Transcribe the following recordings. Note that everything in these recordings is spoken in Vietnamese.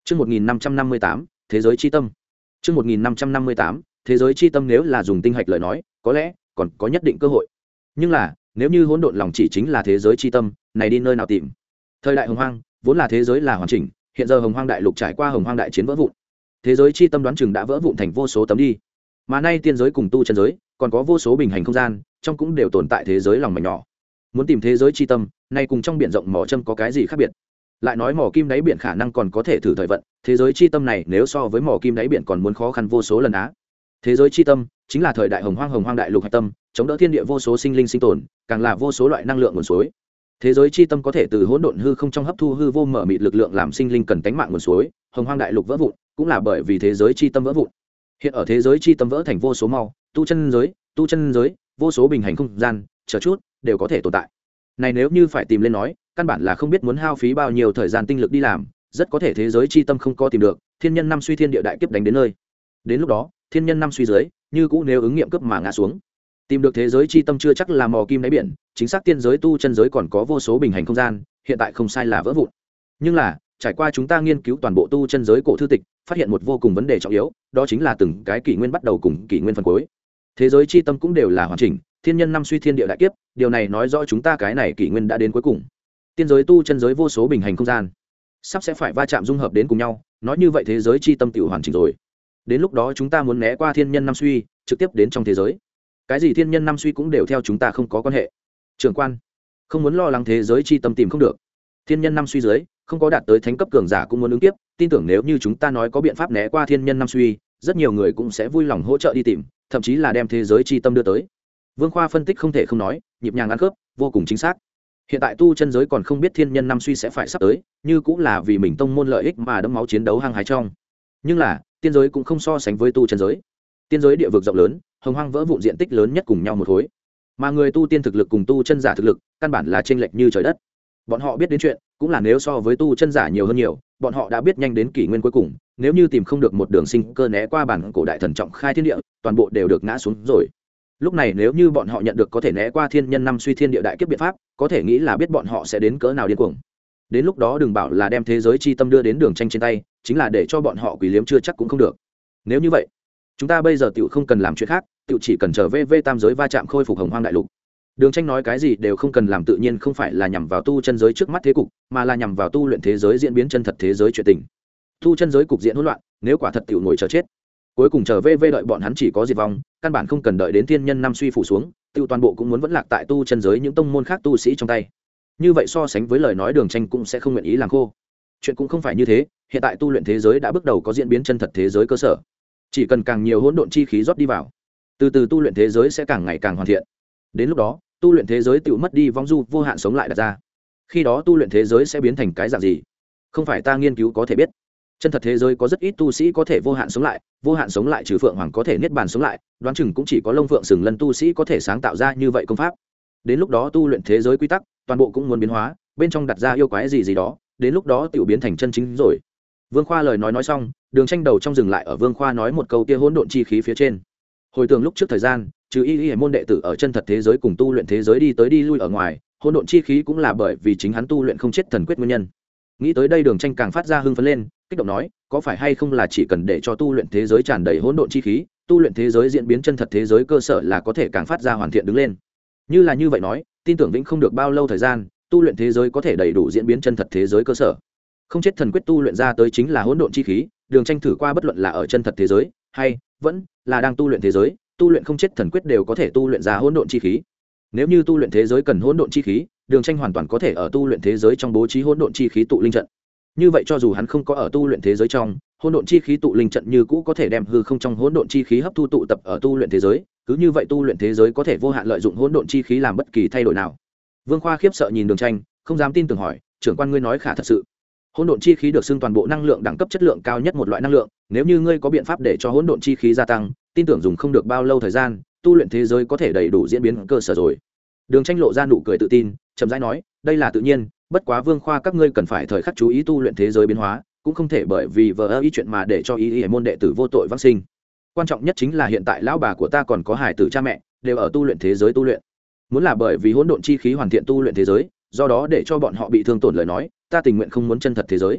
Chương 1558, thế giới chi tâm. Chương 1558, thế giới chi tâm nếu là dùng tinh hạch lời nói, có lẽ còn có nhất định cơ hội. Nhưng là, nếu như hỗn độn lòng chỉ chính là thế giới chi tâm, này đi nơi nào tìm? Thời đại Hồng Hoang, vốn là thế giới là hoàn chỉnh, hiện giờ Hồng Hoang đại lục trải qua Hồng Hoang đại chiến vỡ vụn. Thế giới chi tâm đoán chừng đã vỡ vụn thành vô số tấm đi. Mà nay tiên giới cùng tu chân giới, còn có vô số bình hành không gian, trong cũng đều tồn tại thế giới lòng mảnh nhỏ. Muốn tìm thế giới chi tâm, nay cùng trong biển rộng mỏ châm có cái gì khác biệt? Lại nói mỏ kim đáy biển khả năng còn có thể thử thời vận, thế giới chi tâm này nếu so với mỏ kim đáy biển còn muốn khó khăn vô số lần á. Thế giới chi tâm chính là thời đại Hồng Hoang đại lục hạch tâm, chống đỡ thiên địa vô số sinh linh sinh tồn, càng là vô số loại năng lượng nguồn suối. Thế giới chi tâm có thể từ hỗn độn hư không trong hấp thu hư vô mở mịt lực lượng làm sinh linh cần tánh mạng nguồn suối. Hồng Hoang đại lục vỡ vụn cũng là bởi vì thế giới chi tâm vỡ vụn. Hiện ở thế giới chi tâm vỡ thành vô số mau, tu chân giới, vô số bình hành không gian, chờ chút đều có thể tồn tại. Này nếu như phải tìm lên nói, căn bản là không biết muốn hao phí bao nhiêu thời gian tinh lực đi làm, rất có thể thế giới chi tâm không có tìm được, thiên nhân năm suy thiên địa đại kiếp đánh đến nơi. Đến lúc đó, thiên nhân năm suy dưới, như cũ nếu ứng nghiệm cướp mà ngã xuống. Tìm được thế giới chi tâm chưa chắc là mò kim đáy biển, chính xác tiên giới tu chân giới còn có vô số bình hành không gian, hiện tại không sai là vỡ vụn. Nhưng là, trải qua chúng ta nghiên cứu toàn bộ tu chân giới cổ thư tịch, phát hiện một vô cùng vấn đề trọng yếu, đó chính là từng cái kỷ nguyên bắt đầu cùng kỷ nguyên phần cuối. Thế giới chi tâm cũng đều là hoàn chỉnh, thiên nhân năm suy thiên địa đại kiếp, điều này nói rõ chúng ta cái này kỷ nguyên đã đến cuối cùng. Tiên giới tu chân giới vô số bình hành không gian sắp sẽ phải va chạm dung hợp đến cùng nhau, nói như vậy thế giới chi tâm tiểu hoàn chỉnh rồi. Đến lúc đó chúng ta muốn né qua thiên nhân năm suy, trực tiếp đến trong thế giới. Cái gì thiên nhân năm suy cũng đều theo chúng ta không có quan hệ. Trưởng quan, không muốn lo lắng thế giới chi tâm tìm không được. Thiên nhân năm suy dưới, không có đạt tới thánh cấp cường giả cũng muốn ứng tiếp, tin tưởng nếu như chúng ta nói có biện pháp né qua thiên nhân năm suy, rất nhiều người cũng sẽ vui lòng hỗ trợ đi tìm, thậm chí là đem thế giới chi tâm đưa tới. Vương Khoa phân tích không thể không nói, nhịp nhàng ăn khớp, vô cùng chính xác. Hiện tại tu chân giới còn không biết thiên nhân năm suy sẽ phải sắp tới, như cũng là vì mình tông môn lợi ích mà đẫm máu chiến đấu hăng hái trong. Nhưng là, tiên giới cũng không so sánh với tu chân giới. Tiên giới địa vực rộng lớn, Hồng Hoang vỡ vụn diện tích lớn nhất cùng nhau một khối. Mà người tu tiên thực lực cùng tu chân giả thực lực, căn bản là chênh lệch như trời đất. Bọn họ biết đến chuyện, cũng là nếu so với tu chân giả nhiều hơn nhiều, bọn họ đã biết nhanh đến kỷ nguyên cuối cùng, nếu như tìm không được một đường sinh cơ né qua bản cổ đại thần trọng khai thiên địa, toàn bộ đều được ngã xuống rồi. Lúc này nếu như bọn họ nhận được có thể né qua thiên nhân năm suy thiên địa đại kiếp biện pháp, có thể nghĩ là biết bọn họ sẽ đến cỡ nào điên cuồng. Đến lúc đó đừng bảo là đem thế giới chi tâm đưa đến đường tranh trên tay, chính là để cho bọn họ quỷ liếm chưa chắc cũng không được. Nếu như vậy, chúng ta bây giờ tiểu không cần làm chuyện khác, tiểu chỉ cần chờ VV tam giới va chạm khôi phục Hồng Hoang đại lục. Đường tranh nói cái gì đều không cần làm, tự nhiên không phải là nhằm vào tu chân giới trước mắt thế cục, mà là nhằm vào tu luyện thế giới diễn biến chân thật thế giới chuyện tình. Tu chân giới cục diện hỗn loạn, nếu quả thật tiểu ngồi chờ chết, cuối cùng chờ VV đợi bọn hắn chỉ có diệt vong, căn bản không cần đợi đến thiên nhân năm suy phủ xuống, tiêu toàn bộ cũng muốn vẫn lạc tại tu chân giới những tông môn khác tu sĩ trong tay. Như vậy so sánh với lời nói đường tranh cũng sẽ không nguyện ý làm khô. Chuyện cũng không phải như thế, hiện tại tu luyện thế giới đã bước đầu có diễn biến chân thật thế giới cơ sở, chỉ cần càng nhiều hỗn độn chi khí rót đi vào, từ từ tu luyện thế giới sẽ càng ngày càng hoàn thiện. Đến lúc đó tu luyện thế giới tự mất đi vong du vô hạn sống lại đặt ra, khi đó tu luyện thế giới sẽ biến thành cái dạng gì, không phải ta nghiên cứu có thể biết. Chân thật thế giới có rất ít tu sĩ có thể vô hạn sống lại trừ phượng hoàng có thể niết bàn sống lại, đoán chừng cũng chỉ có Long Phượng Sừng Lân tu sĩ có thể sáng tạo ra như vậy công pháp. Đến lúc đó tu luyện thế giới quy tắc toàn bộ cũng muốn biến hóa, bên trong đặt ra yêu quái gì gì đó, đến lúc đó tiểu biến thành chân chính rồi. Vương Khoa lời nói xong, đường tranh đầu trong dừng lại ở Vương Khoa nói một câu kia hỗn độn chi khí phía trên. Hồi tưởng lúc trước thời gian, trừ y môn đệ tử ở chân thật thế giới cùng tu luyện thế giới đi tới đi lui ở ngoài, hỗn độn chi khí cũng là bởi vì chính hắn tu luyện không chết thần quyết nguyên nhân. Nghĩ tới đây đường tranh càng phát ra hưng phấn lên, kích động nói, có phải hay không là chỉ cần để cho tu luyện thế giới tràn đầy hỗn độn chi khí, tu luyện thế giới diễn biến chân thật thế giới cơ sở là có thể càng phát ra hoàn thiện đứng lên. Như là như vậy nói, tin tưởng vĩnh không được bao lâu thời gian, tu luyện thế giới có thể đầy đủ diễn biến chân thật thế giới cơ sở. Không chết thần quyết tu luyện ra tới chính là hỗn độn chi khí, đường tranh thử qua bất luận là ở chân thật thế giới hay vẫn là đang tu luyện thế giới, tu luyện không chết thần quyết đều có thể tu luyện ra hỗn độn chi khí. Nếu như tu luyện thế giới cần hỗn độn chi khí, đường tranh hoàn toàn có thể ở tu luyện thế giới trong bố trí hỗn độn chi khí tụ linh trận. Như vậy cho dù hắn không có ở tu luyện thế giới trong, hỗn độn chi khí tụ linh trận như cũ có thể đem hư không trong hỗn độn chi khí hấp thu tụ tập ở tu luyện thế giới, cứ như vậy tu luyện thế giới có thể vô hạn lợi dụng hỗn độn chi khí làm bất kỳ thay đổi nào. Vương Khoa khiếp sợ nhìn đường tranh, không dám tin tưởng hỏi, trưởng quan ngươi nói khả thật sự? Hỗn độn chi khí được xưng toàn bộ năng lượng đẳng cấp chất lượng cao nhất một loại năng lượng, nếu như ngươi có biện pháp để cho hỗn độn chi khí gia tăng, tin tưởng dùng không được bao lâu thời gian, tu luyện thế giới có thể đầy đủ diễn biến cơ sở rồi. Đường tranh lộ ra nụ cười tự tin, chậm rãi nói, đây là tự nhiên, bất quá Vương Khoa các ngươi cần phải thời khắc chú ý tu luyện thế giới biến hóa, cũng không thể bởi vì vờ ý chuyện mà để cho ý môn đệ tử vô tội vãng sinh. Quan trọng nhất chính là hiện tại lão bà của ta còn có hài tử cha mẹ đều ở tu luyện thế giới tu luyện, muốn là bởi vì hỗn độn chi khí hoàn thiện tu luyện thế giới, do đó để cho bọn họ bị thương tổn lời nói, ta tình nguyện không muốn chân thật thế giới.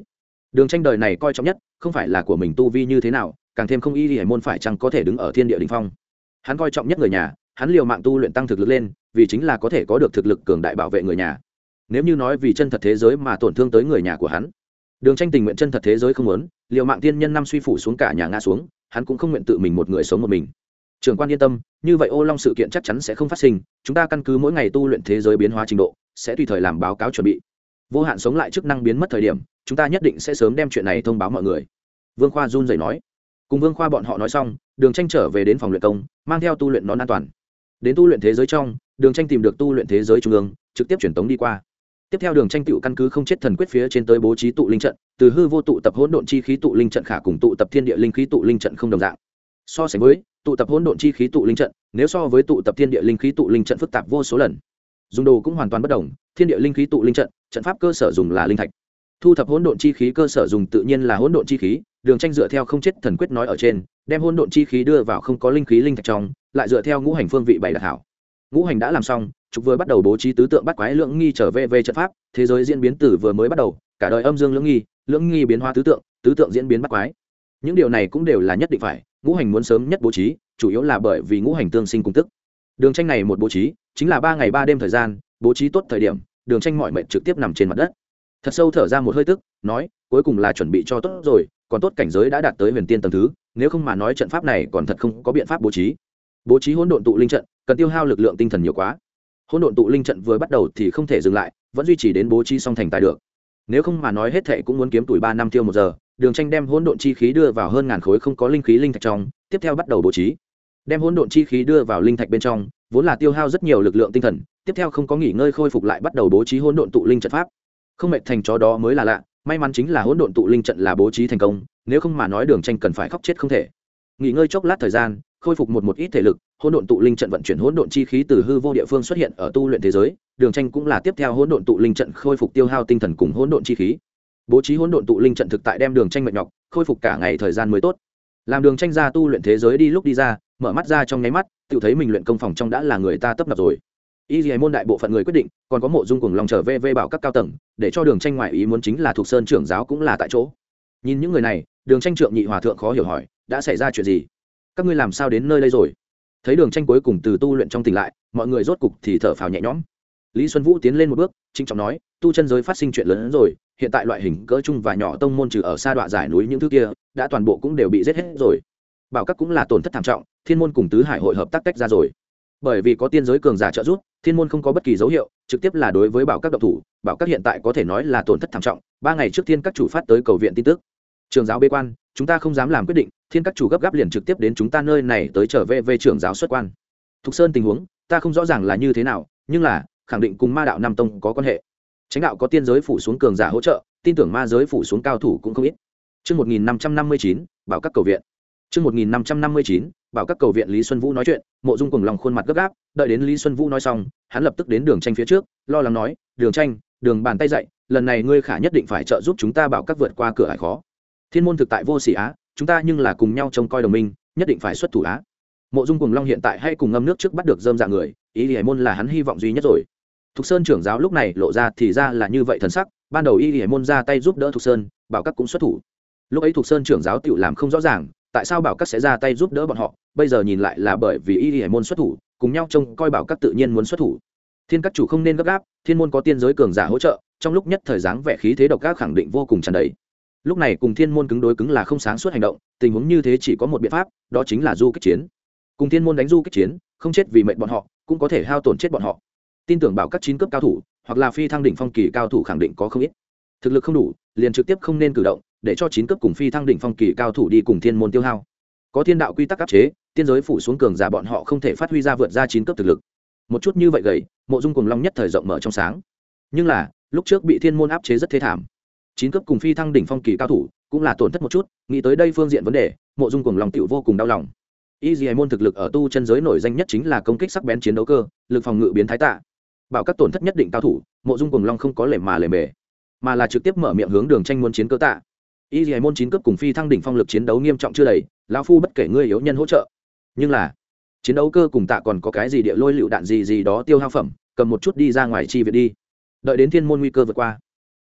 Đường Tranh đời này coi trọng nhất không phải là của mình tu vi như thế nào, càng thêm không y hải môn phải chăng có thể đứng ở thiên địa đỉnh phong. Hắn coi trọng nhất người nhà, hắn liều mạng tu luyện tăng thực lực lên, vì chính là có thể có được thực lực cường đại bảo vệ người nhà. Nếu như nói vì chân thật thế giới mà tổn thương tới người nhà của hắn, Đường Tranh tình nguyện chân thật thế giới không muốn, liều mạng tiên nhân năm suy phủ xuống cả nhà ngã xuống, hắn cũng không nguyện tự mình một người sống một mình. Trưởng quan yên tâm, như vậy Ô Long sự kiện chắc chắn sẽ không phát sinh, chúng ta căn cứ mỗi ngày tu luyện thế giới biến hóa trình độ, sẽ tùy thời làm báo cáo chuẩn bị. Vô hạn sống lại chức năng biến mất thời điểm, chúng ta nhất định sẽ sớm đem chuyện này thông báo mọi người. Vương Khoa run rẩy nói. Cùng Vương Khoa bọn họ nói xong, Đường Tranh trở về đến phòng luyện công, mang theo tu luyện nón an toàn. Đến tu luyện thế giới trong, Đường Tranh tìm được tu luyện thế giới trung ương, trực tiếp chuyển tống đi qua. Tiếp theo Đường Tranh tựu căn cứ không chết thần quyết phía trên tới bố trí tụ linh trận, từ hư vô tụ tập hỗn độn chi khí tụ linh trận khả cùng tụ tập thiên địa linh khí tụ linh trận không đồng dạng. So sánh với tụ tập hỗn độn chi khí tụ linh trận, nếu so với tụ tập thiên địa linh khí tụ linh trận phức tạp vô số lần. Dùng đồ cũng hoàn toàn bất đồng, thiên địa linh khí tụ linh trận, trận pháp cơ sở dùng là linh thạch. Thu thập hỗn độn chi khí cơ sở dùng tự nhiên là hỗn độn chi khí, Đường Tranh dựa theo không chết thần quyết nói ở trên, đem hỗn độn chi khí đưa vào không có linh khí linh thạch trong, lại dựa theo ngũ hành phương vị bày đặt hảo. Ngũ hành đã làm xong, trục vừa bắt đầu bố trí tứ tượng bắt quái lượng nghi trở về trận pháp, thế giới diễn biến từ vừa mới bắt đầu, cả đời âm dương lưỡng nghi biến hóa tứ tượng diễn biến bắt quái. Những điều này cũng đều là nhất định phải, ngũ hành muốn sớm nhất bố trí, chủ yếu là bởi vì ngũ hành tương sinh cùng tức. Đường Tranh này một bố trí, chính là 3 ngày 3 đêm thời gian, bố trí tốt thời điểm, Đường Tranh mỏi mệt trực tiếp nằm trên mặt đất. Thật sâu thở ra một hơi tức, nói, cuối cùng là chuẩn bị cho tốt rồi, còn tốt cảnh giới đã đạt tới huyền tiên tầng thứ, nếu không mà nói trận pháp này còn thật không có biện pháp bố trí. Bố trí hỗn độn tụ linh trận, cần tiêu hao lực lượng tinh thần nhiều quá. Hỗn độn tụ linh trận vừa bắt đầu thì không thể dừng lại, vẫn duy trì đến bố trí xong thành tài được. Nếu không mà nói hết thệ cũng muốn kiếm tuổi 3 năm tiêu 1 giờ, Đường Tranh đem hỗn độn chi khí đưa vào hơn ngàn khối không có linh khí linh thạch trong, tiếp theo bắt đầu bố trí. Đem hỗn độn chi khí đưa vào linh thạch bên trong, vốn là tiêu hao rất nhiều lực lượng tinh thần, tiếp theo không có nghỉ ngơi khôi phục lại bắt đầu bố trí hỗn độn tụ linh trận pháp. Không mệt thành chó đó mới là lạ, may mắn chính là hỗn độn tụ linh trận là bố trí thành công, nếu không mà nói Đường Tranh cần phải khóc chết không thể. Nghỉ ngơi chốc lát thời gian, khôi phục một ít thể lực, hỗn độn tụ linh trận vận chuyển hỗn độn chi khí từ hư vô địa phương xuất hiện ở tu luyện thế giới, Đường Tranh cũng là tiếp theo hỗn độn tụ linh trận khôi phục tiêu hao tinh thần cùng hỗn độn chi khí. Bố trí hỗn độn tụ linh trận thực tại đem Đường Tranh mệt nhọc, khôi phục cả ngày thời gian mới tốt. Làm Đường Tranh ra tu luyện thế giới đi lúc đi ra, mở mắt ra trong nháy mắt, tự thấy mình luyện công phòng trong đã là người ta tấp nập rồi. Y Liễu môn đại bộ phận người quyết định, còn có Mộ Dung cùng Long trở về bảo các cao tầng, để cho Đường Tranh ngoại ý muốn chính là thuộc Sơn trưởng giáo cũng là tại chỗ. Nhìn những người này, Đường Tranh trượng nhị hòa thượng khó hiểu hỏi, đã xảy ra chuyện gì? Các ngươi làm sao đến nơi đây rồi? Thấy Đường Tranh cuối cùng từ tu luyện trong tỉnh lại, mọi người rốt cục thì thở phào nhẹ nhõm. Lý Xuân Vũ tiến lên một bước, trịnh trọng nói, tu chân giới phát sinh chuyện lớn hơn rồi, hiện tại loại hình cỡ trung và nhỏ tông môn trừ ở xa đoạn giải núi những thứ kia, đã toàn bộ cũng đều bị giết hết rồi. Bảo các cũng là tổn thất thảm trọng, Thiên môn cùng Tứ Hải hội hợp tác tách ra rồi. Bởi vì có tiên giới cường giả trợ giúp, Thiên môn không có bất kỳ dấu hiệu, trực tiếp là đối với bảo các độc thủ, bảo các hiện tại có thể nói là tổn thất thảm trọng. 3 ngày trước Thiên các chủ phát tới cầu viện tin tức. Trường giáo bế quan, chúng ta không dám làm quyết định, Thiên các chủ gấp gáp liền trực tiếp đến chúng ta nơi này tới trở về trưởng giáo xuất quan. Thục Sơn tình huống, ta không rõ ràng là như thế nào, nhưng là khẳng định cùng Ma đạo Nam tông có quan hệ. Chánh đạo có tiên giới phủ xuống cường giả hỗ trợ, tin tưởng ma giới phủ xuống cao thủ cũng không ít. Chương 1559, bảo các cầu viện. Chương 1559, bảo các cầu viện. Lý Xuân Vũ nói chuyện, Mộ Dung cùng lòng khuôn mặt gấp gáp, đợi đến Lý Xuân Vũ nói xong, hắn lập tức đến Đường Tranh phía trước, lo lắng nói, Đường Tranh, Đường bàn tay dậy, lần này ngươi khả nhất định phải trợ giúp chúng ta bảo các vượt qua cửa ải khó. Thiên môn thực tại vô sỉ á, chúng ta nhưng là cùng nhau trông coi đồng minh, nhất định phải xuất thủ á. Mộ Dung cùng Long hiện tại hay cùng ngâm nước trước bắt được dơm dạ người, ý Liễu môn là hắn hy vọng duy nhất rồi. Thục Sơn trưởng giáo lúc này lộ ra thì ra là như vậy thần sắc, ban đầu Y Liễu môn ra tay giúp đỡ Thục Sơn, bảo các cũng xuất thủ. Lúc ấy Thục Sơn trưởng giáo tiểu làm không rõ ràng, tại sao bảo các sẽ ra tay giúp đỡ bọn họ, bây giờ nhìn lại là bởi vì Y Liễu môn xuất thủ, cùng nhau trông coi bảo các tự nhiên muốn xuất thủ. Thiên các chủ không nên gấp gáp, Thiên môn có tiên giới cường giả hỗ trợ, trong lúc nhất thời dáng vẻ khí thế độc ác khẳng định vô cùng tràn đầy. Lúc này cùng Thiên môn cứng đối cứng là không sáng suốt hành động, tình huống như thế chỉ có một biện pháp, đó chính là du kích chiến. Cùng Thiên môn đánh du kích chiến, không chết vì mệnh bọn họ, cũng có thể hao tổn chết bọn họ. Tin tưởng bảo các 9 cấp cao thủ, hoặc là phi thăng đỉnh phong kỳ cao thủ khẳng định có không ít. Thực lực không đủ, liền trực tiếp không nên cử động, để cho 9 cấp cùng phi thăng đỉnh phong kỳ cao thủ đi cùng Thiên môn tiêu hao. Có thiên đạo quy tắc áp chế, tiên giới phủ xuống cường giả bọn họ không thể phát huy ra vượt ra 9 cấp thực lực. Một chút như vậy gầy, Mộ Dung cùng Long nhất thời rộng mở trong sáng. Nhưng là, lúc trước bị Thiên môn áp chế rất thê thảm. 9 cấp cùng phi thăng đỉnh phong kỳ cao thủ, cũng là tổn thất một chút, nghĩ tới đây phương diện vấn đề, Mộ Dung cùng Long tiểu vô cùng đau lòng. Y Liễu môn thực lực ở tu chân giới nổi danh nhất chính là công kích sắc bén chiến đấu cơ, lực phòng ngự biến thái tạ. Bảo các tổn thất nhất định cao thủ, Mộ Dung cùng Long không có lề mề, mà là trực tiếp mở miệng hướng Đường Tranh muốn chiến cơ tạ. Y Liễu môn 9 cấp cùng phi thăng đỉnh phong lực chiến đấu nghiêm trọng chưa đầy, lão phu bất kể ngươi yếu nhân hỗ trợ. Nhưng là, chiến đấu cơ cùng tạ còn có cái gì địa lôi lựu đạn gì đó tiêu hao phẩm, cầm một chút đi ra ngoài chi viện đi. Đợi đến Thiên môn nguy cơ vượt qua,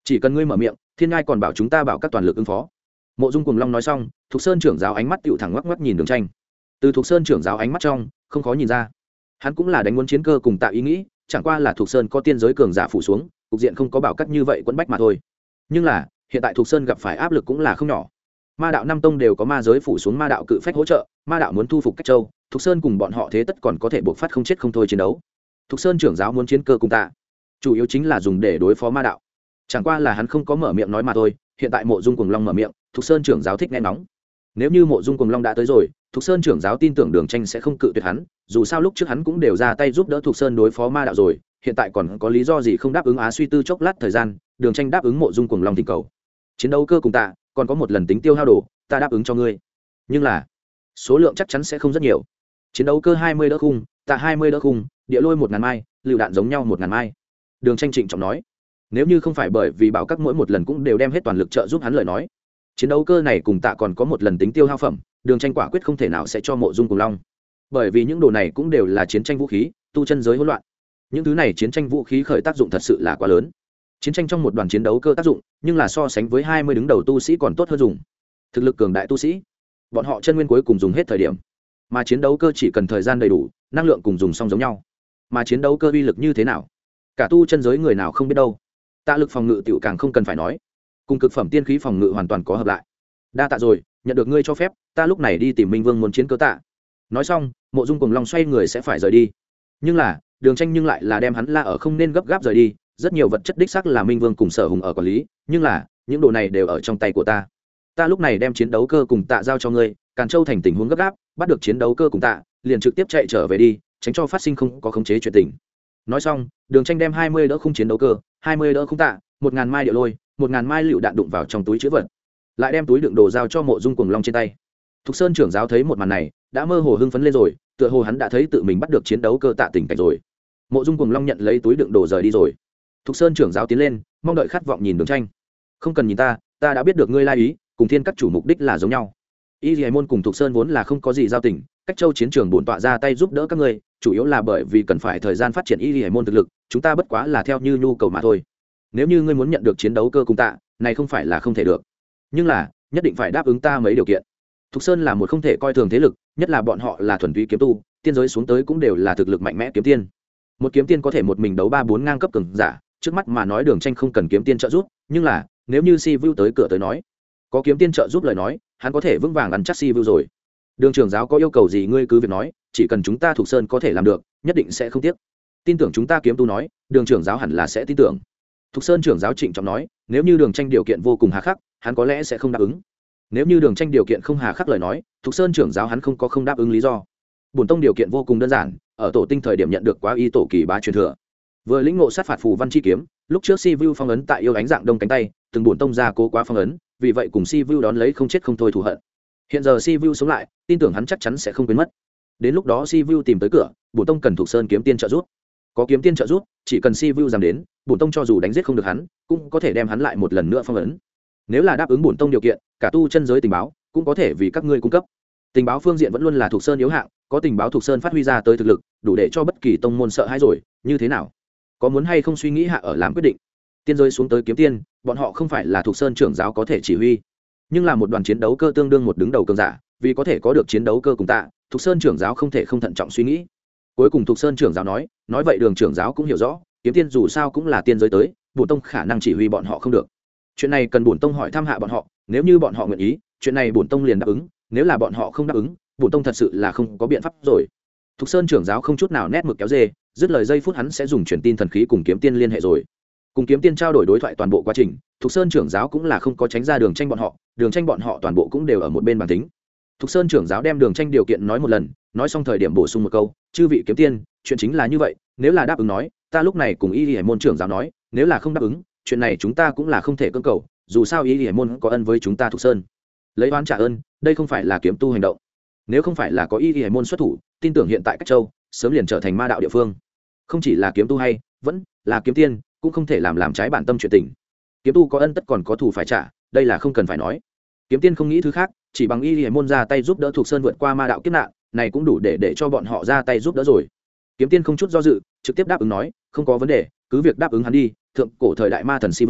chỉ cần ngươi mở miệng, thiên ngai còn bảo chúng ta bảo các toàn lực ứng phó. Mộ Dung Cuồng Long nói xong, Thục Sơn trưởng giáo ánh mắt tựu thẳng ngoắc ngoắc nhìn Đường Tranh. Từ Thục Sơn trưởng giáo ánh mắt trong, không khó nhìn ra, hắn cũng là đánh muốn chiến cơ cùng tạo ý nghĩ, chẳng qua là Thục Sơn có tiên giới cường giả phủ xuống, cục diện không có bảo các như vậy quẫn bách mà thôi. Nhưng là hiện tại Thục Sơn gặp phải áp lực cũng là không nhỏ. Ma đạo năm tông đều có ma giới phủ xuống ma đạo cự phách hỗ trợ, ma đạo muốn thu phục Cách Châu, Thục Sơn cùng bọn họ thế tất còn có thể buộc phát không chết không thôi chiến đấu. Thục Sơn trưởng giáo muốn chiến cơ cùng tạ, chủ yếu chính là dùng để đối phó ma đạo. Chẳng qua là hắn không có mở miệng nói mà thôi. Hiện tại Mộ Dung Cuồng Long mở miệng, Thục Sơn trưởng giáo thích nghe nóng. Nếu như Mộ Dung Cuồng Long đã tới rồi, Thục Sơn trưởng giáo tin tưởng Đường Tranh sẽ không cự tuyệt hắn, dù sao lúc trước hắn cũng đều ra tay giúp đỡ Thục Sơn đối phó ma đạo rồi, hiện tại còn có lý do gì không đáp ứng? Suy tư chốc lát thời gian, Đường Tranh đáp ứng Mộ Dung Cuồng Long thỉnh cầu. Chiến đấu cơ cùng tạ, còn có một lần tính tiêu hao đồ, ta đáp ứng cho ngươi. Nhưng là, số lượng chắc chắn sẽ không rất nhiều. Chiến đấu cơ 20 đỡ khung, tạ 20 đỡ khung, địa lôi 1000 mai, lựu đạn giống nhau 1000 mai. Đường Tranh trịnh trọng nói, nếu như không phải bởi vì bảo các mỗi một lần cũng đều đem hết toàn lực trợ giúp hắn lời nói, chiến đấu cơ này cùng tạ còn có một lần tính tiêu hao phẩm, Đường Tranh quả quyết không thể nào sẽ cho Mộ Dung Cuồng Long, bởi vì những đồ này cũng đều là chiến tranh vũ khí, tu chân giới hỗn loạn, những thứ này chiến tranh vũ khí khởi tác dụng thật sự là quá lớn. Chiến tranh trong một đoàn chiến đấu cơ tác dụng, nhưng là so sánh với 20 đứng đầu tu sĩ còn tốt hơn dùng. Thực lực cường đại tu sĩ, bọn họ chân nguyên cuối cùng dùng hết thời điểm, mà chiến đấu cơ chỉ cần thời gian đầy đủ, năng lượng cùng dùng xong giống nhau. Mà chiến đấu cơ uy lực như thế nào, cả tu chân giới người nào không biết đâu. Tạ lực phòng ngự tiểu càng không cần phải nói, cùng cực phẩm tiên khí phòng ngự hoàn toàn có hợp lại. Đa tạ rồi, nhận được ngươi cho phép, ta lúc này đi tìm Minh Vương muốn chiến cơ tạ. Nói xong, Mộ Dung Cuồng Long xoay người sẽ phải rời đi, nhưng là Đường Tranh nhưng lại là đem hắn la ở không nên gấp gáp rời đi. Rất nhiều vật chất đích xác là Minh Vương cùng Sở Hùng ở quản lý, nhưng là những đồ này đều ở trong tay của ta. Ta lúc này đem chiến đấu cơ cùng tạ giao cho ngươi, Càn Châu thành tình huống gấp gáp, bắt được chiến đấu cơ cùng tạ, liền trực tiếp chạy trở về đi, tránh cho phát sinh không có khống chế chuyện tình. Nói xong, Đường Tranh đem 20 đỡ khung chiến đấu cơ, 20 đỡ khung tạ, 1000 mai địa lôi, 1000 mai lựu đạn đụng vào trong túi trữ vật, lại đem túi đựng đồ giao cho Mộ Dung Cuồng Long trên tay. Thục Sơn trưởng giáo thấy một màn này, đã mơ hồ hưng phấn lên rồi, tựa hồ hắn đã thấy tự mình bắt được chiến đấu cơ tạ tình cảnh rồi. Mộ Dung Cuồng Long nhận lấy túi đựng đồ rời đi rồi. Thục Sơn trưởng giáo tiến lên, mong đợi khát vọng nhìn Đường Tranh. Không cần nhìn ta, ta đã biết được ngươi lai ý, cùng Thiên các chủ mục đích là giống nhau. Y Lệ môn cùng Thục Sơn vốn là không có gì giao tình, Cách Châu chiến trường bổn tọa ra tay giúp đỡ các ngươi, chủ yếu là bởi vì cần phải thời gian phát triển Y Lệ môn thực lực, chúng ta bất quá là theo như nhu cầu mà thôi. Nếu như ngươi muốn nhận được chiến đấu cơ cùng tạ, này không phải là không thể được, nhưng là nhất định phải đáp ứng ta mấy điều kiện. Thục Sơn là một không thể coi thường thế lực, nhất là bọn họ là thuần túy kiếm tu, tiên giới xuống tới cũng đều là thực lực mạnh mẽ kiếm tiên. Một kiếm tiên có thể một mình đấu 3-4 ngang cấp cường giả, trước mắt mà nói Đường Tranh không cần kiếm tiên trợ giúp, nhưng là nếu như Si Vu tới cửa tới nói, có kiếm tiên trợ giúp lời nói, hắn có thể vững vàng ăn chắc Si Vu rồi. Đường trưởng giáo có yêu cầu gì ngươi cứ việc nói, chỉ cần chúng ta Thục Sơn có thể làm được, nhất định sẽ không tiếc. Tin tưởng chúng ta kiếm tu nói, Đường trưởng giáo hẳn là sẽ tin tưởng. Thục Sơn trưởng giáo trịnh trọng nói, nếu như Đường Tranh điều kiện vô cùng hà khắc, hắn có lẽ sẽ không đáp ứng. Nếu như Đường Tranh điều kiện không hà khắc lời nói, Thục Sơn trưởng giáo hắn không có không đáp ứng lý do. Bổn tông điều kiện vô cùng đơn giản, ở tổ tinh thời điểm nhận được quá y tổ kỳ bá truyền thừa, vừa lĩnh ngộ sát phạt phù văn chi kiếm, lúc trước Si Vu phong ấn tại yêu ánh dạng đông cánh tay, từng bổn tông ra cố quá phong ấn, vì vậy cùng Si Vu đón lấy không chết không thôi thù hận. Hiện giờ Si Vu sống lại, tin tưởng hắn chắc chắn sẽ không quên mất. Đến lúc đó Si Vu tìm tới cửa, bổn tông cần Thục Sơn kiếm tiên trợ giúp. Có kiếm tiên trợ giúp, chỉ cần Si Vu dám đến, bổn tông cho dù đánh giết không được hắn, cũng có thể đem hắn lại một lần nữa phong ấn. Nếu là đáp ứng bổn tông điều kiện, cả tu chân giới tình báo cũng có thể vì các ngươi cung cấp. Tình báo phương diện vẫn luôn là Thục Sơn yếu hạng, có tình báo Thục Sơn phát huy ra tới thực lực, đủ để cho bất kỳ tông môn sợ hãi rồi, như thế nào? Có muốn hay không suy nghĩ hạ ở làm quyết định. Tiên giới xuống tới kiếm tiên, bọn họ không phải là Thục Sơn trưởng giáo có thể chỉ huy, nhưng là một đoàn chiến đấu cơ tương đương một đứng đầu cường giả, vì có thể có được chiến đấu cơ cùng tạ, Thục Sơn trưởng giáo không thể không thận trọng suy nghĩ. Cuối cùng Thục Sơn trưởng giáo nói vậy Đường trưởng giáo cũng hiểu rõ, kiếm tiên dù sao cũng là tiên giới tới, bổn tông khả năng chỉ huy bọn họ không được. Chuyện này cần bổn tông hỏi thăm hạ bọn họ, nếu như bọn họ nguyện ý, chuyện này bổn tông liền đáp ứng, nếu là bọn họ không đáp ứng, bổn tông thật sự là không có biện pháp rồi. Thục Sơn trưởng giáo không chút nào nét mực kéo dê, dứt lời giây phút hắn sẽ dùng truyền tin thần khí cùng kiếm tiên liên hệ rồi. Cùng kiếm tiên trao đổi đối thoại toàn bộ quá trình, Thục Sơn trưởng giáo cũng là không có tránh ra Đường Tranh bọn họ toàn bộ cũng đều ở một bên bàn tính. Thục Sơn trưởng giáo đem Đường Tranh điều kiện nói một lần, nói xong thời điểm bổ sung một câu, chư vị kiếm tiên, chuyện chính là như vậy, nếu là đáp ứng nói, ta lúc này cùng Y Lệ môn trưởng giáo nói, nếu là không đáp ứng, chuyện này chúng ta cũng là không thể cưỡng cầu, dù sao Y Lệ môn có ân với chúng ta Thục Sơn, lấy oán trả ơn, đây không phải là kiếm tu hành động. Nếu không phải là có Y Lệ môn xuất thủ, tin tưởng hiện tại Cách Châu sớm liền trở thành ma đạo địa phương. Không chỉ là kiếm tu hay, vẫn là kiếm tiên, cũng không thể làm trái bản tâm chuyện tình. Kiếm tu có ân tất còn có thù phải trả, đây là không cần phải nói. Kiếm tiên không nghĩ thứ khác, chỉ bằng Y Lệ môn ra tay giúp đỡ Thục Sơn vượt qua ma đạo kiếp nạn, này cũng đủ để cho bọn họ ra tay giúp đỡ rồi. Kiếm tiên không chút do dự, trực tiếp đáp ứng nói, không có vấn đề, cứ việc đáp ứng hắn đi. Thượng cổ thời đại ma thần Si Vu,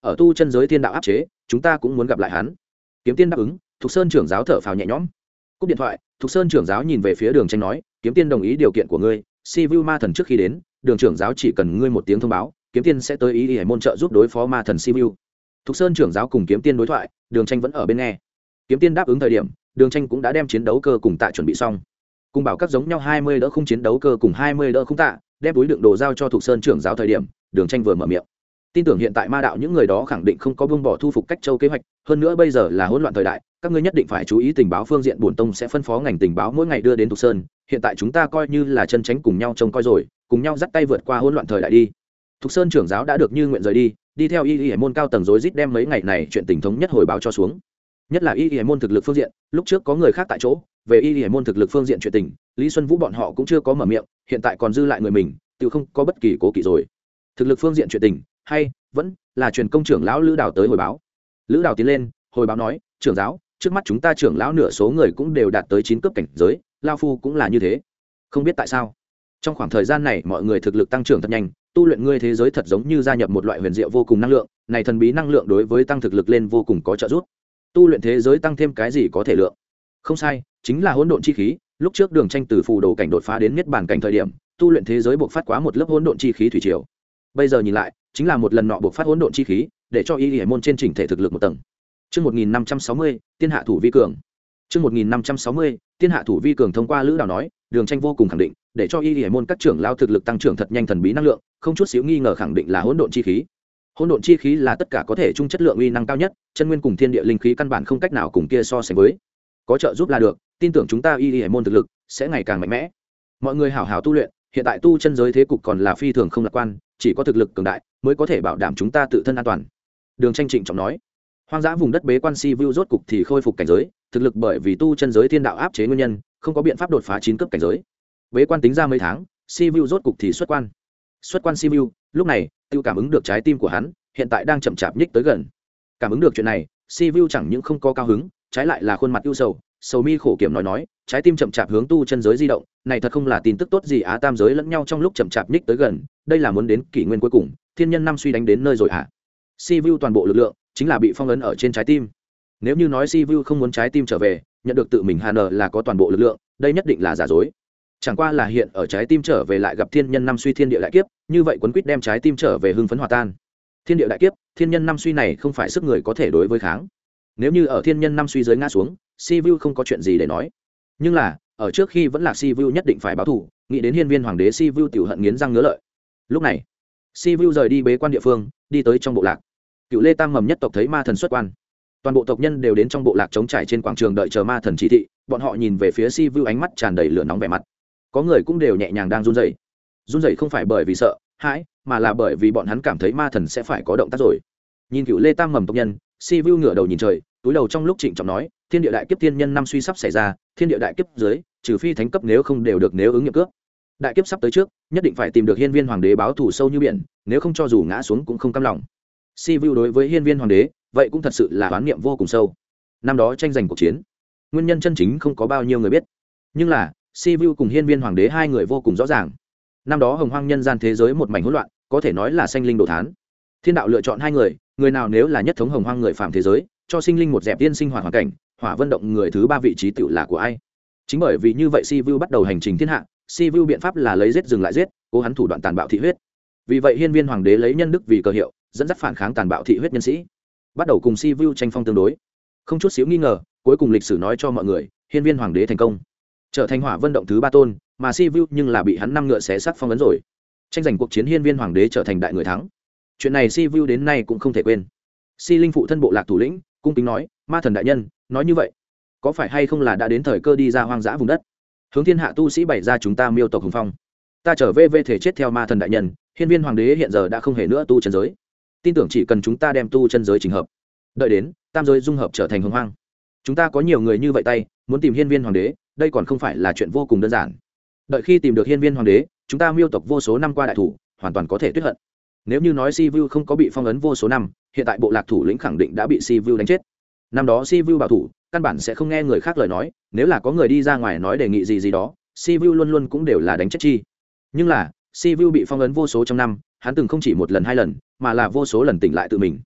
ở tu chân giới thiên đạo áp chế, chúng ta cũng muốn gặp lại hắn. Kiếm tiên đáp ứng. Thục Sơn trưởng giáo thở phào nhẹ nhõm. Cúp điện thoại, Thục Sơn trưởng giáo nhìn về phía Đường Tranh nói, Kiếm tiên đồng ý điều kiện của ngươi, si vu ma thần trước khi đến, Đường trưởng giáo chỉ cần ngươi một tiếng thông báo, Kiếm tiên sẽ tới ý hải môn trợ giúp đối phó ma thần si vu. Thục Sơn trưởng giáo cùng Kiếm tiên đối thoại, Đường Tranh vẫn ở bên nghe. Kiếm tiên đáp ứng thời điểm, Đường Tranh cũng đã đem chiến đấu cơ cùng tạ chuẩn bị xong. Cùng bảo các giống nhau 20 đỡ khung chiến đấu cơ cùng 20 đỡ khung tạ, đem túi đựng đồ giao cho Thục Sơn trưởng giáo thời điểm, Đường Tranh vừa mở miệng. Tin tưởng hiện tại ma đạo những người đó khẳng định không có buông bỏ thu phục Cách Châu kế hoạch, hơn nữa bây giờ là hỗn loạn thời đại, các ngươi nhất định phải chú ý tình báo phương diện, bổn tông sẽ phân phó ngành tình báo mỗi ngày đưa đến Thục Sơn, hiện tại chúng ta coi như là chân tránh cùng nhau trông coi rồi, cùng nhau dắt tay vượt qua hỗn loạn thời đại đi. Thục Sơn trưởng giáo đã được như nguyện rời đi theo y hải môn cao tầng rối rít đem mấy ngày này chuyện tình thống nhất hồi báo cho xuống. Nhất là y hải môn thực lực phương diện, lúc trước có người khác tại chỗ, về y hải môn thực lực phương diện chuyện tình, Lý Xuân Vũ bọn họ cũng chưa có mở miệng, hiện tại còn dư lại người mình, tự không có bất kỳ cố kỵ rồi. Thực lực phương diện chuyện tình, hay vẫn là truyền công trưởng lão Lữ Đào tới hồi báo. Lữ Đào tiến lên, hồi báo nói, trưởng giáo, trước mắt chúng ta trưởng lão nửa số người cũng đều đạt tới 9 cấp cảnh giới, lao phu cũng là như thế. Không biết tại sao, trong khoảng thời gian này mọi người thực lực tăng trưởng thật nhanh, tu luyện ngươi thế giới thật giống như gia nhập một loại huyền diệu vô cùng năng lượng, này thần bí năng lượng đối với tăng thực lực lên vô cùng có trợ giúp. Tu luyện thế giới tăng thêm cái gì có thể lượng? Không sai, chính là hỗn độn chi khí. Lúc trước Đường Tranh từ phù đồ cảnh đột phá đến niết bàn cảnh thời điểm, tu luyện thế giới buộc phát quá một lớp hỗn độn chi khí thủy triều. Bây giờ nhìn lại, chính là một lần nọ buộc phát hỗn độn chi khí, để cho y hải môn trên chỉnh thể thực lực một tầng. Chương 1560, Tiên hạ thủ vi cường. Chương 1560, Tiên hạ thủ vi cường. Thông qua Lữ Đào nói, Đường Tranh vô cùng khẳng định, để cho y hải môn các trưởng lao thực lực tăng trưởng thật nhanh, thần bí năng lượng, không chút xíu nghi ngờ khẳng định là hỗn độn chi khí. Hỗn độn chi khí là tất cả có thể chung chất lượng uy năng cao nhất, chân nguyên cùng thiên địa linh khí căn bản không cách nào cùng kia so sánh với. Có trợ giúp là được, tin tưởng chúng ta y hải môn thực lực sẽ ngày càng mạnh mẽ. Mọi người hảo hảo tu luyện, hiện tại tu chân giới thế cục còn là phi thường không lạc quan, chỉ có thực lực cường đại mới có thể bảo đảm chúng ta tự thân an toàn. Đường Tranh trịnh trọng nói. Hoang dã vùng đất bế quan si vu rốt cục thì khôi phục cảnh giới, thực lực bởi vì tu chân giới thiên đạo áp chế nguyên nhân, không có biện pháp đột phá 9 cấp cảnh giới. Bế quan tính ra mấy tháng, si vu rốt cục thì xuất quan. Xuất quan si vu, lúc này, tiêu cảm ứng được trái tim của hắn, hiện tại đang chậm chạp nhích tới gần. Cảm ứng được chuyện này, si vu chẳng những không có cao hứng, trái lại là khuôn mặt ưu sầu, sầu mi khổ kiểm nói, trái tim chậm chạp hướng tu chân giới di động, này thật không là tin tức tốt gì. Á tam giới lẫn nhau trong lúc chậm chạp nhích tới gần, đây là muốn đến kỷ nguyên cuối cùng, thiên nhân năm suy đánh đến nơi rồi hả? Si vu toàn bộ lực lượng chính là bị phong ấn ở trên trái tim. Nếu như nói si vu không muốn trái tim trở về, nhận được tự mình hàn là có toàn bộ lực lượng, đây nhất định là giả dối. Chẳng qua là hiện ở trái tim trở về lại gặp thiên nhân năm suy thiên địa đại kiếp, như vậy quấn quýt đem trái tim trở về hưng phấn hòa tan. Thiên địa đại kiếp, thiên nhân năm suy này không phải sức người có thể đối với kháng. Nếu như ở thiên nhân năm suy dưới ngã xuống, si vu không có chuyện gì để nói. Nhưng là ở trước khi vẫn là si vu nhất định phải báo thù, nghĩ đến hiên viên hoàng đế, si vu tiểu hận nghiến răng ngứa lợi. Lúc này si vu rời đi bế quan địa phương, đi tới trong bộ lạc. Cựu Lê Tam mầm nhất tộc thấy ma thần xuất quan, toàn bộ tộc nhân đều đến trong bộ lạc trống trải trên quảng trường đợi chờ ma thần chỉ thị. Bọn họ nhìn về phía si vu, ánh mắt tràn đầy lửa nóng vẻ mặt. Có người cũng đều nhẹ nhàng đang run rẩy. Run rẩy không phải bởi vì sợ hãi, mà là bởi vì bọn hắn cảm thấy ma thần sẽ phải có động tác rồi. Nhìn Cựu Lê Tam mầm tộc nhân, si vu ngửa đầu nhìn trời, túi đầu trong lúc trịnh trọng nói, thiên địa đại kiếp, thiên nhân năm suy sắp xảy ra, thiên địa đại kiếp dưới, trừ phi thánh cấp, nếu không đều được nếu ứng nghiệm cướp. Đại kiếp sắp tới trước, nhất định phải tìm được hiên viên hoàng đế báo thù sâu như biển, nếu không cho dù ngã xuống cũng không cam lòng. Si vu đối với hiên viên hoàng đế, vậy cũng thật sự là oán niệm vô cùng sâu. Năm đó tranh giành cuộc chiến, nguyên nhân chân chính không có bao nhiêu người biết, nhưng là si vu cùng hiên viên hoàng đế hai người vô cùng rõ ràng. Năm đó hồng hoang nhân gian thế giới một mảnh hỗn loạn, có thể nói là sanh linh đồ thán. Thiên đạo lựa chọn hai người, người nào nếu là nhất thống hồng hoang người phàm thế giới, cho sinh linh một dẹp tiên sinh hoạt hoàn cảnh, hỏa vân động người thứ ba vị trí tựu là của ai? Chính bởi vì như vậy, si vu bắt đầu hành trình thiên hạ. Si vu biện pháp là lấy giết dừng lại giết, cố hắn thủ đoạn tàn bạo thị huyết. Vì vậy hiên viên hoàng đế lấy nhân đức vì cờ hiệu, dẫn dắt phản kháng tàn bạo thị huyết nhân sĩ, bắt đầu cùng si vu tranh phong tương đối. Không chút xíu nghi ngờ, cuối cùng lịch sử nói cho mọi người, hiên viên hoàng đế thành công, trở thành hỏa vân động thứ ba tôn, mà si vu nhưng là bị hắn năm ngựa xé xác phong ấn rồi. Tranh giành cuộc chiến, hiên viên hoàng đế trở thành đại người thắng. Chuyện này si vu đến nay cũng không thể quên. Si linh phụ thân bộ lạc thủ lĩnh cung kính nói, ma thần đại nhân nói như vậy, có phải hay không là đã đến thời cơ đi ra hoang dã vùng đất, hướng thiên hạ tu sĩ bày ra chúng ta miêu tộc hùng phong? Ta trở về thể chết theo ma thần đại nhân, hiên viên hoàng đế hiện giờ đã không hề nữa tu chân giới, tin tưởng chỉ cần chúng ta đem tu chân giới chỉnh hợp, đợi đến tam giới dung hợp trở thành hồng hoang, chúng ta có nhiều người như vậy tay, muốn tìm hiên viên hoàng đế, đây còn không phải là chuyện vô cùng đơn giản. Đợi khi tìm được hiên viên hoàng đế, chúng ta miêu tộc vô số năm qua đại thủ hoàn toàn có thể tuyết hận. Nếu như nói si vu không có bị phong ấn vô số năm, hiện tại bộ lạc thủ lĩnh khẳng định đã bị si vu đánh chết. Năm đó si vu bảo thủ, căn bản sẽ không nghe người khác lời nói, nếu là có người đi ra ngoài nói đề nghị gì đó, si vu luôn luôn cũng đều là đánh chết chi. Nhưng là si vu bị phong ấn vô số trong năm, hắn từng không chỉ một lần hai lần, mà là vô số lần tỉnh lại tự mình.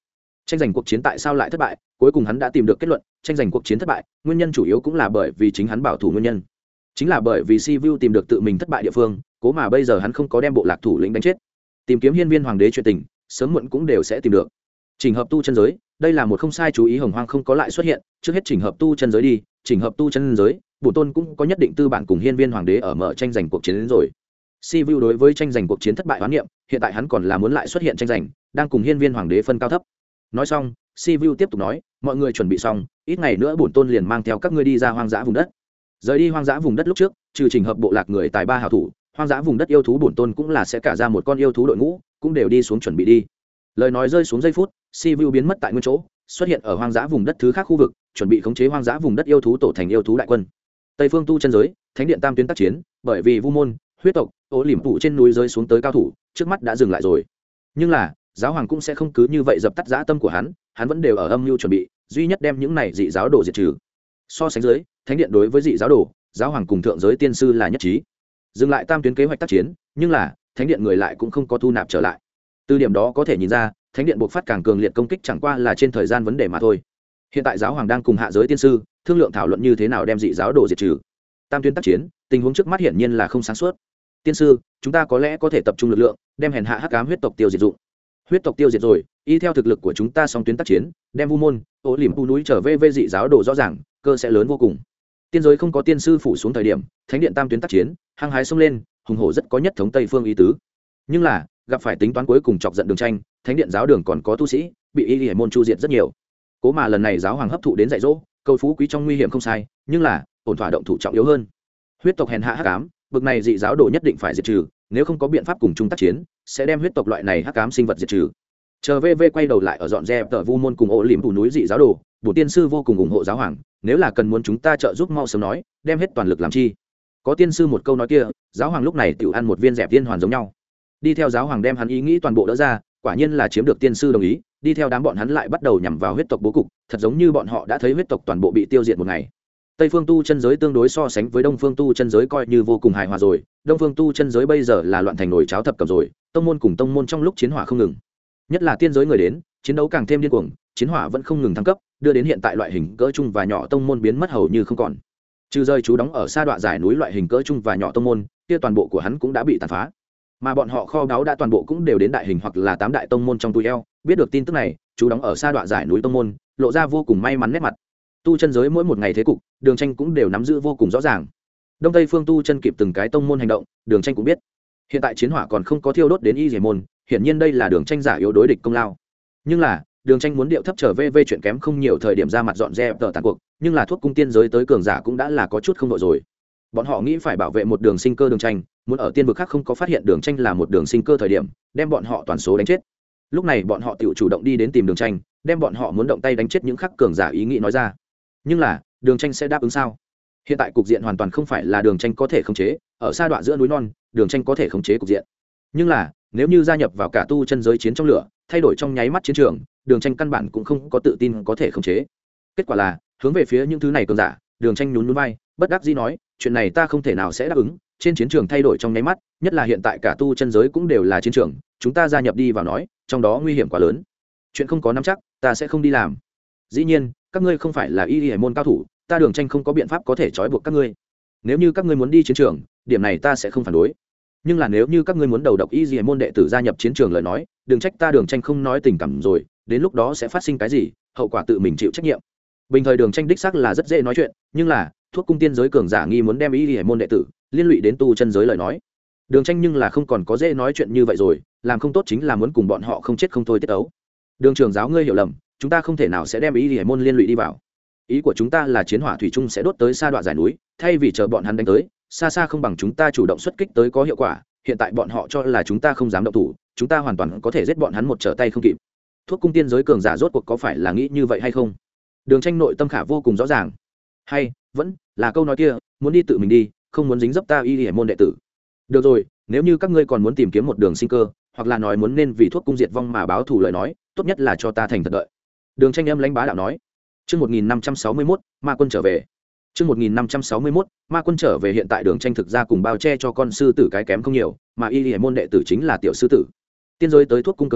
tranh giành cuộc chiến tại sao lại thất bại, cuối cùng hắn đã tìm được kết luận, tranh giành cuộc chiến thất bại nguyên nhân chủ yếu cũng là bởi vì chính hắn bảo thủ nguyên nhân, chính là bởi vì Sivu tìm được tự mình thất bại địa phương, cố mà bây giờ hắn không có đem bộ lạc thủ lĩnh đánh chết. Tìm kiếm hiên viên hoàng đế chuyện tình sớm muộn cũng đều sẽ tìm được. Chỉnh hợp tu chân giới, đây là một không sai, chú ý Hồng Hoang không có lại xuất hiện, trước hết chỉnh hợp tu chân giới đi, chỉnh hợp tu chân giới, bổn tôn cũng có nhất định tư bản cùng hiên viên hoàng đế ở mở tranh giành cuộc chiến đến rồi. Sivu đối với tranh giành cuộc chiến thất bại hoán niệm, hiện tại hắn còn là muốn lại xuất hiện tranh giành, đang cùng hiên viên hoàng đế phân cao thấp. Nói xong, Sivu tiếp tục nói, mọi người chuẩn bị xong, ít ngày nữa bổn tôn liền mang theo các ngươi đi ra hoang dã vùng đất. Rời đi hoang dã vùng đất lúc trước, trừ chỉnh hợp bộ lạc người tài ba hảo thủ, hoang dã vùng đất yêu thú bổn tôn cũng là sẽ cả ra một con yêu thú đội ngũ, cũng đều đi xuống chuẩn bị đi. Lời nói rơi xuống giây phút, Sivu biến mất tại nguyên chỗ, xuất hiện ở hoang dã vùng đất thứ khác khu vực, chuẩn bị khống chế hoang dã vùng đất yêu thú tổ thành yêu thú đại quân. Tây phương tu chân giới, thánh điện tam tuyến tác chiến, bởi vì vu môn, huyết tộc, ố liềm phụ trên núi rơi xuống tới cao thủ, trước mắt đã dừng lại rồi. Nhưng là giáo hoàng cũng sẽ không cứ như vậy dập tắt dã tâm của hắn vẫn đều ở âm mưu chuẩn bị, duy nhất đem những này dị giáo đồ diệt trừ. So sánh dưới, thánh điện đối với dị giáo đồ, giáo hoàng cùng thượng giới tiên sư là nhất trí, dừng lại tam tuyến kế hoạch tác chiến. Nhưng là thánh điện người lại cũng không có thu nạp trở lại. Từ điểm đó có thể nhìn ra, thánh điện buộc phát càng cường liệt công kích chẳng qua là trên thời gian vấn đề mà thôi. Hiện tại giáo hoàng đang cùng hạ giới tiên sư thương lượng thảo luận như thế nào đem dị giáo đồ diệt trừ. Tam tuyến tác chiến, tình huống trước mắt hiển nhiên là không sáng suốt. Tiên sư, chúng ta có lẽ có thể tập trung lực lượng, đem hèn hạ hắc ám huyết tộc tiêu diệt dụng. Huyết tộc tiêu diệt rồi, y theo thực lực của chúng ta song tuyến tác chiến, đem vu môn, ố liềm tu núi trở về dị giáo đồ rõ ràng, cơ sẽ lớn vô cùng. Tiên giới không có tiên sư phủ xuống thời điểm, thánh điện tam tuyến tác chiến, hăng hái xông lên, hùng hổ rất có nhất thống tây phương ý tứ. Nhưng là gặp phải tính toán cuối cùng chọc giận đường tranh, thánh điện giáo đường còn có tu sĩ bị y hải môn chu diệt rất nhiều. Cố mà lần này giáo hoàng hấp thụ đến dạy dỗ, cầu phú quý trong nguy hiểm không sai, nhưng là ổn thỏa động thủ trọng yếu hơn. Huyết tộc hèn hạ hắc ám, bực này dị giáo đồ nhất định phải diệt trừ, nếu không có biện pháp cùng chung tác chiến, sẽ đem huyết tộc loại này hắc ám sinh vật diệt trừ. Chờ VV quay đầu lại ở dọn dẹp tờ vu môn cùng ổ liềm phủ núi dị giáo đồ, bổ tiên sư vô cùng ủng hộ giáo hoàng, nếu là cần muốn chúng ta trợ giúp mau sớm nói, đem hết toàn lực làm chi. Có tiên sư một câu nói kia, giáo hoàng lúc này tự ăn một viên dẹp tiên hoàn giống nhau. Đi theo giáo hoàng đem hắn ý nghĩ toàn bộ đỡ ra, quả nhiên là chiếm được tiên sư đồng ý, đi theo đám bọn hắn lại bắt đầu nhằm vào huyết tộc bố cục, thật giống như bọn họ đã thấy huyết tộc toàn bộ bị tiêu diệt một ngày. Tây phương tu chân giới tương đối so sánh với đông phương tu chân giới coi như vô cùng hài hòa rồi, đông phương tu chân giới bây giờ là loạn thành nồi cháo thập cẩm rồi, tông môn cùng tông môn trong lúc chiến hỏa không ngừng, nhất là tiên giới người đến, chiến đấu càng thêm điên cuồng, chiến hỏa vẫn không ngừng thăng cấp, đưa đến hiện tại loại hình cỡ trung và nhỏ tông môn biến mất hầu như không còn. Trừ rơi chú đóng ở xa đoạn dải núi loại hình cỡ trung và nhỏ tông môn, kia toàn bộ của hắn cũng đã bị tàn phá, mà bọn họ kho báu đã toàn bộ cũng đều đến đại hình hoặc là tám đại tông môn trong túi eo. Biết được tin tức này, chú đóng ở xa đoạn dải núi tông môn lộ ra vô cùng may mắn nét mặt. Tu chân giới mỗi một ngày thế cục, đường tranh cũng đều nắm giữ vô cùng rõ ràng. Đông tây phương tu chân kịp từng cái tông môn hành động, đường tranh cũng biết. Hiện tại chiến hỏa còn không có thiêu đốt đến y dề môn, hiển nhiên đây là đường tranh giả yếu đối địch công lao. Nhưng là đường tranh muốn điệu thấp trở về chuyện kém không nhiều thời điểm ra mặt dọn dẹp tờ tàn cuộc, nhưng là thuốc cung tiên giới tới cường giả cũng đã là có chút không đội rồi. Bọn họ nghĩ phải bảo vệ một đường sinh cơ đường tranh, muốn ở tiên vực khác không có phát hiện đường tranh là một đường sinh cơ thời điểm, đem bọn họ toàn số đánh chết. Lúc này bọn họ tự chủ động đi đến tìm đường tranh, đem bọn họ muốn động tay đánh chết những khắc cường giả ý nghĩ nói ra. Nhưng là đường tranh sẽ đáp ứng sao? Hiện tại cục diện hoàn toàn không phải là đường tranh có thể khống chế, ở sa đoạn giữa núi non, đường tranh có thể khống chế cục diện. Nhưng là nếu như gia nhập vào cả tu chân giới chiến trong lửa, thay đổi trong nháy mắt chiến trường, đường tranh căn bản cũng không có tự tin có thể khống chế. Kết quả là hướng về phía những thứ này cường giả, đường tranh nhún nhún vai, bất đắc dĩ nói, chuyện này ta không thể nào sẽ đáp ứng. Trên chiến trường thay đổi trong nháy mắt, nhất là hiện tại cả tu chân giới cũng đều là chiến trường, chúng ta gia nhập đi vào nói, trong đó nguy hiểm quá lớn, chuyện không có nắm chắc, ta sẽ không đi làm. Dĩ nhiên các ngươi không phải là y hải môn cao thủ, ta đường tranh không có biện pháp có thể trói buộc các ngươi. Nếu như các ngươi muốn đi chiến trường, điểm này ta sẽ không phản đối. Nhưng là nếu như các ngươi muốn đầu độc y hải môn đệ tử gia nhập chiến trường lời nói, đừng trách ta đường tranh không nói tình cảm rồi, đến lúc đó sẽ phát sinh cái gì, hậu quả tự mình chịu trách nhiệm. Bình thời đường tranh đích xác là rất dễ nói chuyện, nhưng là thuốc cung tiên giới cường giả nghi muốn đem y hải môn đệ tử liên lụy đến tu chân giới lời nói, đường tranh nhưng là không còn có dễ nói chuyện như vậy rồi, làm không tốt chính là muốn cùng bọn họ không chết không thôi tiết ấu. Đường trưởng giáo ngươi hiểu lầm, chúng ta không thể nào sẽ đem y hải môn liên lụy đi vào. Ý của chúng ta là chiến hỏa thủy chung sẽ đốt tới xa đoạn dải núi, thay vì chờ bọn hắn đánh tới, xa xa không bằng chúng ta chủ động xuất kích tới có hiệu quả. Hiện tại bọn họ cho là chúng ta không dám động thủ, chúng ta hoàn toàn có thể giết bọn hắn một trở tay không kịp. Thuốc cung tiên giới cường giả rốt cuộc có phải là nghĩ như vậy hay không? Đường tranh nội tâm khả vô cùng rõ ràng. Hay vẫn là câu nói kia, muốn đi tự mình đi, không muốn dính dấp ta y hải môn đệ tử. Được rồi, nếu như các ngươi còn muốn tìm kiếm một đường sinh cơ, hoặc là nói muốn nên vì thuốc cung diệt vong mà báo thù lời nói, tốt nhất là cho ta thành thật đợi. Đường tranh âm lãnh bá đạo nói. Chương 1561, ma quân trở về. Chương 1561, ma quân trở về. Hiện tại đường tranh thực ra cùng bao che cho con sư tử cái kém không nhiều, mà y hải môn đệ tử chính là tiểu sư tử. Tiên giới tới thuốc cung cường giả,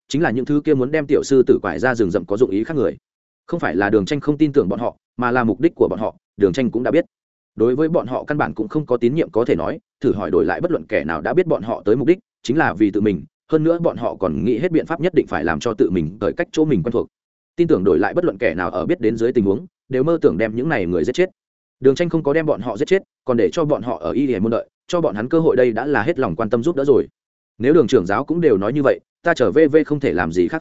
chính là những thứ kia muốn đem tiểu sư tử quải ra rừng rậm có dụng ý khác người. Không phải là Đường Tranh không tin tưởng bọn họ, mà là mục đích của bọn họ Đường Tranh cũng đã biết. Đối với bọn họ căn bản cũng không có tín nhiệm có thể nói, thử hỏi đổi lại bất luận kẻ nào đã biết bọn họ tới mục đích chính là vì tự mình, hơn nữa bọn họ còn nghĩ hết biện pháp nhất định phải làm cho tự mình cởi cách chỗ mình quen thuộc. Tin tưởng đổi lại bất luận kẻ nào ở biết đến dưới tình huống đều mơ tưởng đem những này người giết chết. Đường Tranh không có đem bọn họ giết chết, còn để cho bọn họ ở Y Lìa Môn đợi, cho bọn hắn cơ hội, đây đã là hết lòng quan tâm giúp đỡ rồi. Nếu Đường trưởng giáo cũng đều nói như vậy, ta trở về không thể làm gì khác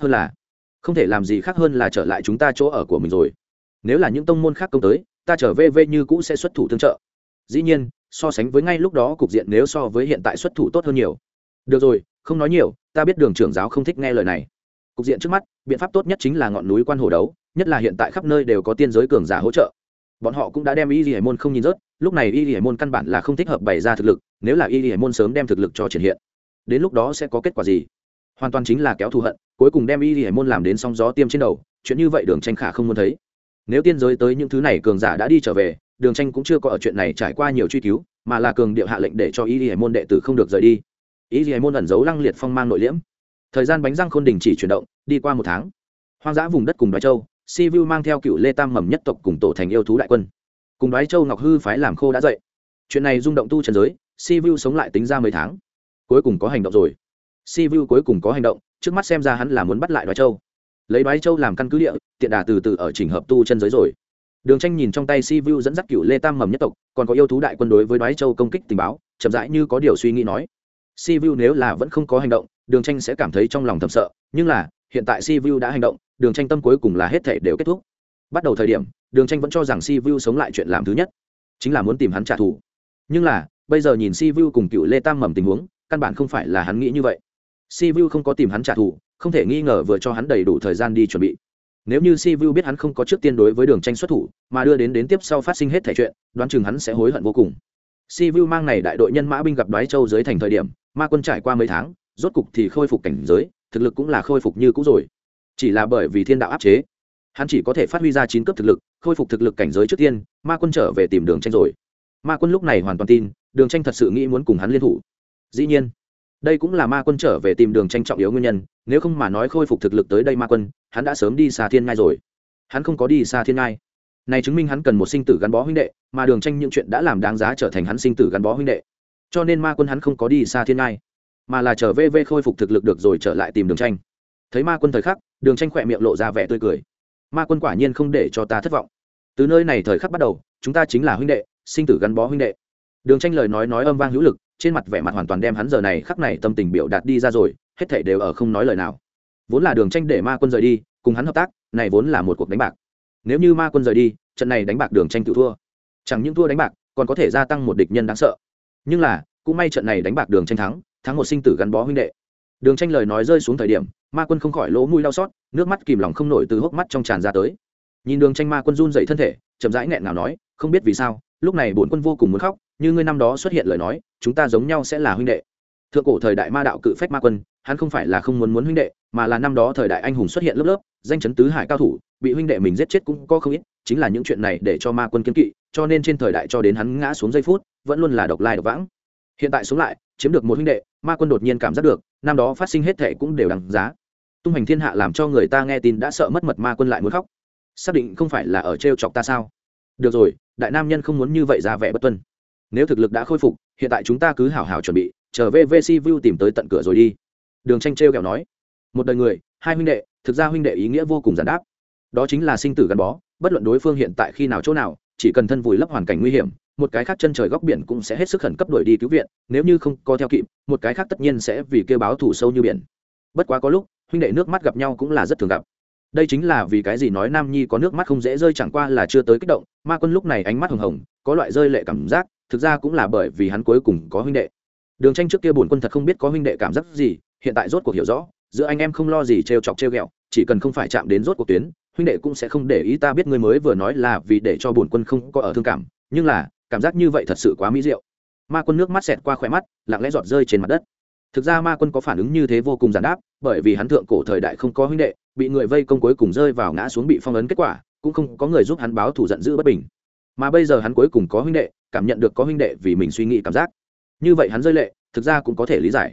hơn là trở lại chúng ta chỗ ở của mình rồi. Nếu là những tông môn khác công tới, ta trở về như cũ sẽ xuất thủ tương trợ. Dĩ nhiên, so sánh với ngay lúc đó cục diện nếu so với hiện tại xuất thủ tốt hơn nhiều. Được rồi, không nói nhiều, ta biết Đường trưởng giáo không thích nghe lời này. Cục diện trước mắt, biện pháp tốt nhất chính là ngọn núi quan hồ đấu, nhất là hiện tại khắp nơi đều có tiên giới cường giả hỗ trợ. Bọn họ cũng đã đem Y Lìa Môn không nhìn rớt, lúc này Y Lìa Môn căn bản là không thích hợp bày ra thực lực, nếu là Y Lìa Môn sớm đem thực lực cho triển hiện, đến lúc đó sẽ có kết quả gì? Hoàn toàn chính là kéo thù hận, cuối cùng đem Y Lìa Môn làm đến sóng gió tiêm trên đầu, chuyện như vậy Đường Tranh khả không muốn thấy. Nếu tiên giới tới những thứ này cường giả đã đi trở về, Đường Tranh cũng chưa có ở chuyện này trải qua nhiều truy cứu, mà là cường điệu hạ lệnh để cho Y Lìa Môn đệ tử không được rời đi. Y Lìa Môn ẩn giấu Lăng Liệt Phong mang nội liễm. Thời gian bánh răng khôn đình chỉ chuyển động, đi qua 1 tháng. Hoang dã vùng đất cùng Đoái Châu, Sivu mang theo cựu Lê Tam mầm nhất tộc cùng tổ thành yêu thú đại quân. Cùng Đoái Châu Ngọc Hư phái làm khô đã dậy. Chuyện này rung động tu trần giới, Sivu sống lại tính ra mấy tháng, cuối cùng có hành động rồi. Sivu cuối cùng có hành động, trước mắt xem ra hắn là muốn bắt lại Đoái Châu, lấy Đoái Châu làm căn cứ địa, tiện đà từ từ ở chỉnh hợp tu chân giới rồi. Đường Tranh nhìn trong tay Sivu dẫn dắt cựu Lê Tam mầm nhất tộc, còn có yêu thú đại quân đối với Đoái Châu công kích tình báo, chậm rãi như có điều suy nghĩ nói: Sivu nếu là vẫn không có hành động, Đường Tranh sẽ cảm thấy trong lòng thầm sợ, nhưng là hiện tại Sivu đã hành động, Đường Tranh tâm cuối cùng là hết thảy đều kết thúc. Bắt đầu thời điểm, Đường Tranh vẫn cho rằng Sivu sống lại chuyện làm thứ nhất chính là muốn tìm hắn trả thù, nhưng là bây giờ nhìn Sivu cùng cựu Lê Tam mầm tình huống, căn bản không phải là hắn nghĩ như vậy. Sivu không có tìm hắn trả thù, không thể nghi ngờ vừa cho hắn đầy đủ thời gian đi chuẩn bị. Nếu như Sivu biết hắn không có trước tiên đối với Đường Tranh xuất thủ, mà đưa đến tiếp sau phát sinh hết thảy chuyện, đoán chừng hắn sẽ hối hận vô cùng. Sivu mang này đại đội nhân mã binh gặp Đoái Châu dưới thành thời điểm, ma quân trải qua mấy tháng, rốt cục thì khôi phục cảnh giới, thực lực cũng là khôi phục như cũ rồi. Chỉ là bởi vì thiên đạo áp chế, hắn chỉ có thể phát huy ra 9 cấp thực lực, khôi phục thực lực cảnh giới trước tiên, ma quân trở về tìm Đường Tranh rồi. Ma quân lúc này hoàn toàn tin Đường Tranh thật sự nghĩ muốn cùng hắn liên thủ. Dĩ nhiên, đây cũng là ma quân trở về tìm Đường Tranh trọng yếu nguyên nhân, nếu không mà nói khôi phục thực lực tới đây ma quân, hắn đã sớm đi xa thiên ngai rồi. Hắn không có đi xa thiên ngai, này chứng minh hắn cần một sinh tử gắn bó huynh đệ, mà Đường Tranh những chuyện đã làm đáng giá trở thành hắn sinh tử gắn bó huynh đệ. Cho nên ma quân hắn không có đi xa thiên ngai, mà là trở về khôi phục thực lực được rồi trở lại tìm Đường Tranh. Thấy ma quân thời khắc, Đường Tranh khỏe miệng lộ ra vẻ tươi cười. Ma quân quả nhiên không để cho ta thất vọng. Từ nơi này thời khắc bắt đầu, chúng ta chính là huynh đệ, sinh tử gắn bó huynh đệ. Đường Tranh lời nói âm vang hữu lực, trên mặt vẻ mặt hoàn toàn đem hắn giờ này khắc này tâm tình biểu đạt đi ra rồi, hết thảy đều ở không nói lời nào. Vốn là Đường Tranh để ma quân rời đi, cùng hắn hợp tác, này vốn là một cuộc đánh bạc. Nếu như ma quân rời đi, trận này đánh bạc Đường Tranh tự thua. Chẳng những thua đánh bạc, còn có thể gia tăng một địch nhân đáng sợ. Nhưng là, cũng may trận này đánh bạc Đường Tranh thắng một sinh tử gắn bó huynh đệ. Đường Tranh lời nói rơi xuống thời điểm, ma quân không khỏi lỗ mũi đau xót, nước mắt kìm lòng không nổi từ hốc mắt trong tràn ra tới. Nhìn Đường Tranh, ma quân run dậy thân thể, chậm rãi nghẹn ngào nói: không biết vì sao, lúc này bổn quân vô cùng muốn khóc, như ngươi năm đó xuất hiện lời nói, chúng ta giống nhau sẽ là huynh đệ. Thượng cổ thời đại ma đạo cự phách ma quân, hắn không phải là không muốn huynh đệ, mà là năm đó thời đại anh hùng xuất hiện lớp lớp, danh chấn tứ hải cao thủ, bị huynh đệ mình giết chết cũng có không ít, chính là những chuyện này để cho ma quân kiên kỵ, cho nên trên thời đại cho đến hắn ngã xuống giây phút, vẫn luôn là độc lai độc vãng. Hiện tại sống lại, chiếm được một huynh đệ, ma quân đột nhiên cảm giác được, năm đó phát sinh hết thảy cũng đều đáng giá. Tung hành thiên hạ làm cho người ta nghe tin đã sợ mất mật, ma quân lại muốn khóc. Xác định không phải là ở trêu chọc ta sao? Được rồi, đại nam nhân không muốn như vậy ra vẻ bất tuân. Nếu thực lực đã khôi phục, hiện tại chúng ta cứ hảo hảo chuẩn bị, trở về Sivu tìm tới tận cửa rồi đi. Đường Tranh trêu ghẹo nói: một đời người, hai huynh đệ, thực ra huynh đệ ý nghĩa vô cùng giản đáp, đó chính là sinh tử gắn bó, bất luận đối phương hiện tại khi nào chỗ nào, chỉ cần thân vùi lấp hoàn cảnh nguy hiểm, một cái khác chân trời góc biển cũng sẽ hết sức khẩn cấp đuổi đi cứu viện, nếu như không có theo kịp, một cái khác tất nhiên sẽ vì kêu báo thù sâu như biển. Bất quá có lúc, huynh đệ nước mắt gặp nhau cũng là rất thường gặp. Đây chính là vì cái gì nói nam nhi có nước mắt không dễ rơi, chẳng qua là chưa tới kích động. Ma quân lúc này ánh mắt hồng hồng, có loại rơi lệ cảm giác, thực ra cũng là bởi vì hắn cuối cùng có huynh đệ. Đường Tranh trước kia bổn quân thật không biết có huynh đệ cảm giác gì, hiện tại rốt cuộc hiểu rõ, giữa anh em không lo gì trêu chọc trêu ghẹo, chỉ cần không phải chạm đến rốt cuộc tuyến, huynh đệ cũng sẽ không để ý. Ta biết ngươi mới vừa nói là vì để cho bổn quân không có ở thương cảm, nhưng là cảm giác như vậy thật sự quá mỹ diệu. Ma quân nước mắt xẹt qua khóe mắt, lặng lẽ giọt rơi trên mặt đất. Thực ra ma quân có phản ứng như thế vô cùng giản đáp, bởi vì hắn thượng cổ thời đại không có huynh đệ, bị người vây công cuối cùng rơi vào ngã xuống bị phong ấn, kết quả cũng không có người giúp hắn báo thù giận dữ bất bình. Mà bây giờ hắn cuối cùng có huynh đệ, cảm nhận được có huynh đệ vì mình suy nghĩ cảm giác, như vậy hắn rơi lệ, thực ra cũng có thể lý giải.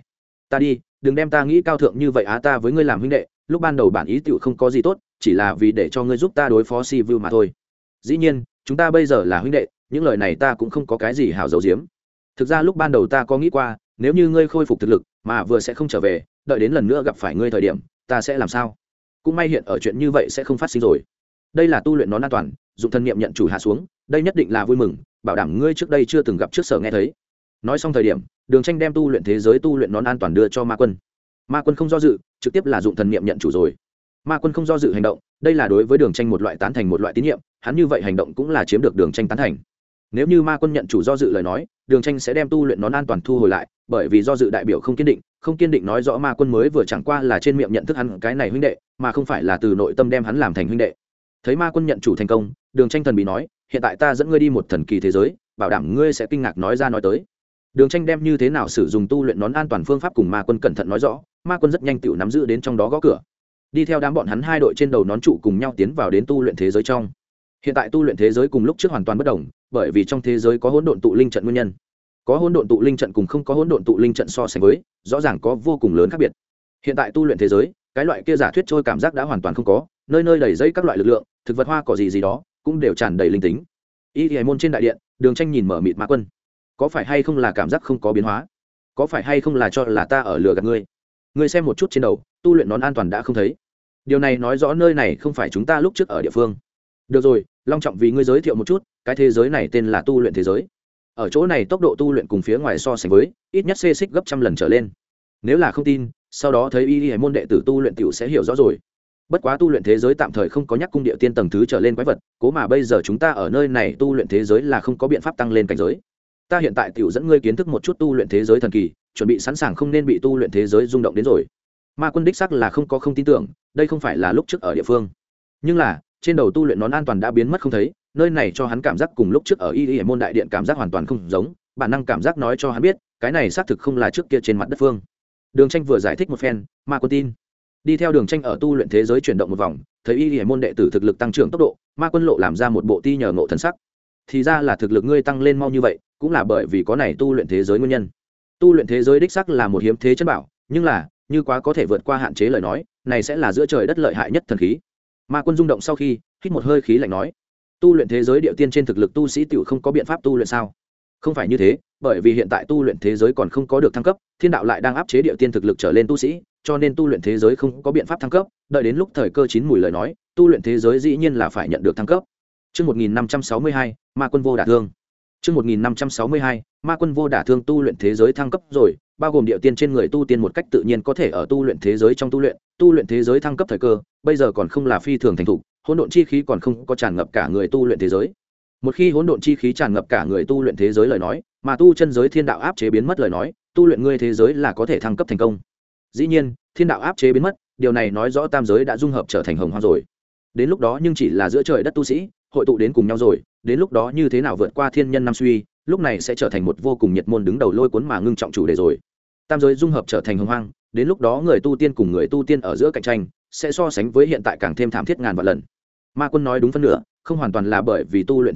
ta đi, đừng đem ta nghĩ cao thượng như vậy á, ta với ngươi làm huynh đệ lúc ban đầu bản ý tựu không có gì tốt, chỉ là vì để cho ngươi giúp ta đối phó si vu mà thôi. Dĩ nhiên chúng ta bây giờ là huynh đệ, những lời này ta cũng không có cái gì hảo giấu giếm. Thực ra lúc ban đầu ta có nghĩ qua, nếu như ngươi khôi phục thực lực mà vừa sẽ không trở về, đợi đến lần nữa gặp phải ngươi thời điểm ta sẽ làm sao. Cũng may hiện ở chuyện như vậy sẽ không phát sinh rồi. Đây là tu luyện nón an toàn, dụng thân niệm nhận chủ hạ xuống, đây nhất định là vui mừng, bảo đảm ngươi trước đây chưa từng gặp trước sở nghe thấy. Nói xong thời điểm, Đường Tranh đem tu luyện thế giới tu luyện nón an toàn đưa cho Ma Quân. Ma Quân không do dự, trực tiếp là dụng thần niệm nhận chủ rồi. Ma Quân không do dự hành động, đây là đối với Đường Tranh một loại tán thành, một loại tín nhiệm, hắn như vậy hành động cũng là chiếm được Đường Tranh tán thành. Nếu như Ma Quân nhận chủ do dự lời nói, Đường Tranh sẽ đem tu luyện nón an toàn thu hồi lại, bởi vì do dự đại biểu không kiên định, không kiên định nói rõ Ma Quân mới vừa chẳng qua là trên miệng nhận thức hắn cái này huynh đệ, mà không phải là từ nội tâm đem hắn làm thành huynh đệ. Thấy Ma Quân nhận chủ thành công, Đường Tranh thần bí nói, hiện tại ta dẫn ngươi đi một thần kỳ thế giới, bảo đảm ngươi sẽ kinh ngạc nói ra nói tới. Đường Tranh đem như thế nào sử dụng tu luyện nón an toàn phương pháp cùng Ma Quân cẩn thận nói rõ, Ma Quân rất nhanh tựu nắm giữ đến trong đó gõ cửa. Đi theo đám bọn hắn hai đội trên đầu nón trụ cùng nhau tiến vào đến tu luyện thế giới trong. Hiện tại tu luyện thế giới cùng lúc trước hoàn toàn bất đồng, bởi vì trong thế giới có hỗn độn tụ linh trận nguyên nhân. Có hỗn độn tụ linh trận cùng không có hỗn độn tụ linh trận so sánh với, rõ ràng có vô cùng lớn khác biệt. Hiện tại tu luyện thế giới, cái loại kia giả thuyết trôi cảm giác đã hoàn toàn không có, nơi nơi đầy dây các loại lực lượng, thực vật hoa cỏ gì đó, cũng đều tràn đầy linh tính. Y môn trên đại điện, Đường Tranh nhìn mở mịt Ma Quân. Có phải hay không là cảm giác không có biến hóa? Có phải hay không là cho là ta ở lừa gạt ngươi? Ngươi xem một chút trên đầu, tu luyện nón an toàn đã không thấy. Điều này nói rõ nơi này không phải chúng ta lúc trước ở địa phương. Được rồi, long trọng vì ngươi giới thiệu một chút, cái thế giới này tên là tu luyện thế giới. Ở chỗ này tốc độ tu luyện cùng phía ngoài so sánh với, ít nhất xê xích gấp trăm lần trở lên. Nếu là không tin, sau đó thấy y môn đệ tử tu luyện tiểu sẽ hiểu rõ rồi. Bất quá tu luyện thế giới tạm thời không có nhắc cung địa tiên tầng thứ trở lên quái vật, cố mà bây giờ chúng ta ở nơi này tu luyện thế giới là không có biện pháp tăng lên cảnh giới. Ta hiện tại tiểu dẫn ngươi kiến thức một chút tu luyện thế giới thần kỳ, chuẩn bị sẵn sàng không nên bị tu luyện thế giới rung động đến rồi. Ma Quân đích xác là không tin tưởng, đây không phải là lúc trước ở địa phương. Nhưng là, trên đầu tu luyện nón an toàn đã biến mất không thấy, nơi này cho hắn cảm giác cùng lúc trước ở y môn đại điện cảm giác hoàn toàn không giống, bản năng cảm giác nói cho hắn biết, cái này xác thực không là trước kia trên mặt đất phương. Đường Tranh vừa giải thích một phen, Ma Quân tin. Đi theo Đường Tranh ở tu luyện thế giới chuyển động một vòng, thấy y môn đệ tử thực lực tăng trưởng tốc độ, Ma Quân lộ làm ra một bộ ti nhờ ngộ thần sắc. Thì ra là thực lực ngươi tăng lên mau như vậy, cũng là bởi vì có này tu luyện thế giới nguyên nhân. Tu luyện thế giới đích xác là một hiếm thế chân bảo, nhưng là, như quá có thể vượt qua hạn chế lời nói, này sẽ là giữa trời đất lợi hại nhất thần khí. Ma Quân rung động sau khi hít một hơi khí lạnh nói, tu luyện thế giới địa tiên trên thực lực tu sĩ tiểu không có biện pháp tu luyện sao? Không phải như thế, bởi vì hiện tại tu luyện thế giới còn không có được thăng cấp, thiên đạo lại đang áp chế địa tiên thực lực trở lên tu sĩ, cho nên tu luyện thế giới không có biện pháp thăng cấp, đợi đến lúc thời cơ chín mùi lời nói, tu luyện thế giới dĩ nhiên là phải nhận được thăng cấp. Chương 1562, Ma Quân vô đả thương. Chương 1562, Ma Quân vô đả thương tu luyện thế giới thăng cấp rồi, bao gồm địa tiên trên người tu tiên một cách tự nhiên có thể ở tu luyện thế giới trong tu luyện thế giới thăng cấp thời cơ, bây giờ còn không là phi thường thành thục, hỗn độn chi khí còn không có tràn ngập cả người tu luyện thế giới. Một khi hỗn độn chi khí tràn ngập cả người tu luyện thế giới lời nói, mà tu chân giới thiên đạo áp chế biến mất lời nói, tu luyện ngươi thế giới là có thể thăng cấp thành công. Dĩ nhiên, thiên đạo áp chế biến mất, điều này nói rõ tam giới đã dung hợp trở thành hồng hoang rồi. Đến lúc đó nhưng chỉ là giữa trời đất tu sĩ hội tụ đến cùng nhau rồi, đến lúc đó như thế nào vượt qua thiên nhân năm suy, lúc này sẽ trở thành một vô cùng nhiệt môn đứng đầu lôi cuốn mà ngưng trọng chủ đề rồi. Tam giới dung hợp trở thành hồng hoang, đến lúc đó người tu tiên cùng người tu tiên ở giữa cạnh tranh sẽ so sánh với hiện tại càng thêm thảm thiết ngàn vạn lần. Ma Quân nói đúng phân nửa, không hoàn toàn là bởi vì tu luyện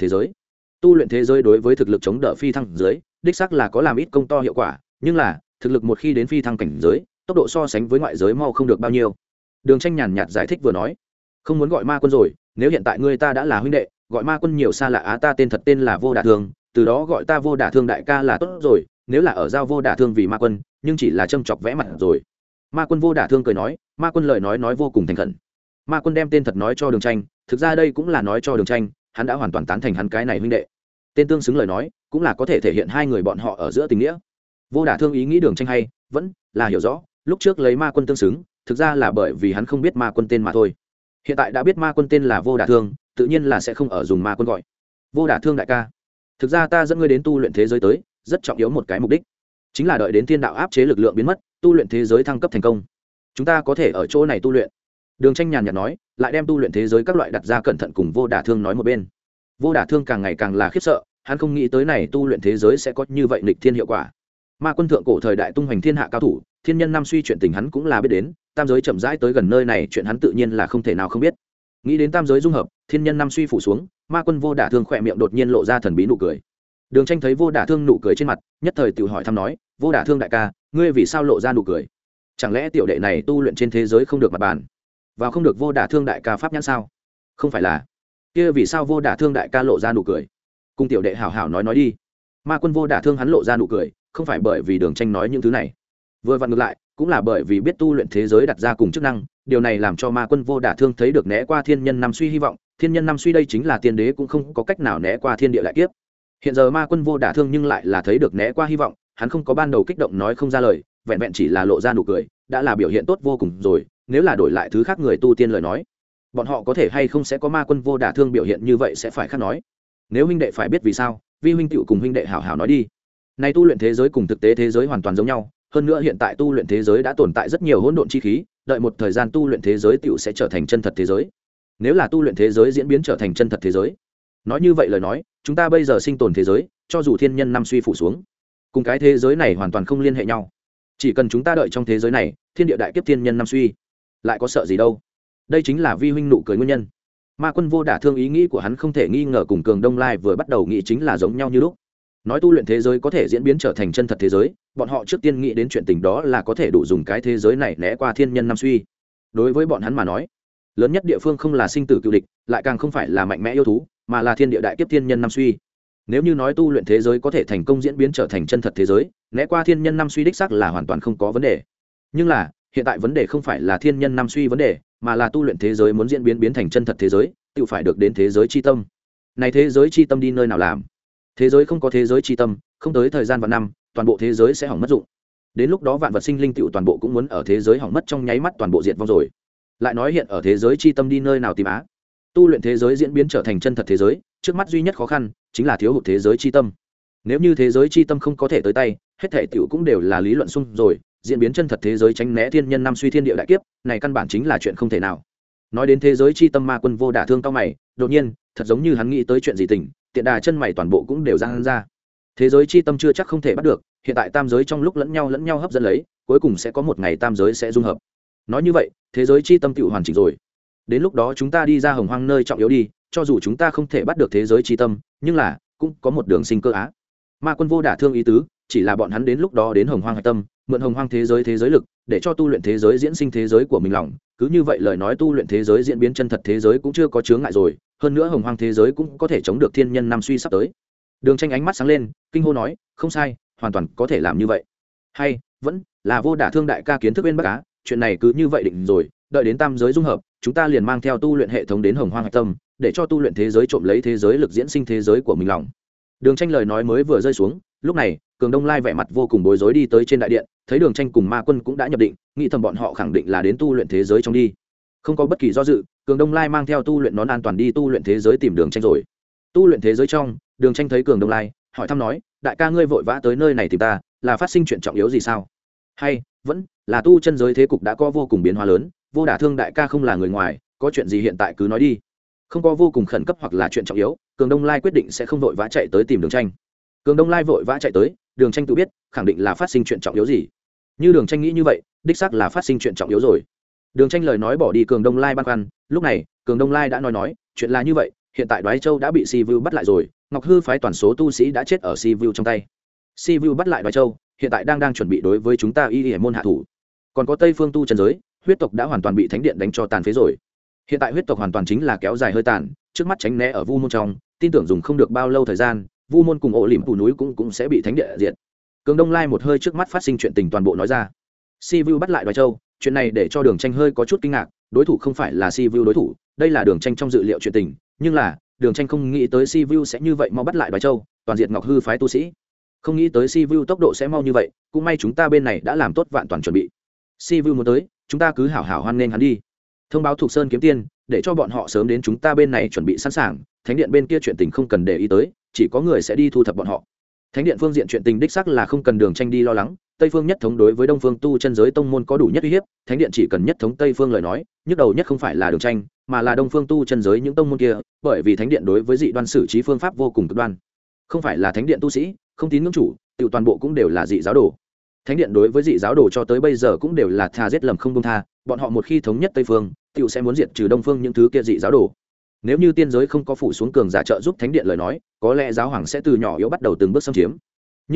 thế giới đối với thực lực chống đỡ phi thăng dưới đích xác là có làm ít công to hiệu quả, nhưng là thực lực một khi đến phi thăng cảnh giới, tốc độ so sánh với ngoại giới mau không được bao nhiêu. Đường Tranh nhàn nhạt giải thích vừa nói, không muốn gọi Ma Quân rồi, nếu hiện tại ngươi ta đã là huynh đệ, gọi Ma Quân nhiều xa lạ á, ta tên thật tên là Vô Đả Thương, từ đó gọi ta Vô Đả Thương đại ca là tốt rồi, nếu là ở giao Vô Đả Thương vì Ma Quân, nhưng chỉ là châm chọc vẽ mặt rồi. Ma Quân Vô Đả Thương cười nói, Ma Quân lời nói vô cùng thành khẩn. Ma Quân đem tên thật nói cho Đường Tranh, thực ra đây cũng là nói cho Đường Tranh, hắn đã hoàn toàn tán thành hắn cái này huynh đệ. Tên tương xứng lời nói, cũng là có thể thể hiện hai người bọn họ ở giữa tình nghĩa. Vô Đả Thương ý nghĩ Đường Tranh hay, vẫn là hiểu rõ, lúc trước lấy Ma Quân tương xứng, thực ra là bởi vì hắn không biết Ma Quân tên mà thôi. Hiện tại đã biết Ma Quân tên là Vô Đả Thương, tự nhiên là sẽ không ở dùng Ma Quân gọi. Vô Đả Thương đại ca, thực ra ta dẫn ngươi đến tu luyện thế giới tới, rất trọng yếu một cái mục đích, chính là đợi đến thiên đạo áp chế lực lượng biến mất, tu luyện thế giới thăng cấp thành công, chúng ta có thể ở chỗ này tu luyện. Đường Tranh nhàn nhạt nói, lại đem tu luyện thế giới các loại đặt ra cẩn thận cùng Vô Đả Thương nói một bên. Vô Đả Thương càng ngày càng là khiếp sợ, hắn không nghĩ tới này tu luyện thế giới sẽ có như vậy nghịch thiên hiệu quả. Ma Quân thượng cổ thời đại tung hoành thiên hạ cao thủ, thiên nhân năm suy chuyện tình hắn cũng là biết đến, tam giới chậm rãi tới gần nơi này chuyện hắn tự nhiên là không thể nào không biết. Nghĩ đến tam giới dung hợp, thiên nhân năm suy phủ xuống, Ma Quân Vô Đả Thương khỏe miệng đột nhiên lộ ra thần bí nụ cười. Đường Tranh thấy Vô Đả Thương nụ cười trên mặt, nhất thời tự hỏi thăm nói, Vô Đả Thương đại ca, ngươi vì sao lộ ra nụ cười? chẳng lẽ tiểu đệ này tu luyện trên thế giới không được mặt bàn, và không được vô đả thương đại ca pháp nhãn sao? Không phải là kia vì sao vô đả thương đại ca lộ ra nụ cười? Cùng tiểu đệ hảo hảo nói đi. Ma Quân vô đả thương hắn lộ ra nụ cười, không phải bởi vì Đường Tranh nói những thứ này, vừa vặn ngược lại cũng là bởi vì biết tu luyện thế giới đặt ra cùng chức năng. Điều này làm cho Ma Quân vô đả thương thấy được né qua thiên nhân năm suy hy vọng. Thiên nhân năm suy đây chính là tiên đế cũng không có cách nào né qua thiên địa đại kiếp. Hiện giờ Ma Quân vô đả thương nhưng lại là thấy được né qua hy vọng, hắn không có ban đầu kích động nói không ra lời, vẹn vẹn chỉ là lộ ra nụ cười đã là biểu hiện tốt vô cùng rồi. Nếu là đổi lại thứ khác người tu tiên lời nói, bọn họ có thể hay không sẽ có Ma Quân vô đả thương biểu hiện như vậy sẽ phải khác nói. Nếu huynh đệ phải biết vì sao, vi huynh tựu cùng huynh đệ hảo hảo nói đi. Này tu luyện thế giới cùng thực tế thế giới hoàn toàn giống nhau, hơn nữa hiện tại tu luyện thế giới đã tồn tại rất nhiều hỗn độn chi khí, đợi một thời gian tu luyện thế giới tựu sẽ trở thành chân thật thế giới. Nếu là tu luyện thế giới diễn biến trở thành chân thật thế giới, nói như vậy lời nói, chúng ta bây giờ sinh tồn thế giới, cho dù thiên nhân năm suy phủ xuống, cùng cái thế giới này hoàn toàn không liên hệ nhau. Chỉ cần chúng ta đợi trong thế giới này, thiên địa đại kiếp thiên nhân năm suy, lại có sợ gì đâu. Đây chính là vi huynh nụ cười nguyên nhân. Ma Quân vô đả thương ý nghĩ của hắn không thể nghi ngờ cùng Cường Đông Lai vừa bắt đầu nghĩ chính là giống nhau như lúc. Nói tu luyện thế giới có thể diễn biến trở thành chân thật thế giới, bọn họ trước tiên nghĩ đến chuyện tình đó là có thể đủ dùng cái thế giới này né qua thiên nhân năm suy. Đối với bọn hắn mà nói, lớn nhất địa phương không là sinh tử cựu địch, lại càng không phải là mạnh mẽ yêu thú, mà là thiên địa đại kiếp thiên nhân năm suy. Nếu như nói tu luyện thế giới có thể thành công diễn biến trở thành chân thật thế giới, né qua thiên nhân năm suy đích xác là hoàn toàn không có vấn đề. Nhưng là hiện tại vấn đề không phải là thiên nhân năm suy vấn đề, mà là tu luyện thế giới muốn diễn biến thành chân thật thế giới, tự phải được đến thế giới chi tâm. Này thế giới chi tâm đi nơi nào làm? Thế giới không có thế giới chi tâm, không tới thời gian vạn năm, toàn bộ thế giới sẽ hỏng mất dụng. Đến lúc đó vạn vật sinh linh tựu toàn bộ cũng muốn ở thế giới hỏng mất trong nháy mắt toàn bộ diệt vong rồi. Lại nói hiện ở thế giới chi tâm đi nơi nào tìm á? Tu luyện thế giới diễn biến trở thành chân thật thế giới, trước mắt duy nhất khó khăn chính là thiếu hụt thế giới chi tâm. Nếu như thế giới chi tâm không có thể tới tay, hết thảy tiểu cũng đều là lý luận xung rồi, diễn biến chân thật thế giới tránh né thiên nhân năm suy thiên địa đại kiếp, này căn bản chính là chuyện không thể nào. Nói đến thế giới chi tâm, Ma Quân vô đả thương cao mày, đột nhiên, thật giống như hắn nghĩ tới chuyện gì tình, tiện đà chân mày toàn bộ cũng đều giang ra. Thế giới chi tâm chưa chắc không thể bắt được, hiện tại tam giới trong lúc lẫn nhau hấp dẫn lấy, cuối cùng sẽ có một ngày tam giới sẽ dung hợp. Nói như vậy, thế giới chi tâm tiểu hoàn chỉnh rồi. Đến lúc đó chúng ta đi ra hồng hoang nơi trọng yếu đi, cho dù chúng ta không thể bắt được thế giới chi tâm, nhưng là cũng có một đường sinh cơ á. Ma Quân vô đả thương ý tứ, chỉ là bọn hắn đến lúc đó đến hồng hoang hạch tâm, mượn hồng hoang thế giới lực, để cho tu luyện thế giới diễn sinh thế giới của mình lòng. Cứ như vậy lời nói tu luyện thế giới diễn biến chân thật thế giới cũng chưa có chướng ngại rồi, hơn nữa hồng hoang thế giới cũng có thể chống được thiên nhân năm suy sắp tới. Đường Tranh ánh mắt sáng lên, kinh hô nói, không sai, hoàn toàn có thể làm như vậy. Hay vẫn là vô đả thương đại ca kiến thức bên bắc á, chuyện này cứ như vậy định rồi, đợi đến tam giới dung hợp, chúng ta liền mang theo tu luyện hệ thống đến hồng hoang hạch tâm, để cho tu luyện thế giới trộm lấy thế giới lực diễn sinh thế giới của mình lòng. Đường Tranh lời nói mới vừa rơi xuống, lúc này Cường Đông Lai vẻ mặt vô cùng bối rối đi tới trên đại điện, thấy Đường Tranh cùng Ma Quân cũng đã nhập định, nghĩ thầm bọn họ khẳng định là đến tu luyện thế giới trong đi. Không có bất kỳ do dự, Cường Đông Lai mang theo tu luyện nón an toàn đi tu luyện thế giới tìm Đường Tranh rồi. Tu luyện thế giới trong, Đường Tranh thấy Cường Đông Lai, hỏi thăm nói, đại ca ngươi vội vã tới nơi này tìm ta, là phát sinh chuyện trọng yếu gì sao? Hay vẫn là tu chân giới thế cục đã có vô cùng biến hóa lớn, vô đả thương đại ca không là người ngoài, có chuyện gì hiện tại cứ nói đi. Không có vô cùng khẩn cấp hoặc là chuyện trọng yếu, Cường Đông Lai quyết định sẽ không vội vã chạy tới tìm Đường Tranh. Cường Đông Lai vội vã chạy tới, Đường Tranh tự biết khẳng định là phát sinh chuyện trọng yếu gì. Như Đường Tranh nghĩ như vậy, đích xác là phát sinh chuyện trọng yếu rồi. Đường Tranh lời nói bỏ đi Cường Đông Lai băn khoăn, lúc này Cường Đông Lai đã nói chuyện là như vậy, hiện tại Đoái Châu đã bị Si Vu bắt lại rồi, Ngọc Hư phái toàn số tu sĩ đã chết ở Si Vu trong tay. Si Vu bắt lại Đoái Châu, hiện tại đang chuẩn bị đối với chúng ta Y Y môn hạ thủ. Còn có Tây Phương tu chân giới, huyết tộc đã hoàn toàn bị thánh điện đánh cho tàn phế rồi. Hiện tại huyết tộc hoàn toàn chính là kéo dài hơi tàn, trước mắt tránh né ở Vu môn trong, tin tưởng dùng không được bao lâu thời gian, Vu môn cùng ổ lỉm phủ núi cũng sẽ bị thánh địa diệt. Cường Đông Lai một hơi trước mắt phát sinh chuyện tình toàn bộ nói ra. Si Vu bắt lại Đoái Châu, chuyện này để cho Đường Tranh hơi có chút kinh ngạc, đối thủ không phải là Si Vu đối thủ, đây là Đường Tranh trong dự liệu chuyện tình, nhưng là Đường Tranh không nghĩ tới Si Vu sẽ như vậy mau bắt lại Đoái Châu, toàn diệt Ngọc Hư phái tu sĩ. Không nghĩ tới Si Vu tốc độ sẽ mau như vậy, cũng may chúng ta bên này đã làm tốt vạn toàn chuẩn bị. Si Vu muốn tới, chúng ta cứ hảo hảo hoan nghênh hắn đi. Thông báo Thục Sơn kiếm tiên, để cho bọn họ sớm đến chúng ta bên này chuẩn bị sẵn sàng, thánh điện bên kia chuyện tình không cần để ý tới, chỉ có người sẽ đi thu thập bọn họ. Thánh điện phương diện chuyện tình đích xác là không cần Đường Tranh đi lo lắng, Tây phương nhất thống đối với Đông phương tu chân giới tông môn có đủ nhất uy hiếp, thánh điện chỉ cần nhất thống Tây phương lời nói, nhức đầu nhất không phải là Đường Tranh, mà là Đông phương tu chân giới những tông môn kia, bởi vì thánh điện đối với dị đoan xử trí phương pháp vô cùng cực đoan. Không phải là thánh điện tu sĩ, không tín ngưỡng chủ, tự toàn bộ cũng đều là dị giáo đồ. Thánh điện đối với dị giáo đồ cho tới bây giờ cũng đều là tha giết lầm không buông tha, bọn họ một khi thống nhất Tây phương, tự sẽ muốn diệt trừ Đông phương những thứ kia dị giáo đồ. Nếu như tiên giới không có phủ xuống cường giả trợ giúp thánh điện lời nói, có lẽ giáo hoàng sẽ từ nhỏ yếu bắt đầu từng bước xâm chiếm. Nhưng là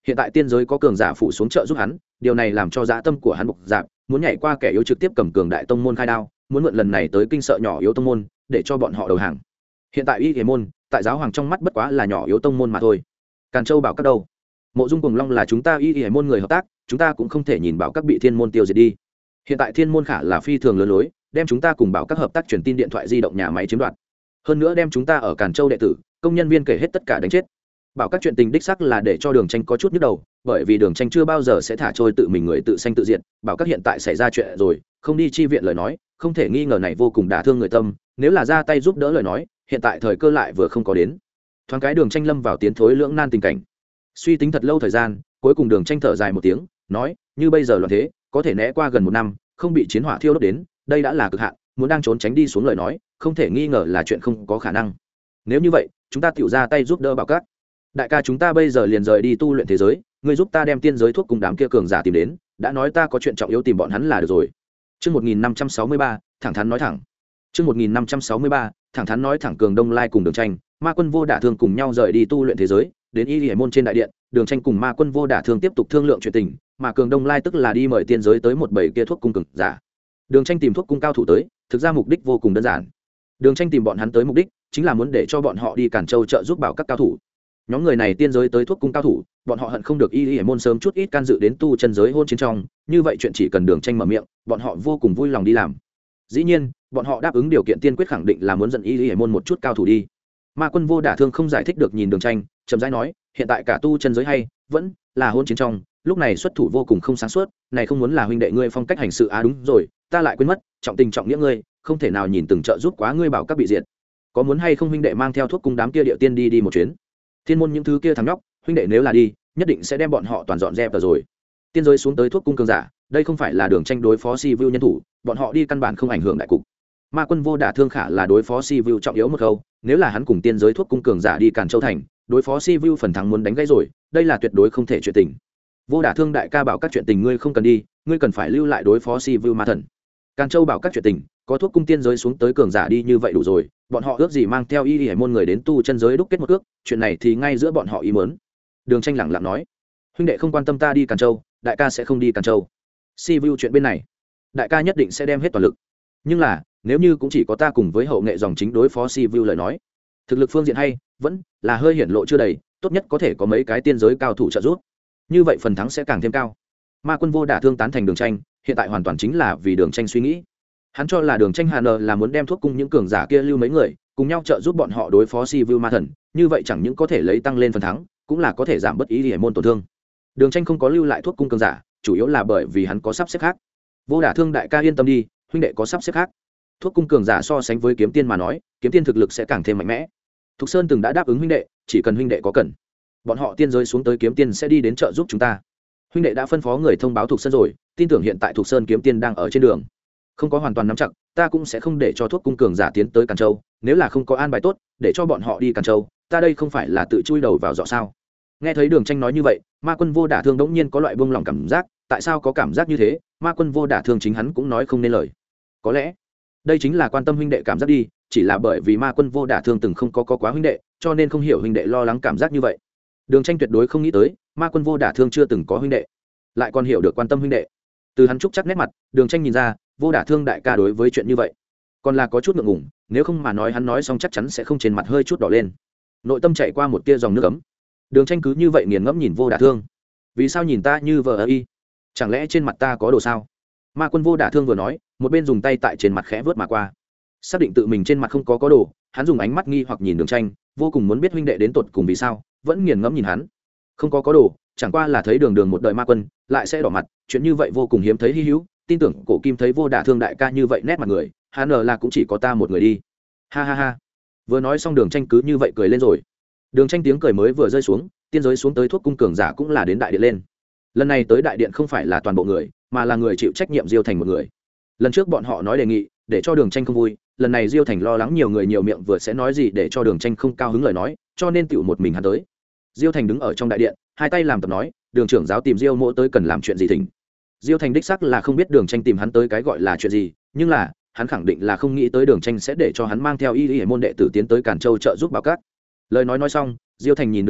hiện tại tiên giới có cường giả phụ xuống trợ giúp hắn, điều này làm cho dã tâm của hắn bộc dạp, muốn nhảy qua kẻ yếu trực tiếp cầm cường đại tông môn khai đao, muốn mượn lần này tới kinh sợ nhỏ yếu tông môn để cho bọn họ đầu hàng. Hiện tại Y Hề môn tại giáo hoàng trong mắt bất quá là nhỏ yếu tông môn mà thôi. Càn Châu bảo các đâu? Mộ Dung Cùng Long là chúng ta Y Hề môn người hợp tác, chúng ta cũng không thể nhìn bảo các bị thiên môn tiêu diệt đi. Hiện tại thiên môn khả là phi thường lớn lối, đem chúng ta cùng bảo các hợp tác truyền tin điện thoại di động nhà máy chiếm đoạt, hơn nữa đem chúng ta ở Càn Châu đệ tử công nhân viên kể hết tất cả đánh chết. Bảo các chuyện tình đích sắc là để cho Đường Tranh có chút nhức đầu, bởi vì Đường Tranh chưa bao giờ sẽ thả trôi tự mình người tự sanh tự diệt. Bảo các hiện tại xảy ra chuyện rồi, không đi chi viện lời nói, không thể nghi ngờ này vô cùng đả thương người tâm, nếu là ra tay giúp đỡ lời nói, hiện tại thời cơ lại vừa không có đến. Thoáng cái Đường Tranh lâm vào tiến thối lưỡng nan tình cảnh. Suy tính thật lâu thời gian, cuối cùng Đường Tranh thở dài một tiếng, nói: "Như bây giờ loạn thế, có thể né qua gần 1 năm, không bị chiến hỏa thiêu đốt đến, đây đã là cực hạn, muốn đang trốn tránh đi xuống lời nói, không thể nghi ngờ là chuyện không có khả năng. Nếu như vậy, chúng ta tiểu ra tay giúp đỡ Bảo các. Đại ca chúng ta bây giờ liền rời đi tu luyện thế giới, ngươi giúp ta đem tiên giới thuốc cùng đám kia cường giả tìm đến, đã nói ta có chuyện trọng yếu tìm bọn hắn là được rồi." Chương 1563, thẳng thắn nói thẳng. Chương 1563, thẳng thắn nói thẳng. Cường Đông Lai cùng Đường Tranh, Ma Quân Vô Đả Thương cùng nhau rời đi tu luyện thế giới, đến Y Lệ môn trên đại điện, Đường Tranh cùng Ma Quân Vô Đả Thương tiếp tục thương lượng chuyện tình, mà Cường Đông Lai tức là đi mời tiên giới tới một bầy kia thuốc cung cường giả. Đường Tranh tìm thuốc cung cao thủ tới, thực ra mục đích vô cùng đơn giản. Đường Tranh tìm bọn hắn tới mục đích chính là muốn để cho bọn họ đi Càn Châu trợ giúp bảo các cao thủ. Nhóm người này tiên giới tới thuốc cung cao thủ, bọn họ hận không được Y Lệ môn sớm chút ít can dự đến tu chân giới hôn chiến trong, như vậy chuyện chỉ cần Đường Tranh mở miệng, bọn họ vô cùng vui lòng đi làm. Dĩ nhiên, bọn họ đáp ứng điều kiện tiên quyết khẳng định là muốn dẫn Y Lệ môn một chút cao thủ đi. Ma Quân Vô Đả Thương không giải thích được nhìn Đường Tranh, chậm rãi nói: "Hiện tại cả tu chân giới hay vẫn là hôn chiến trong, lúc này xuất thủ vô cùng không sáng suốt, này không muốn là huynh đệ ngươi phong cách hành sự đúng rồi, ta lại quên mất, trọng tình trọng nghĩa ngươi, không thể nào nhìn từng trợ giúp quá ngươi bảo các bị diệt. Có muốn hay không huynh đệ mang theo thuốc cung đám kia địa tiên đi một chuyến? Thiên môn những thứ kia thằng nhóc, huynh đệ nếu là đi, nhất định sẽ đem bọn họ toàn dọn dẹp rồi. Tiên giới xuống tới thuốc cung cường giả, đây không phải là Đường Tranh đối phó Si Vu nhân thủ, bọn họ đi căn bản không ảnh hưởng đại cục. Ma Quân Vô Đả Thương khả là đối phó Si Vu trọng yếu một câu, nếu là hắn cùng tiên giới thuốc cung cường giả đi Càn Châu thành, đối phó Si Vu phần thắng muốn đánh gãy rồi, đây là tuyệt đối không thể chuyện tình. Vô Đả Thương đại ca bảo các chuyện tình ngươi không cần đi, ngươi cần phải lưu lại đối phó Si Vu ma thần. Càn Châu bảo các chuyện tình, có thuốc cung tiên giới xuống tới cường giả đi như vậy đủ rồi, bọn họ ước gì mang theo Y Hải môn người đến tu chân giới đúc kết một ước, chuyện này thì ngay giữa bọn họ ý muốn." Đường Tranh lẳng lặng nói: "Huynh đệ không quan tâm ta đi Càn Châu, đại ca sẽ không đi Càn Châu. Si Vu chuyện bên này, đại ca nhất định sẽ đem hết toàn lực. Nhưng là, nếu như cũng chỉ có ta cùng với hậu nghệ dòng chính đối phó Si Vu lời nói, thực lực phương diện hay vẫn là hơi hiển lộ chưa đầy, tốt nhất có thể có mấy cái tiên giới cao thủ trợ giúp, như vậy phần thắng sẽ càng thêm cao." Ma Quân Vô Đả Thương tán thành Đường Tranh, hiện tại hoàn toàn chính là vì Đường Tranh suy nghĩ. Hắn cho là Đường Tranh Hà Nờ là muốn đem thuốc cung những cường giả kia lưu mấy người, cùng nhau trợ giúp bọn họ đối phó Si Vu ma thần, như vậy chẳng những có thể lấy tăng lên phần thắng, cũng là có thể giảm bớt ý Hải môn tổn thương. Đường Tranh không có lưu lại thuốc cung cường giả, chủ yếu là bởi vì hắn có sắp xếp khác. Vô Đả Thương đại ca yên tâm đi, huynh đệ có sắp xếp khác. Thuốc cung cường giả so sánh với kiếm tiên mà nói, kiếm tiên thực lực sẽ càng thêm mạnh mẽ. Thục Sơn từng đã đáp ứng huynh đệ, chỉ cần huynh đệ có cần, bọn họ tiên giới xuống tới kiếm tiên sẽ đi đến trợ giúp chúng ta. Huynh đệ đã phân phó người thông báo Thục Sơn rồi, tin tưởng hiện tại Thục Sơn kiếm tiên đang ở trên đường. Không có hoàn toàn nắm chặt, ta cũng sẽ không để cho thuốc cung cường giả tiến tới Càn Châu, nếu là không có an bài tốt, để cho bọn họ đi Càn Châu, ta đây không phải là tự chui đầu vào giỏ sao?" Nghe thấy Đường Tranh nói như vậy, Ma Quân Vô Đả Thương đống nhiên có loại buông lòng cảm giác, tại sao có cảm giác như thế? Ma Quân Vô Đả Thương chính hắn cũng nói không nên lời. Có lẽ, đây chính là quan tâm huynh đệ cảm giác đi, chỉ là bởi vì Ma Quân Vô Đả Thương từng không có quá huynh đệ, cho nên không hiểu huynh đệ lo lắng cảm giác như vậy. Đường Tranh tuyệt đối không nghĩ tới, Ma Quân Vô Đả Thương chưa từng có huynh đệ, lại còn hiểu được quan tâm huynh đệ. Từ hắn trúc chắc nét mặt, Đường Tranh nhìn ra, Vô Đả Thương đại ca đối với chuyện như vậy, còn là có chút ngượng ngùng, nếu không mà nói hắn nói xong chắc chắn sẽ không trên mặt hơi chút đỏ lên. Nội tâm chạy qua một tia dòng nước ấm. Đường Tranh cứ như vậy nghiền ngẫm nhìn Vô Đả Thương. "Vì sao nhìn ta như vờ y? Chẳng lẽ trên mặt ta có đồ sao?" Ma Quân Vô Đả Thương vừa nói, một bên dùng tay tại trên mặt khẽ vớt mà qua. Xác định tự mình trên mặt không có đồ, hắn dùng ánh mắt nghi hoặc nhìn Đường Tranh, vô cùng muốn biết huynh đệ đến tột cùng vì sao, vẫn nghiền ngẫm nhìn hắn. Không có đồ, chẳng qua là thấy Đường Đường một đời ma quân, lại sẽ đỏ mặt, chuyện như vậy vô cùng hiếm thấy hi hữu, tin tưởng Cổ Kim thấy Vô Đả Thương đại ca như vậy nét mặt người, hắn là cũng chỉ có ta một người đi. Ha ha ha. Vừa nói xong Đường Tranh cứ như vậy cười lên rồi. Đường Tranh tiếng cười mới vừa rơi xuống, tiên giới xuống tới thuốc cung cường giả cũng là đến đại điện lên. Lần này tới đại điện không phải là toàn bộ người, mà là người chịu trách nhiệm Diêu Thành một người. Lần trước bọn họ nói đề nghị để cho Đường Tranh không vui, lần này Diêu Thành lo lắng nhiều người nhiều miệng vừa sẽ nói gì để cho Đường Tranh không cao hứng lời nói, cho nên tựu một mình hắn tới. Diêu Thành đứng ở trong đại điện, hai tay làm tập nói, Đường trưởng giáo tìm Diêu Mỗ tới cần làm chuyện gì thỉnh. Diêu Thành đích xác là không biết Đường Tranh tìm hắn tới cái gọi là chuyện gì, nhưng là hắn khẳng định là không nghĩ tới Đường Tranh sẽ để cho hắn mang theo Y Hải môn đệ tử tiến tới Càn Châu trợ giúp Bảo Các. Lời nói xong, Diêu Thành nhìn Đường Tranh,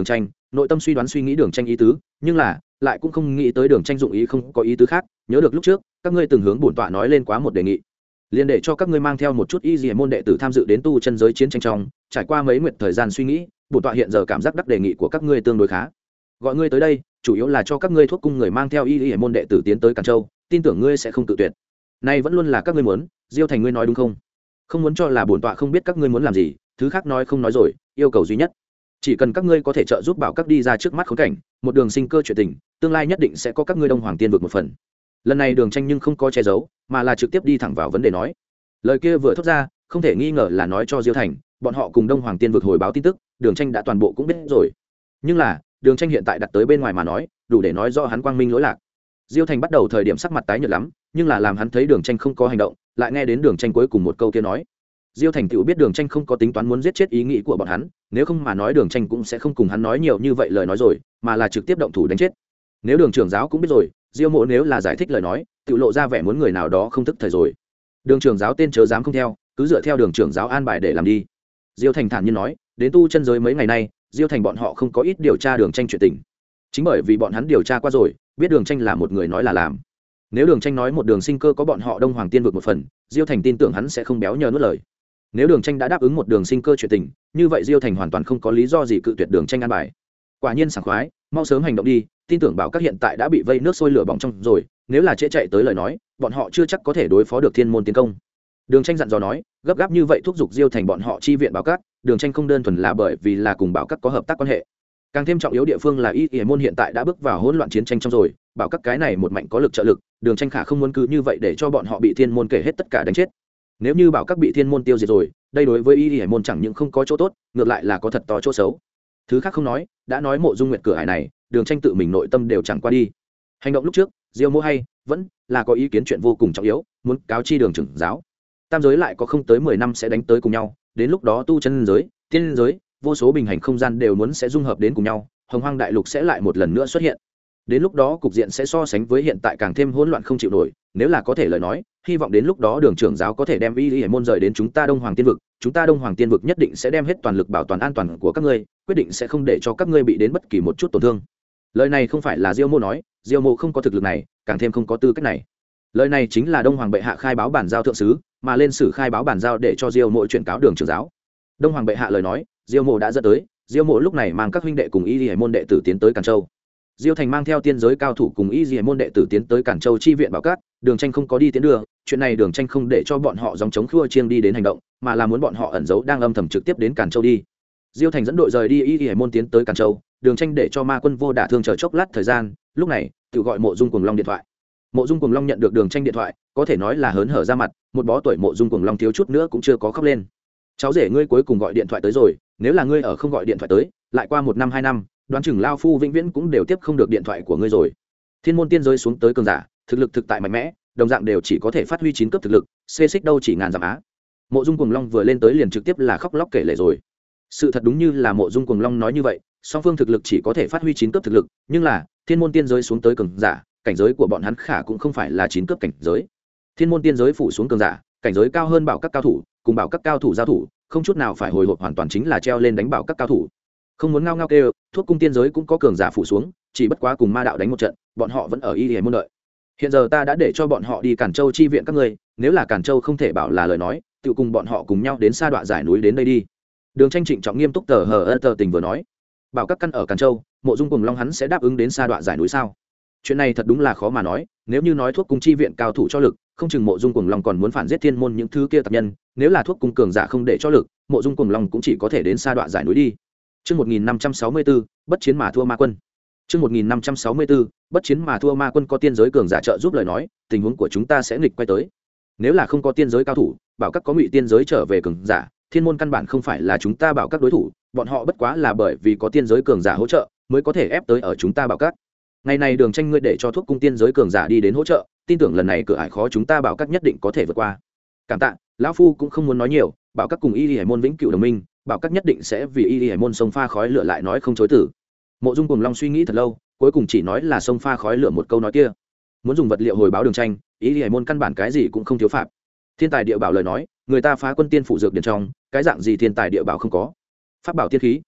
nội tâm suy đoán suy nghĩ đường tranh ý tứ, nhưng là lại cũng không nghĩ tới đường tranh dụng ý không có ý tứ khác. Nhớ được lúc trước các ngươi từng hướng bổn tọa nói lên quá một đề nghị, liền để cho các ngươi mang theo một chút y dì môn đệ tử tham dự đến tu chân giới chiến tranh trong. Trải qua mấy nguyện thời gian suy nghĩ, bổn tọa hiện giờ cảm giác đắc đề nghị của các ngươi tương đối khá, gọi ngươi tới đây chủ yếu là cho các ngươi thuốc cung người mang theo y dì môn đệ tử tiến tới Càn Châu, tin tưởng ngươi sẽ không tự tuyệt. Này vẫn luôn là các ngươi muốn. Diêu Thành, ngươi nói đúng không? Không muốn cho là bổn tọa không biết các ngươi muốn làm gì, thứ khác nói không nói rồi, yêu cầu duy nhất chỉ cần các ngươi có thể trợ giúp bảo các đi ra trước mắt khốn cảnh, một đường sinh cơ chuyện tình, tương lai nhất định sẽ có các ngươi Đông Hoàng Tiên vực một phần. Lần này đường tranh nhưng không có che giấu, mà là trực tiếp đi thẳng vào vấn đề nói. Lời kia vừa thốt ra, không thể nghi ngờ là nói cho Diêu Thành bọn họ cùng Đông Hoàng Tiên vực hồi báo tin tức, đường tranh đã toàn bộ cũng biết rồi. Nhưng là đường tranh hiện tại đặt tới bên ngoài mà nói, đủ để nói rõ hắn quang minh lỗi lạc. Diêu Thành bắt đầu thời điểm sắc mặt tái nhợt lắm, nhưng là làm hắn thấy đường tranh không có hành động, lại nghe đến đường tranh cuối cùng một câu kia nói, Diêu Thành tự biết đường tranh không có tính toán muốn giết chết ý nghĩ của bọn hắn, nếu không mà nói đường tranh cũng sẽ không cùng hắn nói nhiều như vậy lời nói rồi, mà là trực tiếp động thủ đánh chết. Nếu đường trưởng giáo cũng biết rồi, Diêu Mộ nếu là giải thích lời nói, tự lộ ra vẻ muốn người nào đó không thức thời rồi. Đường trưởng giáo tên chớ dám không theo, cứ dựa theo đường trưởng giáo an bài để làm đi. Diêu Thành thản nhiên nói, đến tu chân giới mấy ngày nay, Diêu Thành bọn họ không có ít điều tra đường tranh chuyện tình. Chính bởi vì bọn hắn điều tra qua rồi, biết đường tranh là một người nói là làm. Nếu đường tranh nói một đường sinh cơ có bọn họ Đông Hoàng Tiên vực một phần, Diêu Thành tin tưởng hắn sẽ không béo nhờ nuốt lời. Nếu đường tranh đã đáp ứng một đường sinh cơ chuyện tình, như vậy Diêu Thành hoàn toàn không có lý do gì cự tuyệt đường tranh an bài. Quả nhiên sảng khoái, mau sớm hành động đi, tin tưởng bảo các hiện tại đã bị vây nước sôi lửa bỏng trong rồi, nếu là trễ chạy tới lời nói, bọn họ chưa chắc có thể đối phó được thiên môn tiến công. Đường tranh dặn dò nói, gấp gáp như vậy thúc giục Diêu Thành bọn họ chi viện bảo các, đường tranh không đơn thuần là bởi vì là cùng bảo các có hợp tác quan hệ, càng thêm trọng yếu địa phương là y môn hiện tại đã bước vào hỗn loạn chiến tranh trong rồi, bảo các cái này một mạnh có lực trợ lực, đường tranh khả không muốn cứ như vậy để cho bọn họ bị thiên môn kể hết tất cả đánh chết. Nếu như bảo các bị thiên môn tiêu diệt rồi, đây đối với y môn chẳng những không có chỗ tốt, ngược lại là có thật to chỗ xấu. Thứ khác không nói, đã nói Mộ Dung Nguyệt cửa hải này, đường tranh tự mình nội tâm đều chẳng qua đi. Hành động lúc trước, Diêu Mộ hay vẫn là có ý kiến chuyện vô cùng trọng yếu, muốn cáo chi đường trưởng giáo. Tam giới lại có không tới 10 năm sẽ đánh tới cùng nhau, đến lúc đó tu chân giới, tiên giới, vô số bình hành không gian đều muốn sẽ dung hợp đến cùng nhau, Hồng Hoang đại lục sẽ lại một lần nữa xuất hiện. Đến lúc đó cục diện sẽ so sánh với hiện tại càng thêm hỗn loạn không chịu nổi, nếu là có thể lời nói, hy vọng đến lúc đó đường trưởng giáo có thể đem y môn rời đến chúng ta Đông Hoàng Tiên vực, chúng ta Đông Hoàng Tiên vực nhất định sẽ đem hết toàn lực bảo toàn an toàn của các ngươi, quyết định sẽ không để cho các ngươi bị đến bất kỳ một chút tổn thương. Lời này không phải là Diêu Mộ nói, Diêu Mộ không có thực lực này, càng thêm không có tư cách này. Lời này chính là Đông Hoàng bệ hạ khai báo bản giao thượng sứ, mà lên sử khai báo bản giao để cho Diêu Mộ chuyển cáo đường trưởng giáo. Đông Hoàng bệ hạ lời nói, Diêu Mộ đã dẫn tới, Diêu Mộ lúc này mang các huynh đệ cùng y môn đệ tử tiến tới Càn Châu. Diêu Thành mang theo tiên giới cao thủ cùng y môn đệ tử tiến tới Càn Châu chi viện bảo cát, đường tranh không có đi tiến đường, chuyện này đường tranh không để cho bọn họ dòng chống khua chiêng đi đến hành động, mà là muốn bọn họ ẩn giấu đang âm thầm trực tiếp đến Càn Châu đi. Diêu Thành dẫn đội rời đi y môn tiến tới Càn Châu, đường tranh để cho ma quân vô đả thương chờ chốc lát thời gian, lúc này tự gọi Mộ Dung Cuồng Long điện thoại. Mộ Dung Cuồng Long nhận được đường tranh điện thoại, có thể nói là hớn hở ra mặt, một bó tuổi Mộ Dung Cuồng Long thiếu chút nữa cũng chưa có khóc lên. Cháu rể ngươi cuối cùng gọi điện thoại tới rồi, nếu là ngươi ở không gọi điện thoại tới, lại qua 1 năm 2 năm, đoán chừng lao phu vĩnh viễn cũng đều tiếp không được điện thoại của ngươi rồi. Thiên môn tiên giới xuống tới cường giả, thực lực thực tại mạnh mẽ, đồng dạng đều chỉ có thể phát huy 9 cấp thực lực, xê xích đâu chỉ ngàn dặm á. Mộ Dung Cuồng Long vừa lên tới liền trực tiếp là khóc lóc kể lể rồi. Sự thật đúng như là Mộ Dung Cuồng Long nói như vậy, song phương thực lực chỉ có thể phát huy 9 cấp thực lực, nhưng là thiên môn tiên giới xuống tới cường giả, cảnh giới của bọn hắn khả cũng không phải là 9 cấp cảnh giới. Thiên môn tiên giới phủ xuống cường giả, cảnh giới cao hơn bảo các cao thủ, cùng bảo các cao thủ giao thủ, không chút nào phải hồi hộp, hoàn toàn chính là treo lên đánh bảo các cao thủ. Không muốn ngao ngao kêu, thuốc cung tiên giới cũng có cường giả phủ xuống, chỉ bất quá cùng ma đạo đánh một trận, bọn họ vẫn ở y môn đợi. Hiện giờ ta đã để cho bọn họ đi Càn Châu chi viện các ngươi, nếu là Càn Châu không thể bảo là lời nói, tự cùng bọn họ cùng nhau đến sa đọa giải núi đến đây đi. Đường tranh trịnh trọng nghiêm túc tờ tình vừa nói, bảo các căn ở Càn Châu, Mộ Dung Cuồng Long hắn sẽ đáp ứng đến sa đọa giải núi sao? Chuyện này thật đúng là khó mà nói, nếu như nói thuốc cung chi viện cao thủ cho lực, không chừng Mộ Dung Cuồng Long còn muốn phản giết thiên môn những thứ kia tập nhân, nếu là thuốc cung cường giả không để cho lực, Mộ Dung Cuồng Long cũng chỉ có thể đến sa đọa giải núi đi. Chương 1564, bất chiến mà thua ma quân. Chương 1564, bất chiến mà thua ma quân có tiên giới cường giả trợ giúp lời nói, tình huống của chúng ta sẽ nghịch quay tới. Nếu là không có tiên giới cao thủ, bảo các có ngụy tiên giới trở về cường giả, thiên môn căn bản không phải là chúng ta bảo các đối thủ, bọn họ bất quá là bởi vì có tiên giới cường giả hỗ trợ, mới có thể ép tới ở chúng ta bảo các. Ngày này đường tranh ngươi để cho thuốc cung tiên giới cường giả đi đến hỗ trợ, tin tưởng lần này cửa ải khó chúng ta bảo các nhất định có thể vượt qua. Cảm tạ, lão phu cũng không muốn nói nhiều, bảo các cùng y hải môn vĩnh cửu đồng minh, bảo các nhất định sẽ vì y hải môn sông pha khói lửa lại nói không chối từ. Mộ Dung Cuồng Long suy nghĩ thật lâu, cuối cùng chỉ nói là sông pha khói lửa một câu nói kia. Muốn dùng vật liệu hồi báo đường tranh, y hải môn căn bản cái gì cũng không thiếu phạm. Thiên tài địa bảo lời nói, người ta phá quân tiên phụ dược điện trong, cái dạng gì thiên tài địa bảo không có. Pháp bảo tiên khí,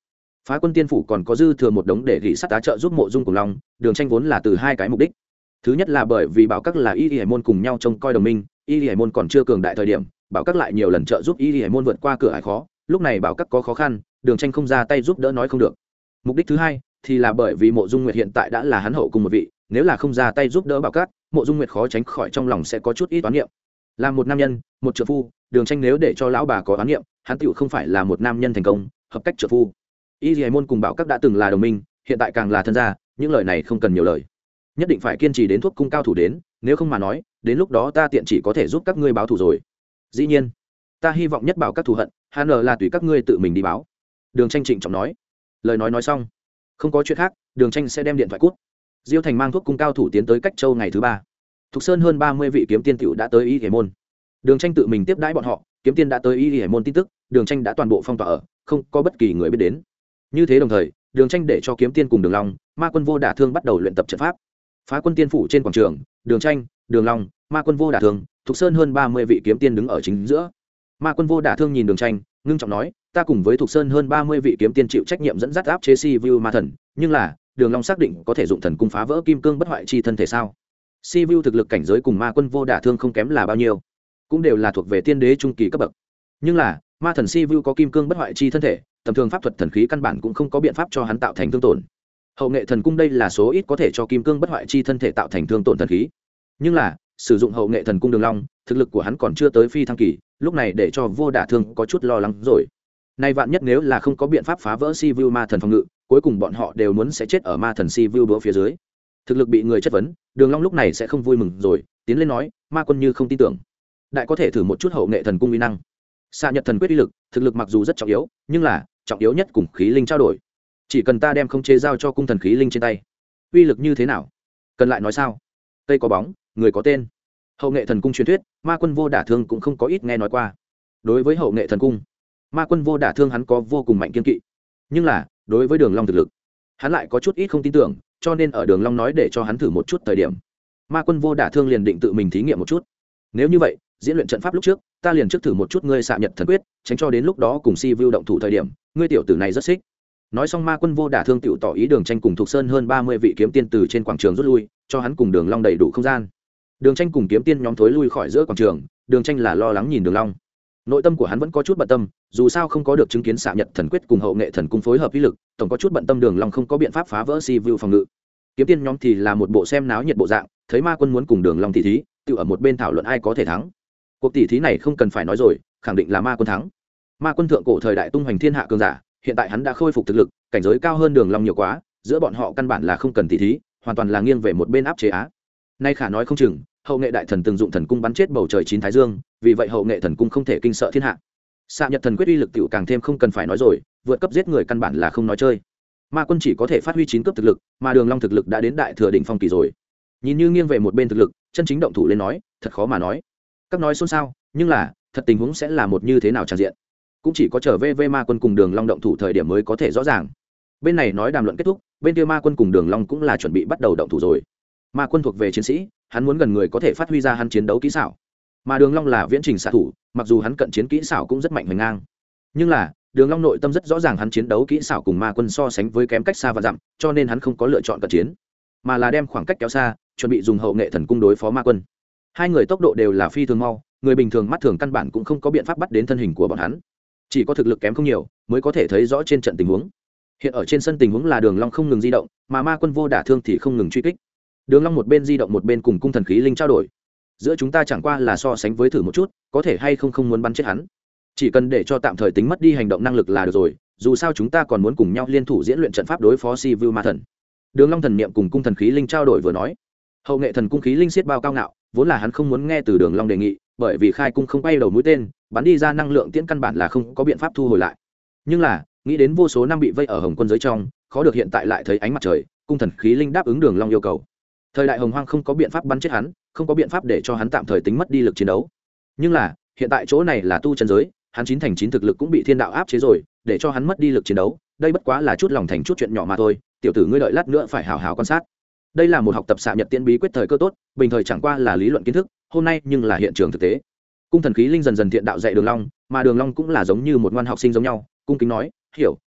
Phá quân tiên phủ còn có dư thừa một đống để gỉ sắt tá trợ giúp mộ dung cùng long. Đường tranh vốn là từ hai cái mục đích. Thứ nhất là bởi vì bảo các là y hải môn cùng nhau trông coi đồng minh, y hải môn còn chưa cường đại thời điểm, bảo các lại nhiều lần trợ giúp y hải môn vượt qua cửa ải khó, lúc này bảo các có khó khăn, đường tranh không ra tay giúp đỡ nói không được. Mục đích thứ hai thì là bởi vì mộ dung nguyệt hiện tại đã là hắn hậu cùng một vị, nếu là không ra tay giúp đỡ bảo các, mộ dung nguyệt khó tránh khỏi trong lòng sẽ có chút ít oán niệm. Là một nam nhân, một trợ phu, đường tranh nếu để cho lão bà có oán niệm, hắn tựu không phải là một nam nhân thành công, hợp cách trợ phu. Y hải môn cùng bảo các đã từng là đồng minh, hiện tại càng là thân gia, những lời này không cần nhiều lời, nhất định phải kiên trì đến thuốc cung cao thủ đến, nếu không mà nói đến lúc đó ta tiện chỉ có thể giúp các ngươi báo thù rồi. Dĩ nhiên ta hy vọng nhất bảo các thù hận hắn là tùy các ngươi tự mình đi báo. Đường tranh trịnh trọng nói. Lời nói xong không có chuyện khác, đường tranh sẽ đem điện thoại cút. Diêu Thành mang thuốc cung cao thủ tiến tới Cách Châu ngày thứ 3. Thục Sơn hơn 30 vị kiếm tiên tiểu đã tới Y Hải môn. Đường tranh tự mình tiếp đãi bọn họ, kiếm tiên đã tới Y Hải môn tin tức, đường tranh đã toàn bộ phong tỏa ở, không có bất kỳ người biết đến. Như thế đồng thời, đường tranh để cho kiếm tiên cùng Đường Long, Ma Quân Vô Đả Thương bắt đầu luyện tập trận pháp. Phá quân tiên phủ trên quảng trường, đường tranh, Đường Long, Ma Quân Vô Đả Thương, Thục Sơn hơn 30 vị kiếm tiên đứng ở chính giữa. Ma Quân Vô Đả Thương nhìn đường tranh, ngưng trọng nói, ta cùng với Thục Sơn hơn 30 vị kiếm tiên chịu trách nhiệm dẫn dắt áp chế Si Vu ma thần, nhưng là Đường Long xác định có thể dụng thần cung phá vỡ kim cương bất hoại chi thân thể sao? Si Vu thực lực cảnh giới cùng Ma Quân Vô Đả Thương không kém là bao nhiêu, cũng đều là thuộc về tiên đế trung kỳ cấp bậc. Nhưng là ma thần Si Vu có kim cương bất hoại chi thân thể, tầm thường pháp thuật thần khí căn bản cũng không có biện pháp cho hắn tạo thành thương tổn. Hậu nghệ thần cung đây là số ít có thể cho kim cương bất hoại chi thân thể tạo thành thương tổn thần khí, nhưng là sử dụng hậu nghệ thần cung Đường Long, thực lực của hắn còn chưa tới phi thăng kỳ, lúc này để cho Vô Đả Thương có chút lo lắng rồi. Nay vạn nhất nếu là không có biện pháp phá vỡ Si Vu ma thần phòng ngự, cuối cùng bọn họ đều muốn sẽ chết ở ma thần Si Vu búa phía dưới. Thực lực bị người chất vấn, Đường Long lúc này sẽ không vui mừng rồi, tiến lên nói, Ma Quân như không tin tưởng, đại có thể thử một chút hậu nghệ thần cung uy năng. Xạ Nhật thần quyết uy lực, thực lực mặc dù rất trọng yếu, nhưng là trọng yếu nhất cùng khí linh trao đổi. Chỉ cần ta đem không chế giao cho cung thần khí linh trên tay, uy lực như thế nào cần lại nói sao? Cây có bóng, người có tên. Hậu nghệ thần cung truyền thuyết, Ma Quân Vô Đả Thương cũng không có ít nghe nói qua. Đối với hậu nghệ thần cung, Ma Quân Vô Đả Thương hắn có vô cùng mạnh kiên kỵ, nhưng là đối với Đường Long thực lực, hắn lại có chút ít không tin tưởng, cho nên ở Đường Long nói để cho hắn thử một chút thời điểm, Ma Quân Vô Đả Thương liền định tự mình thí nghiệm một chút. Nếu như vậy, diễn luyện trận pháp lúc trước, ta liền trước thử một chút ngươi Xạ Nhật thần quyết, tránh cho đến lúc đó cùng Si Vu động thủ thời điểm, ngươi tiểu tử này rất xích. Nói xong, Ma Quân Vô Đả Thương tiểu tỏ ý đường tranh cùng Thục Sơn hơn 30 vị kiếm tiên từ trên quảng trường rút lui, cho hắn cùng Đường Long đầy đủ không gian. Đường tranh cùng kiếm tiên nhóm thối lui khỏi giữa quảng trường, đường tranh là lo lắng nhìn Đường Long. Nội tâm của hắn vẫn có chút bận tâm, dù sao không có được chứng kiến Xạ Nhật thần quyết cùng hậu nghệ thần cung phối hợp uy lực, tổng có chút bận tâm Đường Long không có biện pháp phá vỡ Si Vu phòng ngự. Kiếm tiên nhóm thì là một bộ xem náo nhiệt bộ dạng, thấy Ma Quân muốn cùng Đường Long tỷ thí, tự ở một bên thảo luận ai có thể thắng. Cuộc tỷ thí này không cần phải nói rồi, khẳng định là Ma Quân thắng. Ma Quân thượng cổ thời đại tung hoành thiên hạ cường giả, hiện tại hắn đã khôi phục thực lực, cảnh giới cao hơn Đường Long nhiều quá, giữa bọn họ căn bản là không cần tỷ thí, hoàn toàn là nghiêng về một bên áp chế á. Nay khả nói không chừng, hậu nghệ đại thần từng dụng thần cung bắn chết bầu trời chín thái dương, vì vậy hậu nghệ thần cung không thể kinh sợ thiên hạ. Xạ Nhật thần quyết uy lực tiểu càng thêm không cần phải nói rồi, vượt cấp giết người căn bản là không nói chơi. Ma Quân chỉ có thể phát huy 9 cấp thực lực, mà Đường Long thực lực đã đến đại thừa đỉnh phong kỳ rồi. Nhìn như nghiêng về một bên thực lực, chân chính động thủ lên nói, thật khó mà nói. Các nói xôn xao, nhưng là, thật tình huống sẽ là một như thế nào tràn diện, cũng chỉ có trở về Ma Quân cùng Đường Long động thủ thời điểm mới có thể rõ ràng. Bên này nói đàm luận kết thúc, bên kia Ma Quân cùng Đường Long cũng là chuẩn bị bắt đầu động thủ rồi. Ma Quân thuộc về chiến sĩ, hắn muốn gần người có thể phát huy ra hắn chiến đấu kỹ xảo, mà Đường Long là viễn trình xạ thủ, mặc dù hắn cận chiến kỹ xảo cũng rất mạnh hoành ngang, nhưng là Đường Long nội tâm rất rõ ràng hắn chiến đấu kỹ xảo cùng Ma Quân so sánh với kém cách xa và dặm, cho nên hắn không có lựa chọn cận chiến, mà là đem khoảng cách kéo xa, chuẩn bị dùng hậu nghệ thần cung đối phó Ma Quân. Hai người tốc độ đều là phi thường mau, người bình thường mắt thường căn bản cũng không có biện pháp bắt đến thân hình của bọn hắn, chỉ có thực lực kém không nhiều mới có thể thấy rõ trên trận tình huống. Hiện ở trên sân tình huống là Đường Long không ngừng di động, mà Ma Quân Vô Đả Thương thì không ngừng truy kích. Đường Long một bên di động một bên cùng cung thần khí linh trao đổi. Giữa chúng ta chẳng qua là so sánh với thử một chút, có thể hay không muốn bắn chết hắn. Chỉ cần để cho tạm thời tính mất đi hành động năng lực là được rồi, dù sao chúng ta còn muốn cùng nhau liên thủ diễn luyện trận pháp đối phó Si Vu ma thần. Đường Long thần niệm cùng cung thần khí linh trao đổi vừa nói. Hậu nghệ thần cung khí linh xiết bao cao ngạo, vốn là hắn không muốn nghe từ Đường Long đề nghị, bởi vì khai cung không bay đầu mũi tên, bắn đi ra năng lượng tiễn căn bản là không có biện pháp thu hồi lại. Nhưng là, nghĩ đến vô số năm bị vây ở Hồng Quân giới trong, khó được hiện tại lại thấy ánh mặt trời, cung thần khí linh đáp ứng Đường Long yêu cầu. Thời đại Hồng Hoang không có biện pháp bắn chết hắn, không có biện pháp để cho hắn tạm thời tính mất đi lực chiến đấu. Nhưng là, hiện tại chỗ này là tu chân giới, hắn 9 thực lực cũng bị thiên đạo áp chế rồi, để cho hắn mất đi lực chiến đấu, đây bất quá là chút lòng thành chút chuyện nhỏ mà thôi, tiểu tử ngươi đợi lát nữa phải hào hào quan sát. Đây là một học tập Xạ Nhật tiên bí quyết thời cơ tốt, bình thời chẳng qua là lý luận kiến thức, hôm nay nhưng là hiện trường thực tế. Cung thần khí linh dần dần thiện đạo dạy Đường Long, mà Đường Long cũng là giống như một ngoan học sinh giống nhau, cung kính nói, "Hiểu,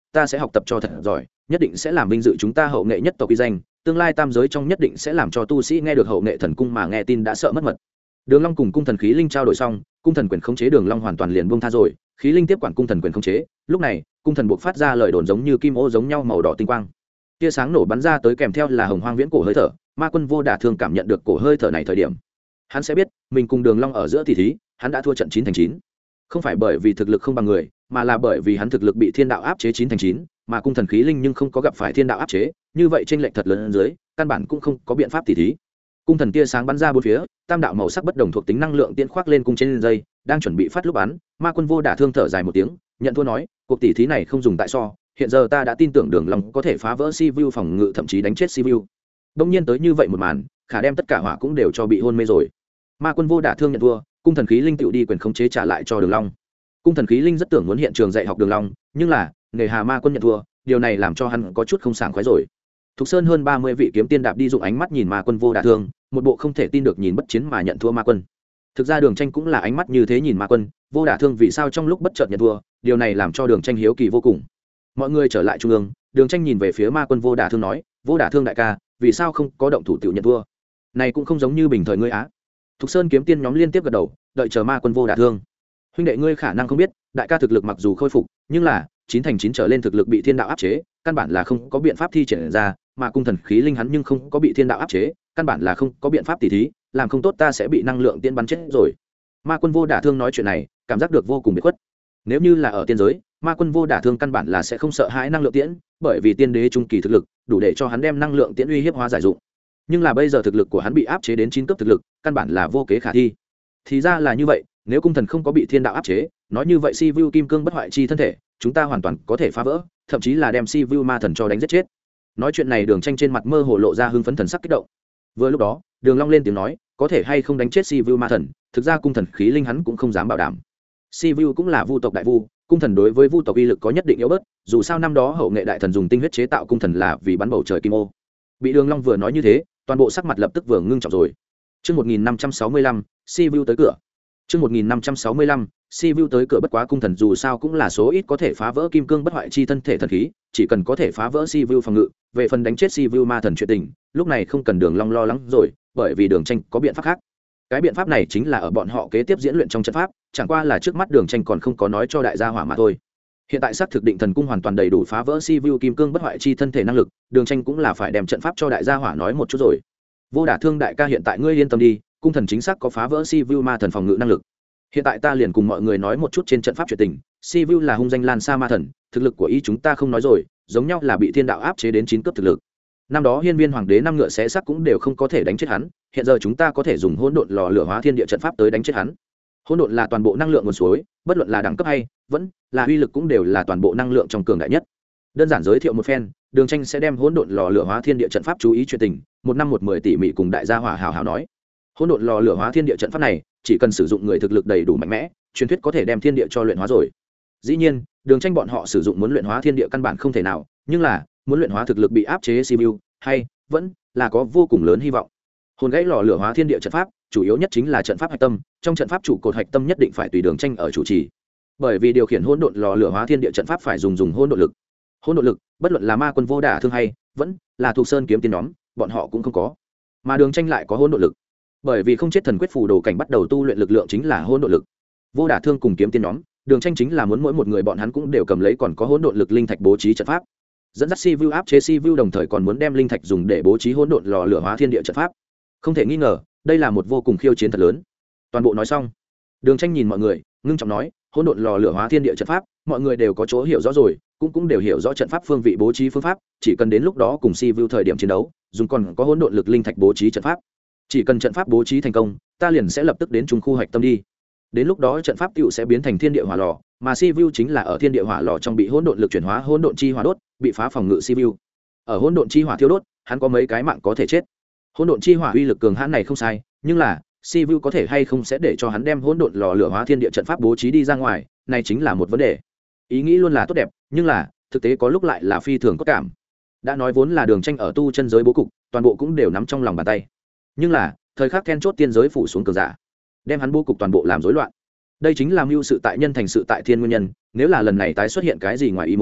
ta sẽ học tập cho thật giỏi, nhất định sẽ làm vinh dự chúng ta hậu nghệ nhất tộc uy danh, tương lai tam giới trong nhất định sẽ làm cho tu sĩ nghe được hậu nghệ thần cung mà nghe tin đã sợ mất mật. Đường Long cùng cung thần khí linh trao đổi xong, cung thần quyền khống chế Đường Long hoàn toàn liền buông tha rồi, khí linh tiếp quản cung thần quyền khống chế. Lúc này, cung thần buộc phát ra lời đồn giống như kim ô giống nhau màu đỏ tinh quang, tia sáng nổ bắn ra tới kèm theo là hồng hoang viễn cổ hơi thở. Ma Quân Vô Đả Thương cảm nhận được cổ hơi thở này thời điểm, hắn sẽ biết mình cùng Đường Long ở giữa tỷ thí, hắn đã thua trận 9-9. Không phải bởi vì thực lực không bằng người, mà là bởi vì hắn thực lực bị thiên đạo áp chế 9-9, mà cung thần khí linh nhưng không có gặp phải thiên đạo áp chế, như vậy chênh lệch thật lớn dưới, căn bản cũng không có biện pháp tỷ thí. Cung thần tia sáng bắn ra bốn phía, tam đạo màu sắc bất đồng thuộc tính năng lượng tiễn khoác lên cung trên dây, đang chuẩn bị phát lúc bắn. Ma Quân Vô Đả Thương thở dài một tiếng, nhận thua nói, cuộc tỷ thí này không dùng tại so, hiện giờ ta đã tin tưởng Đường Long có thể phá vỡ Sivu phòng ngự, thậm chí đánh chết Sivu. Đông nhiên tới như vậy một màn, khả đem tất cả hỏa cũng đều cho bị hôn mê rồi. Ma Quân Vô Đả Thương nhận thua, cung thần khí linh tựu đi quyền khống chế trả lại cho Đường Long. Cung thần khí linh rất tưởng muốn hiện trường dạy học Đường Long, nhưng là nghề hà Ma Quân nhận thua, điều này làm cho hắn có chút không sảng khoái rồi. Thục Sơn hơn 30 vị kiếm tiên đạp đi dụng ánh mắt nhìn Ma Quân Vô Đả Thương, một bộ không thể tin được nhìn bất chiến mà nhận thua Ma Quân. Thực ra Đường Tranh cũng là ánh mắt như thế nhìn Ma Quân Vô Đả Thương vì sao trong lúc bất chợt nhận thua, điều này làm cho Đường Tranh hiếu kỳ vô cùng. Mọi người trở lại trung ương, Đường Tranh nhìn về phía Ma Quân Vô Đả Thương nói, Vô Đả Thương đại ca, vì sao không có động thủ tiểu nhận thua? Này cũng không giống như bình thời ngươi á. Thục Sơn kiếm tiên nhóm liên tiếp gật đầu, đợi chờ Ma Quân Vô Đả Thương. Huynh đệ ngươi khả năng không biết, đại ca thực lực mặc dù khôi phục, nhưng là 9-9 trở lên thực lực bị thiên đạo áp chế, căn bản là không có biện pháp thi triển ra, mà cung thần khí linh hắn nhưng không có bị thiên đạo áp chế, căn bản là không có biện pháp tỉ thí, làm không tốt ta sẽ bị năng lượng tiên bắn chết rồi. Ma Quân Vô Đả Thương nói chuyện này, cảm giác được vô cùng biệt khuất. Nếu như là ở tiên giới, Ma Quân Vô Đả Thương căn bản là sẽ không sợ hãi năng lượng tiễn, bởi vì tiên đế trung kỳ thực lực đủ để cho hắn đem năng lượng tiễn uy hiếp hóa giải dụng. Nhưng là bây giờ thực lực của hắn bị áp chế đến 9 cấp thực lực, căn bản là vô kế khả thi. Thì ra là như vậy, nếu cung thần không có bị thiên đạo áp chế, nói như vậy Sivu kim cương bất hoại chi thân thể, chúng ta hoàn toàn có thể phá vỡ, thậm chí là đem Sivu ma thần cho đánh giết chết. Nói chuyện này Đường Tranh trên mặt mơ hồ lộ ra hưng phấn thần sắc kích động. Vừa lúc đó, Đường Long lên tiếng nói, có thể hay không đánh chết Sivu ma thần, thực ra cung thần khí linh hắn cũng không dám bảo đảm. Sivu cũng là vu tộc đại vu, cung thần đối với vu tộc uy lực có nhất định yếu bớt, dù sao năm đó hậu nghệ đại thần dùng tinh huyết chế tạo cung thần là vì bắn bầu trời kim ô. Bị Đường Long vừa nói như thế, toàn bộ sắc mặt lập tức vừa ngưng trọng rồi. Chương 1565, Sivu tới cửa. Chương 1565, Sivu tới cửa, bất quá cung thần dù sao cũng là số ít có thể phá vỡ kim cương bất hoại chi thân thể thần khí, chỉ cần có thể phá vỡ Sivu phòng ngự, về phần đánh chết Sivu ma thần chuyện tình, lúc này không cần Đường Long lo lắng rồi, bởi vì Đường Tranh có biện pháp khác. Cái biện pháp này chính là ở bọn họ kế tiếp diễn luyện trong trận pháp, chẳng qua là trước mắt Đường Tranh còn không có nói cho đại gia hỏa mà thôi. Hiện tại xác thực định thần cung hoàn toàn đầy đủ phá vỡ Sivu kim cương bất hoại chi thân thể năng lực, Đường Tranh cũng là phải đem trận pháp cho đại gia hỏa nói một chút rồi. Vô Đả Thương đại ca, hiện tại ngươi yên tâm đi, cung thần chính xác có phá vỡ Sivu ma thần phòng ngự năng lực. Hiện tại ta liền cùng mọi người nói một chút trên trận pháp chuyện tình. Sivu là hung danh lan xa ma thần, thực lực của y chúng ta không nói rồi, giống nhau là bị thiên đạo áp chế đến 9 cấp thực lực. Năm đó Hiên Viên Hoàng đế năm ngựa xé xác cũng đều không có thể đánh chết hắn, hiện giờ chúng ta có thể dùng hỗn độn lò lửa hóa thiên địa trận pháp tới đánh chết hắn. Hỗn độn là toàn bộ năng lượng nguồn suối, bất luận là đẳng cấp hay vẫn là uy lực cũng đều là toàn bộ năng lượng trong cường đại nhất. Đơn giản giới thiệu một phen, Đường Tranh sẽ đem hỗn độn lò lửa hóa thiên địa trận pháp chú ý chuyện tình, 1 năm 10 tỉ mỉ cùng đại gia hỏa hào hào nói. Hỗn độn lò lửa hóa thiên địa trận pháp này, chỉ cần sử dụng người thực lực đầy đủ mạnh mẽ, truyền thuyết có thể đem thiên địa cho luyện hóa rồi. Dĩ nhiên, Đường Tranh bọn họ sử dụng muốn luyện hóa thiên địa căn bản không thể nào, nhưng là muốn luyện hóa thực lực bị áp chế Sivu, hay vẫn là có vô cùng lớn hy vọng. Hồn gãy lò lửa hóa thiên địa trận pháp, chủ yếu nhất chính là trận pháp hạch tâm, trong trận pháp trụ cột hạch tâm nhất định phải tùy Đường Tranh ở chủ trì. Bởi vì điều khiển hỗn độn lò lửa hóa thiên địa trận pháp phải dùng hỗn độn lực. Hỗn độn lực, bất luận là Ma Quân Vô Đả Thương hay vẫn là Thục Sơn kiếm tiên nhóm, bọn họ cũng không có. Mà Đường Tranh lại có hỗn độn lực. Bởi vì không chết thần quyết phù đồ cảnh bắt đầu tu luyện lực lượng chính là hỗn độn lực. Vô Đả Thương cùng kiếm tiên nhóm, Đường Tranh chính là muốn mỗi một người bọn hắn cũng đều cầm lấy còn có hỗn độn lực linh thạch bố trí trận pháp, dẫn dắt Sivu áp chế Sivu, đồng thời còn muốn đem linh thạch dùng để bố trí hỗn độn lò lửa hóa thiên địa trận pháp. Không thể nghi ngờ, đây là một vô cùng khiêu chiến thật lớn. Toàn bộ nói xong, Đường Tranh nhìn mọi người, ngưng trọng nói, hỗn độn lò lửa hóa thiên địa trận pháp, mọi người đều có chỗ hiểu rõ rồi, cũng đều hiểu rõ trận pháp phương vị bố trí phương pháp, chỉ cần đến lúc đó cùng Sivu thời điểm chiến đấu, dùng còn có hỗn độn lực linh thạch bố trí trận pháp. Chỉ cần trận pháp bố trí thành công, ta liền sẽ lập tức đến trung khu hạch tâm đi. Đến lúc đó trận pháp tựu sẽ biến thành thiên địa hỏa lò, mà Sivu chính là ở thiên địa hỏa lò trong bị hỗn độn lực chuyển hóa hỗn độn chi hỏa đốt, bị phá phòng ngự Sivu. Ở hỗn độn chi hỏa thiêu đốt, hắn có mấy cái mạng có thể chết. Hỗn độn chi hỏa uy lực cường hãn này không sai, nhưng là Sivu có thể hay không sẽ để cho hắn đem hỗn độn lò lửa hóa thiên địa trận pháp bố trí đi ra ngoài, này chính là một vấn đề. Ý nghĩ luôn là tốt đẹp, nhưng là thực tế có lúc lại là phi thường có cảm. Đã nói vốn là Đường Tranh ở tu chân giới bố cục, toàn bộ cũng đều nắm trong lòng bàn tay. Nhưng là thời khắc then chốt tiên giới phủ xuống cường giả, đem hắn bố cục toàn bộ làm rối loạn. Đây chính là mưu sự tại nhân thành sự tại thiên nguyên nhân, nếu là lần này tái xuất hiện cái gì ngoài ý muốn,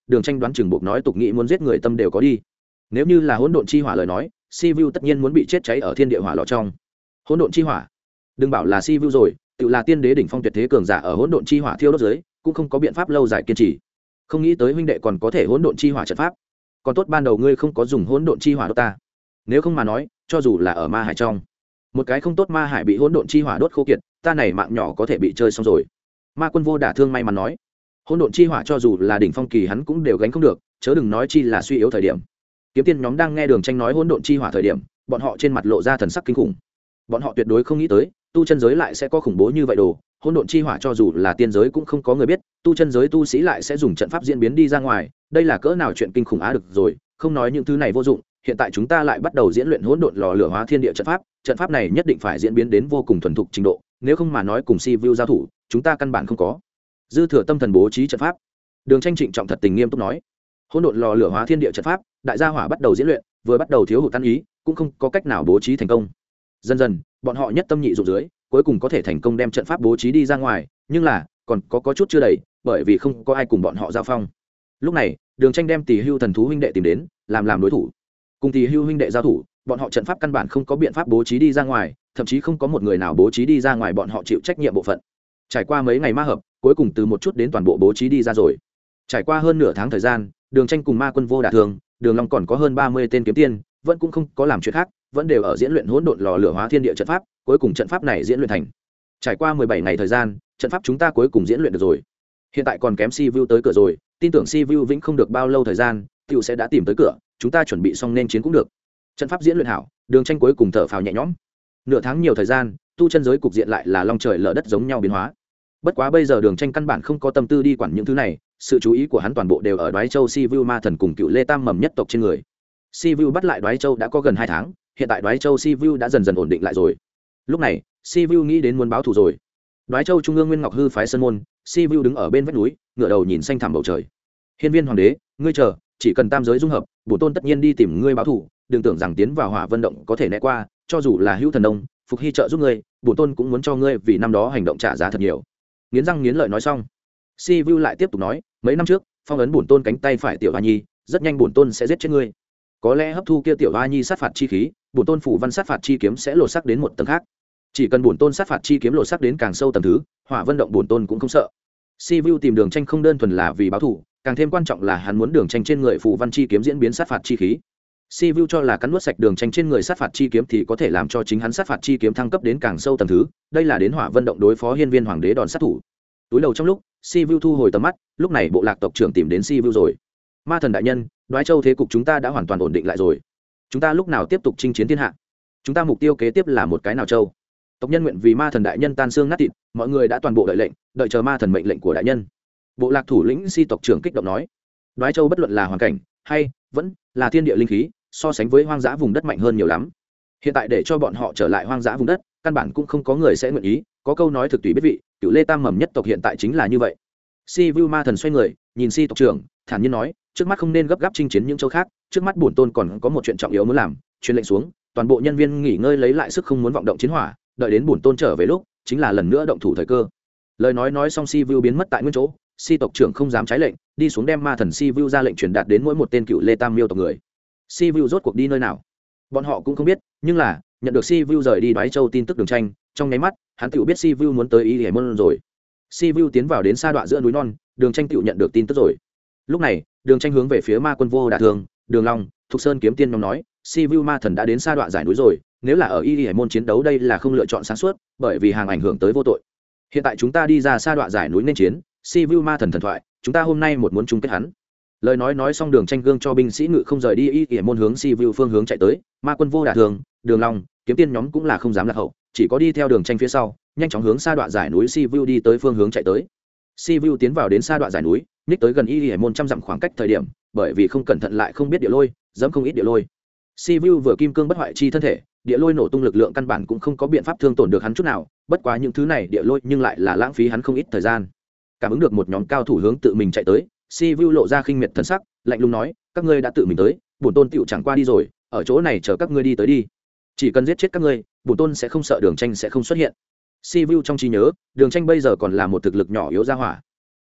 Đường Tranh đoán chừng buộc nói tục nghĩ muốn giết người tâm đều có đi. Nếu như là hỗn độn chi hỏa lời nói, Sivu tất nhiên muốn bị chết cháy ở thiên địa hỏa lò trong. Hỗn độn chi hỏa, đừng bảo là Sivu rồi, tự là tiên đế đỉnh phong tuyệt thế cường giả ở hỗn độn chi hỏa thiêu đốt dưới, cũng không có biện pháp lâu dài kiên trì. Không nghĩ tới huynh đệ còn có thể hỗn độn chi hỏa trận pháp. Còn tốt ban đầu ngươi không có dùng hỗn độn chi hỏa đốt ta. Nếu không mà nói, cho dù là ở ma hải trong, một cái không tốt ma hải bị hỗn độn chi hỏa đốt khô kiệt, ta này mạng nhỏ có thể bị chơi xong rồi. Ma Quân Vô Đả Thương may mắn nói, hỗn độn chi hỏa cho dù là đỉnh phong kỳ hắn cũng đều gánh không được, chớ đừng nói chi là suy yếu thời điểm. Kiếm tiên nhóm đang nghe Đường Tranh nói hỗn độn chi hỏa thời điểm, bọn họ trên mặt lộ ra thần sắc kinh khủng. Bọn họ tuyệt đối không nghĩ tới, tu chân giới lại sẽ có khủng bố như vậy đồ. Hỗn độn chi hỏa cho dù là tiên giới cũng không có người biết, tu chân giới tu sĩ lại sẽ dùng trận pháp diễn biến đi ra ngoài, đây là cỡ nào chuyện kinh khủng á. Được rồi, không nói những thứ này vô dụng, hiện tại chúng ta lại bắt đầu diễn luyện hỗn độn lò lửa hóa thiên địa trận pháp này nhất định phải diễn biến đến vô cùng thuần thục trình độ, nếu không mà nói cùng Sivu giao thủ, chúng ta căn bản không có dư thừa tâm thần bố trí trận pháp. Đường Tranh trịnh trọng thật tình nghiêm túc nói, hỗn độn lò lửa hóa thiên địa trận pháp, đại gia hỏa bắt đầu diễn luyện, vừa bắt đầu thiếu hụt tan ý, cũng không có cách nào bố trí thành công. Dần dần, bọn họ nhất tâm nhị dụng dưới, cuối cùng có thể thành công đem trận pháp bố trí đi ra ngoài, nhưng là còn có chút chưa đầy, bởi vì không có ai cùng bọn họ giao phong. Lúc này, Đường Tranh đem Tỳ Hưu thần thú huynh đệ tìm đến, làm đối thủ. Cùng Tỳ Hưu huynh đệ giao thủ, bọn họ trận pháp căn bản không có biện pháp bố trí đi ra ngoài, thậm chí không có một người nào bố trí đi ra ngoài, bọn họ chịu trách nhiệm bộ phận. Trải qua mấy ngày ma hợp, cuối cùng từ một chút đến toàn bộ bố trí đi ra rồi. Trải qua hơn nửa tháng thời gian, Đường Tranh cùng Ma Quân Vô Đả Thương, Đường Long còn có hơn 30 tên kiếm tiên, vẫn cũng không có làm chuyện khác, vẫn đều ở diễn luyện hỗn độn lò lửa hóa thiên địa trận pháp, cuối cùng trận pháp này diễn luyện thành. Trải qua 17 ngày thời gian, trận pháp chúng ta cuối cùng diễn luyện được rồi. Hiện tại còn kém Sivu tới cửa rồi, tin tưởng Sivu vĩnh không được bao lâu thời gian, tiểu sẽ đã tìm tới cửa, chúng ta chuẩn bị xong nên chiến cũng được. Trận pháp diễn luyện hảo, Đường Tranh cuối cùng thở phào nhẹ nhõm. Nửa tháng nhiều thời gian, tu chân giới cục diện lại là long trời lở đất giống nhau biến hóa. Bất quá bây giờ Đường Tranh căn bản không có tâm tư đi quản những thứ này, sự chú ý của hắn toàn bộ đều ở Đoái Châu Sivu ma thần cùng Cựu Lê Tam mầm nhất tộc trên người. Sivu bắt lại Đoái Châu đã có gần 2 tháng, hiện tại Đoái Châu Sivu đã dần dần ổn định lại rồi. Lúc này, Sivu nghĩ đến muốn báo thù rồi. Đoái Châu trung ương Nguyên Ngọc hư phái sơn môn, Sivu đứng ở bên vách núi, ngửa đầu nhìn xanh thẳm bầu trời. Hiên Viên Hoàng đế, ngươi chờ, chỉ cần tam giới dung hợp, bổn tôn tất nhiên đi tìm ngươi báo thù, đừng tưởng rằng tiến vào Hỏa Vân động có thể né qua, cho dù là Hữu Thần Đông, Phục Hy trợ giúp ngươi, bổn tôn cũng muốn cho ngươi vì năm đó hành động trả giá thật nhiều. Nghiến răng nghiến lợi nói xong, Sivu lại tiếp tục nói, mấy năm trước, phong ấn bổn tôn cánh tay phải tiểu Hoa Nhi, rất nhanh bổn tôn sẽ giết chết ngươi. Có lẽ hấp thu kia tiểu Hoa Nhi sát phạt chi khí, bổn tôn phủ văn sát phạt chi kiếm sẽ lột sắc đến một tầng khác. Chỉ cần bổn tôn sát phạt chi kiếm lột sắc đến càng sâu tầng thứ, Hỏa Vân động bổn tôn cũng không sợ. Sivu tìm Đường Tranh không đơn thuần là vì báo thù, càng thêm quan trọng là hắn muốn Đường Tranh trên người phủ văn chi kiếm diễn biến sát phạt chi khí. Sivu cho là cắn nuốt sạch Đường Tranh trên người sát phạt chi kiếm thì có thể làm cho chính hắn sát phạt chi kiếm thăng cấp đến càng sâu tầng thứ, đây là đến Hỏa Vân động đối phó Hiên Viên Hoàng đế đòn sát thủ. Túi đầu trong lúc, Sivu thu hồi tầm mắt, lúc này bộ lạc tộc trưởng tìm đến Sivu rồi. Ma thần đại nhân, Đoái Châu thế cục chúng ta đã hoàn toàn ổn định lại rồi. Chúng ta lúc nào tiếp tục chinh chiến thiên hạ? Chúng ta mục tiêu kế tiếp là một cái nào châu? Tộc nhân nguyện vì ma thần đại nhân tan xương nát thịt, mọi người đã toàn bộ đợi lệnh, đợi chờ ma thần mệnh lệnh của đại nhân. Bộ lạc thủ lĩnh Si tộc trưởng kích động nói, Đoái Châu bất luận là hoàn cảnh hay vẫn là thiên địa linh khí, so sánh với hoang dã vùng đất mạnh hơn nhiều lắm. Hiện tại để cho bọn họ trở lại hoang dã vùng đất, căn bản cũng không có người sẽ nguyện ý, có câu nói thực tùy biết vị, Cựu Lê Tam mầm nhất tộc hiện tại chính là như vậy. Sivu ma thần xoay người, nhìn Si tộc trưởng, thản nhiên nói, trước mắt không nên gấp gáp chinh chiến những châu khác, trước mắt bổn tôn còn có một chuyện trọng yếu muốn làm, truyền lệnh xuống, toàn bộ nhân viên nghỉ ngơi lấy lại sức, không muốn vọng động chiến hỏa, đợi đến bổn tôn trở về lúc, chính là lần nữa động thủ thời cơ. Lời nói xong Sivu biến mất tại nguyên chỗ, Si tộc trưởng không dám trái lệnh, đi xuống đem ma thần Sivu ra lệnh truyền đạt đến mỗi một tên Cựu Lê Tam miêu tộc người. Sivu rốt cuộc đi nơi nào? Bọn họ cũng không biết, nhưng là nhận được Sivu rời đi Đoái Châu tin tức Đường Tranh, trong nháy mắt, hắn tự biết Sivu muốn tới Y Hải Môn rồi. Sivu tiến vào đến sa đoạn giữa núi non, Đường Tranh tự nhận được tin tức rồi. Lúc này, Đường Tranh hướng về phía Ma Quân Vô Đả Thương, Đường Long, Thục Sơn kiếm tiên nhóm nói, Sivu ma thần đã đến sa đoạn giải núi rồi, nếu là ở Y Hải Môn chiến đấu đây là không lựa chọn sáng suốt, bởi vì hàng ảnh hưởng tới vô tội. Hiện tại chúng ta đi ra sa đoạn giải núi nên chiến, Sivu ma thần thần thoại, chúng ta hôm nay một muốn chung kết hắn. Lời nói xong Đường Tranh gương cho binh sĩ ngự không rời đi Y Hải Môn hướng Sivu phương hướng chạy tới, Ma Quân Vô Đả Thương, Đường Long, kiếm tiên nhóm cũng là không dám lạc hậu, chỉ có đi theo Đường Tranh phía sau, nhanh chóng hướng sa đoạn giải núi Sivu đi tới phương hướng chạy tới. Sivu tiến vào đến sa đoạn giải núi, nhích tới gần Y Hải Môn trăm dặm khoảng cách thời điểm, bởi vì không cẩn thận lại không biết địa lôi, dẫm không ít địa lôi. Sivu vừa kim cương bất hoại chi thân thể, địa lôi nổ tung lực lượng căn bản cũng không có biện pháp thương tổn được hắn chút nào, bất quá những thứ này địa lôi nhưng lại là lãng phí hắn không ít thời gian. Cảm ứng được một nhóm cao thủ hướng tự mình chạy tới, Sivu lộ ra khinh miệt thần sắc, lạnh lùng nói, các ngươi đã tự mình tới, bổn tôn tiểu chẳng qua đi rồi, ở chỗ này chờ các ngươi đi tới đi. Chỉ cần giết chết các ngươi, bổn tôn sẽ không sợ Đường Tranh sẽ không xuất hiện. Sivu trong trí nhớ, Đường Tranh bây giờ còn là một thực lực nhỏ yếu ra hỏa.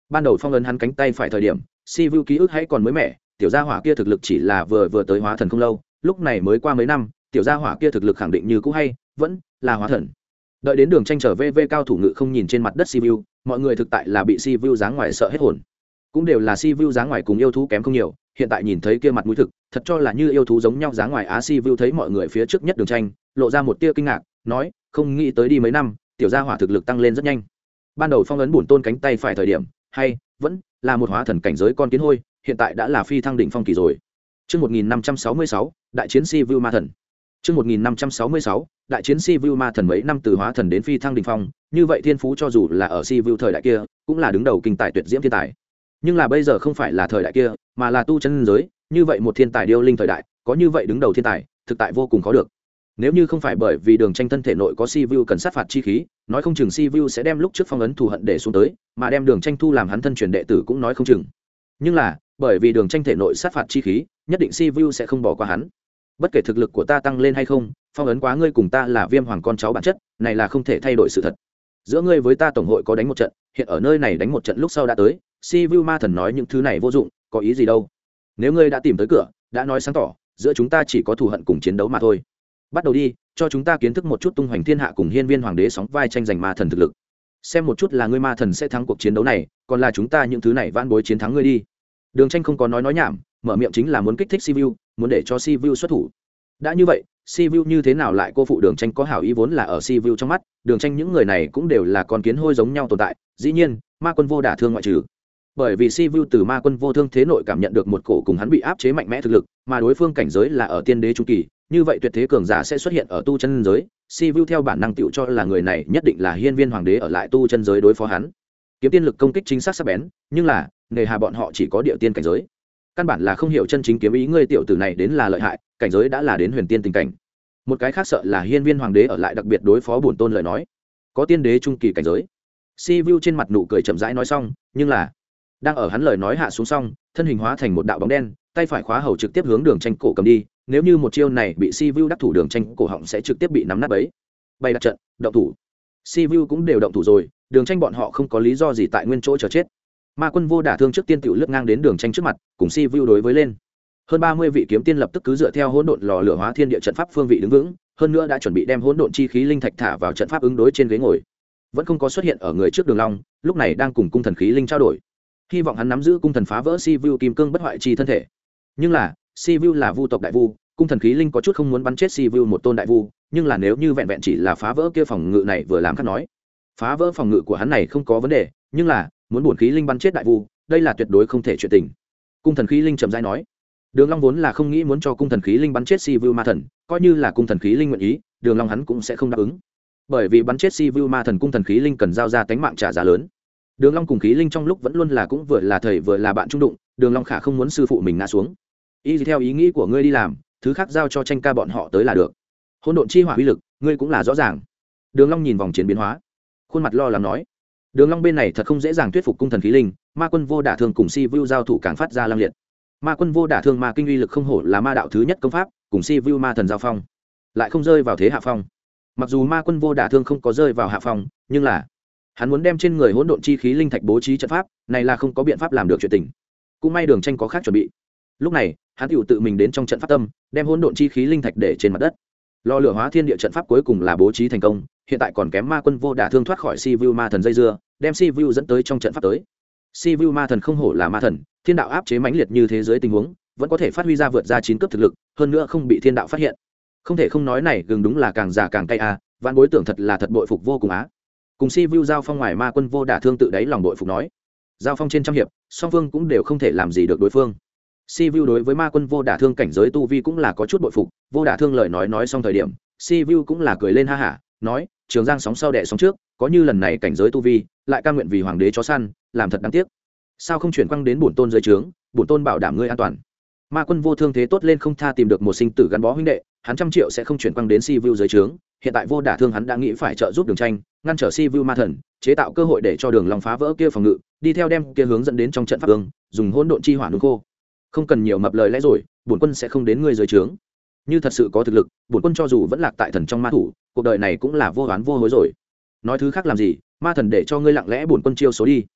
ban đầu phong ấn hắn cánh tay phải thời điểm si vu ký ức hãy còn mới mẻ, tiểu gia hỏa kia thực lực chỉ là vừa tới hóa thần không lâu, lúc này mới qua mấy năm, tiểu gia hỏa kia thực lực khẳng định như cũ hay vẫn là hóa thần. Đợi đến Đường Tranh trở về cao thủ ngự không nhìn trên mặt đất si vu, mọi người thực tại là bị si vu dáng ngoài sợ hết hồn. Cũng đều là si vu dáng ngoài cùng yêu thú kém không nhiều, hiện tại nhìn thấy kia mặt mũi thực, thật cho là như yêu thú giống nhau dáng ngoài á. Si vu thấy mọi người phía trước nhất Đường Tranh, lộ ra một tia kinh ngạc, nói, không nghĩ tới đi mấy năm, tiểu gia hỏa thực lực tăng lên rất nhanh. Ban đầu phong ấn bổn tôn cánh tay phải thời điểm, hay vẫn là một hóa thần cảnh giới con kiến hôi, hiện tại đã là phi thăng đỉnh phong kỳ rồi. Chương 1566, đại chiến Si Vu Ma Thần. Chương 1566, đại chiến Si Vu Ma Thần. Mấy năm từ hóa thần đến phi thăng đỉnh phong, như vậy thiên phú cho dù là ở Si Vu thời đại kia, cũng là đứng đầu kinh tài tuyệt diễm thiên tài. Nhưng là bây giờ không phải là thời đại kia, mà là tu chân giới, như vậy một thiên tài điêu linh thời đại, có như vậy đứng đầu thiên tài, thực tại vô cùng khó được. Nếu như không phải bởi vì Đường Tranh thân thể nội có Si Vu cần sát phạt chi khí, nói không chừng Si Vu sẽ đem lúc trước phong ấn thù hận để xuống tới, mà đem Đường Tranh thu làm hắn thân truyền đệ tử cũng nói không chừng. Nhưng là, bởi vì Đường Tranh thể nội sát phạt chi khí, nhất định Si Vu sẽ không bỏ qua hắn. Bất kể thực lực của ta tăng lên hay không, phong ấn quá ngươi cùng ta là Viêm Hoàng con cháu bản chất, này là không thể thay đổi sự thật. Giữa ngươi với ta tổng hội có đánh một trận, hiện ở nơi này đánh một trận lúc sau đã tới, Si Vu Ma Thần nói những thứ này vô dụng, có ý gì đâu? Nếu ngươi đã tìm tới cửa, đã nói sáng tỏ, giữa chúng ta chỉ có thù hận cùng chiến đấu mà thôi. Bắt đầu đi, cho chúng ta kiến thức một chút tung hoành thiên hạ cùng hiên viên hoàng đế sóng vai tranh giành ma thần thực lực. Xem một chút là ngươi ma thần sẽ thắng cuộc chiến đấu này, còn là chúng ta những thứ này vãn bối chiến thắng ngươi đi. Đường Tranh không có nói nhảm, mở miệng chính là muốn kích thích Si Vu, muốn để cho Si Vu xuất thủ. Đã như vậy, Si Vu như thế nào lại cô phụ Đường Tranh có hảo ý, vốn là ở Si Vu trong mắt, Đường Tranh những người này cũng đều là con kiến hôi giống nhau tồn tại, dĩ nhiên, Ma Quân Vô Đả Thương ngoại trừ. Bởi vì Si Vu từ Ma Quân Vô Thương thế nội cảm nhận được một cổ cùng hắn bị áp chế mạnh mẽ thực lực, mà đối phương cảnh giới là ở tiên đế trung kỳ, như vậy tuyệt thế cường giả sẽ xuất hiện ở tu chân giới. Si Vu theo bản năng tựu cho là người này nhất định là hiên viên hoàng đế ở lại tu chân giới đối phó hắn. Kiếm tiên lực công kích chính xác sắc bén, nhưng là nghề hà bọn họ chỉ có địa tiên cảnh giới, căn bản là không hiểu chân chính kiếm ý. Ngươi tiểu tử này đến là lợi hại, cảnh giới đã là đến huyền tiên tình cảnh. Một cái khác sợ là hiên viên hoàng đế ở lại đặc biệt đối phó bổn tôn lời nói, có tiên đế trung kỳ cảnh giới. Si Vu trên mặt nụ cười chậm rãi nói xong, nhưng là đang ở hắn lời nói hạ xuống xong, thân hình hóa thành một đạo bóng đen, tay phải khóa hầu trực tiếp hướng Đường Tranh cổ cầm đi. Nếu như một chiêu này bị Si Vu đắc thủ, Đường Tranh cổ họng sẽ trực tiếp bị nắm nát bấy. Bày đặt trận, động thủ. Si Vu cũng đều động thủ rồi, Đường Tranh bọn họ không có lý do gì tại nguyên chỗ chờ chết. Ma Quân Vô Đả Thương trước tiên tiểu lướt ngang đến Đường Tranh trước mặt, cùng Si Vu đối với lên. Hơn 30 vị kiếm tiên lập tức cứ dựa theo hỗn độn lò lửa hóa thiên địa trận pháp phương vị đứng vững, hơn nữa đã chuẩn bị đem hỗn độn chi khí linh thạch thả vào trận pháp ứng đối trên ghế ngồi. Vẫn không có xuất hiện ở người trước Đường Long, lúc này đang cùng cung thần khí linh trao đổi, hy vọng hắn nắm giữ cung thần phá vỡ Si Vu kim cương bất hoại chi thân thể. Nhưng là Si Vu là vu tộc đại vu, cung thần khí linh có chút không muốn bắn chết Si Vu một tôn đại vu, nhưng là nếu như vẹn vẹn chỉ là phá vỡ kia phòng ngự này vừa làm khác nói, phá vỡ phòng ngự của hắn này không có vấn đề, nhưng là muốn bổn khí linh bắn chết đại vu, đây là tuyệt đối không thể chuyện tình. Cung thần khí linh trầm rãi nói. Đường Long vốn là không nghĩ muốn cho cung thần khí linh bắn chết Si Vu ma thần, coi như là cung thần khí linh nguyện ý, Đường Long hắn cũng sẽ không đáp ứng, bởi vì bắn chết Si Vu ma thần cung thần khí linh cần giao ra tánh mạng trả giá lớn. Đường Long cùng khí linh trong lúc vẫn luôn là cũng vừa là thầy vừa là bạn trung đụng, Đường Long khả không muốn sư phụ mình ngã xuống. Y theo ý nghĩ của ngươi đi làm, thứ khác giao cho Tranh ca bọn họ tới là được. Hỗn độn chi hỏa uy lực, ngươi cũng là rõ ràng. Đường Long nhìn vòng chiến biến hóa, khuôn mặt lo lắng nói. Đường Long bên này thật không dễ dàng thuyết phục cung thần khí linh, Ma Quân Vô Đả Thương cùng Si Vu giao thủ càng phát ra lăng liệt. Ma Quân Vô Đả Thương ma kinh uy lực không hổ là ma đạo thứ nhất công pháp, cùng Si Vu ma thần giao phong, lại không rơi vào thế hạ phong. Mặc dù Ma Quân Vô Đả Thương không có rơi vào hạ phong, nhưng là hắn muốn đem trên người hỗn độn chi khí linh thạch bố trí trận pháp, này là không có biện pháp làm được chuyện tình. Cũng may Đường Tranh có khác chuẩn bị. Lúc này, hắn tiểu tự mình đến trong trận pháp tâm, đem hỗn độn chi khí linh thạch để trên mặt đất. Lò lửa hóa thiên địa trận pháp cuối cùng là bố trí thành công, hiện tại còn kém Ma Quân Vô Đả Thương thoát khỏi Si Vu ma thần dây dưa, đem Si Vu dẫn tới trong trận pháp tới. Si Vu ma thần không hổ là ma thần, thiên đạo áp chế mãnh liệt như thế giới tình huống, vẫn có thể phát huy ra vượt ra 9 cấp thực lực, hơn nữa không bị thiên đạo phát hiện. Không thể không nói này gừng đúng là càng già càng cay a, vạn bối tưởng thật là thật bội phục vô cùng á. Cùng Si Vu giao phong ngoài Ma Quân Vô Đả Thương tự đáy lòng bội phục nói, giao phong trên trăm hiệp, song phương cũng đều không thể làm gì được đối phương. Si Vu đối với Ma Quân Vô Đả Thương cảnh giới tu vi cũng là có chút bội phục, Vô Đả Thương lời nói xong thời điểm, Si Vu cũng là cười lên ha hả, nói, Trường Giang sóng sau đẻ sóng trước, có như lần này cảnh giới tu vi, lại cam nguyện vì hoàng đế chó săn, làm thật đáng tiếc. Sao không chuyển quang đến bổn tôn dưới trướng, bổn tôn bảo đảm ngươi an toàn. Ma Quân Vô Thương thế tốt lên không tha tìm được một sinh tử gắn bó huynh đệ, hắn 100 triệu sẽ không chuyển quang đến Si Vu dưới trướng. Hiện tại Vô Đả Thương hắn đã nghĩ phải trợ giúp Đường Tranh, ngăn trở Si Vu ma thần, chế tạo cơ hội để cho Đường Long phá vỡ kia phòng ngự, đi theo đem kia hướng dẫn đến trong trận pháp ương, dùng hỗn độn chi hỏa nung khô. Không cần nhiều mập lời lẽ rồi, bổn quân sẽ không đến ngươi dưới trướng. Như thật sự có thực lực, bổn quân cho dù vẫn lạc tại thần trong ma thủ, cuộc đời này cũng là vô oán vô hối rồi. Nói thứ khác làm gì, ma thần để cho ngươi lặng lẽ bổn quân chiêu số đi.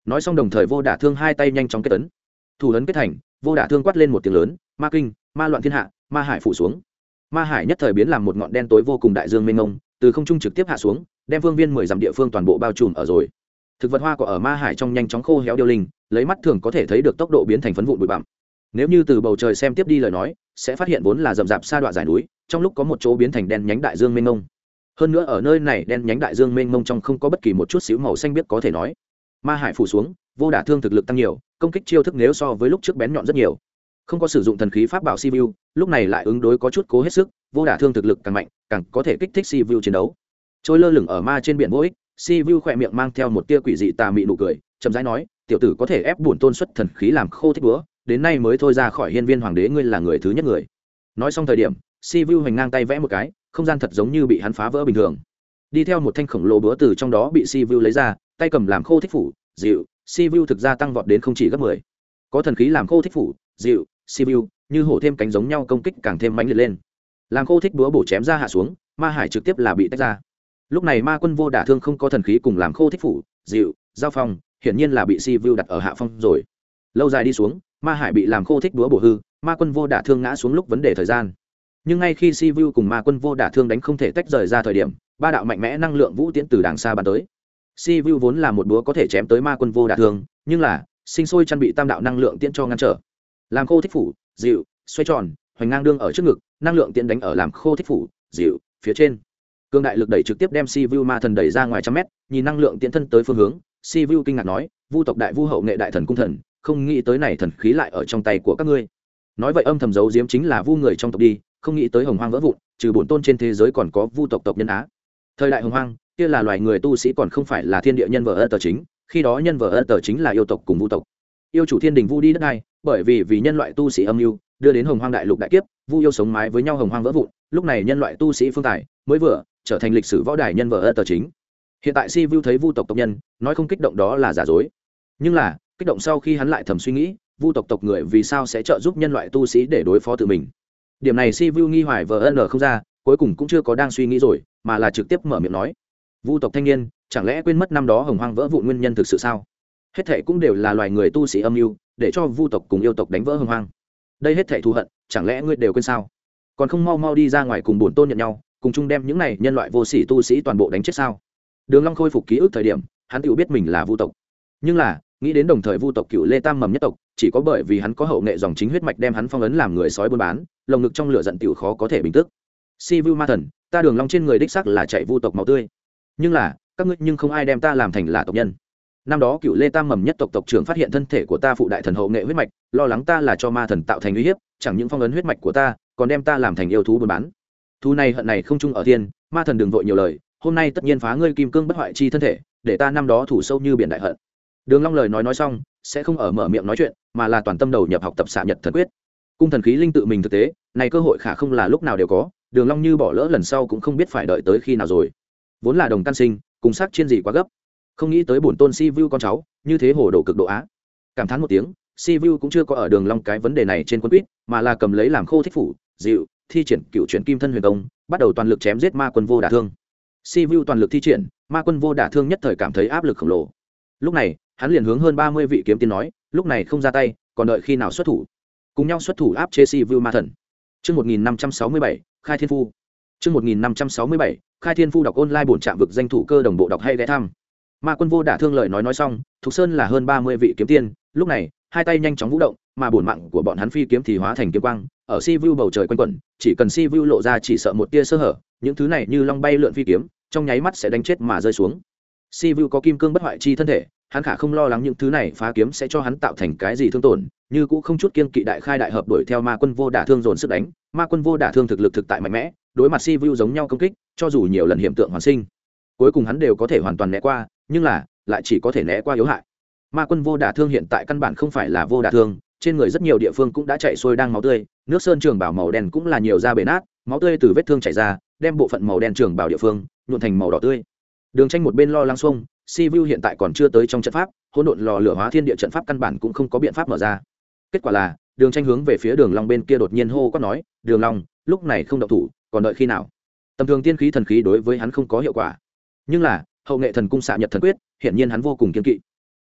nói xong đồng thời vô đả thương hai tay nhanh chóng kết ấn, thủ ấn kết thành, vô đả thương quát lên một tiếng lớn, ma kinh, ma loạn thiên hạ, ma hải phủ xuống. Ma hải nhất thời biến làm một ngọn đen tối vô cùng đại dương mênh mông, từ không trung trực tiếp hạ xuống, đem phương viên 10 dặm địa phương toàn bộ bao trùm ở rồi. Thực vật hoa cỏ ở ma hải trong nhanh chóng khô héo điêu linh, lấy mắt thường có thể thấy được tốc độ biến thành phấn vụn bụi bặm. Nếu như từ bầu trời xem tiếp đi lời nói, sẽ phát hiện vốn là rậm rạp sa đoạn dải núi, trong lúc có một chỗ biến thành đen nhánh đại dương mênh mông. Hơn nữa ở nơi này đen nhánh đại dương mênh mông trong không có bất kỳ một chút xíu màu xanh biếc có thể nói. Ma hải phủ xuống, vô đả thương thực lực tăng nhiều, công kích chiêu thức nếu so với lúc trước bén nhọn rất nhiều. Không có sử dụng thần khí pháp bảo Sivu, lúc này lại ứng đối có chút cố hết sức, vô đả thương thực lực càng mạnh, càng có thể kích thích Sivu chiến đấu. Trôi lơ lửng ở ma trên biển vô ích, Sivu khỏe miệng mang theo một tia quỷ dị tà mị nụ cười, chậm rãi nói, tiểu tử có thể ép bổn tôn xuất thần khí làm khô thích búa, đến nay mới thôi ra khỏi hiên viên hoàng đế, ngươi là người thứ nhất người. Nói xong thời điểm, Sivu hoành ngang tay vẽ một cái, không gian thật giống như bị hắn phá vỡ bình thường. Đi theo một thanh khổng lồ búa từ trong đó bị Sivu lấy ra, tay cầm làm khô thích phủ, dịu, Sivu thực ra tăng vọt đến không chỉ gấp 10. Có thần khí làm khô thích phủ, dịu, Sivu như hổ thêm cánh giống nhau công kích càng thêm mãnh liệt lên. Làm khô thích búa bổ chém ra hạ xuống, ma hải trực tiếp là bị tách ra. Lúc này ma quân vô đả thương không có thần khí cùng làm khô thích phủ, dịu, giao phong, hiển nhiên là bị Sivu đặt ở hạ phong rồi. Lâu dài đi xuống, ma hải bị làm khô thích búa bổ hư, ma quân vô đả thương ngã xuống lúc vấn đề thời gian. Nhưng ngay khi Sivu cùng ma quân vô đả thương đánh không thể tách rời ra thời điểm, ba đạo mạnh mẽ năng lượng vũ tiễn từ đàng xa bắn tới. Sivu vốn là một búa có thể chém tới ma quân vô đả thương, nhưng là sinh sôi chăn bị tam đạo năng lượng tiễn cho ngăn trở. Làm khô thích phủ, dịu, xoay tròn, hoành ngang đương ở trước ngực, năng lượng tiễn đánh ở làm khô thích phủ, dịu, phía trên. Cương đại lực đẩy trực tiếp đem Sivu ma thần đẩy ra ngoài trăm mét, nhìn năng lượng tiễn thân tới phương hướng, Sivu kinh ngạc nói, vu tộc đại vu hậu nghệ đại thần cung thần, không nghĩ tới này thần khí lại ở trong tay của các ngươi. Nói vậy âm thầm giấu giếm chính là vu người trong tộc đi, không nghĩ tới hồng hoang vỡ vụn, trừ bổn tôn trên thế giới còn có vu tộc tộc nhân á. Thời đại hồng hoang, kia là loài người tu sĩ còn không phải là thiên địa nhân vợ tờ chính, khi đó nhân vợ tờ chính là yêu tộc cùng vu tộc. Yêu chủ thiên đình vu đi đất này, bởi vì nhân loại tu sĩ âm mưu đưa đến hồng hoang đại lục đại kiếp, vu yêu sống mái với nhau hồng hoang vỡ vụn, lúc này nhân loại tu sĩ phương tài mới vừa trở thành lịch sử võ đài nhân vợ tờ chính. Hiện tại si vu thấy vu tộc tộc nhân nói không kích động đó là giả dối, nhưng là kích động sau khi hắn lại thầm suy nghĩ, vu tộc tộc người vì sao sẽ trợ giúp nhân loại tu sĩ để đối phó tự mình. Điểm này si vu nghi hoài vờ n không ra, cuối cùng cũng chưa có đang suy nghĩ rồi, mà là trực tiếp mở miệng nói, vu tộc thanh niên chẳng lẽ quên mất năm đó hồng hoang vỡ vụn nguyên nhân thực sự sao? Hết thảy cũng đều là loài người tu sĩ âm mưu để cho vu tộc cùng yêu tộc đánh vỡ hồng hoang. Đây hết thảy thù hận chẳng lẽ ngươi đều quên sao? Còn không mau mau đi ra ngoài cùng bổn tôn nhận nhau, cùng chung đem những này nhân loại vô sỉ tu sĩ toàn bộ đánh chết sao? Đường Long khôi phục ký ức thời điểm, hắn tự biết mình là vu tộc, nhưng là nghĩ đến đồng thời vu tộc cựu lê tam mầm nhất tộc, chỉ có bởi vì hắn có hậu nghệ dòng chính huyết mạch đem hắn phong ấn làm người sói buôn bán, lồng ngực trong lửa giận tiểu khó có thể bình tức. Si vu ma thần, ta Đường Long trên người đích xác là chạy vu tộc máu tươi, nhưng là các ngươi nhưng không ai đem ta làm thành là tộc nhân. Năm đó cựu lê tam mầm nhất tộc tộc trưởng phát hiện thân thể của ta phụ đại thần hậu nghệ huyết mạch, lo lắng ta là cho ma thần tạo thành uy hiếp, chẳng những phong ấn huyết mạch của ta, còn đem ta làm thành yêu thú buôn bán. Thu này hận này không chung ở thiên, ma thần đừng vội nhiều lời, hôm nay tất nhiên phá ngươi kim cương bất hoại chi thân thể, để ta năm đó thủ sâu như biển đại hận. Đường Long lời nói xong, sẽ không ở mở miệng nói chuyện, mà là toàn tâm đầu nhập học tập xạ nhật thần quyết. Cung thần khí linh tự mình thực tế, này cơ hội khả không là lúc nào đều có, Đường Long như bỏ lỡ lần sau cũng không biết phải đợi tới khi nào rồi. Vốn là đồng căn sinh, cùng sắc chiên gì quá gấp, không nghĩ tới bổn tôn Si Vu con cháu, như thế hồ đồ cực độ á. Cảm thán một tiếng, Si Vu cũng chưa có ở Đường Long cái vấn đề này trên quân quyết, mà là cầm lấy làm khô thích phủ, dịu, thi triển cựu chuyển kim thân huyền công, bắt đầu toàn lực chém giết ma quân vô đả thương. Si Vu toàn lực thi triển, ma quân vô đả thương nhất thời cảm thấy áp lực khổng lồ. Lúc này, hắn liền hướng hơn 30 vị kiếm tiên nói, lúc này không ra tay, còn đợi khi nào xuất thủ. Cùng nhau xuất thủ áp chế Si Vu ma thần. Chương 1567, Khai Thiên Phu. Chương 1567, Khai Thiên Phu đọc online bổn trạm vực danh thủ cơ đồng bộ đọc hay ghé thăm. Ma quân vô đả thương lời nói xong, Thục Sơn là hơn 30 vị kiếm tiên, lúc này, hai tay nhanh chóng vũ động, mà bổn mạng của bọn hắn phi kiếm thì hóa thành kiếm quang, ở Si Vu bầu trời quanh quẩn, chỉ cần Si Vu lộ ra chỉ sợ một tia sơ hở, những thứ này như long bay lượn phi kiếm, trong nháy mắt sẽ đánh chết mà rơi xuống. Si Vu có kim cương bất hoại chi thân thể, hắn khả không lo lắng những thứ này phá kiếm sẽ cho hắn tạo thành cái gì thương tổn, như cũng không chút kiên kỵ đại khai đại hợp đuổi theo ma quân vô đả thương dồn sức đánh. Ma quân vô đả thương thực lực thực tại mạnh mẽ, đối mặt Si Vu giống nhau công kích, cho dù nhiều lần hiểm tượng hoàn sinh, cuối cùng hắn đều có thể hoàn toàn né qua, nhưng là lại chỉ có thể né qua yếu hại. Ma quân vô đả thương hiện tại căn bản không phải là vô đả thương, trên người rất nhiều địa phương cũng đã chảy xuôi đang máu tươi, nước sơn trường bảo màu đen cũng là nhiều da bể nát, máu tươi từ vết thương chảy ra, đem bộ phận màu đen trường bảo địa phương nhuộn thành màu đỏ tươi. Đường Tranh một bên lo lắng xung, Si Vu hiện tại còn chưa tới trong trận pháp, hỗn độn lò lửa hóa thiên địa trận pháp căn bản cũng không có biện pháp mở ra. Kết quả là, Đường Tranh hướng về phía Đường Long bên kia đột nhiên hô quát nói, "Đường Long, lúc này không động thủ, còn đợi khi nào?" Tầm thường tiên khí thần khí đối với hắn không có hiệu quả, nhưng là hậu nghệ thần cung xạ nhật thần quyết, hiển nhiên hắn vô cùng kiên kỵ.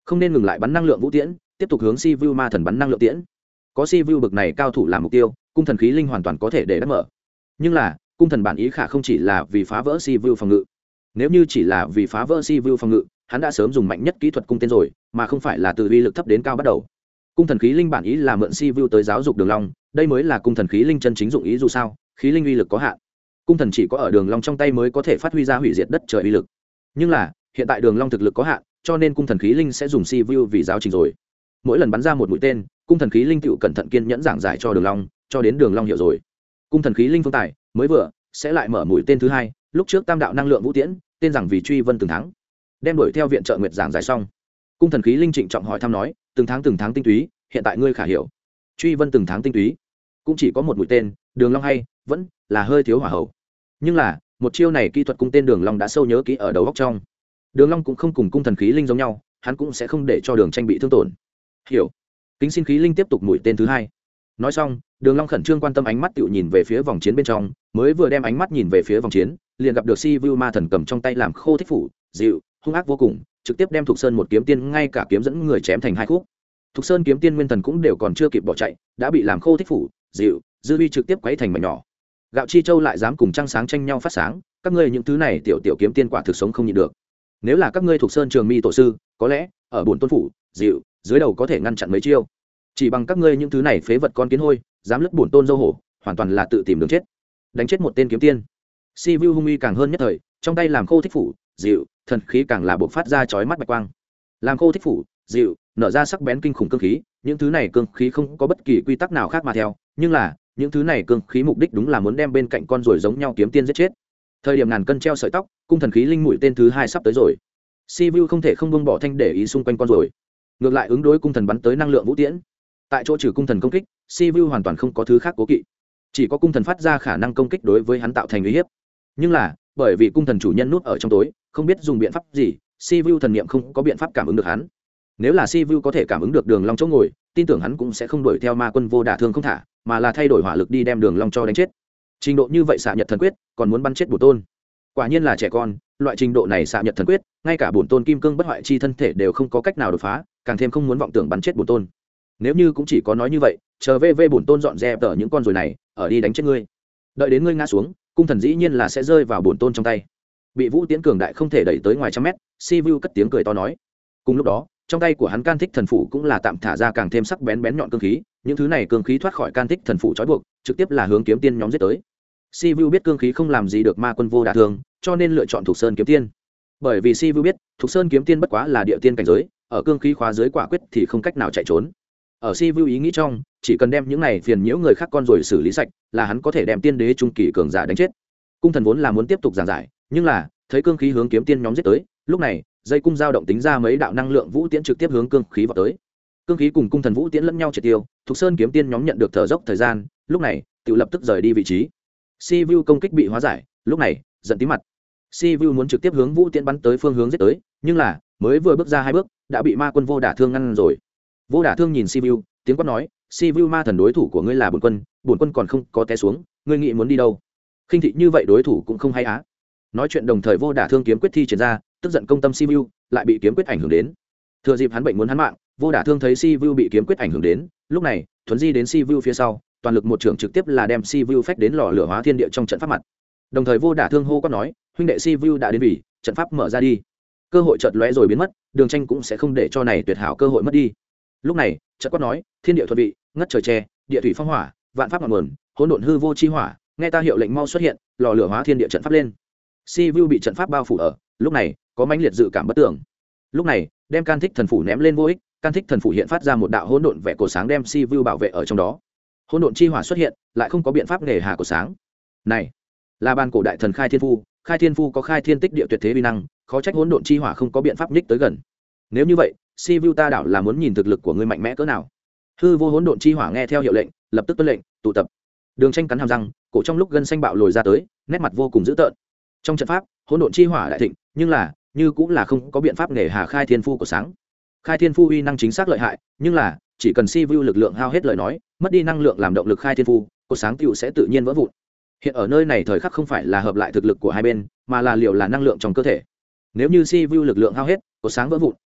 không nên ngừng lại bắn năng lượng vũ tiễn, tiếp tục hướng si vu ma thần bắn năng lượng tiễn. Có si vu bực này cao thủ làm mục tiêu, cung thần khí linh hoàn toàn có thể để đắc mở. Nhưng là cung thần bản ý khả không chỉ là vì phá vỡ si vu phòng ngự. Nếu như chỉ là vì phá vỡ si vu phòng ngự, hắn đã sớm dùng mạnh nhất kỹ thuật cung tên rồi, mà không phải là từ uy lực thấp đến cao bắt đầu. Cung thần khí linh bản ý là mượn si vu tới giáo dục Đường Long, đây mới là cung thần khí linh chân chính dụng ý, dù sao khí linh uy lực có hạn, cung thần chỉ có ở Đường Long trong tay mới có thể phát huy ra hủy diệt đất trời uy lực. Nhưng là hiện tại Đường Long thực lực có hạn, cho nên cung thần khí linh sẽ dùng si vu vì giáo trình rồi. Mỗi lần bắn ra một mũi tên, cung thần khí linh tựu cẩn thận kiên nhẫn giảng giải cho Đường Long, cho đến Đường Long hiểu rồi. Cung thần khí linh phương tài mới vừa sẽ lại mở mũi tên thứ hai, lúc trước tam đạo năng lượng vũ tiễn, tên rằng vì truy vân từng tháng, đem đuổi theo viện trợ nguyệt giảng giải xong. Cung thần khí linh trịnh trọng hỏi thăm nói, từng tháng tinh túy, hiện tại ngươi khả hiểu. Truy vân từng tháng tinh túy, cũng chỉ có một mũi tên, Đường Long hay vẫn là hơi thiếu hỏa hậu. Nhưng là một chiêu này kỹ thuật cung tên Đường Long đã sâu nhớ kỹ ở đầu óc trong. Đường Long cũng không cùng cung thần khí linh giống nhau, hắn cũng sẽ không để cho Đường Tranh bị thương tổn. Hiểu. Kính xin khí linh tiếp tục mũi tên thứ hai. Nói xong, Đường Long khẩn trương quan tâm ánh mắt tựu nhìn về phía vòng chiến bên trong, mới vừa đem ánh mắt nhìn về phía vòng chiến, liền gặp được Si Vu ma thần cầm trong tay làm khô thích phủ, dịu, hung ác vô cùng, trực tiếp đem Thục Sơn một kiếm tiên ngay cả kiếm dẫn người chém thành hai khúc. Thục Sơn kiếm tiên nguyên thần cũng đều còn chưa kịp bỏ chạy, đã bị làm khô thích phủ, dịu, dư uy trực tiếp quấy thành mảnh nhỏ. Gạo Chi Châu lại dám cùng trăng sáng tranh nhau phát sáng, các ngươi những thứ này tiểu tiểu kiếm tiên quả thực sống không nhịn được. Nếu là các ngươi Thục Sơn Trường Mi tổ sư, có lẽ ở bổn tôn phủ, dịu, dưới đầu có thể ngăn chặn mấy chiêu. Chỉ bằng các ngươi những thứ này phế vật con kiến hôi, dám lướt bổn tôn dâu hổ, hoàn toàn là tự tìm đường chết. Đánh chết một tên kiếm tiên. Si Vu hung uy càng hơn nhất thời, trong tay làm khô thích phủ, dịu, thần khí càng là bộc phát ra chói mắt bạch quang. Làm khô thích phủ, dịu, nở ra sắc bén kinh khủng cương khí, những thứ này cương khí không có bất kỳ quy tắc nào khác mà theo, nhưng là những thứ này cương khí mục đích đúng là muốn đem bên cạnh con ruồi giống nhau kiếm tiên giết chết. Thời điểm ngàn cân treo sợi tóc, cung thần khí linh mũi tên thứ hai sắp tới rồi. Si Vu không thể không buông bỏ thanh để ý xung quanh con ruồi, ngược lại ứng đối cung thần bắn tới năng lượng vũ tiễn. Tại chỗ trừ cung thần công kích, Si Vu hoàn toàn không có thứ khác cố kỵ, chỉ có cung thần phát ra khả năng công kích đối với hắn tạo thành uy hiếp. Nhưng là bởi vì cung thần chủ nhân núp ở trong tối, không biết dùng biện pháp gì, Si Vu thần niệm không có biện pháp cảm ứng được hắn. Nếu là Si Vu có thể cảm ứng được Đường Long chỗ ngồi, tin tưởng hắn cũng sẽ không đuổi theo ma quân vô đả thương không thả, mà là thay đổi hỏa lực đi đem Đường Long cho đánh chết. Trình độ như vậy xạ nhật thần quyết, còn muốn bắn chết bổn tôn. Quả nhiên là trẻ con, loại trình độ này xạ nhật thần quyết, ngay cả bổn tôn kim cương bất hoại chi thân thể đều không có cách nào đột phá, càng thêm không muốn vọng tưởng bắn chết bổn tôn. Nếu như cũng chỉ có nói như vậy, chờ VV bổn tôn dọn dẹp tở những con rồi này, ở đi đánh chết ngươi. Đợi đến ngươi ngã xuống, cung thần dĩ nhiên là sẽ rơi vào bổn tôn trong tay. Bị vũ tiễn cường đại không thể đẩy tới ngoài trăm mét, Si Vu cất tiếng cười to nói. Cùng lúc đó, trong tay của hắn can thích thần phủ cũng là tạm thả ra càng thêm sắc bén bén nhọn cương khí, những thứ này cương khí thoát khỏi can thích thần phủ trói buộc, trực tiếp là hướng kiếm tiên nhóm giết tới. Si Vu biết cương khí không làm gì được ma quân vô đả thương, cho nên lựa chọn Thục Sơn kiếm tiên. Bởi vì Si Vu biết, Thục Sơn kiếm tiên bất quá là địa tiên cảnh giới, ở cương khí khóa dưới quả quyết thì không cách nào chạy trốn. Ở Si Vu ý nghĩ trong, chỉ cần đem những này phiền nhiễu người khác con rồi xử lý sạch, là hắn có thể đem tiên đế trung kỳ cường giả đánh chết. Cung thần vốn là muốn tiếp tục giảng giải, nhưng là thấy cương khí hướng kiếm tiên nhóm giết tới, lúc này dây cung dao động tính ra mấy đạo năng lượng vũ tiễn trực tiếp hướng cương khí vào tới. Cương khí cùng cung thần vũ tiễn lẫn nhau triệt tiêu, Thục Sơn kiếm tiên nhóm nhận được thở dốc thời gian, lúc này tự lập tức rời đi vị trí. Si Vu công kích bị hóa giải, lúc này giận tím mặt. Si Vu muốn trực tiếp hướng vũ tiễn bắn tới phương hướng giết tới, nhưng là mới vừa bước ra hai bước, đã bị ma quân vô đả thương ngăn rồi. Vô đả thương nhìn Si Vu, tiếng quát nói, Si Vu ma thần đối thủ của ngươi là bổn quân còn không có té xuống, ngươi nghĩ muốn đi đâu? Khinh thị như vậy đối thủ cũng không hay á. Nói chuyện đồng thời vô đả thương kiếm quyết thi triển ra, tức giận công tâm Si Vu, lại bị kiếm quyết ảnh hưởng đến. Thừa dịp hắn bệnh muốn hắn mạng, vô đả thương thấy Si Vu bị kiếm quyết ảnh hưởng đến, lúc này thuấn di đến Si Vu phía sau, toàn lực một trường trực tiếp là đem Si Vu phách đến lò lửa hóa thiên địa trong trận pháp mặt. Đồng thời vô đả thương hô quát nói, huynh đệ Si Vu đã đến vì trận pháp mở ra đi. Cơ hội chợt lóe rồi biến mất, Đường Tranh cũng sẽ không để cho này tuyệt hảo cơ hội mất đi. Lúc này trận quát nói, thiên địa thuận vị, ngất trời tre, địa thủy phong hỏa, vạn pháp ngọn nguồn, hỗn độn hư vô chi hỏa, nghe ta hiệu lệnh mau xuất hiện, lò lửa hóa thiên địa trận pháp lên. Si Vu bị trận pháp bao phủ ở, lúc này có mãnh liệt dự cảm bất tưởng. Lúc này đem can thích thần phủ ném lên vô ích, can thích thần phủ hiện phát ra một đạo hỗn độn vẻ cổ sáng đem Si Vu bảo vệ ở trong đó. Hỗn độn chi hỏa xuất hiện, lại không có biện pháp nghề hà cổ sáng. Này là ban cổ đại thần Khai Thiên Phu có khai thiên tích địa tuyệt thế uy năng, khó trách hỗn độn chi hỏa không có biện pháp nhích tới gần. Nếu như vậy, Si Vu ta đảo là muốn nhìn thực lực của ngươi mạnh mẽ cỡ nào. Hư vô hỗn độn chi hỏa nghe theo hiệu lệnh, lập tức tuân lệnh, tụ tập. Đường Tranh cắn hàm răng, cổ trong lúc gân xanh bạo lồi ra tới, nét mặt vô cùng dữ tợn. Trong trận pháp, hỗn độn chi hỏa đại thịnh, nhưng là như cũng là không có biện pháp nghề hà Khai Thiên Phu của sáng. Khai Thiên Phu uy năng chính xác lợi hại, nhưng là chỉ cần Si Vu lực lượng hao hết lời nói, mất đi năng lượng làm động lực Khai Thiên Phu, của sáng tựu sẽ tự nhiên vỡ vụn. Hiện ở nơi này thời khắc không phải là hợp lại thực lực của hai bên, mà là liệu là năng lượng trong cơ thể. Nếu như Si Vu lực lượng hao hết, của sáng vỡ vụn,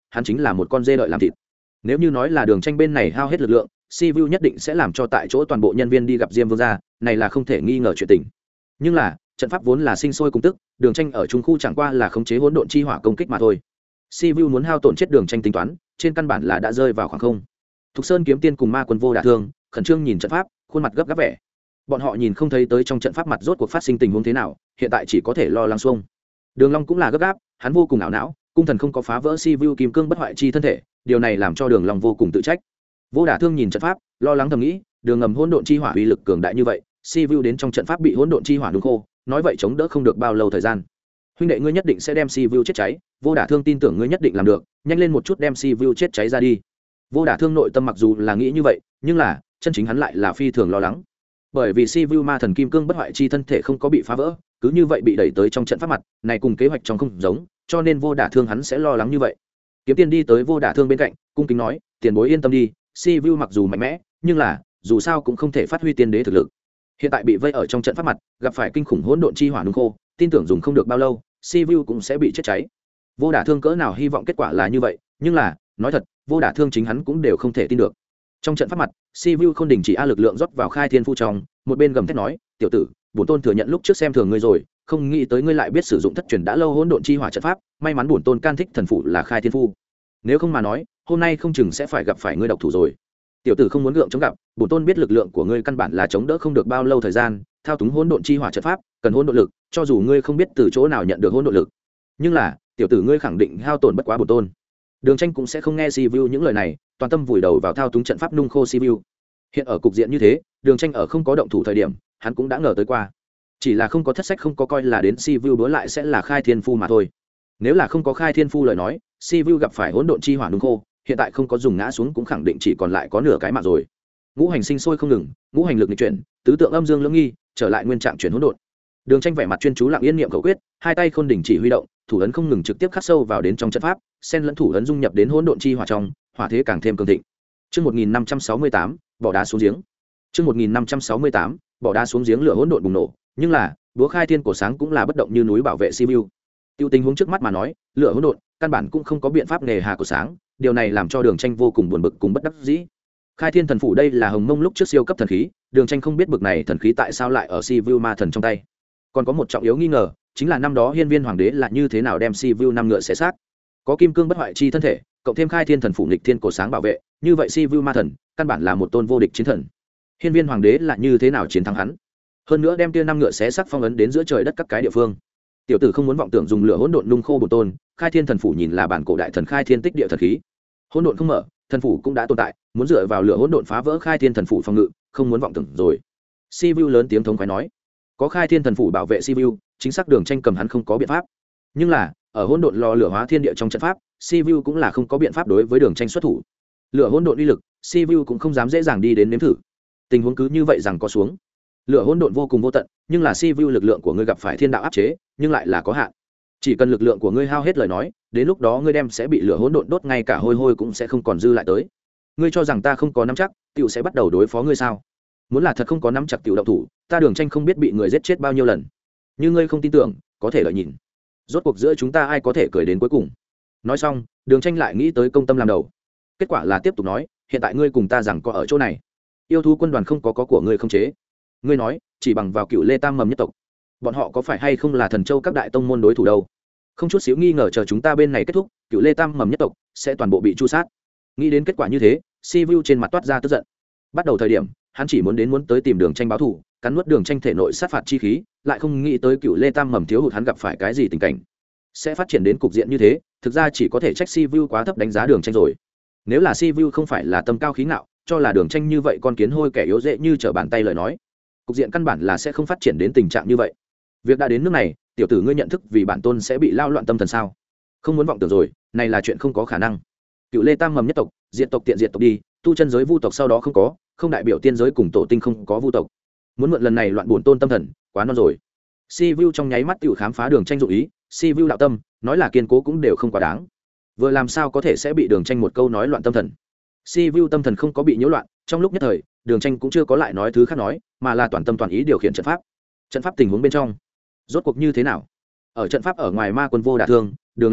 hắn chính là một con dê đợi làm thịt. Nếu như nói là Đường Tranh bên này hao hết lực lượng, Sivu nhất định sẽ làm cho tại chỗ toàn bộ nhân viên đi gặp Diêm Vương gia, này là không thể nghi ngờ chuyện tình. Nhưng là, trận pháp vốn là sinh sôi cùng tức, Đường Tranh ở trung khu chẳng qua là khống chế hỗn độn chi hỏa công kích mà thôi. Sivu muốn hao tổn chết Đường Tranh tính toán, trên căn bản là đã rơi vào khoảng không. Thục Sơn kiếm tiên cùng Ma Quân Vô Đả Thương, khẩn trương nhìn trận pháp, khuôn mặt gấp gáp vẻ. Bọn họ nhìn không thấy tới trong trận pháp mặt rốt cuộc phát sinh tình huống thế nào, hiện tại chỉ có thể lo lắng xuông. Đường Long cũng là gấp gáp, hắn vô cùng ảo não, cung thần không có phá vỡ Sivu kim cương bất hoại chi thân thể, điều này làm cho Đường Long vô cùng tự trách. Vô Đả Thương nhìn trận pháp, lo lắng thầm nghĩ, đường ngầm hỗn độn chi hỏa uy lực cường đại như vậy, Sivu đến trong trận pháp bị hỗn độn chi hỏa nung khô, nói vậy chống đỡ không được bao lâu thời gian. Huynh đệ ngươi nhất định sẽ đem Sivu chết cháy, Vô Đả Thương tin tưởng ngươi nhất định làm được, nhanh lên một chút đem Sivu chết cháy ra đi. Vô Đả Thương nội tâm mặc dù là nghĩ như vậy, nhưng là chân chính hắn lại là phi thường lo lắng, bởi vì Sivu ma thần kim cương bất hoại chi thân thể không có bị phá vỡ, cứ như vậy bị đẩy tới trong trận pháp mặt, này cùng kế hoạch trong không giống, cho nên Vô Đả Thương hắn sẽ lo lắng như vậy. Kiếm Tiên đi tới Vô Đả Thương bên cạnh, cung kính nói, tiền bối yên tâm đi, Sivu mặc dù mạnh mẽ, nhưng là dù sao cũng không thể phát huy tiên đế thực lực. Hiện tại bị vây ở trong trận pháp mặt, gặp phải kinh khủng hỗn độn chi hỏa nung khô, tin tưởng dùng không được bao lâu, Sivu cũng sẽ bị chết cháy. Vô Đả Thương cỡ nào hy vọng kết quả là như vậy, nhưng là, nói thật, Vô Đả Thương chính hắn cũng đều không thể tin được. Trong trận pháp mặt, Sivu không đình chỉ a lực lượng rót vào khai thiên phu trong, một bên gầm thét nói, tiểu tử, bổn tôn thừa nhận lúc trước xem thường ngươi rồi, không nghĩ tới ngươi lại biết sử dụng thất truyền đã lâu hỗn độn chi hỏa trận pháp, may mắn bổn tôn can thích thần phụ là khai thiên phu. Nếu không mà nói, hôm nay không chừng sẽ phải gặp phải ngươi độc thủ rồi. Tiểu tử không muốn gượng chống gặp, bổn tôn biết lực lượng của ngươi căn bản là chống đỡ không được bao lâu thời gian, thao túng hỗn độn chi hỏa trận pháp, cần hỗn độn lực, cho dù ngươi không biết từ chỗ nào nhận được hỗn độn lực. Nhưng là, tiểu tử ngươi khẳng định hao tổn bất quá bổn tôn. Đường Tranh cũng sẽ không nghe Sivu những lời này, toàn tâm vùi đầu vào thao túng trận pháp nung khô Sivu. Hiện ở cục diện như thế, Đường Tranh ở không có động thủ thời điểm, hắn cũng đã ngờ tới qua. Chỉ là không có thất sách không có coi là đến Sivu bữa lại sẽ là khai thiên phu mà thôi. Nếu là không có khai thiên phu lời nói, Sivu gặp phải hỗn độn chi hỏa nung khô, hiện tại không có dùng ngã xuống cũng khẳng định chỉ còn lại có nửa cái mạng rồi. Ngũ hành sinh sôi không ngừng, ngũ hành lực nghịch chuyển, tứ tượng âm dương lưỡng nghi, trở lại nguyên trạng chuyển hỗn độn. Đường Tranh vẻ mặt chuyên chú lặng yên niệm khẩu quyết, hai tay khôn đỉnh chỉ huy động, thủ ấn không ngừng trực tiếp khắc sâu vào đến trong trận pháp, xen lẫn thủ ấn dung nhập đến hỗn độn chi hỏa trong, hỏa thế càng thêm cường thịnh. Chương 1568, bỏ đá xuống giếng. Chương 1568, bỏ đá xuống giếng lửa hỗn độn bùng nổ, nhưng là, búa khai thiên cổ sáng cũng là bất động như núi bảo vệ Sivu. Tiêu tình huống trước mắt mà nói, lửa hỗn độn, căn bản cũng không có biện pháp nghề hà cổ sáng, điều này làm cho Đường Tranh vô cùng buồn bực cùng bất đắc dĩ. Khai thiên thần phủ đây là hồng mông lúc trước siêu cấp thần khí, Đường Tranh không biết bực này thần khí tại sao lại ở Sivu ma thần trong tay. Còn có một trọng yếu nghi ngờ, chính là năm đó hiên viên hoàng đế là như thế nào đem Sivu năm ngựa xé xác. Có kim cương bất hoại chi thân thể, cộng thêm khai thiên thần phủ nghịch thiên cổ sáng bảo vệ, như vậy Sivu ma thần căn bản là một tôn vô địch chiến thần. Hiên viên hoàng đế là như thế nào chiến thắng hắn? Hơn nữa đem tia năm ngựa xé xác phong ấn đến giữa trời đất các cái địa phương. Tiểu tử không muốn vọng tưởng dùng lửa hỗn độn nung khô bổn tôn, khai thiên thần phủ nhìn là bản cổ đại thần khai thiên tích địa thần khí. Hỗn độn không mở, thần phủ cũng đã tồn tại, muốn dựa vào lửa hỗn độn phá vỡ khai thiên thần phủ phòng ngự, không muốn vọng tưởng rồi. Sivu lớn tiếng thống khoái nói, có khai thiên thần phủ bảo vệ Sivu, chính xác Đường Tranh cầm hắn không có biện pháp. Nhưng là, ở hỗn độn lò lửa hóa thiên địa trong trận pháp, Sivu cũng là không có biện pháp đối với Đường Tranh xuất thủ. Lửa hỗn độn uy lực, Sivu cũng không dám dễ dàng đi đến nếm thử. Tình huống cứ như vậy rằng có xuống. Lửa hỗn độn vô cùng vô tận, nhưng là Sivu lực lượng của ngươi gặp phải thiên đạo áp chế, nhưng lại là có hạn. Chỉ cần lực lượng của ngươi hao hết lời nói, đến lúc đó ngươi đem sẽ bị lửa hỗn độn đốt ngay cả hôi hôi cũng sẽ không còn dư lại tới. Ngươi cho rằng ta không có nắm chắc, tiểu sẽ bắt đầu đối phó ngươi sao? Muốn là thật không có nắm chặt tiểu động thủ, ta Đường Tranh không biết bị người giết chết bao nhiêu lần. Như ngươi không tin tưởng, có thể lợi nhìn. Rốt cuộc giữa chúng ta ai có thể cười đến cuối cùng? Nói xong, Đường Tranh lại nghĩ tới công tâm làm đầu. Kết quả là tiếp tục nói, hiện tại ngươi cùng ta rằng có ở chỗ này. Yêu thú quân đoàn không có của ngươi không chế. Ngươi nói, chỉ bằng vào Cựu Lê Tam mầm nhất tộc, bọn họ có phải hay không là Thần Châu các đại tông môn đối thủ đâu? Không chút xíu nghi ngờ chờ chúng ta bên này kết thúc, Cựu Lê Tam mầm nhất tộc sẽ toàn bộ bị tru sát. Nghĩ đến kết quả như thế, Sivu trên mặt toát ra tức giận. Bắt đầu thời điểm, hắn chỉ muốn tới tìm Đường Tranh báo thù, cắn nuốt Đường Tranh thể nội sát phạt chi khí, lại không nghĩ tới Cựu Lê Tam mầm thiếu hụt hắn gặp phải cái gì tình cảnh sẽ phát triển đến cục diện như thế. Thực ra chỉ có thể trách Sivu quá thấp đánh giá Đường Tranh rồi. Nếu là Sivu không phải là tâm cao khí ngạo, cho là Đường Tranh như vậy con kiến hôi kẻ yếu dễ như trở bàn tay lời nói, cục diện căn bản là sẽ không phát triển đến tình trạng như vậy. Việc đã đến nước này, tiểu tử ngươi nhận thức vì bản tôn sẽ bị lao loạn tâm thần sao? Không muốn vọng tưởng rồi, này là chuyện không có khả năng. Cựu Lê Tam mầm nhất tộc, diệt tộc tiện diệt tộc đi, tu chân giới vu tộc sau đó không có, không đại biểu tiên giới cùng tổ tinh không có vu tộc. Muốn mượn lần này loạn bổn tôn tâm thần, quá non rồi. Sivu trong nháy mắt tiểu khám phá Đường Tranh dụng ý, Sivu đạo tâm, nói là kiên cố cũng đều không quá đáng. Vừa làm sao có thể sẽ bị Đường Tranh một câu nói loạn tâm thần? Sivu tâm thần không có bị nhiễu loạn, trong lúc nhất thời, Đường Tranh cũng chưa có lại nói thứ khác nói, mà là toàn tâm toàn ý điều khiển trận pháp. Trận pháp tình huống bên trong, rốt cuộc như thế nào? Ở trận pháp ở ngoài Ma Quân Vô Đả Thương, Đường Long,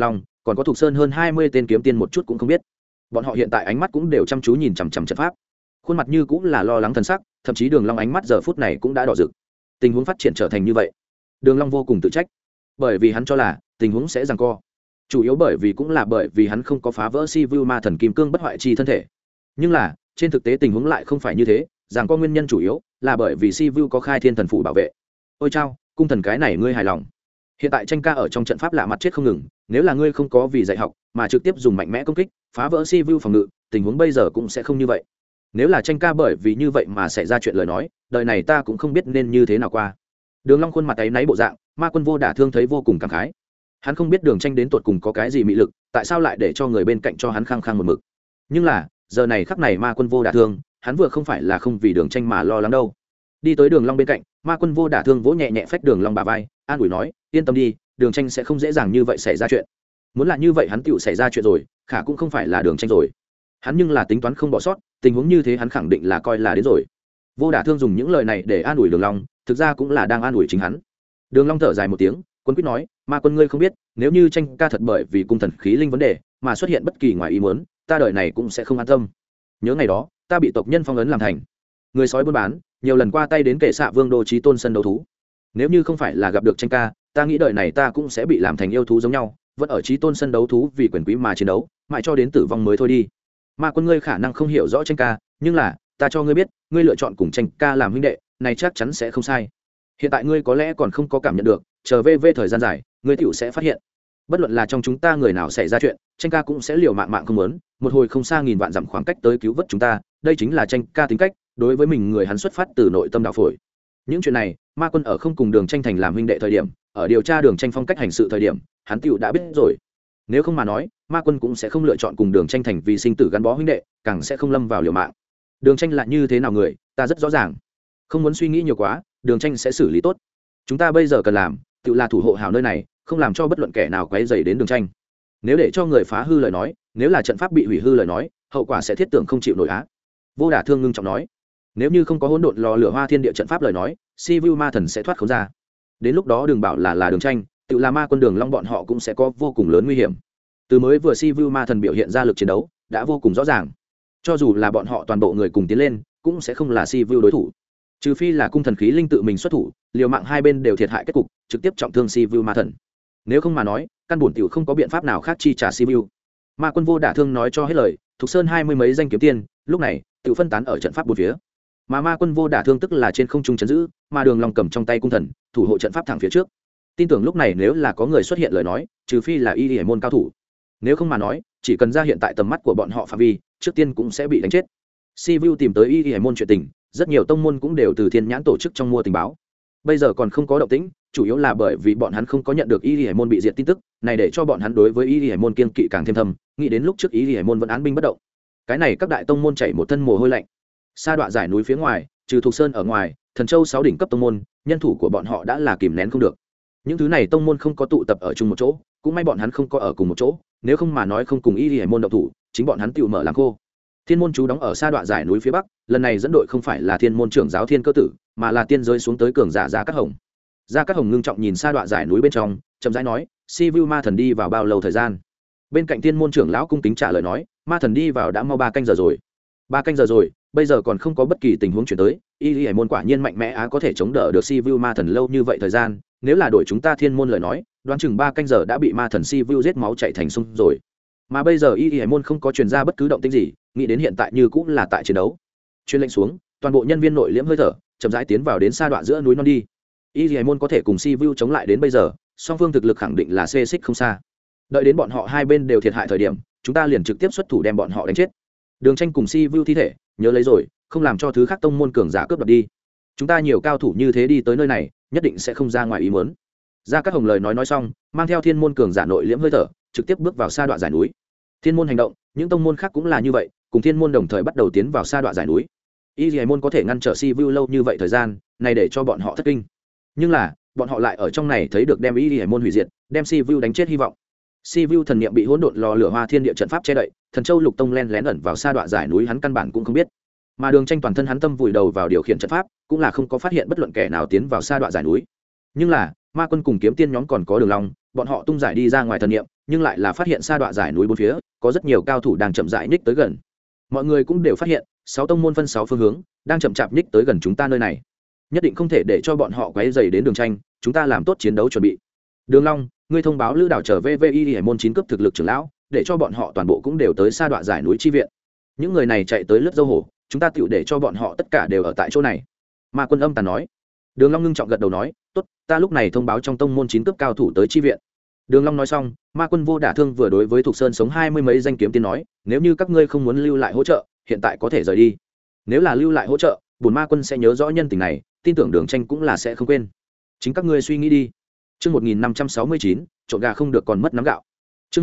còn có Thục Sơn hơn 20 tên kiếm tiên một chút cũng không biết. Bọn họ hiện tại ánh mắt cũng đều chăm chú nhìn chằm chằm trận pháp, khuôn mặt như cũng là lo lắng thần sắc, thậm chí Đường Long ánh mắt giờ phút này cũng đã đỏ rực. Tình huống phát triển trở thành như vậy, Đường Long vô cùng tự trách, bởi vì hắn cho là tình huống sẽ giằng co, chủ yếu bởi vì cũng là bởi vì hắn không có phá vỡ Si Vu Ma Thần Kim Cương bất hoại chi thân thể. Nhưng là trên thực tế tình huống lại không phải như thế, giằng co nguyên nhân chủ yếu là bởi vì Si Vu có khai thiên thần phủ bảo vệ. Ôi chao, cung thần cái này ngươi hài lòng? Hiện tại tranh ca ở trong trận pháp lạ mặt chết không ngừng, nếu là ngươi không có vì dạy học mà trực tiếp dùng mạnh mẽ công kích phá vỡ Si Vu phòng ngự, tình huống bây giờ cũng sẽ không như vậy. Nếu là tranh ca bởi vì như vậy mà xảy ra chuyện lời nói, đời này ta cũng không biết nên như thế nào qua. Đường Long khuôn mặt ấy náy bộ dạng, Ma Quân Vô Đả Thương thấy vô cùng cảm khái. Hắn không biết Đường Tranh đến tột cùng có cái gì mị lực, tại sao lại để cho người bên cạnh cho hắn khăng khăng một mực. Nhưng là giờ này khắc này Ma Quân Vô Đả Thương, hắn vừa không phải là không vì Đường Tranh mà lo lắng đâu. Đi tới Đường Long bên cạnh, Ma Quân Vô Đả Thương vỗ nhẹ nhẹ phách Đường Long bả vai, an ủi nói, yên tâm đi, Đường Tranh sẽ không dễ dàng như vậy xảy ra chuyện. Muốn là như vậy hắn tựu xảy ra chuyện rồi, khả cũng không phải là Đường Tranh rồi. Hắn nhưng là tính toán không bỏ sót, tình huống như thế hắn khẳng định là coi là đến rồi. Vô Đả Thương dùng những lời này để an ủi Đường Long, thực ra cũng là đang an ủi chính hắn. Đường Long thở dài một tiếng, Quân Quyết nói, Ma Quân ngươi không biết, nếu như tranh ca thật bởi vì cung thần khí linh vấn đề mà xuất hiện bất kỳ ngoài ý muốn, ta đời này cũng sẽ không an tâm. Nhớ ngày đó, ta bị tộc nhân phong ấn làm thành người sói buôn bán, nhiều lần qua tay đến kệ xạ vương đô chí tôn sân đấu thú. Nếu như không phải là gặp được tranh ca, ta nghĩ đời này ta cũng sẽ bị làm thành yêu thú giống nhau, vẫn ở chí tôn sân đấu thú vì quyền quý mà chiến đấu, mãi cho đến tử vong mới thôi đi. Ma Quân ngươi khả năng không hiểu rõ tranh ca, nhưng là ta cho ngươi biết, ngươi lựa chọn cùng tranh ca làm huynh đệ, này chắc chắn sẽ không sai. Hiện tại ngươi có lẽ còn không có cảm nhận được, chờ về thời gian dài, ngươi tiểu sẽ phát hiện, bất luận là trong chúng ta người nào xảy ra chuyện, tranh ca cũng sẽ liều mạng mạng không muốn, một hồi không xa nghìn vạn dặm khoảng cách tới cứu vớt chúng ta, đây chính là tranh ca tính cách, đối với mình người hắn xuất phát từ nội tâm đạo phổi. Những chuyện này, Ma Quân ở không cùng Đường Tranh thành làm huynh đệ thời điểm, ở điều tra Đường Tranh phong cách hành sự thời điểm, hắn tiểu đã biết rồi. Nếu không mà nói, Ma Quân cũng sẽ không lựa chọn cùng Đường Tranh thành vì sinh tử gắn bó huynh đệ, càng sẽ không lâm vào liều mạng. Đường Tranh là như thế nào người, ta rất rõ ràng. Không muốn suy nghĩ nhiều quá, Đường Tranh sẽ xử lý tốt. Chúng ta bây giờ cần làm, tự là thủ hộ hảo nơi này, không làm cho bất luận kẻ nào quấy rầy đến Đường Tranh. Nếu để cho người phá hư lời nói, nếu là trận pháp bị hủy hư lời nói, hậu quả sẽ thiết tưởng không chịu nổi á. Vô Đả Thương ngưng trọng nói, nếu như không có hỗn độn lò lửa hoa thiên địa trận pháp lời nói, Si Vu ma thần sẽ thoát khốn ra. Đến lúc đó đừng bảo là Đường Tranh, tự là Ma Quân Đường Long bọn họ cũng sẽ có vô cùng lớn nguy hiểm. Từ mới vừa Si Vu ma thần biểu hiện ra lực chiến đấu, đã vô cùng rõ ràng. Cho dù là bọn họ toàn bộ người cùng tiến lên, cũng sẽ không là Si Vu đối thủ. Trừ phi là cung thần khí linh tự mình xuất thủ, liều mạng hai bên đều thiệt hại kết cục, trực tiếp trọng thương Si Vu ma thần. Nếu không mà nói, căn bổn tiểu không có biện pháp nào khác chi trả Si Vu. Ma Quân Vô Đả Thương nói cho hết lời, Thục Sơn 20 mấy danh kiếm tiên, lúc này tiểu phân tán ở trận pháp bốn phía. Mà Ma Quân Vô Đả Thương tức là trên không trung trấn giữ, mà Đường Long cầm trong tay cung thần, thủ hộ trận pháp thẳng phía trước. Tin tưởng lúc này nếu là có người xuất hiện lời nói, trừ phi là y môn cao thủ. Nếu không mà nói, chỉ cần ra hiện tại tầm mắt của bọn họ phạm vi, trước tiên cũng sẽ bị đánh chết. Si Vu tìm tới y môn chuyện tình, rất nhiều tông môn cũng đều từ Thiên Nhãn tổ chức trong mua tình báo. Bây giờ còn không có động tĩnh, chủ yếu là bởi vì bọn hắn không có nhận được y môn bị diệt tin tức, này để cho bọn hắn đối với y môn kiên kỵ càng thêm thâm, nghĩ đến lúc trước y môn vẫn án binh bất động. Cái này các đại tông môn chảy một thân mồ hôi lạnh. Sa đoạn dải núi phía ngoài, trừ Thục Sơn ở ngoài, Thần Châu 6 đỉnh cấp tông môn, nhân thủ của bọn họ đã là kìm nén không được. Những thứ này tông môn không có tụ tập ở chung một chỗ, cũng may bọn hắn không có ở cùng một chỗ, nếu không mà nói không cùng y môn động thủ, chính bọn hắn tự mở làm khô. Thiên môn chú đóng ở sa đoạn dải núi phía bắc, lần này dẫn đội không phải là Thiên môn trưởng giáo Thiên Cơ Tử, mà là tiên giới xuống tới cường giả Gia Cát Hồng. Gia Cát Hồng ngưng trọng nhìn sa đoạn dải núi bên trong, chậm rãi nói, Si Vu ma thần đi vào bao lâu thời gian? Bên cạnh Thiên môn trưởng lão cung kính trả lời nói, ma thần đi vào đã mau 3 canh giờ rồi. 3 canh giờ rồi, bây giờ còn không có bất kỳ tình huống chuyển tới, y môn quả nhiên mạnh mẽ á, có thể chống đỡ được Si Vu ma thần lâu như vậy thời gian, nếu là đổi chúng ta Thiên môn lời nói, đoán chừng 3 canh giờ đã bị ma thần Si Vu giết máu chảy thành sông rồi. Mà bây giờ y môn không có truyền ra bất cứ động tĩnh gì, nghĩ đến hiện tại như cũng là tại chiến đấu. Truyền lệnh xuống, toàn bộ nhân viên nội liễm hơi thở, chậm rãi tiến vào đến sa đoạn giữa núi non đi. Y môn có thể cùng Si Vu chống lại đến bây giờ, song phương thực lực khẳng định là xê xích không xa. Đợi đến bọn họ hai bên đều thiệt hại thời điểm, chúng ta liền trực tiếp xuất thủ đem bọn họ đánh chết. Đường Tranh cùng Si Vu thi thể, nhớ lấy rồi, không làm cho thứ khác tông môn cường giả cướp đoạt đi. Chúng ta nhiều cao thủ như thế đi tới nơi này, nhất định sẽ không ra ngoài ý muốn. Gia Cát Hồng lời nói xong, mang theo Thiên môn cường giả nội liễm hơi thở, trực tiếp bước vào sa đoạn dải núi. Thiên môn hành động, những tông môn khác cũng là như vậy, cùng Thiên môn đồng thời bắt đầu tiến vào sa đoạn dải núi. Y môn có thể ngăn trở Si Vu lâu như vậy thời gian, này để cho bọn họ thất kinh. Nhưng là, bọn họ lại ở trong này thấy được đem Y môn hủy diệt, đem Si Vu đánh chết hy vọng. Si Vu thần niệm bị hỗn độn lò lửa hoa thiên địa trận pháp che đậy, Thần Châu Lục Tông len lén ẩn vào sa đoạn dải núi hắn căn bản cũng không biết. Mà Đường Tranh toàn thân hắn tâm vùi đầu vào điều khiển trận pháp, cũng là không có phát hiện bất luận kẻ nào tiến vào sa đoạn dải núi. Nhưng là, Ma Quân cùng kiếm tiên nhóm còn có Đường Long, bọn họ tung giải đi ra ngoài thần niệm, nhưng lại là phát hiện sa đọa dải núi bốn phía có rất nhiều cao thủ đang chậm rãi nhích tới gần. Mọi người cũng đều phát hiện 6 tông môn phân 6 phương hướng đang chậm chạp nhích tới gần chúng ta nơi này, nhất định không thể để cho bọn họ quấy rầy đến Đường Tranh, chúng ta làm tốt chiến đấu chuẩn bị. Đường Long, ngươi thông báo Lữ Đảo trở về VVI hải môn 9 cấp thực lực trưởng lão, để cho bọn họ toàn bộ cũng đều tới sa đọa dải núi chi viện. Những người này chạy tới lướt dâu hổ, chúng ta tựu để cho bọn họ tất cả đều ở tại chỗ này. Ma Quân âm tàn nói. Đường Long ngưng trọng gật đầu nói, tốt, ta lúc này thông báo trong tông môn 9 cấp cao thủ tới chi viện. Đường Long nói xong, Ma Quân Vô Đả Thương vừa đối với Thục Sơn sống 20 mấy danh kiếm tiên nói, nếu như các ngươi không muốn lưu lại hỗ trợ, hiện tại có thể rời đi. Nếu là lưu lại hỗ trợ, bổn Ma Quân sẽ nhớ rõ nhân tình này, tin tưởng Đường Tranh cũng là sẽ không quên. Chính các ngươi suy nghĩ đi. Chương 1569, trộn gà không được còn mất nắm gạo. Chương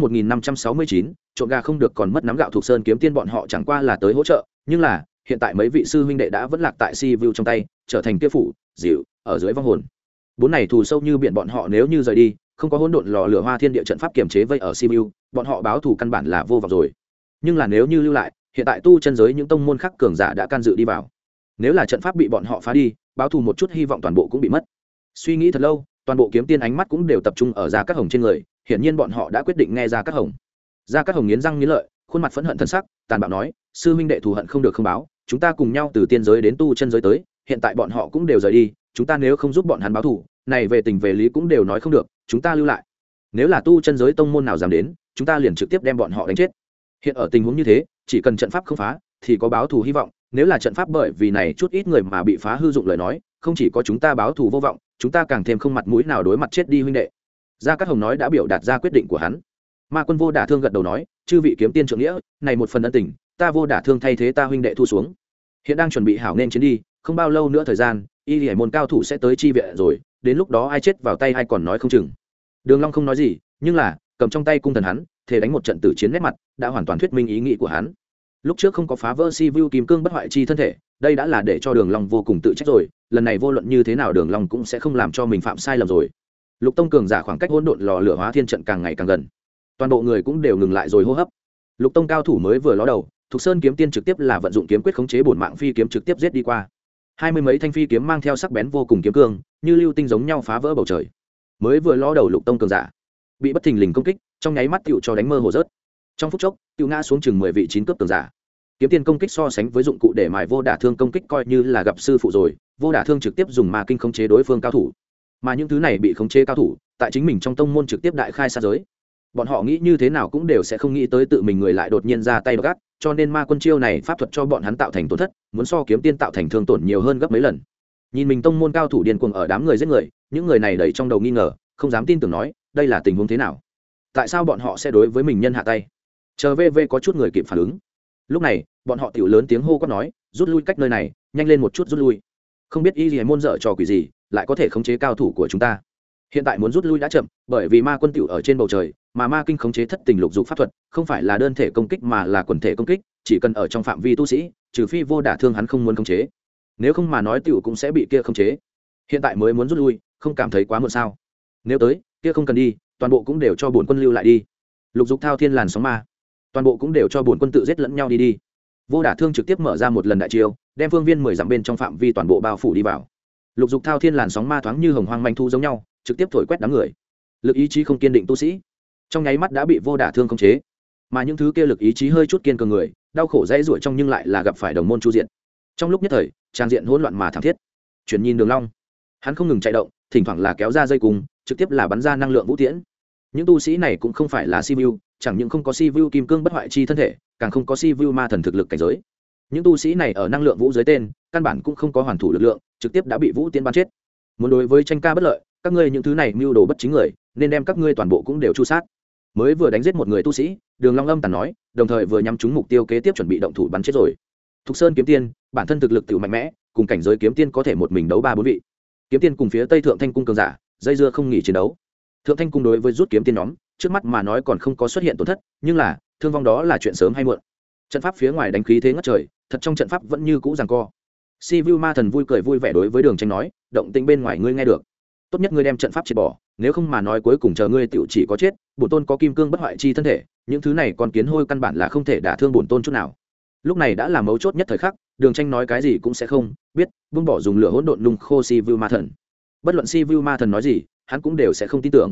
1569, trộn gà không được còn mất nắm gạo. Thục Sơn kiếm tiên bọn họ chẳng qua là tới hỗ trợ, nhưng là hiện tại mấy vị sư huynh đệ đã vẫn lạc tại Si Vu trong tay, trở thành kia phủ dịu ở dưới vong hồn. Bốn này thù sâu như biển, bọn họ nếu như rời đi, không có hỗn độn lò lửa hoa thiên địa trận pháp kiềm chế vây ở Si Vu, bọn họ báo thù căn bản là vô vọng rồi. Nhưng là nếu như lưu lại, hiện tại tu chân giới những tông môn khác cường giả đã can dự đi vào. Nếu là trận pháp bị bọn họ phá đi, báo thù một chút hy vọng toàn bộ cũng bị mất. Suy nghĩ thật lâu, toàn bộ kiếm tiên ánh mắt cũng đều tập trung ở Gia Cát Hồng trên người, hiển nhiên bọn họ đã quyết định nghe Gia Cát Hồng. Gia Cát Hồng nghiến răng nghiến lợi, khuôn mặt phẫn hận thần sắc, tàn bạo nói, sư huynh đệ thù hận không được không báo, chúng ta cùng nhau từ tiên giới đến tu chân giới tới, hiện tại bọn họ cũng đều rời đi, chúng ta nếu không giúp bọn hắn báo thù, này về tình về lý cũng đều nói không được, chúng ta lưu lại. Nếu là tu chân giới tông môn nào dám đến, chúng ta liền trực tiếp đem bọn họ đánh chết. Hiện ở tình huống như thế, chỉ cần trận pháp không phá thì có báo thù hy vọng, nếu là trận pháp bởi vì này chút ít người mà bị phá hư dụng lời nói, không chỉ có chúng ta báo thù vô vọng, chúng ta càng thêm không mặt mũi nào đối mặt chết đi huynh đệ. Gia Cát Hồng nói đã biểu đạt ra quyết định của hắn. Ma Quân Vô Đả Thương gật đầu nói, chư vị kiếm tiên trưởng nghĩa, này một phần ân tình, ta Vô Đả Thương thay thế ta huynh đệ thu xuống. Hiện đang chuẩn bị hảo nên chiến đi, không bao lâu nữa thời gian, y hải môn cao thủ sẽ tới chi viện rồi, đến lúc đó ai chết vào tay ai còn nói không chừng. Đường Long không nói gì, nhưng là cầm trong tay cung thần hắn, thể đánh một trận tử chiến nét mặt, đã hoàn toàn thuyết minh ý nghĩ của hắn. Lúc trước không có phá vỡ Si Vu kim cương bất hoại chi thân thể, đây đã là để cho Đường Long vô cùng tự trách rồi, lần này vô luận như thế nào Đường Long cũng sẽ không làm cho mình phạm sai lầm rồi. Lục Tông cường giả khoảng cách hỗn độn lò lửa hóa thiên trận càng ngày càng gần, toàn bộ người cũng đều ngừng lại rồi hô hấp. Lục Tông cao thủ mới vừa ló đầu, Thục Sơn kiếm tiên trực tiếp là vận dụng kiếm quyết khống chế bổn mạng phi kiếm trực tiếp giết đi qua. 20 mấy thanh phi kiếm mang theo sắc bén vô cùng kiếm cương, như lưu tinh giống nhau phá vỡ bầu trời. Mới vừa ló đầu Lục Tông cường giả, bị bất thình lình công kích, trong nháy mắt tựu cho đánh mơ hồ rớt. Trong phút chốc, tựu ngã xuống chừng 10 vị 9 cấp cường giả. Kiếm tiên công kích so sánh với dụng cụ để mài Vô Đả Thương công kích coi như là gặp sư phụ rồi, Vô Đả Thương trực tiếp dùng ma kinh khống chế đối phương cao thủ. Mà những thứ này bị khống chế cao thủ, tại chính mình trong tông môn trực tiếp đại khai sát giới. Bọn họ nghĩ như thế nào cũng đều sẽ không nghĩ tới tự mình người lại đột nhiên ra tay gắt, cho nên ma quân chiêu này pháp thuật cho bọn hắn tạo thành tổn thất, muốn so kiếm tiên tạo thành thương tổn nhiều hơn gấp mấy lần. Nhìn mình tông môn cao thủ điên cuồng ở đám người giết người, những người này đầy trong đầu nghi ngờ, không dám tin tưởng nói, đây là tình huống thế nào? Tại sao bọn họ sẽ đối với mình nhân hạ tay? Chờ VV có chút người kịp phản ứng. Lúc này, bọn họ tiểu lớn tiếng hô quát nói, rút lui cách nơi này, nhanh lên một chút rút lui. Không biết y gì môn dở trò quỷ gì, lại có thể khống chế cao thủ của chúng ta. Hiện tại muốn rút lui đã chậm, bởi vì ma quân tiểu ở trên bầu trời, mà ma kinh khống chế thất tình lục dục pháp thuật, không phải là đơn thể công kích mà là quần thể công kích, chỉ cần ở trong phạm vi tu sĩ, trừ phi Vô Đả Thương hắn không muốn khống chế, nếu không mà nói tiểu cũng sẽ bị kia khống chế. Hiện tại mới muốn rút lui, không cảm thấy quá muộn sao? Nếu tới, kia không cần đi, toàn bộ cũng đều cho bổn quân lưu lại đi. Lục dục thao thiên làn sóng ma, toàn bộ cũng đều cho bổn quân tự giết lẫn nhau đi đi. Vô Đả Thương trực tiếp mở ra một lần đại chiêu, đem phương viên 10 dặm bên trong phạm vi toàn bộ bao phủ đi vào. Lục dục thao thiên làn sóng ma thoáng như hồng hoang manh thu giống nhau, trực tiếp thổi quét đám người. Lực ý chí không kiên định tu sĩ, trong nháy mắt đã bị Vô Đả Thương khống chế. Mà những thứ kia lực ý chí hơi chút kiên cường người, đau khổ dãy rủa trong nhưng lại là gặp phải đồng môn chu diện. Trong lúc nhất thời, trang diện hỗn loạn mà thảm thiết. Chuyển nhìn Đường Long, hắn không ngừng chạy động, thỉnh thoảng là kéo ra dây cùng, trực tiếp là bắn ra năng lượng vũ tiễn. Những tu sĩ này cũng không phải là Si Vu, chẳng những không có Si Vu kim cương bất hoại chi thân thể, càng không có Si Vu ma thần thực lực cảnh giới. Những tu sĩ này ở năng lượng vũ dưới tên, căn bản cũng không có hoàn thủ lực lượng, trực tiếp đã bị vũ tiễn bắn chết. Muốn đối với tranh ca bất lợi, các ngươi những thứ này mưu đồ bất chính người, nên đem các ngươi toàn bộ cũng đều chu sát. Mới vừa đánh giết một người tu sĩ, Đường Long âm tàn nói, đồng thời vừa nhắm trúng mục tiêu kế tiếp chuẩn bị động thủ bắn chết rồi. Thục Sơn kiếm tiên, bản thân thực lực tự mạnh mẽ, cùng cảnh giới kiếm tiên có thể một mình đấu 3-4 vị. Kiếm tiên cùng phía Tây Thượng Thanh cung cường giả, dây dưa không nghỉ chiến đấu. Thượng Thanh cung đối với rút kiếm tiên nhóm, trước mắt mà nói còn không có xuất hiện tổn thất, nhưng là, thương vong đó là chuyện sớm hay muộn. Trận pháp phía ngoài đánh khí thế ngất trời, thật trong trận pháp vẫn như cũ giằng co. Si Vu ma thần vui cười vui vẻ đối với Đường Tranh nói, động tĩnh bên ngoài ngươi nghe được, tốt nhất ngươi đem trận pháp triệt bỏ, nếu không mà nói cuối cùng chờ ngươi tiểu chỉ có chết, bổn tôn có kim cương bất hoại chi thân thể, những thứ này còn kiến hôi căn bản là không thể đả thương bổn tôn chút nào. Lúc này đã là mấu chốt nhất thời khắc, Đường Tranh nói cái gì cũng sẽ không biết, buông bỏ dùng lửa hỗn độn nung khô Si Vu ma thần. Bất luận Si Vu ma thần nói gì, hắn cũng đều sẽ không tin tưởng.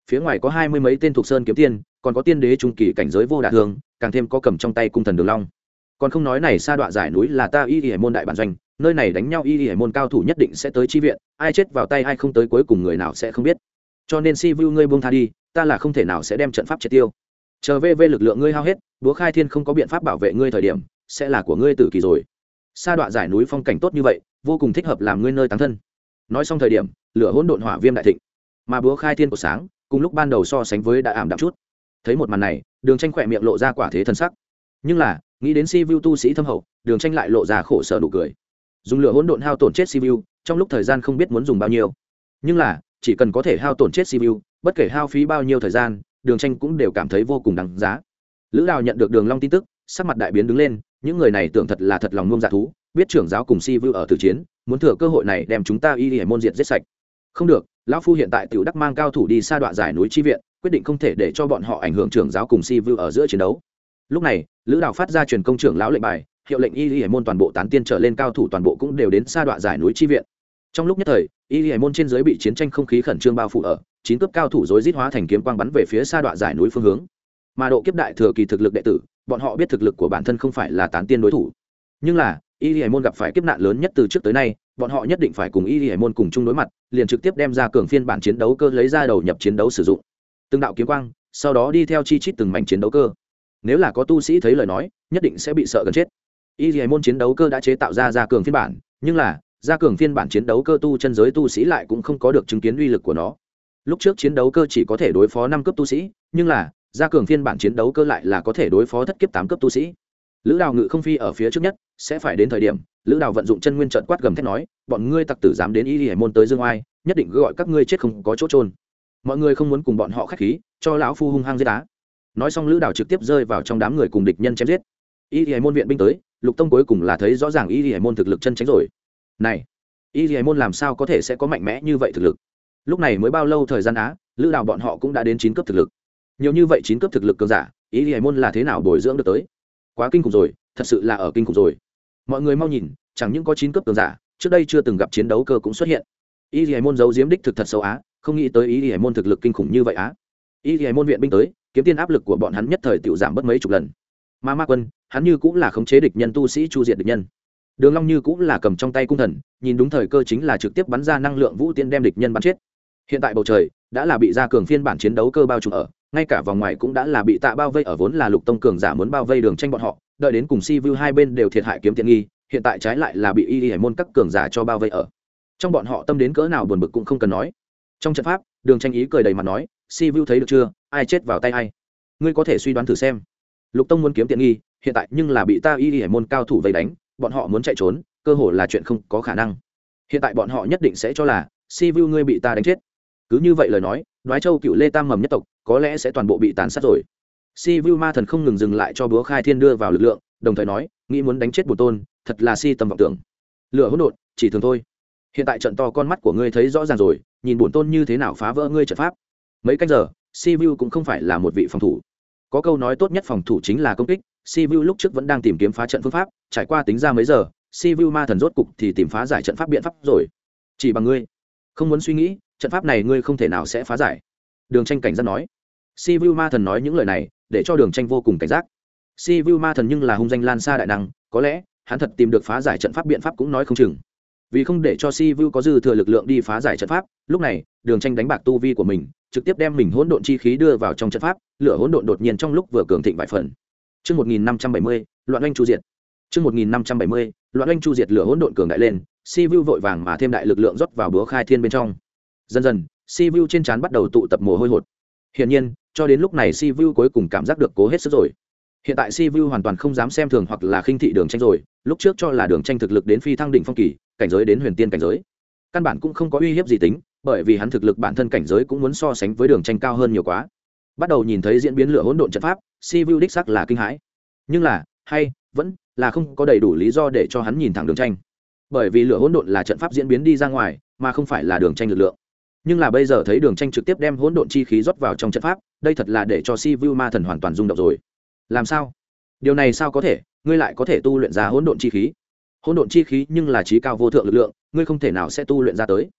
phía ngoài có 20 mấy tên thuộc sơn kiếm tiên, còn có tiên đế trung kỳ cảnh giới vô đả thương, càng thêm có cầm trong tay cung thần đường long. Còn không nói này sa đọa giải núi là ta y y hải môn đại bản doanh, nơi này đánh nhau y y hải môn cao thủ nhất định sẽ tới chi viện, ai chết vào tay ai không tới cuối cùng người nào sẽ không biết. Cho nên si vu ngươi buông tha đi, ta là không thể nào sẽ đem trận pháp triệt tiêu. Chờ về lực lượng ngươi hao hết, búa khai thiên không có biện pháp bảo vệ ngươi thời điểm, sẽ là của ngươi tử kỳ rồi. Sa đọa giải núi phong cảnh tốt như vậy, vô cùng thích hợp làm ngươi nơi táng thân. Nói xong thời điểm, lửa hỗn độn hỏa viêm đại thịnh, mà búa khai thiên của sáng, cùng lúc ban đầu so sánh với đã ảm đạm chút. Thấy một màn này, Đường Tranh khỏe miệng lộ ra quả thế thần sắc. Nhưng là, nghĩ đến si vu tu sĩ thâm hậu, Đường Tranh lại lộ ra khổ sở nụ cười. Dùng lửa hỗn độn hao tổn chết si vu, trong lúc thời gian không biết muốn dùng bao nhiêu. Nhưng là, chỉ cần có thể hao tổn chết si vu, bất kể hao phí bao nhiêu thời gian, Đường Tranh cũng đều cảm thấy vô cùng đáng giá. Lữ Đào nhận được Đường Long tin tức, sắc mặt đại biến đứng lên, những người này tưởng thật là thật lòng nuông dạ thú, biết trưởng giáo cùng si vu ở tử chiến, muốn thừa cơ hội này đem chúng ta y y môn diệt giết sạch. Không được, lão phu hiện tại tiểu đắc mang cao thủ đi sa đọa giải núi chi viện, quyết định không thể để cho bọn họ ảnh hưởng trưởng giáo cùng si vu ở giữa chiến đấu. Lúc này, Lữ Đào phát ra truyền công trưởng lão lệnh bài, hiệu lệnh y y môn toàn bộ tán tiên trở lên cao thủ toàn bộ cũng đều đến sa đọa giải núi chi viện. Trong lúc nhất thời, y y môn trên dưới bị chiến tranh không khí khẩn trương bao phủ ở, 9 cấp cao thủ rối rít hóa thành kiếm quang bắn về phía sa đọa giải núi phương hướng. Mà độ kiếp đại thừa kỳ thực lực đệ tử, bọn họ biết thực lực của bản thân không phải là tán tiên đối thủ. Nhưng là, y y môn gặp phải kiếp nạn lớn nhất từ trước tới nay, bọn họ nhất định phải cùng y y môn cùng chung đối mặt, liền trực tiếp đem ra cường phiên bản chiến đấu cơ lấy ra đầu nhập chiến đấu sử dụng. Từng đạo kiếm quang, sau đó đi theo chi chít từng mảnh chiến đấu cơ. Nếu là có tu sĩ thấy lời nói, nhất định sẽ bị sợ gần chết. Y y môn chiến đấu cơ đã chế tạo ra cường phiên bản, nhưng là ra cường phiên bản chiến đấu cơ tu chân giới tu sĩ lại cũng không có được chứng kiến uy lực của nó. Lúc trước chiến đấu cơ chỉ có thể đối phó 5 cấp tu sĩ, nhưng là ra cường phiên bản chiến đấu cơ lại là có thể đối phó thất kiếp 8 cấp tu sĩ. Lữ Đào ngự không phi ở phía trước nhất, sẽ phải đến thời điểm, Lữ Đào vận dụng chân nguyên trận quát gầm thét nói, bọn ngươi tặc tử dám đến y y môn tới dương oai, nhất định gọi các ngươi chết không có chỗ trôn. Mọi người không muốn cùng bọn họ khách khí, cho lão phu hung hăng giết đá. Nói xong Lữ Đào trực tiếp rơi vào trong đám người cùng địch nhân chém giết. Y y môn viện binh tới, Lục Tông cuối cùng là thấy rõ ràng y y môn thực lực chân chính rồi. Này, y y môn làm sao có thể sẽ có mạnh mẽ như vậy thực lực? Lúc này mới bao lâu thời gian á, Lữ Đào bọn họ cũng đã đến 9 cấp thực lực. Nhiều như vậy 9 cấp thực lực cường giả, y y môn là thế nào bồi dưỡng được tới? Quá kinh khủng rồi, thật sự là ở kinh khủng rồi. Mọi người mau nhìn, chẳng những có 9 cấp cường giả, trước đây chưa từng gặp chiến đấu cơ cũng xuất hiện. Y y môn giấu giếm đích thực thật xấu á, không nghĩ tới y y môn thực lực kinh khủng như vậy á. Y y môn viện binh tới, kiếm tiên áp lực của bọn hắn nhất thời tiểu giảm bất mấy chục lần. Mà Ma Quân, hắn như cũng là khống chế địch nhân tu sĩ chu diệt địch nhân. Đường Long như cũng là cầm trong tay cung thần, nhìn đúng thời cơ chính là trực tiếp bắn ra năng lượng vũ tiễn đem địch nhân bắn chết. Hiện tại bầu trời đã là bị gia cường phiên bản chiến đấu cơ bao trùm ở, ngay cả vòng ngoài cũng đã là bị tạ bao vây ở, vốn là Lục Tông cường giả muốn bao vây Đường Tranh bọn họ, đợi đến cùng si vu hai bên đều thiệt hại kiếm tiện nghi, hiện tại trái lại là bị y hải môn các cường giả cho bao vây ở. Trong bọn họ tâm đến cỡ nào buồn bực cũng không cần nói. Trong trận pháp, Đường Tranh ý cười đầy mặt nói, si vu thấy được chưa, ai chết vào tay ai, ngươi có thể suy đoán thử xem. Lục Tông muốn kiếm tiện nghi, hiện tại nhưng là bị ta y hải môn cao thủ vây đánh, bọn họ muốn chạy trốn, cơ hội là chuyện không có khả năng. Hiện tại bọn họ nhất định sẽ cho là si vu ngươi bị ta đánh chết. Cứ như vậy lời nói, Đoái Châu Cựu Lê Tam mầm nhất tộc có lẽ sẽ toàn bộ bị tàn sát rồi. Si vu ma thần không ngừng dừng lại cho búa khai thiên đưa vào lực lượng, đồng thời nói, nghĩ muốn đánh chết bổn tôn, thật là si tầm vọng tưởng. Lửa hỗn độn, chỉ thường thôi. Hiện tại trận to con mắt của ngươi thấy rõ ràng rồi, nhìn bổn tôn như thế nào phá vỡ ngươi trận pháp. Mấy canh giờ, si vu cũng không phải là một vị phòng thủ. Có câu nói tốt nhất phòng thủ chính là công kích, si vu lúc trước vẫn đang tìm kiếm phá trận phương pháp, trải qua tính ra mấy giờ, si vu ma thần rốt cục thì tìm phá giải trận pháp biện pháp rồi. Chỉ bằng ngươi không muốn suy nghĩ, trận pháp này ngươi không thể nào sẽ phá giải. Đường Tranh cảnh giác nói. Si vu ma thần nói những lời này để cho Đường Tranh vô cùng cảnh giác. Si vu ma thần nhưng là hung danh lan xa đại năng, có lẽ hắn thật tìm được phá giải trận pháp biện pháp cũng nói không chừng. Vì không để cho si vu có dư thừa lực lượng đi phá giải trận pháp, lúc này Đường Tranh đánh bạc tu vi của mình, trực tiếp đem mình hỗn độn chi khí đưa vào trong trận pháp, lửa hỗn độn đột nhiên trong lúc vừa cường thịnh vài phần. Chương 1570, loạn oanh chu diệt. Chương 1570, loạn oanh chu diệt, lửa hỗn độn cường đại lên, si vu vội vàng mà thêm đại lực lượng rót vào búa khai thiên bên trong. Dần dần, si vu trên trán bắt đầu tụ tập mồ hôi hột. Hiển nhiên, cho đến lúc này si vu cuối cùng cảm giác được cố hết sức rồi. Hiện tại si vu hoàn toàn không dám xem thường hoặc là khinh thị Đường Tranh rồi, lúc trước cho là Đường Tranh thực lực đến phi thăng đỉnh phong kỳ, cảnh giới đến huyền tiên cảnh giới, căn bản cũng không có uy hiếp gì tính, bởi vì hắn thực lực bản thân cảnh giới cũng muốn so sánh với Đường Tranh cao hơn nhiều quá. Bắt đầu nhìn thấy diễn biến lửa hỗn độn trận pháp, si vu đích xác là kinh hãi, nhưng là hay vẫn là không có đầy đủ lý do để cho hắn nhìn thẳng Đường Tranh, bởi vì lửa hỗn độn là trận pháp diễn biến đi ra ngoài, mà không phải là Đường Tranh lực lượng. Nhưng là bây giờ thấy Đường Tranh trực tiếp đem hỗn độn chi khí rót vào trong trận pháp, đây thật là để cho si vu ma thần hoàn toàn rung động rồi. Làm sao? Điều này sao có thể, ngươi lại có thể tu luyện ra hỗn độn chi khí? Hỗn độn chi khí nhưng là chí cao vô thượng lực lượng, ngươi không thể nào sẽ tu luyện ra tới.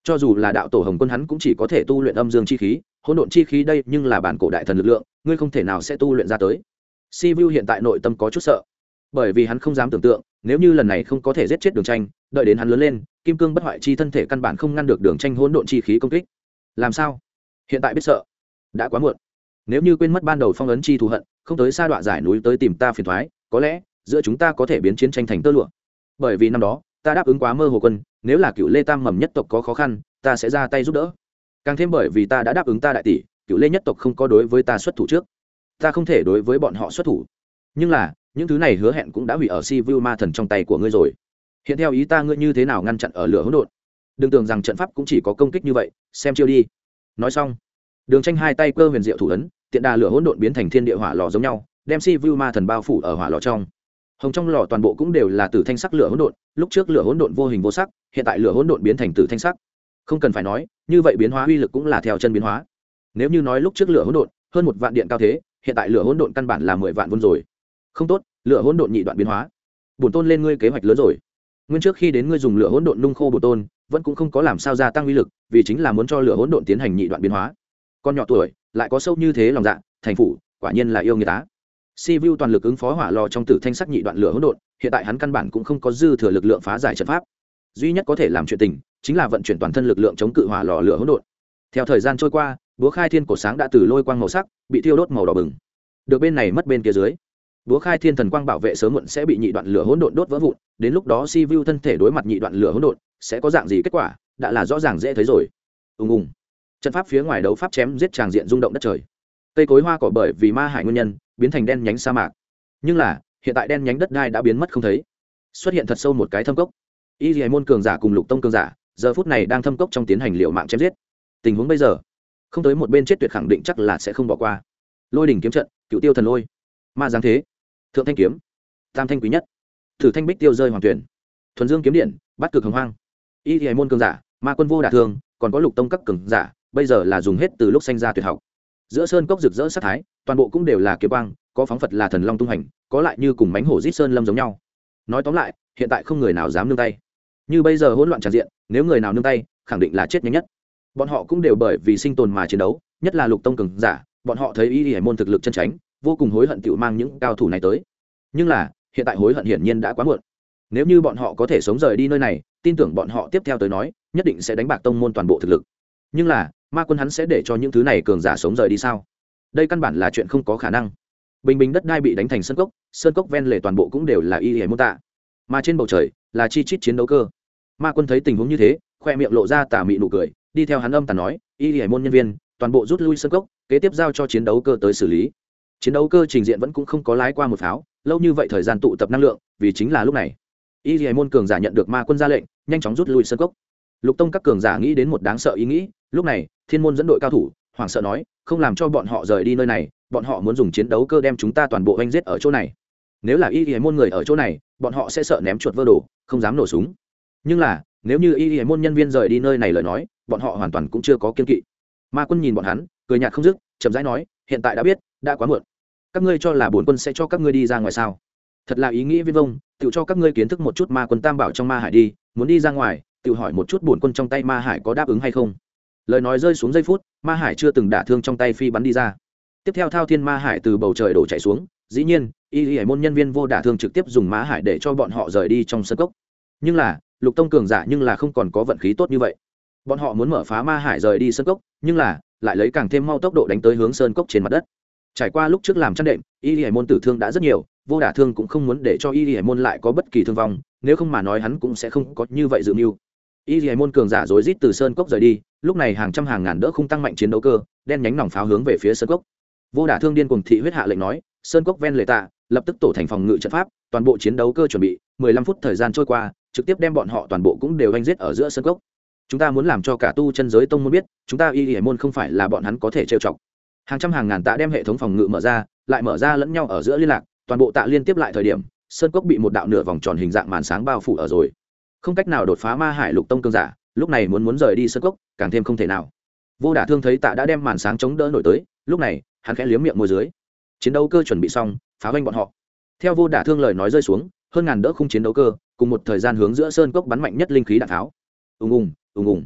cho dù là đạo tổ hồng quân hắn cũng chỉ có thể tu luyện âm dương chi khí, hỗn độn chi khí đây nhưng là bản cổ đại thần lực lượng, ngươi không thể nào sẽ tu luyện ra tới. Si Vu hiện tại nội tâm có chút sợ, bởi vì hắn không dám tưởng tượng nếu như lần này không có thể giết chết Đường Tranh, đợi đến hắn lớn lên, kim cương bất hoại chi thân thể căn bản không ngăn được Đường Tranh hỗn độn chi khí công kích. Làm sao? Hiện tại biết sợ, đã quá muộn. Nếu như quên mất ban đầu phong ấn chi thù hận, không tới sa đọa giải núi tới tìm ta phiền toái, có lẽ giữa chúng ta có thể biến chiến tranh thành tơ lụa. Bởi vì năm đó ta đáp ứng quá Mơ Hồ Quân, nếu là Cựu Lê Tam mầm nhất tộc có khó khăn, ta sẽ ra tay giúp đỡ. Càng thêm bởi vì ta đã đáp ứng ta đại tỷ, Cựu Lê nhất tộc không có đối với ta xuất thủ trước, ta không thể đối với bọn họ xuất thủ. Nhưng là những thứ này hứa hẹn cũng đã hủy ở Si Vu ma thần trong tay của ngươi rồi. Hiện theo ý ta, ngươi như thế nào ngăn chặn ở lửa hỗn độn? Đừng tưởng rằng trận pháp cũng chỉ có công kích như vậy, xem chiêu đi. Nói xong, Đường Tranh hai tay cơ huyền diệu thủ ấn, tiện đà lửa hỗn độn biến thành thiên địa hỏa lò giống nhau, đem Si Vu ma thần bao phủ ở hỏa lò trong. Hồng trong lò toàn bộ cũng đều là tử thanh sắc lửa hỗn độn, lúc trước lửa hỗn độn vô hình vô sắc, hiện tại lửa hỗn độn biến thành tử thanh sắc. Không cần phải nói, như vậy biến hóa uy lực cũng là theo chân biến hóa. Nếu như nói lúc trước lửa hỗn độn hơn 1 vạn điện cao thế, hiện tại lửa hỗn độn căn bản là 10 vạn vốn rồi. Không tốt, lửa hỗn độn nhị đoạn biến hóa. Bổn tôn lên ngươi kế hoạch lớn rồi. Nguyên trước khi đến ngươi dùng lửa hỗn độn nung khô bổn tôn, vẫn cũng không có làm sao gia tăng uy lực, vì chính là muốn cho lửa hỗn độn tiến hành nhị đoạn biến hóa. Con nhỏ tuổi, lại có sâu như thế lòng dạ, thành phủ, quả nhiên là yêu người ta. Si Vu toàn lực ứng phó hỏa lò trong tử thanh sắc nhị đoạn lửa hỗn độn, hiện tại hắn căn bản cũng không có dư thừa lực lượng phá giải trận pháp. Duy nhất có thể làm chuyện tình, chính là vận chuyển toàn thân lực lượng chống cự hỏa lò lửa hỗn độn. Theo thời gian trôi qua, búa khai thiên cổ sáng đã từ lôi quang màu sắc bị thiêu đốt màu đỏ bừng. Được bên này mất bên kia dưới. Búa khai thiên thần quang bảo vệ sớm muộn sẽ bị nhị đoạn lửa hỗn độn đốt vỡ vụn, đến lúc đó Si Vu thân thể đối mặt nhị đoạn lửa hỗn độn, sẽ có dạng gì kết quả, đã là rõ ràng dễ thấy rồi. Ùng ùng. Trận pháp phía ngoài đấu pháp chém giết tràng diện rung động đất trời. Cây cối hoa cỏ bởi vì ma hải nguyên nhân, biến thành đen nhánh sa mạc. Nhưng là, hiện tại đen nhánh đất đai đã biến mất không thấy. Xuất hiện thật sâu một cái thâm cốc. Y Liễu môn cường giả cùng Lục Tông cường giả, giờ phút này đang thâm cốc trong tiến hành liều mạng chém giết. Tình huống bây giờ, không tới một bên chết tuyệt khẳng định chắc là sẽ không bỏ qua. Lôi đỉnh kiếm trận, Cựu Tiêu thần lôi, ma giáng thế, Thượng thanh kiếm, Tam thanh quý nhất, Thử thanh bích tiêu rơi hoàng tuyển, Thuần dương kiếm điện, Bát cực hồng hoang. Y Liễu môn cường giả, Ma quân vô đả thương, còn có Lục Tông các cường giả, bây giờ là dùng hết từ lúc sanh ra tuyệt học. Giữa sơn cốc rực rỡ sát thái, toàn bộ cũng đều là kiếm quang, có phóng phật là thần long tung hành, có lại như cùng mánh hổ rít sơn lâm giống nhau. Nói tóm lại, hiện tại không người nào dám nương tay. Như bây giờ hỗn loạn tràn diện, nếu người nào nương tay, khẳng định là chết nhanh nhất. Bọn họ cũng đều bởi vì sinh tồn mà chiến đấu, nhất là Lục Tông cường giả, bọn họ thấy Y Hải môn thực lực chân tránh, vô cùng hối hận tiểu mang những cao thủ này tới. Nhưng là, hiện tại hối hận hiển nhiên đã quá muộn. Nếu như bọn họ có thể sống rời đi nơi này, tin tưởng bọn họ tiếp theo tới nói, nhất định sẽ đánh bạc tông môn toàn bộ thực lực. Nhưng là, Ma quân hắn sẽ để cho những thứ này cường giả sống rời đi sao? Đây căn bản là chuyện không có khả năng. Bình bình đất đai bị đánh thành sơn cốc ven lề toàn bộ cũng đều là Y Hải môn tạ, mà trên bầu trời là chi chít chiến đấu cơ. Ma quân thấy tình huống như thế, khoe miệng lộ ra tà mị nụ cười, đi theo hắn âm tàn nói, Y Hải môn nhân viên toàn bộ rút lui sơn cốc, kế tiếp giao cho chiến đấu cơ tới xử lý. Chiến đấu cơ trình diện vẫn cũng không có lái qua một pháo, lâu như vậy thời gian tụ tập năng lượng, vì chính là lúc này Y Hải môn cường giả nhận được Ma quân ra lệnh, nhanh chóng rút lui sơn cốc. Lục Tông các cường giả nghĩ đến một đáng sợ ý nghĩ, lúc này Thiên môn dẫn đội cao thủ hoảng sợ nói, không làm cho bọn họ rời đi nơi này, bọn họ muốn dùng chiến đấu cơ đem chúng ta toàn bộ oanh giết ở chỗ này. Nếu là Y Hải môn người ở chỗ này, bọn họ sẽ sợ ném chuột vơ đồ, không dám nổ súng. Nhưng là nếu như Y Hải môn nhân viên rời đi nơi này lời nói, bọn họ hoàn toàn cũng chưa có kiên kỵ. Ma quân nhìn bọn hắn, cười nhạt không dứt, chậm rãi nói, hiện tại đã biết, đã quá muộn. Các ngươi cho là bổn quân sẽ cho các ngươi đi ra ngoài sao? Thật là ý nghĩ viển vông, tự cho các ngươi kiến thức một chút Ma quân tam bảo trong ma hải đi, muốn đi ra ngoài, tự hỏi một chút bổn quân trong tay ma hải có đáp ứng hay không. Lời nói rơi xuống giây phút, ma hải chưa từng đả thương trong tay phi bắn đi ra. Tiếp theo thao thiên ma hải từ bầu trời đổ chạy xuống, dĩ nhiên Y Hải môn nhân viên vô đả thương trực tiếp dùng ma hải để cho bọn họ rời đi trong sân cốc. Nhưng là Lục Tông cường giả nhưng là không còn có vận khí tốt như vậy. Bọn họ muốn mở phá ma hải rời đi sân cốc, nhưng là lại lấy càng thêm mau tốc độ đánh tới hướng sơn cốc trên mặt đất. Trải qua lúc trước làm chăn đệm, Y Hải môn tử thương đã rất nhiều, vô đả thương cũng không muốn để cho Y Hải môn lại có bất kỳ thương vong, nếu không mà nói hắn cũng sẽ không có như vậy dự mưu. Y Hải môn cường giả rối rít từ sơn cốc rời đi, lúc này hàng trăm hàng ngàn đỡ không tăng mạnh chiến đấu cơ, đen nhánh nòng pháo hướng về phía sơn cốc. Vô đả thương điên cuồng thị huyết hạ lệnh nói, sơn cốc ven lề tạ, lập tức tổ thành phòng ngự trận pháp, toàn bộ chiến đấu cơ chuẩn bị, 15 phút thời gian trôi qua, trực tiếp đem bọn họ toàn bộ cũng đều vây giết ở giữa sơn cốc. Chúng ta muốn làm cho cả tu chân giới tông môn biết, chúng ta Y Hải môn không phải là bọn hắn có thể trêu chọc. Hàng trăm hàng ngàn tạ đem hệ thống phòng ngự mở ra, lại mở ra lẫn nhau ở giữa liên lạc, toàn bộ tạ liên tiếp lại thời điểm, sơn cốc bị một đạo nửa vòng tròn hình dạng màn sáng bao phủ ở rồi. Không cách nào đột phá ma hải Lục Tông cường giả, lúc này muốn rời đi sơn cốc, càng thêm không thể nào. Vô đả thương thấy tạ đã đem màn sáng chống đỡ nổi tới, lúc này hắn khẽ liếm miệng môi dưới. Chiến đấu cơ chuẩn bị xong, phá vây bọn họ. Theo vô đả thương lời nói rơi xuống, hơn ngàn đỡ khung chiến đấu cơ cùng một thời gian hướng giữa sơn cốc bắn mạnh nhất linh khí đạn tháo. Ùng ùng ùng ùng.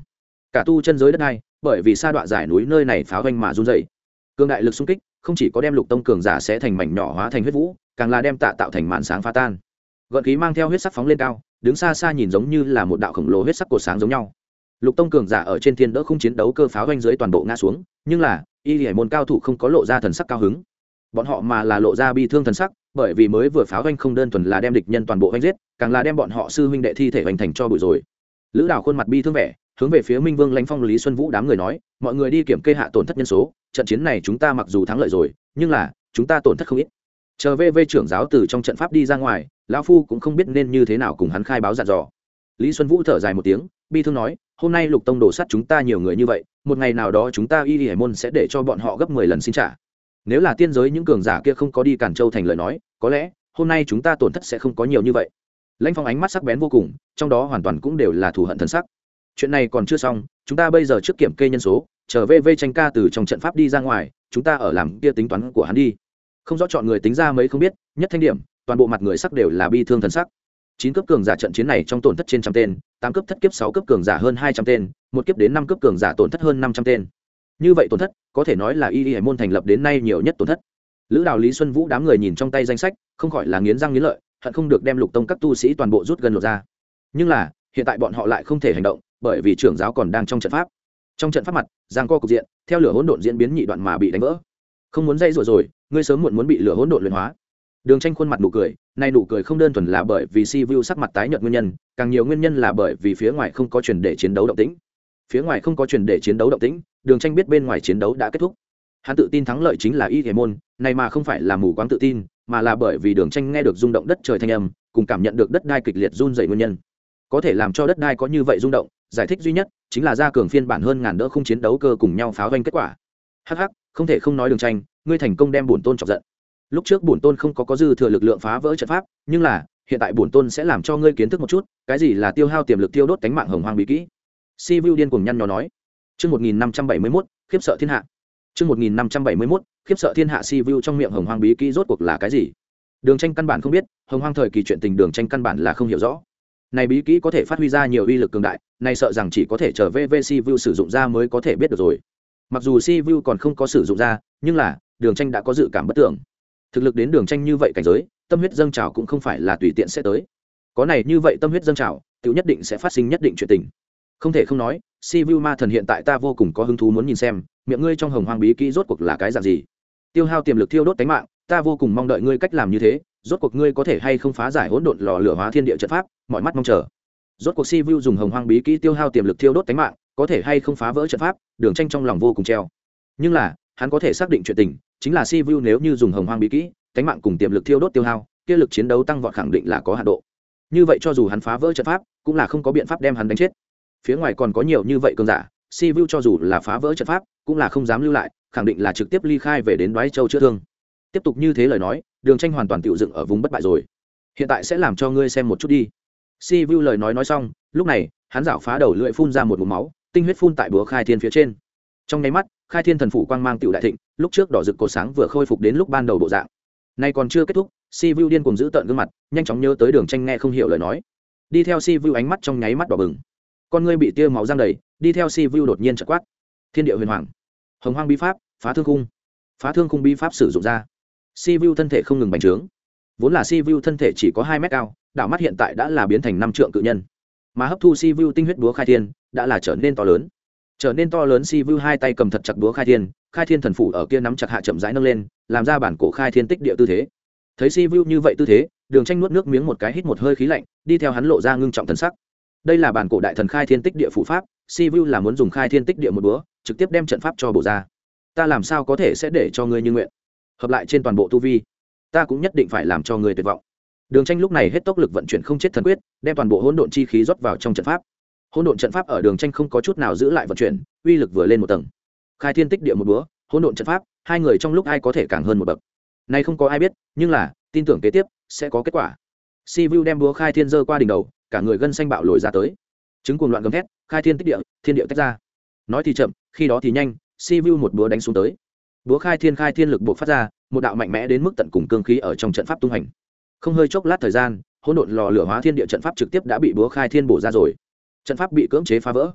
cả tu chân giới đất này bởi vì sa đọa giải núi nơi này pháo vanh mà run dày. Cường đại lực xung kích không chỉ có đem Lục Tông cường giả sẽ thành mảnh nhỏ hóa thành huyết vũ, càng là đem tạ tạo thành màn sáng phá tan. Gợn khí mang theo huyết sắc phóng lên cao, đứng xa xa nhìn giống như là một đạo khổng lồ huyết sắc cột sáng giống nhau. Lục Tông cường giả ở trên thiên đỡ không chiến đấu cơ pháo vanh dưới toàn bộ ngã xuống, nhưng là y hải môn cao thủ không có lộ ra thần sắc cao hứng, bọn họ mà là lộ ra bi thương thần sắc, bởi vì mới vừa pháo vanh không đơn thuần là đem địch nhân toàn bộ vanh giết, càng là đem bọn họ sư huynh đệ thi thể hoành thành cho bụi rồi. Lữ Đào khuôn mặt bi thương vẻ, hướng về phía Minh Vương Lãnh Phong Lý Xuân Vũ đám người nói, mọi người đi kiểm kê hạ tổn thất nhân số, trận chiến này chúng ta mặc dù thắng lợi rồi, nhưng là chúng ta tổn thất không ít. Chờ VV trưởng giáo từ trong trận pháp đi ra ngoài, lão phu cũng không biết nên như thế nào cùng hắn khai báo dặn dò. Lý Xuân Vũ thở dài một tiếng, bi thương nói, hôm nay Lục Tông đổ sát chúng ta nhiều người như vậy, một ngày nào đó chúng ta Y Hải môn sẽ để cho bọn họ gấp 10 lần xin trả. Nếu là tiên giới những cường giả kia không có đi Cản Châu thành lời nói, có lẽ hôm nay chúng ta tổn thất sẽ không có nhiều như vậy. Lãnh Phong ánh mắt sắc bén vô cùng, trong đó hoàn toàn cũng đều là thù hận thần sắc. Chuyện này còn chưa xong, chúng ta bây giờ trước kiểm kê nhân số, chờ VV tranh ca từ trong trận pháp đi ra ngoài, chúng ta ở làm kia tính toán của hắn đi. Không rõ chọn người tính ra mấy không biết, nhất thanh điểm, toàn bộ mặt người sắc đều là bi thương thần sắc. 9 cấp cường giả trận chiến này trong tổn thất trên trăm tên, 8 cấp thất kiếp 6 cấp cường giả hơn 200 tên, 1 kiếp đến 5 cấp cường giả tổn thất hơn 500 tên. Như vậy tổn thất, có thể nói là Y Hải môn thành lập đến nay nhiều nhất tổn thất. Lữ Đào Lý Xuân Vũ đám người nhìn trong tay danh sách, không khỏi là nghiến răng nghiến lợi, hận không được đem Lục Tông các tu sĩ toàn bộ rút gần lột ra. Nhưng là, hiện tại bọn họ lại không thể hành động, bởi vì trưởng giáo còn đang trong trận pháp. Trong trận pháp mặt, giằng co cục diện, theo lửa hỗn độn diễn biến nhị đoạn mà bị đánh vỡ. Không muốn dây rồi, ngươi sớm muộn muốn bị lửa hỗn độn luyện hóa. Đường Tranh khuôn mặt nụ cười, nay nụ cười không đơn thuần là bởi vì Si Vu sắc mặt tái nhợt nguyên nhân, càng nhiều nguyên nhân là bởi vì phía ngoài không có truyền để chiến đấu động tĩnh. Phía ngoài không có truyền để chiến đấu động tĩnh, Đường Tranh biết bên ngoài chiến đấu đã kết thúc. Hắn tự tin thắng lợi chính là Y Hải môn, này mà không phải là mù quáng tự tin, mà là bởi vì Đường Tranh nghe được rung động đất trời thanh âm, cùng cảm nhận được đất đai kịch liệt run rẩy nguyên nhân. Có thể làm cho đất đai có như vậy rung động, giải thích duy nhất chính là gia cường phiên bản hơn ngàn đỡ không chiến đấu cơ cùng nhau pháo vanh kết quả. Hắc hắc, không thể không nói Đường Tranh, ngươi thành công đem bổn tôn chọc giận. Lúc trước bổn tôn không có dư thừa lực lượng phá vỡ trận pháp, nhưng là hiện tại bổn tôn sẽ làm cho ngươi kiến thức một chút, cái gì là tiêu hao tiềm lực tiêu đốt cánh mạng hồng hoang bí kỹ. Si Vu điên cuồng nhăn nhó nói. Chương 1571, khiếp sợ thiên hạ. Chương 1571, khiếp sợ thiên hạ. Si Vu trong miệng hồng hoang bí kỹ rốt cuộc là cái gì? Đường Tranh căn bản không biết, hồng hoang thời kỳ chuyện tình Đường Tranh căn bản là không hiểu rõ. Này bí kỹ có thể phát huy ra nhiều uy lực cường đại, này sợ rằng chỉ có thể chờ VV Si Vu sử dụng ra mới có thể biết được rồi. Mặc dù Si Vu còn không có sử dụng ra, nhưng là Đường Tranh đã có dự cảm bất tưởng. Thực lực đến Đường Tranh như vậy cảnh giới, tâm huyết dâng trào cũng không phải là tùy tiện sẽ tới. Có này như vậy tâm huyết dâng trào, tiểu nhất định sẽ phát sinh nhất định chuyện tình. Không thể không nói, Si Vu ma thần hiện tại ta vô cùng có hứng thú muốn nhìn xem, miệng ngươi trong hồng hoang bí kỹ rốt cuộc là cái dạng gì. Tiêu hao tiềm lực thiêu đốt cánh mạng, ta vô cùng mong đợi ngươi cách làm như thế, rốt cuộc ngươi có thể hay không phá giải hỗn độn lò lửa hóa thiên địa trận pháp, mọi mắt mong chờ. Rốt cuộc Si Vu dùng hồng hoang bí kỹ tiêu hao tiềm lực thiêu đốt cánh mạng, có thể hay không phá vỡ trận pháp, Đường Tranh trong lòng vô cùng treo. Nhưng là, hắn có thể xác định chuyện tình, chính là Si Vu nếu như dùng hồng hoang bí kỹ, cánh mạng cùng tiềm lực thiêu đốt tiêu hao, kia lực chiến đấu tăng vọt khẳng định là có hạn độ. Như vậy cho dù hắn phá vỡ trận pháp, cũng là không có biện pháp đem hắn đánh chết. Phía ngoài còn có nhiều như vậy cường giả, Si Vu cho dù là phá vỡ trận pháp, cũng là không dám lưu lại, khẳng định là trực tiếp ly khai về đến Đoái Châu chữa thương. Tiếp tục như thế lời nói, Đường Tranh hoàn toàn tiểu dựng ở vùng bất bại rồi. Hiện tại sẽ làm cho ngươi xem một chút đi. Si Vu lời nói xong, lúc này, hắn rảo phá đầu lưỡi phun ra một ngụm máu, tinh huyết phun tại búa khai thiên phía trên. Trong nháy mắt, khai thiên thần phủ quang mang tiểu đại thịnh, lúc trước đỏ rực cột sáng vừa khôi phục đến lúc ban đầu bộ dạng. Nay còn chưa kết thúc, Si Vu điên cuồng giữ tợn gương mặt, nhanh chóng nhớ tới Đường Tranh nghe không hiểu lời nói. Đi theo Si Vu ánh mắt trong nháy mắt đỏ bừng. Con ngươi bị tia máu giăng đầy, đi theo Si Vu đột nhiên chợt quát: Thiên địa huyền hoàng, hồng hoang bí pháp, phá thương khung. Phá thương khung bí pháp sử dụng ra. Si Vu thân thể không ngừng bành trướng. Vốn là Si Vu thân thể chỉ có 2 mét cao, đảo mắt hiện tại đã là biến thành 5 trượng cự nhân. Mà hấp thu Si Vu tinh huyết búa khai thiên, đã là trở nên to lớn. Trở nên to lớn, Si Vu hai tay cầm thật chặt búa khai thiên thần phủ ở kia nắm chặt hạ chậm rãi nâng lên, làm ra bản cổ khai thiên tích địa tư thế. Thấy Si Vu như vậy tư thế, Đường Tranh nuốt nước miếng một cái, hít một hơi khí lạnh, đi theo hắn lộ ra ngưng trọng thần sắc. Đây là bản cổ đại thần khai thiên tích địa phụ pháp, Si Vu là muốn dùng khai thiên tích địa một búa, trực tiếp đem trận pháp cho bổ ra. Ta làm sao có thể sẽ để cho ngươi như nguyện? Hợp lại trên toàn bộ tu vi, ta cũng nhất định phải làm cho ngươi tuyệt vọng. Đường Tranh lúc này hết tốc lực vận chuyển không chết thần quyết, đem toàn bộ hỗn độn chi khí rót vào trong trận pháp. Hỗn độn trận pháp ở Đường Tranh không có chút nào giữ lại vận chuyển, uy lực vừa lên một tầng. Khai thiên tích địa một búa, hỗn độn trận pháp, hai người trong lúc ai có thể càng hơn một bậc. Nay không có ai biết, nhưng là tin tưởng kế tiếp sẽ có kết quả. Si Vu đem búa khai thiên giơ qua đỉnh đầu, cả người gân xanh bạo lồi ra tới. Trứng cuồng loạn gầm thét, khai thiên tích địa, thiên địa tách ra. Nói thì chậm, khi đó thì nhanh, Si Vu một búa đánh xuống tới. Búa khai thiên lực bộc phát ra, một đạo mạnh mẽ đến mức tận cùng cương khí ở trong trận pháp tung hành. Không hơi chốc lát thời gian, hỗn độn lò lửa hóa thiên địa trận pháp trực tiếp đã bị búa khai thiên bổ ra rồi. Trận pháp bị cưỡng chế phá vỡ.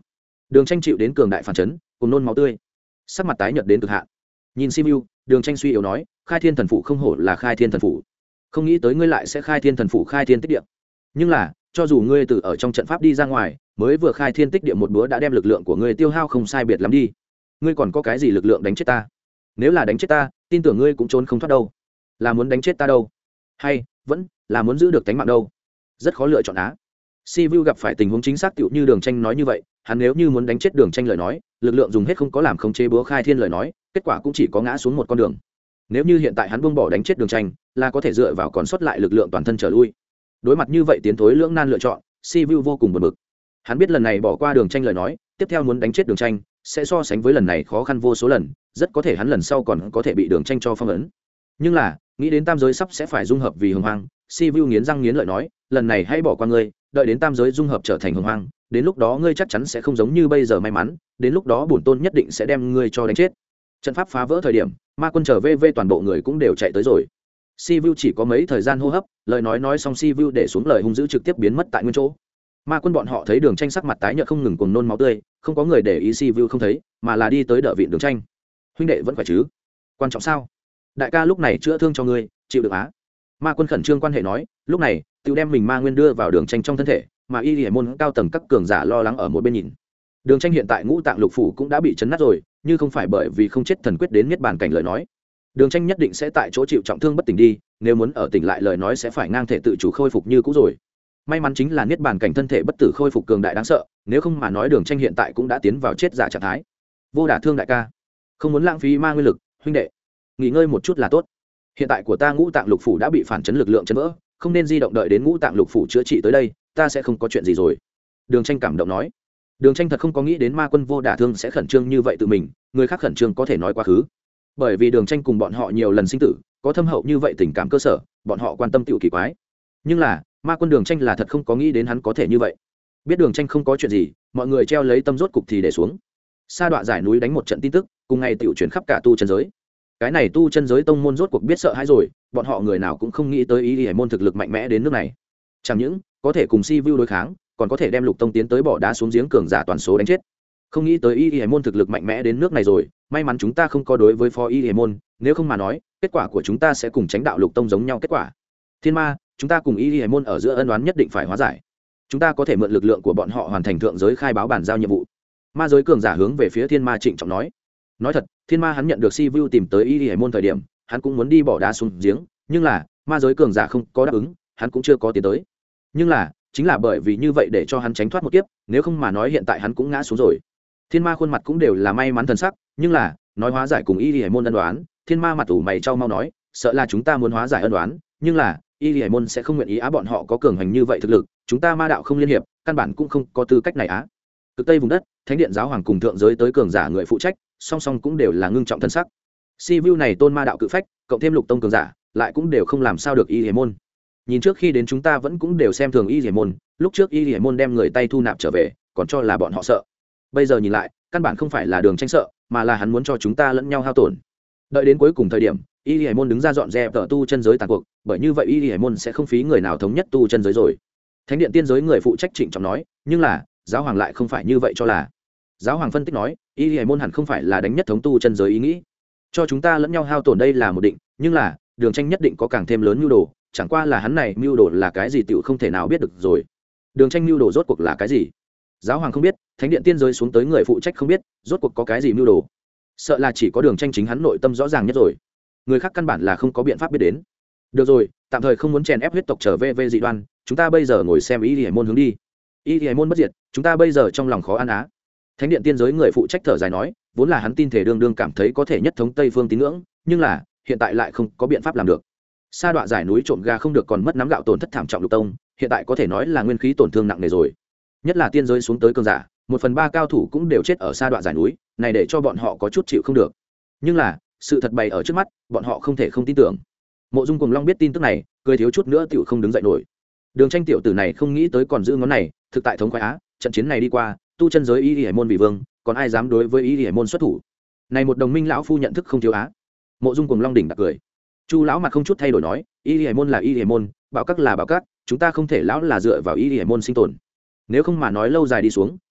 Đường Tranh chịu đến cường đại phản chấn, cùng nôn máu tươi, sắc mặt tái nhợt đến cực hạn. Nhìn Sibiu, Đường Tranh suy yếu nói, khai thiên thần phủ không hổ là khai thiên thần phủ, không nghĩ tới ngươi lại sẽ khai thiên thần phủ khai thiên tích địa. Nhưng là cho dù ngươi từ ở trong trận pháp đi ra ngoài, mới vừa khai thiên tích địa một búa đã đem lực lượng của ngươi tiêu hao không sai biệt lắm đi, ngươi còn có cái gì lực lượng đánh chết ta? Nếu là đánh chết ta, tin tưởng ngươi cũng trốn không thoát đâu. Là muốn đánh chết ta đâu, hay vẫn là muốn giữ được tính mạng đâu? Rất khó lựa chọn á. Sibiu gặp phải tình huống chính xác tựu như Đường Tranh nói như vậy, hắn nếu như muốn đánh chết Đường Tranh lời nói, lực lượng dùng hết không có làm khống chế búa khai thiên lời nói, kết quả cũng chỉ có ngã xuống một con đường. Nếu như hiện tại hắn buông bỏ đánh chết Đường Tranh, là có thể dựa vào còn sót lại lực lượng toàn thân trở lui. Đối mặt như vậy tiến thối lưỡng nan lựa chọn, Sibiu vô cùng buồn bực. Hắn biết lần này bỏ qua Đường Tranh lời nói, tiếp theo muốn đánh chết Đường Tranh sẽ so sánh với lần này khó khăn vô số lần, rất có thể hắn lần sau còn có thể bị Đường Tranh cho phong ấn. Nhưng là, nghĩ đến tam giới sắp sẽ phải dung hợp vì hồng hoang, Sibiu nghiến răng nghiến lợi nói, lần này hãy bỏ qua ngươi, đợi đến tam giới dung hợp trở thành hồng hoang, đến lúc đó ngươi chắc chắn sẽ không giống như bây giờ may mắn, đến lúc đó bổn tôn nhất định sẽ đem ngươi cho đánh chết. Trận pháp phá vỡ thời điểm, ma quân trở về toàn bộ người cũng đều chạy tới rồi. Sibiu chỉ có mấy thời gian hô hấp, lời nói xong Sibiu để xuống lời hung dữ trực tiếp biến mất tại nguyên chỗ. Ma quân bọn họ thấy Đường Tranh sắc mặt tái nhợt không ngừng cuồng nôn máu tươi, không có người để ý Sibiu không thấy, mà là đi tới đỡ vịn Đường Tranh. Huynh đệ vẫn khỏe chứ? Quan trọng sao? Đại ca lúc này chữa thương cho ngươi, chịu được á? Ma quân khẩn trương quan hệ nói, lúc này tự đem mình ma nguyên đưa vào Đường Tranh trong thân thể, mà y hải môn cao tầng các cường giả lo lắng ở một bên nhìn. Đường Tranh hiện tại ngũ tạng lục phủ cũng đã bị chấn nát rồi, như không phải bởi vì không chết thần quyết đến niết bàn cảnh lời nói, Đường Tranh nhất định sẽ tại chỗ chịu trọng thương bất tỉnh đi, nếu muốn ở tỉnh lại lời nói sẽ phải ngang thể tự chủ khôi phục như cũ rồi. May mắn chính là niết bàn cảnh thân thể bất tử khôi phục cường đại đáng sợ, nếu không mà nói Đường Tranh hiện tại cũng đã tiến vào chết giả trạng thái. Vô đả thương đại ca, không muốn lãng phí ma nguyên lực, huynh đệ, nghỉ ngơi một chút là tốt. Hiện tại của ta ngũ tạng lục phủ đã bị phản chấn lực lượng chấn vỡ, không nên di động, đợi đến ngũ tạng lục phủ chữa trị tới đây, ta sẽ không có chuyện gì rồi. Đường Tranh cảm động nói. Đường Tranh thật không có nghĩ đến ma quân vô đả thương sẽ khẩn trương như vậy tự mình, người khác khẩn trương có thể nói quá khứ, bởi vì Đường Tranh cùng bọn họ nhiều lần sinh tử, có thâm hậu như vậy tình cảm cơ sở, bọn họ quan tâm tiểu kỳ quái. Nhưng là ma quân Đường Tranh là thật không có nghĩ đến hắn có thể như vậy. Biết Đường Tranh không có chuyện gì, mọi người treo lấy tâm rốt cục thì để xuống. Sa Đọa giải núi đánh một trận tin tức, cùng ngày tiểu chuyển khắp cả tu chân giới. Cái này tu chân giới tông môn rốt cuộc biết sợ hãi rồi, bọn họ người nào cũng không nghĩ tới ý hải môn thực lực mạnh mẽ đến nước này. Chẳng những có thể cùng Sibiu đối kháng, còn có thể đem Lục Tông tiến tới bỏ đá xuống giếng cường giả toàn số đánh chết. Không nghĩ tới ý hải môn thực lực mạnh mẽ đến nước này rồi, may mắn chúng ta không có đối với phó ý hải môn, nếu không mà nói, kết quả của chúng ta sẽ cùng Chánh đạo Lục Tông giống nhau kết quả. Thiên Ma, chúng ta cùng ý hải môn ở giữa ân oán nhất định phải hóa giải. Chúng ta có thể mượn lực lượng của bọn họ hoàn thành thượng giới khai báo bản giao nhiệm vụ. Ma giới cường giả hướng về phía Thiên Ma trịnh trọng nói. Nói thật, Thiên Ma hắn nhận được Sibiu tìm tới ý hải môn thời điểm, hắn cũng muốn đi bỏ đá xuống giếng, nhưng là ma giới cường giả không có đáp ứng, hắn cũng chưa có tiến tới. Nhưng là chính là bởi vì như vậy để cho hắn tránh thoát một kiếp, nếu không mà nói hiện tại hắn cũng ngã xuống rồi. Thiên Ma khuôn mặt cũng đều là may mắn thần sắc, nhưng là nói hóa giải cùng y hải môn ân đoán, Thiên Ma mặt ủ mày trao mau nói, sợ là chúng ta muốn hóa giải ân đoán, nhưng là y hải môn sẽ không nguyện ý á, bọn họ có cường hành như vậy thực lực, chúng ta ma đạo không liên hiệp, căn bản cũng không có tư cách này á. Cực Tây vùng đất, Thánh điện giáo hoàng cùng thượng giới tới cường giả người phụ trách, song song cũng đều là ngưng trọng thân sắc. Sibiu này tôn ma đạo cự phách, cộng thêm Lục Tông cường giả, lại cũng đều không làm sao được y hải môn. Nhìn trước khi đến chúng ta vẫn cũng đều xem thường y hải môn, lúc trước y hải môn đem người tay thu nạp trở về, còn cho là bọn họ sợ. Bây giờ nhìn lại, căn bản không phải là Đường Tranh sợ, mà là hắn muốn cho chúng ta lẫn nhau hao tổn. Đợi đến cuối cùng thời điểm, y hải môn đứng ra dọn dẹp tờ tu chân giới tàn cuộc, bởi như vậy y hải môn sẽ không phí người nào thống nhất tu chân giới rồi. Thánh điện tiên giới người phụ trách trịnh trọng nói, nhưng là giáo hoàng lại không phải như vậy cho là. Giáo hoàng phân tích nói, y hải môn hẳn không phải là đánh nhất thống tu chân giới ý nghĩ, cho chúng ta lẫn nhau hao tổn đây là một định, nhưng là Đường Tranh nhất định có càng thêm lớn mưu đồ, chẳng qua là hắn này mưu đồ là cái gì tiểu không thể nào biết được rồi. Đường Tranh mưu đồ rốt cuộc là cái gì? Giáo hoàng không biết, Thánh điện tiên giới xuống tới người phụ trách không biết, rốt cuộc có cái gì mưu đồ. Sợ là chỉ có Đường Tranh chính hắn nội tâm rõ ràng nhất rồi, người khác căn bản là không có biện pháp biết đến. Được rồi, tạm thời không muốn chèn ép huyết tộc trở về dị đoan, chúng ta bây giờ ngồi xem y hải môn hướng đi. Y hải môn bất diệt, chúng ta bây giờ trong lòng khó ăn á. Thánh điện tiên giới người phụ trách thở dài nói, vốn là hắn tin thể đương đương cảm thấy có thể nhất thống Tây phương tín ngưỡng, nhưng là hiện tại lại không có biện pháp làm được. Sa Đọa giải núi trộm gà không được còn mất nắm gạo tổn thất thảm trọng Lục Tông, hiện tại có thể nói là nguyên khí tổn thương nặng nề rồi. Nhất là tiên giới xuống tới cường giả, 1/3 cao thủ cũng đều chết ở Sa Đọa giải núi, này để cho bọn họ có chút chịu không được. Nhưng là sự thật bày ở trước mắt, bọn họ không thể không tin tưởng. Mộ Dung Cùng Long biết tin tức này, cười thiếu chút nữa tiểu không đứng dậy nổi. Đường Tranh tiểu tử này không nghĩ tới còn giữ ngón này, thực tại thống khoái á, trận chiến này đi qua, tu chân giới y hải môn vì vương, còn ai dám đối với y hải môn xuất thủ. Này một đồng minh lão phu nhận thức không thiếu á. Mộ Dung Cùng Long đỉnh đặc cười. Chu lão mặt không chút thay đổi nói, y hải môn là y hải môn, bảo các là bảo các, chúng ta không thể lão là dựa vào y hải môn sinh tồn. Nếu không mà nói lâu dài đi xuống,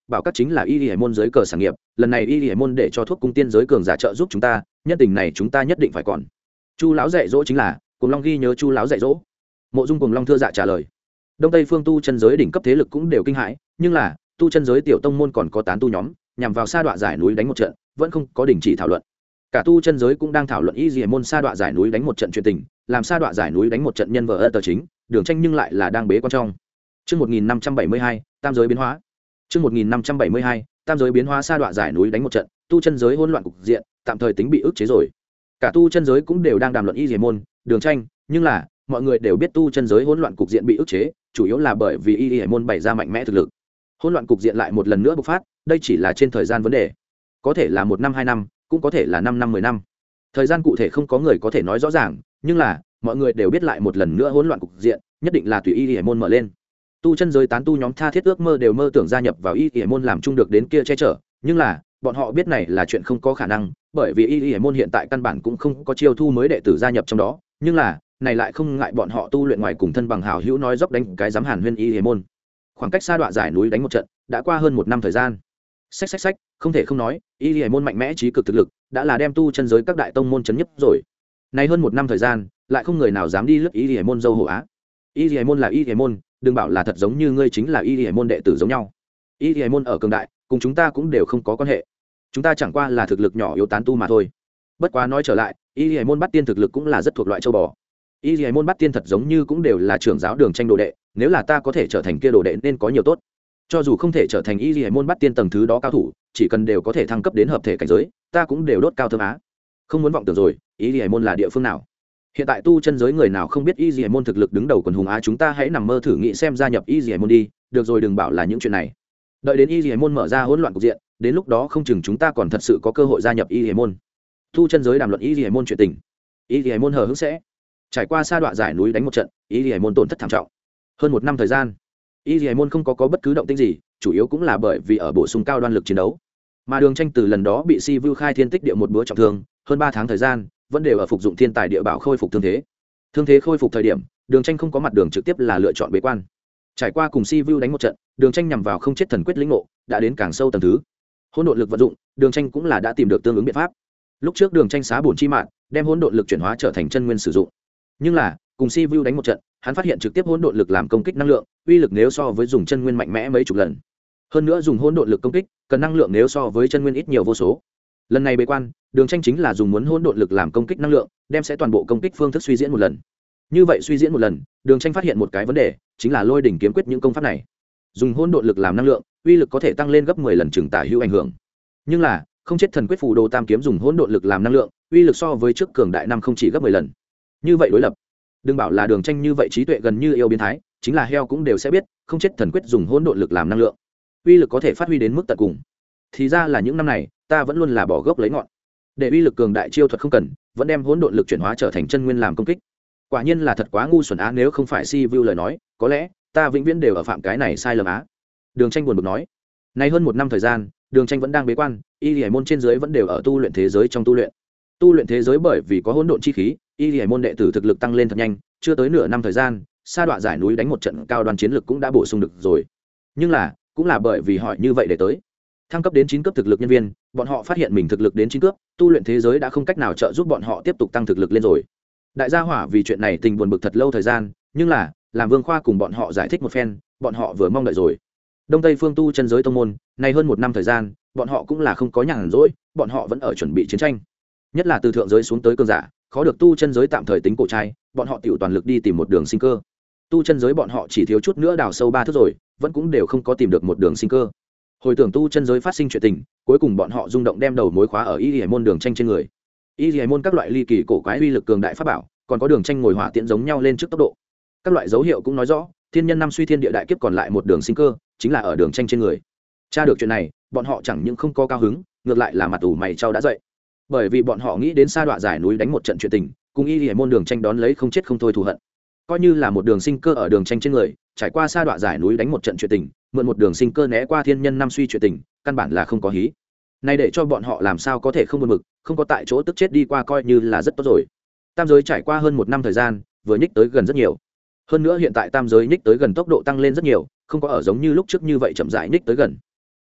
bảo các chính là y hải môn giới cờ sản nghiệp, lần này y hải môn để cho thuốc cung tiên giới cường giả trợ giúp chúng ta, nhân tình này chúng ta nhất định phải còn. Chu lão dạy dỗ chính là Cùng Long ghi nhớ Chu lão dạy dỗ. Mộ Dung Cùng Long thưa dạ trả lời. Đông Tây phương tu chân giới đỉnh cấp thế lực cũng đều kinh hãi, nhưng là tu chân giới tiểu tông môn còn có tán tu nhóm nhằm vào sa đọa giải núi đánh một trận, vẫn không có đình chỉ thảo luận. Cả tu chân giới cũng đang thảo luận y hải môn sa đọa giải núi đánh một trận chuyện tình, làm sa đọa giải núi đánh một trận nhân vợ tờ chính, Đường Tranh nhưng lại là đang bế quan trong. Chương 1572, tam giới biến hóa. Chương 1572, tam giới biến hóa sa đọa giải núi đánh một trận, tu chân giới hỗn loạn cục diện, tạm thời tính bị ức chế rồi. Cả tu chân giới cũng đều đang đàm luận y hải môn, Đường Tranh, nhưng là mọi người đều biết tu chân giới hỗn loạn cục diện bị ức chế, chủ yếu là bởi vì y hải môn bày ra mạnh mẽ thực lực. Hỗn loạn cục diện lại một lần nữa bộc phát, đây chỉ là trên thời gian vấn đề, có thể là 1 năm 2 năm, cũng có thể là 5 năm 10 năm. Thời gian cụ thể không có người có thể nói rõ ràng, nhưng là mọi người đều biết lại một lần nữa hỗn loạn cục diện, nhất định là tùy y hải môn mở lên. Tu chân giới tán tu nhóm tha thiết ước mơ đều mơ tưởng gia nhập vào y hải môn làm chung được đến kia che chở, nhưng là bọn họ biết này là chuyện không có khả năng, bởi vì y hải môn hiện tại căn bản cũng không có chiêu thu mới đệ tử gia nhập trong đó, nhưng là này lại không ngại bọn họ tu luyện ngoài cùng thân bằng hảo hữu nói dốc đánh cái dám hàn huyên y hải môn. Khoảng cách sa đọa giải núi đánh một trận đã qua hơn 1 năm thời gian. Xách không thể không nói, y hải môn mạnh mẽ trí cực thực lực đã là đem tu chân giới các đại tông môn chấn nhấp rồi. Nay hơn 1 năm thời gian lại không người nào dám đi lướt y hải môn dâu hổ á. Y hải môn là y hải môn, đừng bảo là thật giống như ngươi chính là y hải môn đệ tử giống nhau. Y hải môn ở cường đại cùng chúng ta cũng đều không có quan hệ, chúng ta chẳng qua là thực lực nhỏ yếu tán tu mà thôi. Bất quá nói trở lại, y hải môn bắt tiên thực lực cũng là rất thuộc loại châu bò. Y hải môn bắt tiên thật giống như cũng đều là trưởng giáo Đường Tranh đồ đệ, nếu là ta có thể trở thành kia đồ đệ nên có nhiều tốt. Cho dù không thể trở thành y hải môn bắt tiên tầng thứ đó cao thủ, chỉ cần đều có thể thăng cấp đến hợp thể cảnh giới, ta cũng đều đốt cao thơm á. Không muốn vọng tưởng rồi, y hải môn là địa phương nào? Hiện tại tu chân giới người nào không biết y hải môn thực lực đứng đầu quần hùng á, chúng ta hãy nằm mơ thử nghĩ xem gia nhập y hải môn đi, được rồi đừng bảo là những chuyện này. Đợi đến y hải môn mở ra hỗn loạn cục diện, đến lúc đó không chừng chúng ta còn thật sự có cơ hội gia nhập y hải môn. Tu chân giới đàm luận y hải môn chuyện tình. Y hải môn hờ hững sẽ trải qua sa đọa giải núi đánh một trận, y hải môn tổn thất thảm trọng. Hơn 1 năm thời gian, y hải môn không có bất cứ động tĩnh gì, chủ yếu cũng là bởi vì ở bổ sung cao đoan lực chiến đấu. Mà Đường Tranh từ lần đó bị Si Vu khai thiên tích địa một búa trọng thương, hơn 3 tháng thời gian vẫn đều ở phục dụng thiên tài địa bảo khôi phục thương thế. Thương thế khôi phục thời điểm, Đường Tranh không có mặt đường trực tiếp là lựa chọn bế quan. Trải qua cùng Si Vu đánh một trận, Đường Tranh nhằm vào không chết thần quyết lĩnh ngộ, đã đến càng sâu tầng thứ. Hỗn độn lực vận dụng, Đường Tranh cũng là đã tìm được tương ứng biện pháp. Lúc trước Đường Tranh xá bổn chi mạng, đem hỗn độn lực chuyển hóa trở thành chân nguyên sử dụng. Nhưng là, cùng Si Vu đánh một trận, hắn phát hiện trực tiếp hỗn độn lực làm công kích năng lượng, uy lực nếu so với dùng chân nguyên mạnh mẽ mấy chục lần. Hơn nữa dùng hỗn độn lực công kích, cần năng lượng nếu so với chân nguyên ít nhiều vô số. Lần này bế quan, Đường Tranh chính là dùng muốn hỗn độn lực làm công kích năng lượng, đem sẽ toàn bộ công kích phương thức suy diễn một lần. Như vậy suy diễn một lần, Đường Tranh phát hiện một cái vấn đề, chính là lôi đỉnh kiếm quyết những công pháp này. Dùng hỗn độn lực làm năng lượng, uy lực có thể tăng lên gấp 10 lần chừng tả hữu ảnh hưởng. Nhưng là, không chết thần quyết phù đồ tam kiếm dùng hỗn độn lực làm năng lượng, uy lực so với trước cường đại năm không chỉ gấp 10 lần. Như vậy đối lập, đừng bảo là Đường Tranh như vậy trí tuệ gần như yêu biến thái, chính là heo cũng đều sẽ biết, không chết thần quyết dùng hỗn độn lực làm năng lượng, uy lực có thể phát huy đến mức tận cùng. Thì ra là những năm này, ta vẫn luôn là bỏ gốc lấy ngọn. Để uy lực cường đại chiêu thuật không cần, vẫn đem hỗn độn lực chuyển hóa trở thành chân nguyên làm công kích. Quả nhiên là thật quá ngu xuẩn á, nếu không phải Si Vu lời nói, có lẽ ta vĩnh viễn đều ở phạm cái này sai lầm á. Đường Tranh buồn bực nói. Nay hơn 1 năm thời gian, Đường Tranh vẫn đang bế quan, y hải môn trên dưới vẫn đều ở tu luyện thế giới trong tu luyện. Tu luyện thế giới bởi vì có hỗn độn chi khí, y hải môn đệ tử thực lực tăng lên thật nhanh, chưa tới nửa năm thời gian, sa đọa giải núi đánh một trận cao đoan chiến lực cũng đã bổ sung được rồi. Nhưng là, cũng là bởi vì hỏi như vậy để tới thăng cấp đến 9 cấp thực lực nhân viên, bọn họ phát hiện mình thực lực đến 9 cấp, tu luyện thế giới đã không cách nào trợ giúp bọn họ tiếp tục tăng thực lực lên rồi. Đại gia hỏa vì chuyện này tình buồn bực thật lâu thời gian, nhưng là làm Vương Khoa cùng bọn họ giải thích một phen, bọn họ vừa mong đợi rồi. Đông Tây phương tu chân giới tông môn, này hơn 1 năm thời gian, bọn họ cũng là không có nhàn rỗi, bọn họ vẫn ở chuẩn bị chiến tranh. Nhất là từ thượng giới xuống tới cường giả, khó được tu chân giới tạm thời tính cổ trai, bọn họ tiểu toàn lực đi tìm một đường sinh cơ. Tu chân giới bọn họ chỉ thiếu chút nữa đào sâu 3 thước rồi, vẫn cũng đều không có tìm được một đường sinh cơ. Hồi tưởng tu chân giới phát sinh chuyện tình, cuối cùng bọn họ rung động đem đầu mối khóa ở y hải môn Đường Tranh trên người. Y hải môn các loại ly kỳ cổ quái uy lực cường đại pháp bảo, còn có Đường Tranh ngồi hỏa tiễn giống nhau lên trước tốc độ. Các loại dấu hiệu cũng nói rõ, thiên nhân năm suy thiên địa đại kiếp còn lại một đường sinh cơ, chính là ở Đường Tranh trên người. Tra được chuyện này, bọn họ chẳng những không có cao hứng, ngược lại là mặt ủ mày trao đã dậy. Bởi vì bọn họ nghĩ đến sa đọa giải núi đánh một trận chuyện tình, cùng y hải môn Đường Tranh đón lấy không chết không thôi thù hận. Coi như là một đường sinh cơ ở Đường Tranh trên người, trải qua sa đọa giải núi đánh một trận chuyện tình, mượn một đường sinh cơ né qua thiên nhân năm suy chuyện tình, căn bản là không có hí. Này để cho bọn họ làm sao có thể không buồn bực, không có tại chỗ tức chết đi qua coi như là rất tốt rồi. Tam giới trải qua hơn 1 năm thời gian, vừa nhích tới gần rất nhiều. Hơn nữa hiện tại tam giới nhích tới gần tốc độ tăng lên rất nhiều, không có ở giống như lúc trước như vậy chậm rãi nhích tới gần.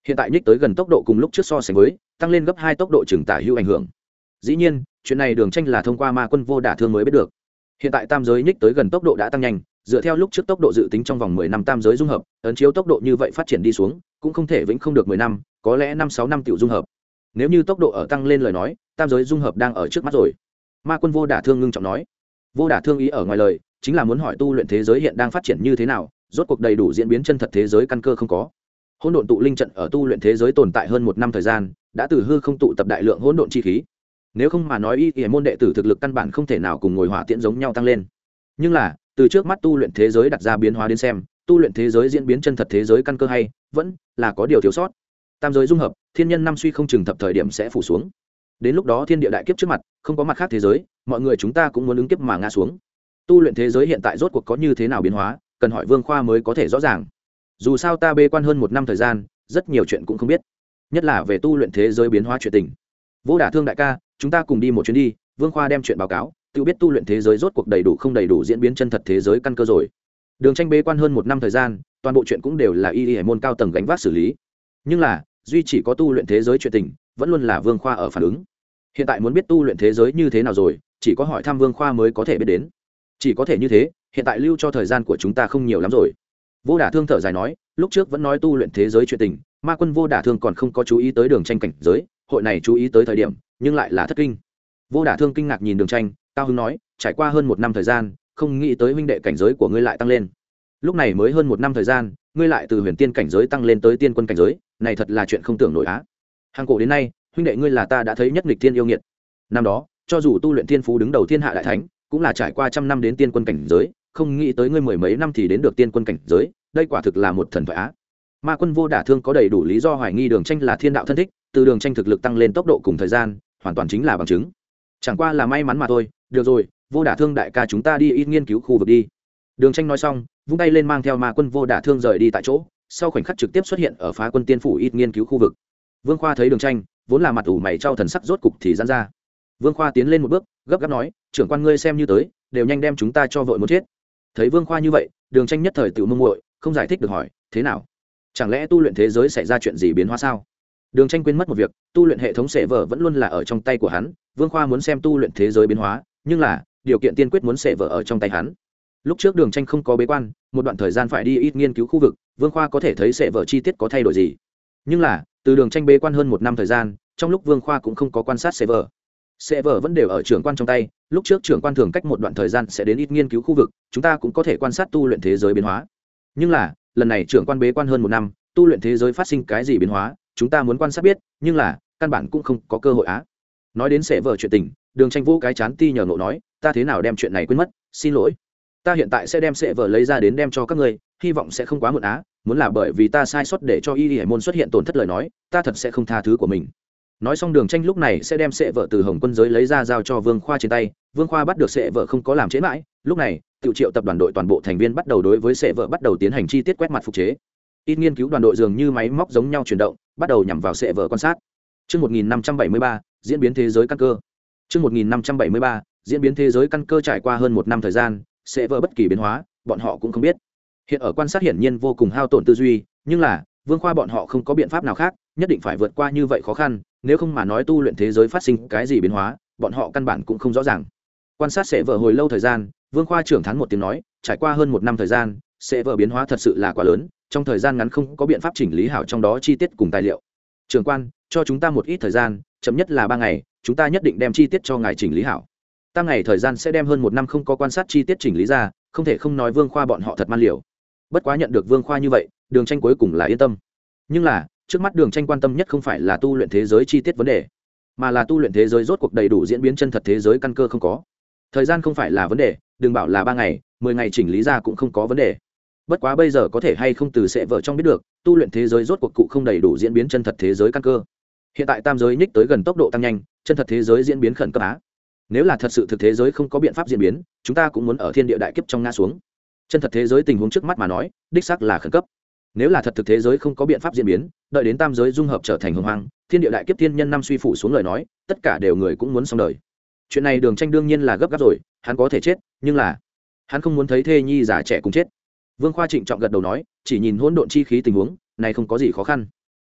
hiện tại nhích tới gần tốc độ cùng lúc trước so sánh với tăng lên gấp 2 tốc độ chừng tả hữu ảnh hưởng. Dĩ nhiên chuyện này Đường Tranh là thông qua ma quân vô đả thương mới biết được. Hiện tại tam giới nhích tới gần tốc độ đã tăng nhanh, dựa theo lúc trước tốc độ dự tính trong vòng 10 năm tam giới dung hợp, ấn chiếu tốc độ như vậy phát triển đi xuống cũng không thể vĩnh không được 10 năm, có lẽ 5-6 năm tiểu dung hợp. Nếu như tốc độ ở tăng lên lời nói, tam giới dung hợp đang ở trước mắt rồi. Ma quân vô đả thương ngưng trọng nói. Vô đả thương ý ở ngoài lời chính là muốn hỏi tu luyện thế giới hiện đang phát triển như thế nào, rốt cuộc đầy đủ diễn biến chân thật thế giới căn cơ không có. Hỗn độn tụ linh trận ở tu luyện thế giới tồn tại hơn 1 năm thời gian, đã từ hư không tụ tập đại lượng hỗn độn chi khí. Nếu không mà nói y môn đệ tử thực lực căn bản không thể nào cùng ngồi hỏa tiễn giống nhau tăng lên. Nhưng là từ trước mắt tu luyện thế giới đặt ra biến hóa đến xem, tu luyện thế giới diễn biến chân thật thế giới căn cơ hay vẫn là có điều thiếu sót. Tam giới dung hợp, thiên nhân năm suy không chừng thập thời điểm sẽ phủ xuống. Đến lúc đó thiên địa đại kiếp trước mặt, không có mặt khác thế giới, mọi người chúng ta cũng muốn ứng kiếp mà ngã xuống. Tu luyện thế giới hiện tại rốt cuộc có như thế nào biến hóa, cần hỏi Vương Khoa mới có thể rõ ràng. Dù sao ta bê quan hơn 1 năm thời gian, rất nhiều chuyện cũng không biết, nhất là về tu luyện thế giới biến hóa chuyện tình. Vô đả thương đại ca, chúng ta cùng đi một chuyến đi. Vương Khoa đem chuyện báo cáo, tự biết tu luyện thế giới rốt cuộc đầy đủ không đầy đủ diễn biến chân thật thế giới căn cơ rồi. Đường Tranh bế quan hơn 1 năm thời gian, toàn bộ chuyện cũng đều là y hải môn cao tầng gánh vác xử lý. Nhưng là duy chỉ có tu luyện thế giới chuyện tình vẫn luôn là Vương Khoa ở phản ứng. Hiện tại muốn biết tu luyện thế giới như thế nào rồi, chỉ có hỏi thăm Vương Khoa mới có thể biết đến. Chỉ có thể như thế, hiện tại lưu cho thời gian của chúng ta không nhiều lắm rồi. Vô đả thương thở dài nói, lúc trước vẫn nói tu luyện thế giới chuyện tình, ma quân vô đả thương còn không có chú ý tới Đường Tranh cảnh giới, hội này chú ý tới thời điểm nhưng lại là thất kinh. Vô đả thương kinh ngạc nhìn Đường Tranh, cao hứng nói, trải qua hơn 1 năm thời gian, không nghĩ tới huynh đệ cảnh giới của ngươi lại tăng lên. Lúc này mới hơn 1 năm thời gian, ngươi lại từ huyền tiên cảnh giới tăng lên tới tiên quân cảnh giới, này thật là chuyện không tưởng nổi á. Hàng cổ đến nay, huynh đệ ngươi là ta đã thấy nhất nghịch thiên yêu nghiệt. Năm đó, cho dù tu luyện thiên phú đứng đầu thiên hạ đại thánh, cũng là trải qua 100 năm đến tiên quân cảnh giới, không nghĩ tới ngươi 10 mấy năm thì đến được tiên quân cảnh giới, đây quả thực là một thần thoại á. Ma quân vô đả thương có đầy đủ lý do hoài nghi Đường Tranh là thiên đạo thân thích, từ Đường Tranh thực lực tăng lên tốc độ cùng thời gian, hoàn toàn chính là bằng chứng. Chẳng qua là may mắn mà thôi. Được rồi, vô đả thương đại ca, chúng ta đi ít nghiên cứu khu vực đi. Đường Tranh nói xong, vung tay lên mang theo ma quân vô đả thương rời đi tại chỗ, sau khoảnh khắc trực tiếp xuất hiện ở Phá Quân Tiên phủ ít nghiên cứu khu vực. Vương Khoa thấy Đường Tranh, vốn là mặt ủ mày trao thần sắc rốt cục thì giãn ra. Vương Khoa tiến lên một bước, gấp gáp nói, trưởng quan ngươi xem như tới, đều nhanh đem chúng ta cho vội muốn chết. Thấy Vương Khoa như vậy, Đường Tranh nhất thời tự mông muội, không giải thích được hỏi, thế nào? Chẳng lẽ tu luyện thế giới xảy ra chuyện gì biến hóa sao? Đường Tranh quên mất một việc, tu luyện hệ thống sẽ vở vẫn luôn là ở trong tay của hắn. Vương Khoa muốn xem tu luyện thế giới biến hóa, nhưng là điều kiện tiên quyết muốn sẽ vở ở trong tay hắn. Lúc trước Đường Tranh không có bế quan, một đoạn thời gian phải đi ít nghiên cứu khu vực, Vương Khoa có thể thấy sẽ vở chi tiết có thay đổi gì. Nhưng là từ Đường Tranh bế quan hơn 1 năm thời gian, trong lúc Vương Khoa cũng không có quan sát sẽ vở. Sẽ vở vẫn đều ở trưởng quan trong tay. Lúc trước trưởng quan thường cách một đoạn thời gian sẽ đến ít nghiên cứu khu vực, chúng ta cũng có thể quan sát tu luyện thế giới biến hóa. Nhưng là lần này trưởng quan bế quan hơn 1 năm, tu luyện thế giới phát sinh cái gì biến hóa, chúng ta muốn quan sát biết, nhưng là căn bản cũng không có cơ hội á. Nói đến sẽ vở chuyện tình, Đường Tranh vô cái chán ti nhờ nộ nói, ta thế nào đem chuyện này quên mất, xin lỗi. Ta hiện tại sẽ đem sẽ vở lấy ra đến đem cho các ngươi, hy vọng sẽ không quá muộn á. Muốn là bởi vì ta sai sót để cho y hải môn xuất hiện tổn thất lời nói, ta thật sẽ không tha thứ của mình. Nói xong Đường Tranh lúc này sẽ đem sẽ vở từ Hồng Quân giới lấy ra giao cho Vương Khoa trên tay. Vương Khoa bắt được sẽ vở không có làm trễ mãi, lúc này tự triệu tập đoàn đội toàn bộ thành viên bắt đầu đối với sẽ vở bắt đầu tiến hành chi tiết quét mặt phục chế. Ít nghiên cứu đoàn đội dường như máy móc giống nhau chuyển động, bắt đầu nhằm vào sẽ vở quan sát. Chương 1573, diễn biến thế giới căn cơ. Chương 1573, diễn biến thế giới căn cơ trải qua hơn 1 năm thời gian, sẽ vở bất kỳ biến hóa, bọn họ cũng không biết. Hiện ở quan sát hiển nhiên vô cùng hao tổn tư duy, nhưng là Vương Khoa bọn họ không có biện pháp nào khác, nhất định phải vượt qua như vậy khó khăn, nếu không mà nói tu luyện thế giới phát sinh cái gì biến hóa, bọn họ căn bản cũng không rõ ràng. Quan sát sẽ vở hồi lâu thời gian, Vương Khoa trưởng thán một tiếng nói, trải qua hơn 1 năm thời gian, sẽ vở biến hóa thật sự là quá lớn, trong thời gian ngắn không có biện pháp chỉnh lý hảo trong đó chi tiết cùng tài liệu. Trưởng quan, cho chúng ta một ít thời gian, chậm nhất là 3 ngày, chúng ta nhất định đem chi tiết cho ngài chỉnh lý hảo. Tăng ngày thời gian sẽ đem hơn 1 năm không có quan sát chi tiết chỉnh lý ra, không thể không nói Vương Khoa bọn họ thật man liều. Bất quá nhận được Vương Khoa như vậy, Đường Tranh cuối cùng là yên tâm. Nhưng là trước mắt Đường Tranh quan tâm nhất không phải là tu luyện thế giới chi tiết vấn đề, mà là tu luyện thế giới rốt cuộc đầy đủ diễn biến chân thật thế giới căn cơ không có. Thời gian không phải là vấn đề, đừng bảo là 3 ngày, 10 ngày chỉnh lý ra cũng không có vấn đề. Bất quá bây giờ có thể hay không từ sẽ vợ trong biết được, tu luyện thế giới rốt cuộc cụ không đầy đủ diễn biến chân thật thế giới căn cơ. Hiện tại tam giới nhích tới gần tốc độ tăng nhanh, chân thật thế giới diễn biến khẩn cấp á. Nếu là thật sự thực thế giới không có biện pháp diễn biến, chúng ta cũng muốn ở thiên địa đại kiếp trong ngã xuống. Chân thật thế giới tình huống trước mắt mà nói, đích xác là khẩn cấp. Nếu là thật thực thế giới không có biện pháp diễn biến, đợi đến tam giới dung hợp trở thành hồng hoang, thiên địa đại kiếp thiên nhân năm suy phủ xuống lời nói, tất cả đều người cũng muốn xong đời. Chuyện này Đường Tranh đương nhiên là gấp gáp rồi, hắn có thể chết, nhưng là hắn không muốn thấy thê nhi già trẻ cùng chết. Vương Khoa trịnh trọng gật đầu nói, chỉ nhìn hỗn độn chi khí tình huống, này không có gì khó khăn.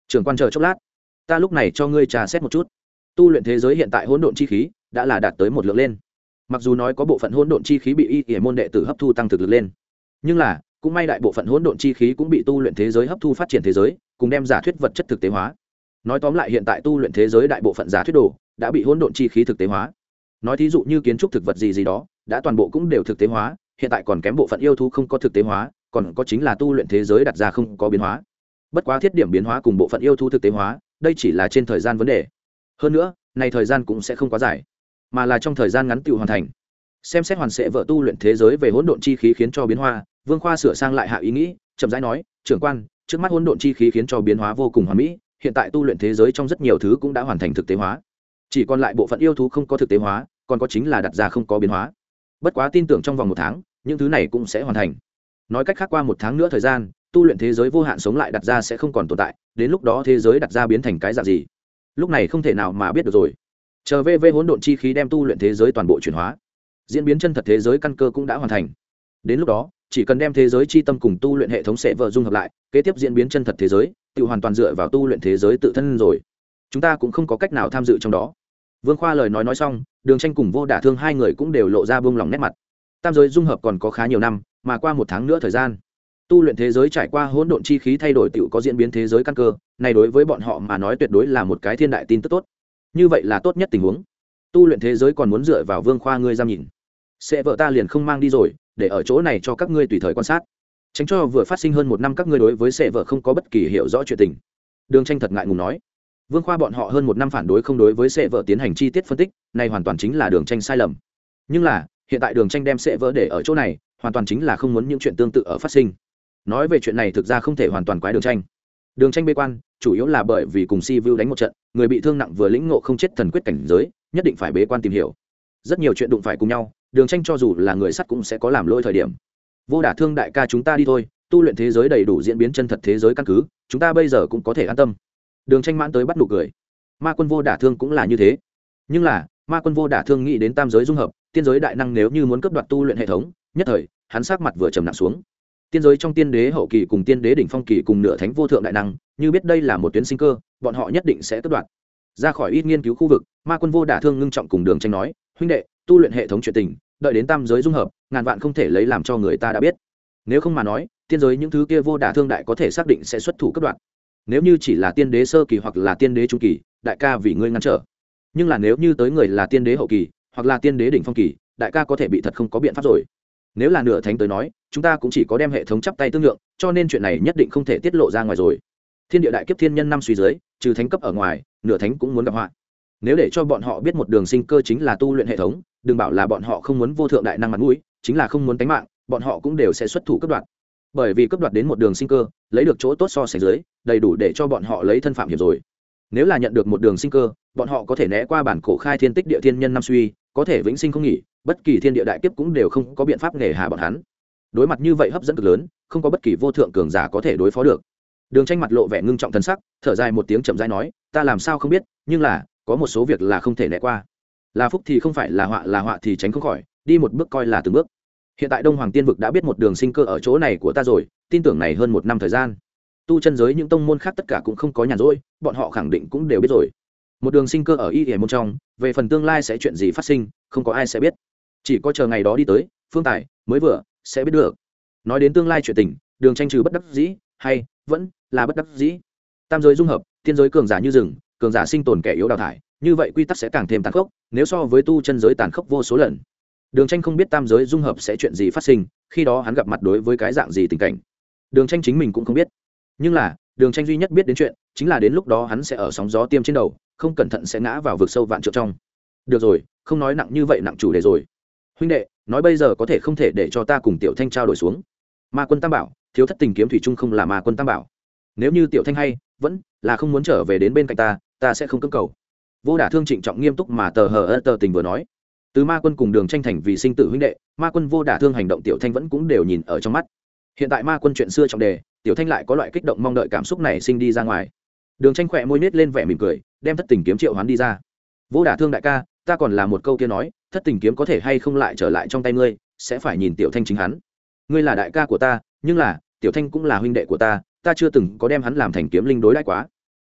Trưởng quan chờ chốc lát, ta lúc này cho ngươi trà xét một chút. Tu luyện thế giới hiện tại hỗn độn chi khí đã là đạt tới một lượng lên. Mặc dù nói có bộ phận hỗn độn chi khí bị y môn đệ tử hấp thu tăng thực lực lên, nhưng là cũng may đại bộ phận hỗn độn chi khí cũng bị tu luyện thế giới hấp thu phát triển thế giới, cùng đem giả thuyết vật chất thực tế hóa. Nói tóm lại hiện tại tu luyện thế giới đại bộ phận giả thuyết đồ đã bị hỗn độn chi khí thực tế hóa. Nói thí dụ như kiến trúc thực vật gì đó, đã toàn bộ cũng đều thực tế hóa, hiện tại còn kém bộ phận yêu thú không có thực tế hóa, còn có chính là tu luyện thế giới đặt ra không có biến hóa. Bất quá thiết điểm biến hóa cùng bộ phận yêu thú thực tế hóa, đây chỉ là trên thời gian vấn đề. Hơn nữa, này thời gian cũng sẽ không quá dài, mà là trong thời gian ngắn tự hoàn thành. Xem xét hoàn sẽ vợ tu luyện thế giới về hỗn độn chi khí khiến cho biến hóa, Vương Khoa sửa sang lại hạ ý nghĩ, chậm rãi nói, trưởng quan, trước mắt hỗn độn chi khí khiến cho biến hóa vô cùng hoàn mỹ, hiện tại tu luyện thế giới trong rất nhiều thứ cũng đã hoàn thành thực tế hóa, chỉ còn lại bộ phận yêu thú không có thực tế hóa, còn có chính là đặt ra không có biến hóa. Bất quá tin tưởng trong vòng 1 tháng những thứ này cũng sẽ hoàn thành. Nói cách khác qua 1 tháng nữa thời gian, tu luyện thế giới vô hạn sống lại đặt ra sẽ không còn tồn tại, đến lúc đó thế giới đặt ra biến thành cái dạng gì, lúc này không thể nào mà biết được rồi. Chờ về hỗn độn chi khí đem tu luyện thế giới toàn bộ chuyển hóa, diễn biến chân thật thế giới căn cơ cũng đã hoàn thành. Đến lúc đó chỉ cần đem thế giới chi tâm cùng tu luyện hệ thống sẽ vợ dung hợp lại, kế tiếp diễn biến chân thật thế giới tự hoàn toàn dựa vào tu luyện thế giới tự thân rồi, chúng ta cũng không có cách nào tham dự trong đó. Vương Khoa lời nói xong, Đường Tranh cùng Vô Đả Thương hai người cũng đều lộ ra buông lòng nét mặt. Tam giới dung hợp còn có khá nhiều năm, mà qua 1 tháng nữa thời gian, tu luyện thế giới trải qua hỗn độn chi khí thay đổi tựu có diễn biến thế giới căn cơ, này đối với bọn họ mà nói tuyệt đối là một cái thiên đại tin tức tốt. Như vậy là tốt nhất tình huống. Tu luyện thế giới còn muốn dựa vào Vương Khoa ngươi giam nhìn, sẽ vợ ta liền không mang đi rồi, để ở chỗ này cho các ngươi tùy thời quan sát, tránh cho vừa phát sinh hơn 1 năm các ngươi đối với sẽ vợ không có bất kỳ hiểu rõ chuyện tình. Đường Tranh thật ngại ngùng nói. Vương Khoa bọn họ hơn 1 năm phản đối không đối với sẽ vợ tiến hành chi tiết phân tích, này hoàn toàn chính là Đường Tranh sai lầm. Nhưng là hiện tại Đường Tranh đem sẽ vợ để ở chỗ này, hoàn toàn chính là không muốn những chuyện tương tự ở phát sinh. Nói về chuyện này thực ra không thể hoàn toàn quái Đường Tranh. Đường Tranh bế quan chủ yếu là bởi vì cùng Si Vu đánh một trận, người bị thương nặng vừa lĩnh ngộ không chết thần quyết cảnh giới, nhất định phải bế quan tìm hiểu. Rất nhiều chuyện đụng phải cùng nhau, Đường Tranh cho dù là người sắt cũng sẽ có làm lỗi thời điểm. Vô Đả Thương đại ca chúng ta đi thôi, tu luyện thế giới đầy đủ diễn biến chân thật thế giới căn cứ, chúng ta bây giờ cũng có thể an tâm. Đường Tranh mãn tới bắt nụ cười. Ma Quân Vô Đả Thương cũng là như thế. Nhưng là Ma Quân Vô Đả Thương nghĩ đến tam giới dung hợp, tiên giới đại năng nếu như muốn cướp đoạt tu luyện hệ thống, nhất thời hắn sắc mặt vừa trầm nặng xuống. Tiên giới trong tiên đế hậu kỳ cùng tiên đế đỉnh phong kỳ cùng nửa thánh vô thượng đại năng, như biết đây là một tuyến sinh cơ, bọn họ nhất định sẽ cướp đoạt. Ra khỏi ít nghiên cứu khu vực, Ma Quân Vô Đả Thương ngưng trọng cùng Đường Tranh nói, huynh đệ, tu luyện hệ thống chuyện tình, đợi đến tam giới dung hợp, ngàn vạn không thể lấy làm cho người ta đã biết. Nếu không mà nói, tiên giới những thứ kia Vô Đả Thương đại có thể xác định sẽ xuất thủ cướp đoạt. Nếu như chỉ là tiên đế sơ kỳ hoặc là tiên đế trung kỳ, đại ca vì ngươi ngăn trở. Nhưng là nếu như tới người là tiên đế hậu kỳ hoặc là tiên đế đỉnh phong kỳ, đại ca có thể bị thật không có biện pháp rồi. Nếu là nửa thánh tới nói, chúng ta cũng chỉ có đem hệ thống chắp tay tương lượng, cho nên chuyện này nhất định không thể tiết lộ ra ngoài rồi. Thiên địa đại kiếp thiên nhân năm suy dưới, trừ thánh cấp ở ngoài, nửa thánh cũng muốn gặp họa. Nếu để cho bọn họ biết một đường sinh cơ chính là tu luyện hệ thống, đừng bảo là bọn họ không muốn vô thượng đại năng mặt mũi, chính là không muốn tánh mạng, bọn họ cũng đều sẽ xuất thủ cướp đoạt. Bởi vì cướp đoạt đến một đường sinh cơ, lấy được chỗ tốt so sánh dưới, đầy đủ để cho bọn họ lấy thân phạm hiểm rồi. Nếu là nhận được một đường sinh cơ, bọn họ có thể né qua bản cổ khai thiên tích địa thiên nhân năm suy, có thể vĩnh sinh không nghỉ, bất kỳ thiên địa đại kiếp cũng đều không có biện pháp nghề hà bọn hắn. Đối mặt như vậy hấp dẫn cực lớn, không có bất kỳ vô thượng cường giả có thể đối phó được. Đường Tranh mặt lộ vẻ ngưng trọng thần sắc, thở dài một tiếng chậm rãi nói, ta làm sao không biết, nhưng là có một số việc là không thể né qua. Là phúc thì không phải là họa thì tránh không khỏi, đi một bước coi là từng bước. Hiện tại Đông Hoàng Tiên vực đã biết một đường sinh cơ ở chỗ này của ta rồi, tin tưởng này hơn 1 năm thời gian, tu chân giới những tông môn khác tất cả cũng không có nhàn rỗi, bọn họ khẳng định cũng đều biết rồi. Một đường sinh cơ ở y môn trong, về phần tương lai sẽ chuyện gì phát sinh, không có ai sẽ biết. Chỉ có chờ ngày đó đi tới, Phương Tài mới vừa sẽ biết được. Nói đến tương lai chuyện tình, Đường Tranh trừ bất đắc dĩ, hay vẫn là bất đắc dĩ. Tam giới dung hợp, tiên giới cường giả như rừng, cường giả sinh tồn kẻ yếu đào thải, như vậy quy tắc sẽ càng thêm tàn khốc, nếu so với tu chân giới tàn khốc vô số lần. Đường Tranh không biết tam giới dung hợp sẽ chuyện gì phát sinh, khi đó hắn gặp mặt đối với cái dạng gì tình cảnh, Đường Tranh chính mình cũng không biết. Nhưng là Đường Tranh duy nhất biết đến chuyện chính là đến lúc đó hắn sẽ ở sóng gió tiêm trên đầu, không cẩn thận sẽ ngã vào vực sâu vạn trượng trong. Được rồi, không nói nặng như vậy nặng chủ đề rồi. Huynh đệ, nói bây giờ có thể không thể để cho ta cùng Tiểu Thanh trao đổi xuống. Ma Quân Tam Bảo, thiếu thất tình kiếm thủy chung không là Ma Quân Tam Bảo. Nếu như Tiểu Thanh hay vẫn là không muốn trở về đến bên cạnh ta sẽ không cưỡng cầu. Vô Đả Thương trịnh trọng nghiêm túc mà tờ tình vừa nói. Từ Ma Quân cùng Đường Tranh thành vì sinh tử huynh đệ, Ma Quân Vô Đả Thương hành động Tiểu Thanh vẫn cũng đều nhìn ở trong mắt. Hiện tại Ma Quân chuyện xưa trọng đề, Tiểu Thanh lại có loại kích động mong đợi cảm xúc này sinh đi ra ngoài. Đường Tranh khỏe môi nết lên vẻ mỉm cười, đem thất tình kiếm triệu hoán đi ra. Vô Đả Thương đại ca, ta còn là một câu kia nói, thất tình kiếm có thể hay không lại trở lại trong tay ngươi, sẽ phải nhìn Tiểu Thanh chính hắn. Ngươi là đại ca của ta, nhưng là Tiểu Thanh cũng là huynh đệ của ta chưa từng có đem hắn làm thành kiếm linh đối đãi quá.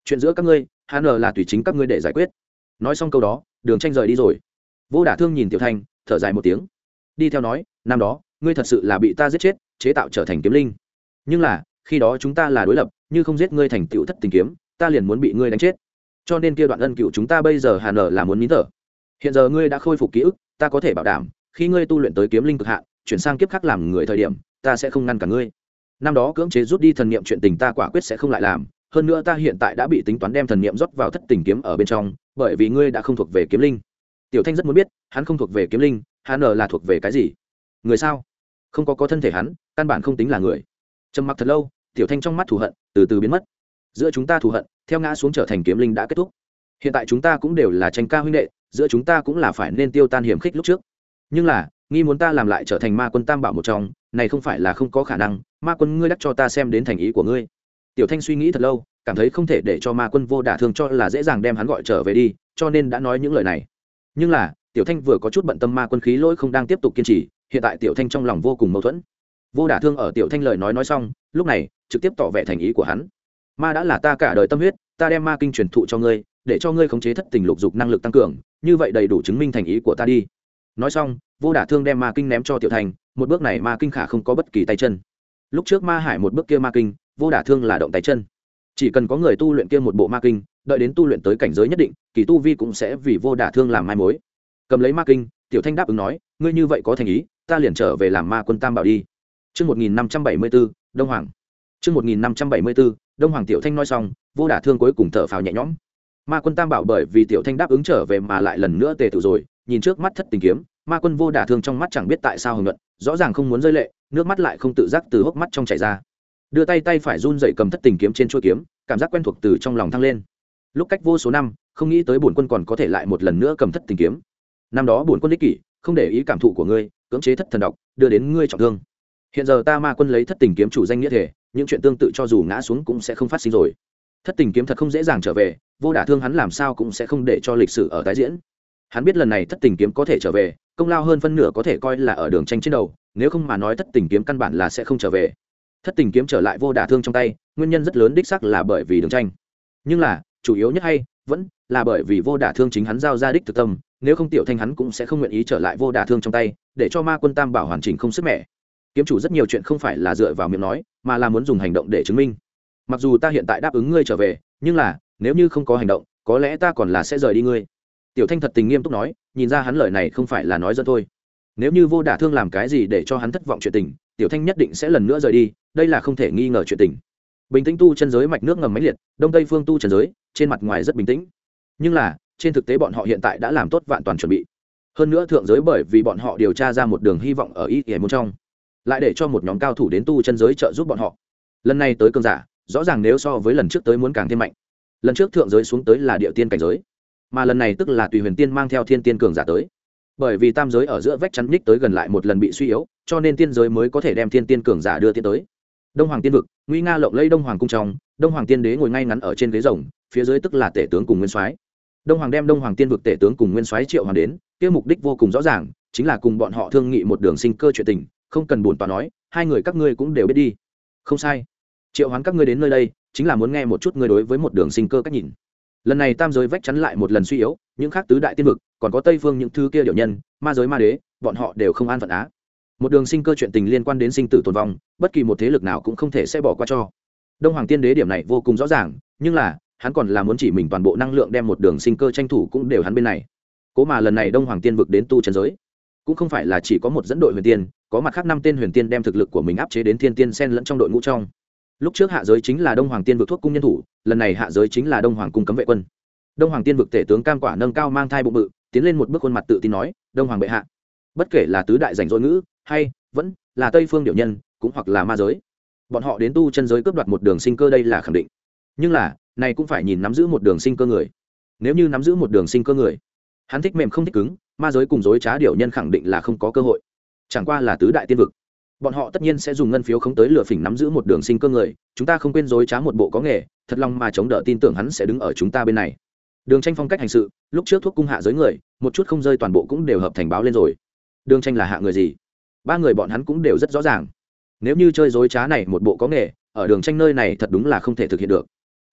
chuyện giữa các ngươi hắn là tùy chính các ngươi để giải quyết. Nói xong câu đó, Đường Tranh rời đi rồi. Vô Đả Thương nhìn Tiểu Thanh, thở dài một tiếng, đi theo nói, năm đó ngươi thật sự là bị ta giết chết, chế tạo trở thành kiếm linh. Nhưng là khi đó chúng ta là đối lập, như không giết ngươi thành tựu thất tình kiếm, ta liền muốn bị ngươi đánh chết. Cho nên kia đoạn ân cựu chúng ta bây giờ hàn là muốn nín thở. Hiện giờ ngươi đã khôi phục ký ức, ta có thể bảo đảm, khi ngươi tu luyện tới kiếm linh cực hạn, chuyển sang kiếp khác làm người thời điểm, ta sẽ không ngăn cản ngươi. Năm đó cưỡng chế rút đi thần niệm chuyện tình ta quả quyết sẽ không lại làm, hơn nữa ta hiện tại đã bị tính toán đem thần niệm rót vào thất tình kiếm ở bên trong, bởi vì ngươi đã không thuộc về kiếm linh. Tiểu Thanh rất muốn biết, hắn không thuộc về kiếm linh, hắn là thuộc về cái gì? Người sao? Không có thân thể hắn, căn bản không tính là người. Trầm mặc thật lâu, Tiểu Thanh trong mắt thù hận từ từ biến mất. Giữa chúng ta thù hận, theo ngã xuống trở thành kiếm linh đã kết thúc. Hiện tại chúng ta cũng đều là tranh ca huynh đệ, giữa chúng ta cũng là phải nên tiêu tan hiểm khích lúc trước. Nhưng là, nghi muốn ta làm lại trở thành ma quân tam bảo một trong, này không phải là không có khả năng, ma quân ngươi đắc cho ta xem đến thành ý của ngươi. Tiểu Thanh suy nghĩ thật lâu, cảm thấy không thể để cho ma quân Vô Đả Thương cho là dễ dàng đem hắn gọi trở về đi, cho nên đã nói những lời này. Nhưng là Tiểu Thanh vừa có chút bận tâm ma quân khí lỗi không đang tiếp tục kiên trì, hiện tại Tiểu Thanh trong lòng vô cùng mâu thuẫn. Vô Đả Thương ở Tiểu Thanh lời nói xong, lúc này trực tiếp tỏ vẻ thành ý của hắn. Ma đã là ta cả đời tâm huyết, ta đem ma kinh truyền thụ cho ngươi, để cho ngươi khống chế thất tình lục dục năng lực tăng cường, như vậy đầy đủ chứng minh thành ý của ta đi. Nói xong, Vô Đả Thương đem ma kinh ném cho Tiểu Thanh, một bước này ma kinh khả không có bất kỳ tay chân. Lúc trước ma hải một bước kia ma kinh, Vô Đả Thương là động tay chân. Chỉ cần có người tu luyện kia một bộ ma kinh, đợi đến tu luyện tới cảnh giới nhất định, kỳ tu vi cũng sẽ vì Vô Đả Thương làm mai mối. Cầm lấy ma kinh, Tiểu Thanh đáp ứng nói, ngươi như vậy có thành ý, ta liền trở về làm ma quân tam bảo đi. Chương 1574, Đông Hoàng. Chương 1574, Đông Hoàng. Tiểu Thanh nói xong, Vô Đả Thương cuối cùng thở phào nhẹ nhõm. Ma quân tam bảo bởi vì Tiểu Thanh đáp ứng trở về mà lại lần nữa tề tự rồi, nhìn trước mắt thất tình kiếm, ma quân Vô Đả Thương trong mắt chẳng biết tại sao hồng nhuận, rõ ràng không muốn rơi lệ, nước mắt lại không tự giác từ hốc mắt trong chảy ra. Đưa tay phải run dậy cầm thất tình kiếm trên chuôi kiếm, cảm giác quen thuộc từ trong lòng thăng lên. Lúc cách vô số năm, không nghĩ tới bổn quân còn có thể lại một lần nữa cầm thất tình kiếm. Năm đó bổn quân ích kỷ, không để ý cảm thụ của ngươi, cưỡng chế thất thần độc, đưa đến ngươi trọng thương. Hiện giờ ta ma quân lấy thất tình kiếm chủ danh nghĩa thể, những chuyện tương tự cho dù ngã xuống cũng sẽ không phát sinh rồi. Thất tình kiếm thật không dễ dàng trở về, Vô Đả Thương hắn làm sao cũng sẽ không để cho lịch sử ở tái diễn. Hắn biết lần này thất tình kiếm có thể trở về, công lao hơn phân nửa có thể coi là ở Đường Tranh trên đầu, nếu không mà nói thất tình kiếm căn bản là sẽ không trở về. Thất tình kiếm trở lại Vô Đả Thương trong tay, nguyên nhân rất lớn đích xác là bởi vì Đường Tranh, nhưng là chủ yếu nhất hay vẫn là bởi vì Vô Đả Thương chính hắn giao ra đích thực tâm, nếu không Tiểu Thanh hắn cũng sẽ không nguyện ý trở lại Vô Đả Thương trong tay, để cho ma quân tam bảo hoàn chỉnh không sức mẻ. Kiếm chủ rất nhiều chuyện không phải là dựa vào miệng nói, mà là muốn dùng hành động để chứng minh. Mặc dù ta hiện tại đáp ứng ngươi trở về, nhưng là nếu như không có hành động, có lẽ ta còn là sẽ rời đi ngươi. Tiểu Thanh thật tình nghiêm túc nói, nhìn ra hắn lời này không phải là nói dân thôi. Nếu như Vô Đả Thương làm cái gì để cho hắn thất vọng chuyện tình, Tiểu Thanh nhất định sẽ lần nữa rời đi, đây là không thể nghi ngờ chuyện tình. Bình tĩnh tu chân giới mạch nước ngầm mãnh liệt, đông tây phương tu chân giới trên mặt ngoài rất bình tĩnh, nhưng là trên thực tế bọn họ hiện tại đã làm tốt vạn toàn chuẩn bị. Hơn nữa thượng giới bởi vì bọn họ điều tra ra một đường hy vọng ở ý hiểm môn trong, lại để cho một nhóm cao thủ đến tu chân giới trợ giúp bọn họ. Lần này tới cường giả rõ ràng nếu so với lần trước tới muốn càng thêm mạnh. Lần trước thượng giới xuống tới là địa tiên cảnh giới, mà lần này tức là tùy huyền tiên mang theo thiên tiên cường giả tới. Bởi vì tam giới ở giữa vách chắn nhích tới gần lại một lần bị suy yếu, cho nên tiên giới mới có thể đem thiên tiên cường giả đưa tiến tới. Đông Hoàng tiên vực, nguy nga lộng lẫy Đông Hoàng cung trong, Đông Hoàng tiên đế ngồi ngay ngắn ở trên ghế rồng, phía dưới tức là tể tướng cùng nguyên soái. Đông Hoàng đem Đông Hoàng tiên vực tể tướng cùng nguyên soái triệu hoàng đến, kia mục đích vô cùng rõ ràng, chính là cùng bọn họ thương nghị một đường sinh cơ chuyện tình, không cần buồn tọa nói, hai người các ngươi cũng đều biết đi. Không sai, triệu hoán các ngươi đến nơi đây chính là muốn nghe một chút ngươi đối với một đường sinh cơ cách nhìn. Lần này tam giới vách chắn lại một lần suy yếu, những khác tứ đại tiên vực, còn có tây phương những thứ kia điệu nhân, ma giới ma đế, bọn họ đều không an phận á. Một đường sinh cơ chuyện tình liên quan đến sinh tử tồn vong, bất kỳ một thế lực nào cũng không thể sẽ bỏ qua cho. Đông Hoàng tiên đế điểm này vô cùng rõ ràng, nhưng là hắn còn là muốn chỉ mình toàn bộ năng lượng đem một đường sinh cơ tranh thủ cũng đều hắn bên này. Cố mà lần này Đông Hoàng tiên vực đến tu chân giới, cũng không phải là chỉ có một dẫn đội huyền tiên, có mặt khác 5 tên huyền tiên đem thực lực của mình áp chế đến thiên tiên xen lẫn trong đội ngũ trong. Lúc trước hạ giới chính là Đông Hoàng tiên vực thuốc cung nhân thủ, lần này hạ giới chính là Đông Hoàng cung cấm vệ quân. Đông Hoàng tiên vực tể tướng Cam Quả nâng cao mang thai bụng bự, tiến lên một bước khuôn mặt tự tin nói, Đông Hoàng bệ hạ. Bất kể là tứ đại rảnh rỗi ngữ, hay vẫn là tây phương điệu nhân, cũng hoặc là ma giới, bọn họ đến tu chân giới cướp đoạt một đường sinh cơ đây là khẳng định. Nhưng là này cũng phải nhìn nắm giữ một đường sinh cơ người. Nếu như nắm giữ một đường sinh cơ người, hắn thích mềm không thích cứng, ma giới cùng dối trá điệu nhân khẳng định là không có cơ hội. Chẳng qua là tứ đại tiên vực, bọn họ tất nhiên sẽ dùng ngân phiếu khống tới lừa phỉnh nắm giữ một đường sinh cơ người. Chúng ta không quên dối trá một bộ có nghề, thật lòng mà chống đỡ tin tưởng hắn sẽ đứng ở chúng ta bên này. Đường Tranh phong cách hành sự, lúc trước thuốc cung hạ giới người, một chút không rơi toàn bộ cũng đều hợp thành báo lên rồi. Đường Tranh là hạ người gì? 3 người bọn hắn cũng đều rất rõ ràng. Nếu như chơi dối trá này một bộ có nghề, ở Đường Tranh nơi này thật đúng là không thể thực hiện được.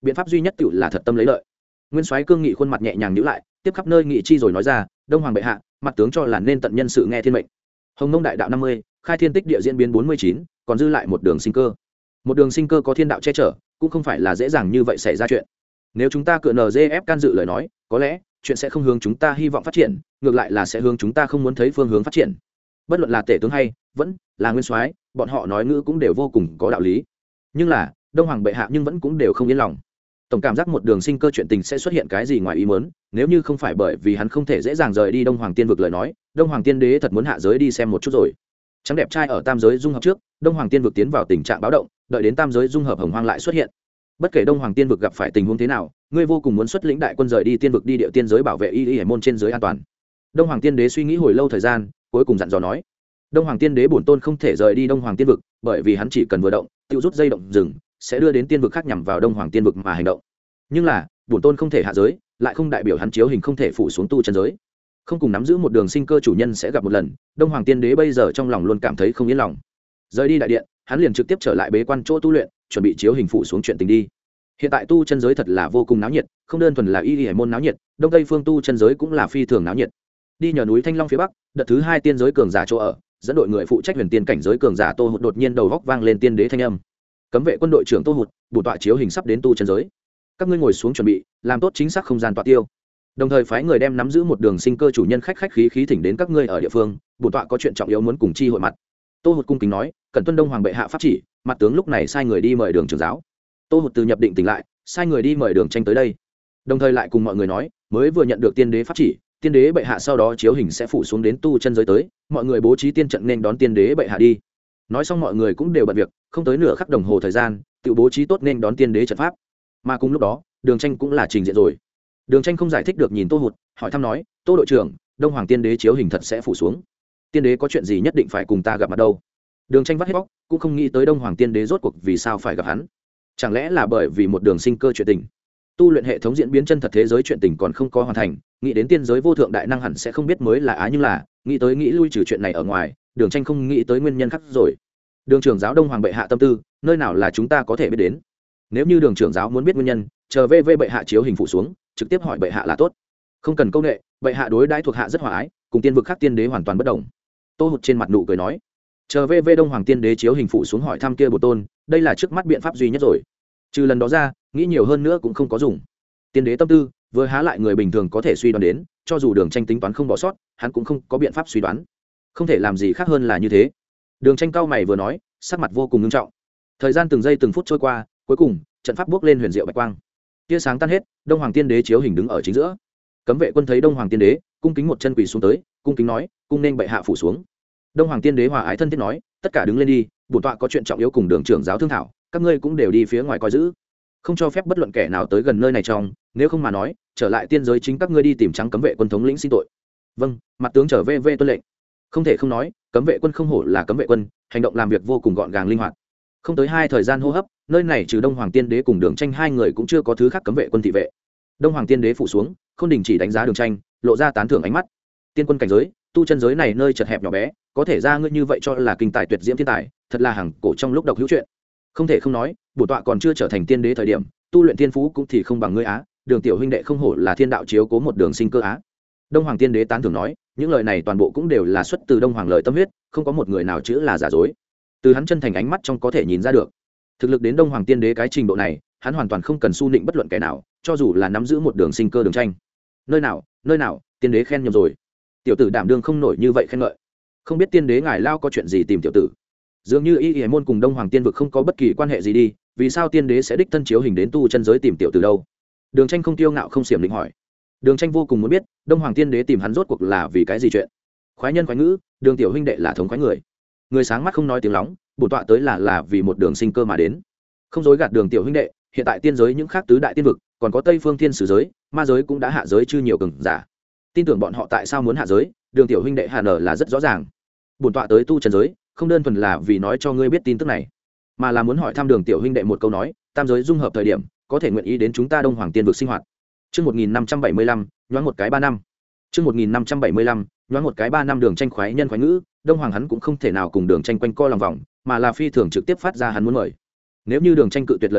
biện pháp duy nhất tự là thật tâm lấy lợi. Nguyên soái cương nghị khuôn mặt nhẹ nhàng nhíu lại, tiếp khắp nơi nghị chi rồi nói ra, đông hoàng bệ hạ, mặt tướng cho là nên tận nhân sự nghe thiên mệnh. Hồng Mông đại đạo 50, khai thiên tích địa diễn biến 49, còn dư lại một đường sinh cơ. Một đường sinh cơ có thiên đạo che chở, cũng không phải là dễ dàng như vậy xảy ra chuyện. Nếu chúng ta cựa NGF can dự lời nói, có lẽ chuyện sẽ không hướng chúng ta hy vọng phát triển, ngược lại là sẽ hướng chúng ta không muốn thấy phương hướng phát triển. Bất luận là tể tướng hay vẫn là nguyên soái, bọn họ nói ngữ cũng đều vô cùng có đạo lý. Nhưng là đông hoàng bệ hạ nhưng vẫn cũng đều không yên lòng. Tổng cảm giác một đường sinh cơ chuyện tình sẽ xuất hiện cái gì ngoài ý muốn, nếu như không phải bởi vì hắn không thể dễ dàng rời đi đông hoàng tiên vực lời nói, đông hoàng tiên đế thật muốn hạ giới đi xem một chút rồi. Trắng đẹp trai ở tam giới dung hợp trước, đông hoàng tiên vực tiến vào tình trạng báo động, đợi đến tam giới dung hợp hồng hoang lại xuất hiện. Bất kể đông hoàng tiên vực gặp phải tình huống thế nào, ngươi vô cùng muốn xuất lĩnh đại quân rời đi tiên vực đi địa tiên giới bảo vệ y hải môn trên giới an toàn. Đông hoàng tiên đế suy nghĩ hồi lâu thời gian, cuối cùng dặn dò nói, đông hoàng tiên đế bổn tôn không thể rời đi đông hoàng tiên vực, bởi vì hắn chỉ cần vừa động tự rút dây động rừng, sẽ đưa đến tiên vực khác nhằm vào đông hoàng tiên vực mà hành động. Nhưng là bổn tôn không thể hạ giới, lại không đại biểu hắn chiếu hình không thể phủ xuống tu chân giới. Không cùng nắm giữ một đường sinh cơ chủ nhân sẽ gặp một lần, đông hoàng tiên đế bây giờ trong lòng luôn cảm thấy không yên lòng. Rời đi đại điện, hắn liền trực tiếp trở lại bế quan chỗ tu luyện, chuẩn bị chiếu hình phủ xuống chuyện tình đi. Hiện tại tu chân giới thật là vô cùng náo nhiệt, không đơn thuần là y hải môn náo nhiệt, đông tây phương tu chân giới cũng là phi thường náo nhiệt. Đi nhờ núi Thanh Long phía bắc, đợt thứ 2 tiên giới cường giả chỗ ở, dẫn đội người phụ trách huyền tiên cảnh giới cường giả Tô Hụt đột nhiên đầu góc vang lên tiên đế thanh âm. Cấm vệ quân đội trưởng Tô Hụt, bổn tọa chiếu hình sắp đến tu chân giới. Các ngươi ngồi xuống chuẩn bị, làm tốt chính xác không gian tọa tiêu. Đồng thời phái người đem nắm giữ một đường sinh cơ chủ nhân khách khí thỉnh đến các ngươi ở địa phương, bổn tọa có chuyện trọng yếu muốn cùng chi hội mặt. Tô Hụt cung kính nói, cần tuân đông hoàng bệ hạ pháp chỉ, mặt tướng lúc này sai người đi mời đường trưởng giáo. Tô Hụt từ nhập định tỉnh lại, sai người đi mời đường tranh tới đây. Đồng thời lại cùng mọi người nói, mới vừa nhận được tiên đế pháp chỉ, tiên đế bệ hạ sau đó chiếu hình sẽ phủ xuống đến tu chân giới tới, mọi người bố trí tiên trận nên đón tiên đế bệ hạ đi. Nói xong mọi người cũng đều bận việc, không tới nửa khắc đồng hồ thời gian, tự bố trí tốt nên đón tiên đế trận pháp. Mà cùng lúc đó, đường tranh cũng là trình diện rồi. Đường tranh không giải thích được nhìn Tô Hụt, hỏi thăm nói, Tô đội trưởng, đông hoàng tiên đế chiếu hình thật sẽ phủ xuống, tiên đế có chuyện gì nhất định phải cùng ta gặp mặt đâu? Đường tranh vắt hết bóc, cũng không nghĩ tới đông hoàng tiên đế rốt cuộc vì sao phải gặp hắn. Chẳng lẽ là bởi vì một đường sinh cơ chuyện tình? Tu luyện hệ thống diễn biến chân thật thế giới chuyện tình còn không có hoàn thành, nghĩ đến tiên giới vô thượng đại năng hẳn sẽ không biết mới là á, nhưng là nghĩ tới nghĩ lui trừ chuyện này ở ngoài, đường tranh không nghĩ tới nguyên nhân khác rồi. Đường trưởng giáo đông hoàng bệ hạ tâm tư, nơi nào là chúng ta có thể biết đến? Nếu như đường trưởng giáo muốn biết nguyên nhân, chờ vv bệ hạ chiếu hình phụ xuống, trực tiếp hỏi bệ hạ là tốt, không cần câu nệ. Bệ hạ đối đãi thuộc hạ rất hòa ái, cùng tiên vực khác tiên đế hoàn toàn bất đồng. Tô Hụt trên mặt nụ cười nói, chờ vv đông hoàng tiên đế chiếu hình phụ xuống hỏi thăm kia bổ tôn, đây là trước mắt biện pháp duy nhất rồi. Trừ lần đó ra, nghĩ nhiều hơn nữa cũng không có dùng. Tiên đế tâm tư vừa há lại người bình thường có thể suy đoán đến, cho dù đường tranh tính toán không bỏ sót, hắn cũng không có biện pháp suy đoán, không thể làm gì khác hơn là như thế. Đường tranh cao mày vừa nói, sắc mặt vô cùng nghiêm trọng. Thời gian từng giây từng phút trôi qua, cuối cùng trận pháp bước lên huyền diệu bạch quang, tia sáng tan hết, đông hoàng tiên đế chiếu hình đứng ở chính giữa. Cấm vệ quân thấy đông hoàng tiên đế, cung kính một chân quỳ xuống tới, cung kính nói, cung nên bệ hạ phủ xuống. Đông hoàng tiên đế hòa ái thân thiết nói, tất cả đứng lên đi, bổn tọa có chuyện trọng yếu cùng đường trưởng giáo thương thảo, các ngươi cũng đều đi phía ngoài coi giữ, không cho phép bất luận kẻ nào tới gần nơi này trong, nếu không mà nói, trở lại tiên giới chính các ngươi đi tìm trắng cấm vệ quân thống lĩnh xin tội. Vâng, mặt tướng trở về tuân lệnh. Không thể không nói, cấm vệ quân không hổ là cấm vệ quân, hành động làm việc vô cùng gọn gàng linh hoạt. Không tới 2 thời gian hô hấp, nơi này trừ đông hoàng tiên đế cùng đường tranh 2 người cũng chưa có thứ khác cấm vệ quân thị vệ. Đông hoàng tiên đế phủ xuống, không đình chỉ đánh giá đường tranh, lộ ra tán thưởng ánh mắt. Tiên quân cảnh giới, tu chân giới này nơi chật hẹp nhỏ bé, có thể ra ngươi như vậy cho là kinh tài tuyệt diễm thiên tài, thật là hàng cổ trong lúc độc hữu chuyện. Không thể không nói, bổn tọa còn chưa trở thành tiên đế thời điểm, tu luyện tiên phú cũng thì không bằng ngươi á, đường tiểu huynh đệ không hổ là thiên đạo chiếu cố một đường sinh cơ á. Đông hoàng tiên đế tán thưởng nói, những lời này toàn bộ cũng đều là xuất từ đông hoàng lời tâm huyết, không có một người nào chữ là giả dối. Từ hắn chân thành ánh mắt trong có thể nhìn ra được, thực lực đến đông hoàng tiên đế cái trình độ này, hắn hoàn toàn không cần su nịnh bất luận kẻ nào, cho dù là nắm giữ một đường sinh cơ đường tranh. Nơi nào tiên đế khen nhầm rồi, tiểu tử đảm đương không nổi như vậy khen ngợi. Không biết tiên đế ngài lao có chuyện gì tìm tiểu tử? Dường như y hải môn cùng đông hoàng tiên vực không có bất kỳ quan hệ gì đi, vì sao tiên đế sẽ đích thân chiếu hình đến tu chân giới tìm tiểu tử đâu? Đường tranh không tiêu ngạo không xiểm định hỏi. Đường tranh vô cùng muốn biết đông hoàng tiên đế tìm hắn rốt cuộc là vì cái gì chuyện. Khoái nhân khoái ngữ, đường tiểu huynh đệ là thống khoái người, người sáng mắt không nói tiếng lóng, bổn tọa tới là vì một đường sinh cơ mà đến. Không dối gạt đường tiểu huynh đệ, hiện tại tiên giới những khác tứ đại tiên vực, còn có tây phương thiên sử giới, ma giới cũng đã hạ giới chư nhiều cường giả. Tin tưởng bọn họ tại sao muốn hạ giới, đường tiểu huynh đệ hà nở là rất rõ ràng. Bổn tọa tới tu chân giới, không đơn thuần là vì nói cho ngươi biết tin tức này, mà là muốn hỏi thăm đường tiểu huynh đệ một câu nói, tam giới dung hợp thời điểm, có thể nguyện ý đến chúng ta đông hoàng tiên vực sinh hoạt. Chương 1575, nhoáng một cái 3 năm. Chương 1575, nhoáng một cái 3 năm. Đường tranh khoái nhân khoái ngữ, đông hoàng hắn cũng không thể nào cùng đường tranh quanh co lòng vòng, mà là phi thường trực tiếp phát ra hắn muốn mời. Nếu như đường tranh cự tuyệt lời nói,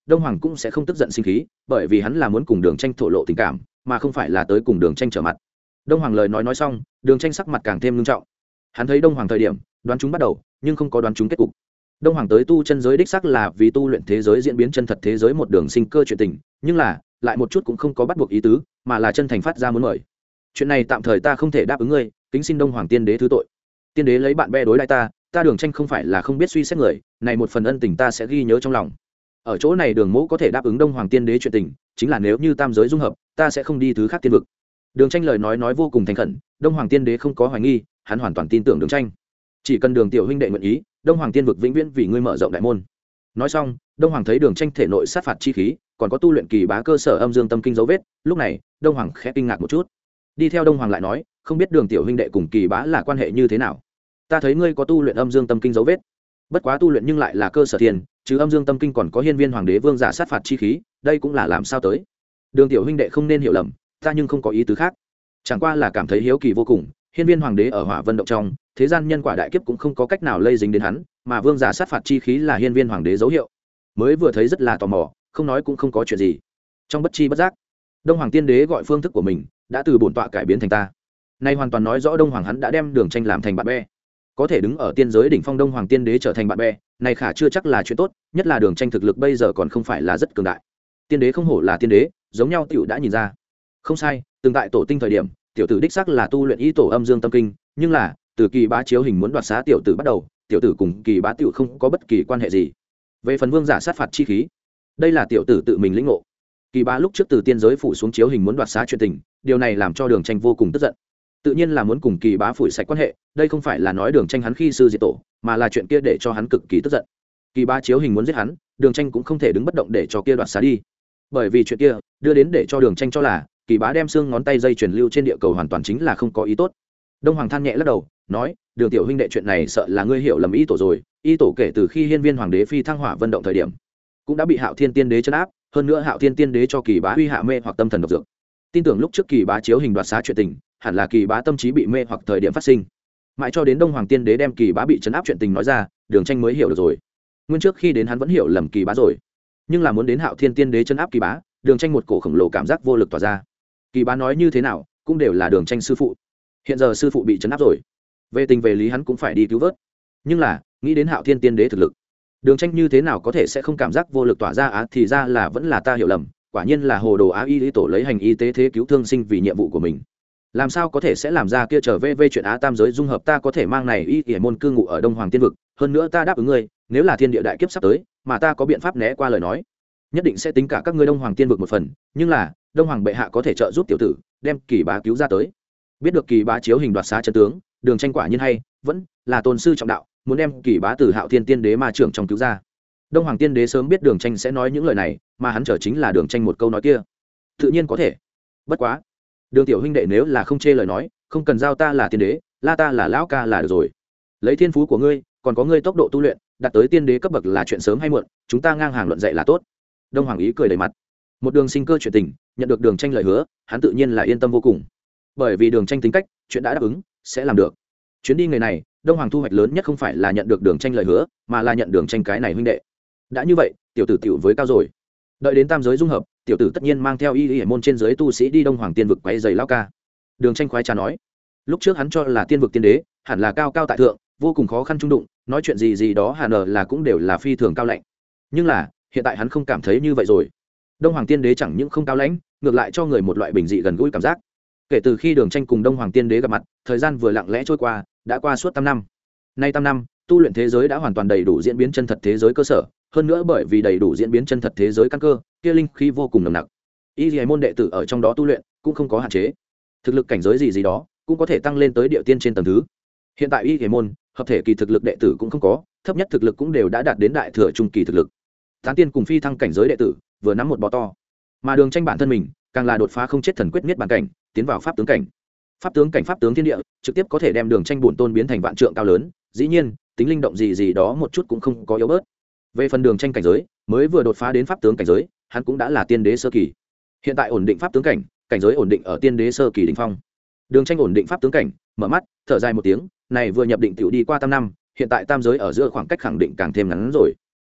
đông hoàng cũng sẽ không tức giận sinh khí, bởi vì hắn là muốn cùng Đường Tranh thổ lộ tình cảm, mà không phải là tới cùng Đường Tranh trở mặt. Đông hoàng lời nói xong, Đường Tranh sắc mặt càng thêm nghiêm trọng. Hắn thấy đông hoàng thời điểm đoán chúng bắt đầu, nhưng không có đoán chúng kết cục. Đông hoàng tới tu chân giới đích xác là vì tu luyện thế giới diễn biến chân thật thế giới một đường sinh cơ chuyện tình, nhưng là lại một chút cũng không có bắt buộc ý tứ, mà là chân thành phát ra muốn mời. Chuyện này tạm thời ta không thể đáp ứng ngươi, kính xin đông hoàng tiên đế thứ tội. Tiên đế lấy bạn bè đối đãi ta Đường Tranh không phải là không biết suy xét người, này một phần ân tình ta sẽ ghi nhớ trong lòng. Ở chỗ này Đường Mỗ có thể đáp ứng đông hoàng tiên đế chuyện tình, chính là nếu như tam giới dung hợp, ta sẽ không đi thứ khác tiên vực. Đường Tranh lời nói vô cùng thành khẩn, đông hoàng tiên đế không có hoài nghi, hắn hoàn toàn tin tưởng Đường Tranh. Chỉ cần Đường tiểu huynh đệ nguyện ý, đông hoàng tiên vực vĩnh viễn vì ngươi mở rộng đại môn. Nói xong, đông hoàng thấy Đường Tranh thể nội sát phạt chi khí, còn có tu luyện kỳ bá cơ sở âm dương tâm kinh dấu vết, lúc này đông hoàng khẽ kinh ngạc một chút. Đi theo đông hoàng lại nói, không biết Đường tiểu huynh đệ cùng kỳ bá là quan hệ như thế nào. Ta thấy ngươi có tu luyện âm dương tâm kinh dấu vết, bất quá tu luyện nhưng lại là cơ sở thiên, chứ âm dương tâm kinh còn có hiên viên hoàng đế vương giả sát phạt chi khí, đây cũng là làm sao tới. Đường tiểu huynh đệ không nên hiểu lầm, ta nhưng không có ý tứ khác, chẳng qua là cảm thấy hiếu kỳ vô cùng. Hiên viên hoàng đế ở hỏa vân động trong, thế gian nhân quả đại kiếp cũng không có cách nào lây dính đến hắn, mà vương giả sát phạt chi khí là hiên viên hoàng đế dấu hiệu. Mới vừa thấy rất là tò mò, không nói cũng không có chuyện gì. Trong bất chi bất giác, đông hoàng tiên đế gọi phương thức của mình đã từ bổn tọa cải biến thành ta. Nay hoàn toàn nói rõ đông hoàng hắn đã đem Đường Tranh làm thành bạn bè. Có thể đứng ở tiên giới đỉnh phong đông hoàng tiên đế trở thành bạn bè, này khả chưa chắc là chuyện tốt, nhất là Đường Tranh thực lực bây giờ còn không phải là rất cường đại. Tiên đế không hổ là tiên đế, giống nhau tiểu đã nhìn ra. Không sai, từng tại tổ tinh thời điểm, tiểu tử đích xác là tu luyện ý tổ âm dương tâm kinh, nhưng là từ kỳ bá chiếu hình muốn đoạt xá tiểu tử bắt đầu, tiểu tử cùng kỳ bá tiểu không có bất kỳ quan hệ gì. Về phần vương giả sát phạt chi khí, đây là tiểu tử tự mình lĩnh ngộ. Kỳ bá lúc trước từ tiên giới phủ xuống chiếu hình muốn đoạt xá chuyện tình, điều này làm cho Đường Tranh vô cùng tức giận. Tự nhiên là muốn cùng kỳ bá phủi sạch quan hệ, đây không phải là nói Đường Tranh hắn khi sư diệt tổ, mà là chuyện kia để cho hắn cực kỳ tức giận. Kỳ bá chiếu hình muốn giết hắn, Đường Tranh cũng không thể đứng bất động để cho kia đoạt xá đi, bởi vì chuyện kia đưa đến để cho Đường Tranh cho là kỳ bá đem xương ngón tay dây truyền lưu trên địa cầu hoàn toàn chính là không có ý tốt. Đông hoàng than nhẹ lắc đầu nói, Đường tiểu huynh đệ chuyện này sợ là ngươi hiểu lầm ý tổ rồi. Ý tổ kể từ khi hiên viên hoàng đế phi thăng hỏa vận động thời điểm, cũng đã bị Hạo Thiên tiên đế trấn áp, hơn nữa Hạo Thiên tiên đế cho kỳ bá uy hạ mê hoặc tâm thần độc dược. Tin tưởng lúc trước kỳ bá chiếu hình đoạt xá chuyện tình, hẳn là kỳ bá tâm trí bị mê hoặc thời điểm phát sinh. Mãi cho đến đông hoàng tiên đế đem kỳ bá bị trấn áp chuyện tình nói ra, Đường Tranh mới hiểu được rồi. Nguyên trước khi đến hắn vẫn hiểu lầm kỳ bá rồi, nhưng là muốn đến Hạo Thiên tiên đế trấn áp kỳ bá, Đường Tranh một cổ khổng lồ cảm giác vô lực tỏa ra. Kỳ bá nói như thế nào cũng đều là Đường Tranh sư phụ, hiện giờ sư phụ bị trấn áp rồi, về tình về lý hắn cũng phải đi cứu vớt. Nhưng là nghĩ đến Hạo Thiên tiên đế thực lực, Đường Tranh như thế nào có thể sẽ không cảm giác vô lực tỏa ra. Thì ra là vẫn là ta hiểu lầm, quả nhiên là hồ đồ y tổ lấy hành y tế thế cứu thương sinh vì nhiệm vụ của mình, làm sao có thể sẽ làm ra kia trở về chuyện tam giới dung hợp. Ta có thể mang này y môn cư ngụ ở đông hoàng tiên vực, hơn nữa ta đáp ứng ngươi, nếu là thiên địa đại kiếp sắp tới mà ta có biện pháp né qua lời nói, nhất định sẽ tính cả các ngươi đông hoàng tiên vực một phần. Nhưng là đông hoàng bệ hạ có thể trợ giúp tiểu tử đem kỳ bá cứu ra tới. Biết được kỳ bá chiếu hình đoạt xá chân tướng, Đường Tranh quả nhiên hay vẫn là tôn sư trọng đạo, muốn đem kỳ bá từ Hạo Thiên tiên đế ma trưởng trong cứu ra. Đông hoàng tiên đế sớm biết Đường Tranh sẽ nói những lời này, mà hắn chờ chính là Đường Tranh một câu nói kia. Tự nhiên có thể, bất quá Đường tiểu huynh đệ nếu là không chê lời nói, không cần giao ta là tiên đế, la ta là lão ca là được rồi. Lấy thiên phú của ngươi, còn có ngươi tốc độ tu luyện đạt tới tiên đế cấp bậc là chuyện sớm hay muộn, chúng ta ngang hàng luận dạy là tốt. Đông hoàng ý cười đầy mặt, một đường sinh cơ chuyện tình, nhận được Đường Tranh lời hứa, hắn tự nhiên là yên tâm vô cùng, bởi vì Đường Tranh tính cách, chuyện đã đáp ứng sẽ làm được. Chuyến đi ngày này, đông hoàng thu hoạch lớn nhất không phải là nhận được Đường Tranh lời hứa, mà là nhận Đường Tranh cái này huynh đệ. Đã như vậy, tiểu tử tiểu với cao rồi, đợi đến tam giới dung hợp, tiểu tử tất nhiên mang theo y môn trên giới tu sĩ đi đông hoàng tiên vực quấy giày lão ca. Đường Tranh khoái trà nói, lúc trước hắn cho là tiên vực tiên đế hẳn là cao cao tại thượng, vô cùng khó khăn trung đụng, nói chuyện gì đó hẳn là cũng đều là phi thường cao lãnh. Nhưng là hiện tại hắn không cảm thấy như vậy rồi. Đông hoàng tiên đế chẳng những không cao lãnh, ngược lại cho người một loại bình dị gần gũi cảm giác. Kể từ khi Đường Tranh cùng đông hoàng tiên đế gặp mặt, thời gian vừa lặng lẽ trôi qua, đã qua suốt 8 năm. Nay 8 năm, tu luyện thế giới đã hoàn toàn đầy đủ diễn biến chân thật thế giới cơ sở, hơn nữa bởi vì đầy đủ diễn biến chân thật thế giới căn cơ, kia linh khí vô cùng nồng nặc. Y môn đệ tử ở trong đó tu luyện cũng không có hạn chế, thực lực cảnh giới gì đó cũng có thể tăng lên tới địa tiên trên tầng thứ. Hiện tại Y môn hợp thể kỳ thực lực đệ tử cũng không có, thấp nhất thực lực cũng đều đã đạt đến đại thừa trung kỳ thực lực. Tán tiên cùng phi thăng cảnh giới đệ tử vừa nắm một bò to, mà Đường Tranh bản thân mình càng là đột phá không chết thần quyết niết bàn cảnh, tiến vào pháp tướng cảnh. Pháp tướng cảnh, pháp tướng thiên địa, trực tiếp có thể đem Đường Tranh bổn tôn biến thành vạn trượng cao lớn, dĩ nhiên tính linh động gì đó một chút cũng không có yếu bớt. Về phần Đường Tranh cảnh giới, mới vừa đột phá đến pháp tướng cảnh giới, hắn cũng đã là tiên đế sơ kỳ. Hiện tại ổn định pháp tướng cảnh, cảnh giới ổn định ở tiên đế sơ kỳ đỉnh phong. Đường Tranh ổn định pháp tướng cảnh, mở mắt, thở dài một tiếng, này vừa nhập định tiểu đi qua tam năm, hiện tại tam giới ở giữa khoảng cách khẳng định càng thêm ngắn rồi.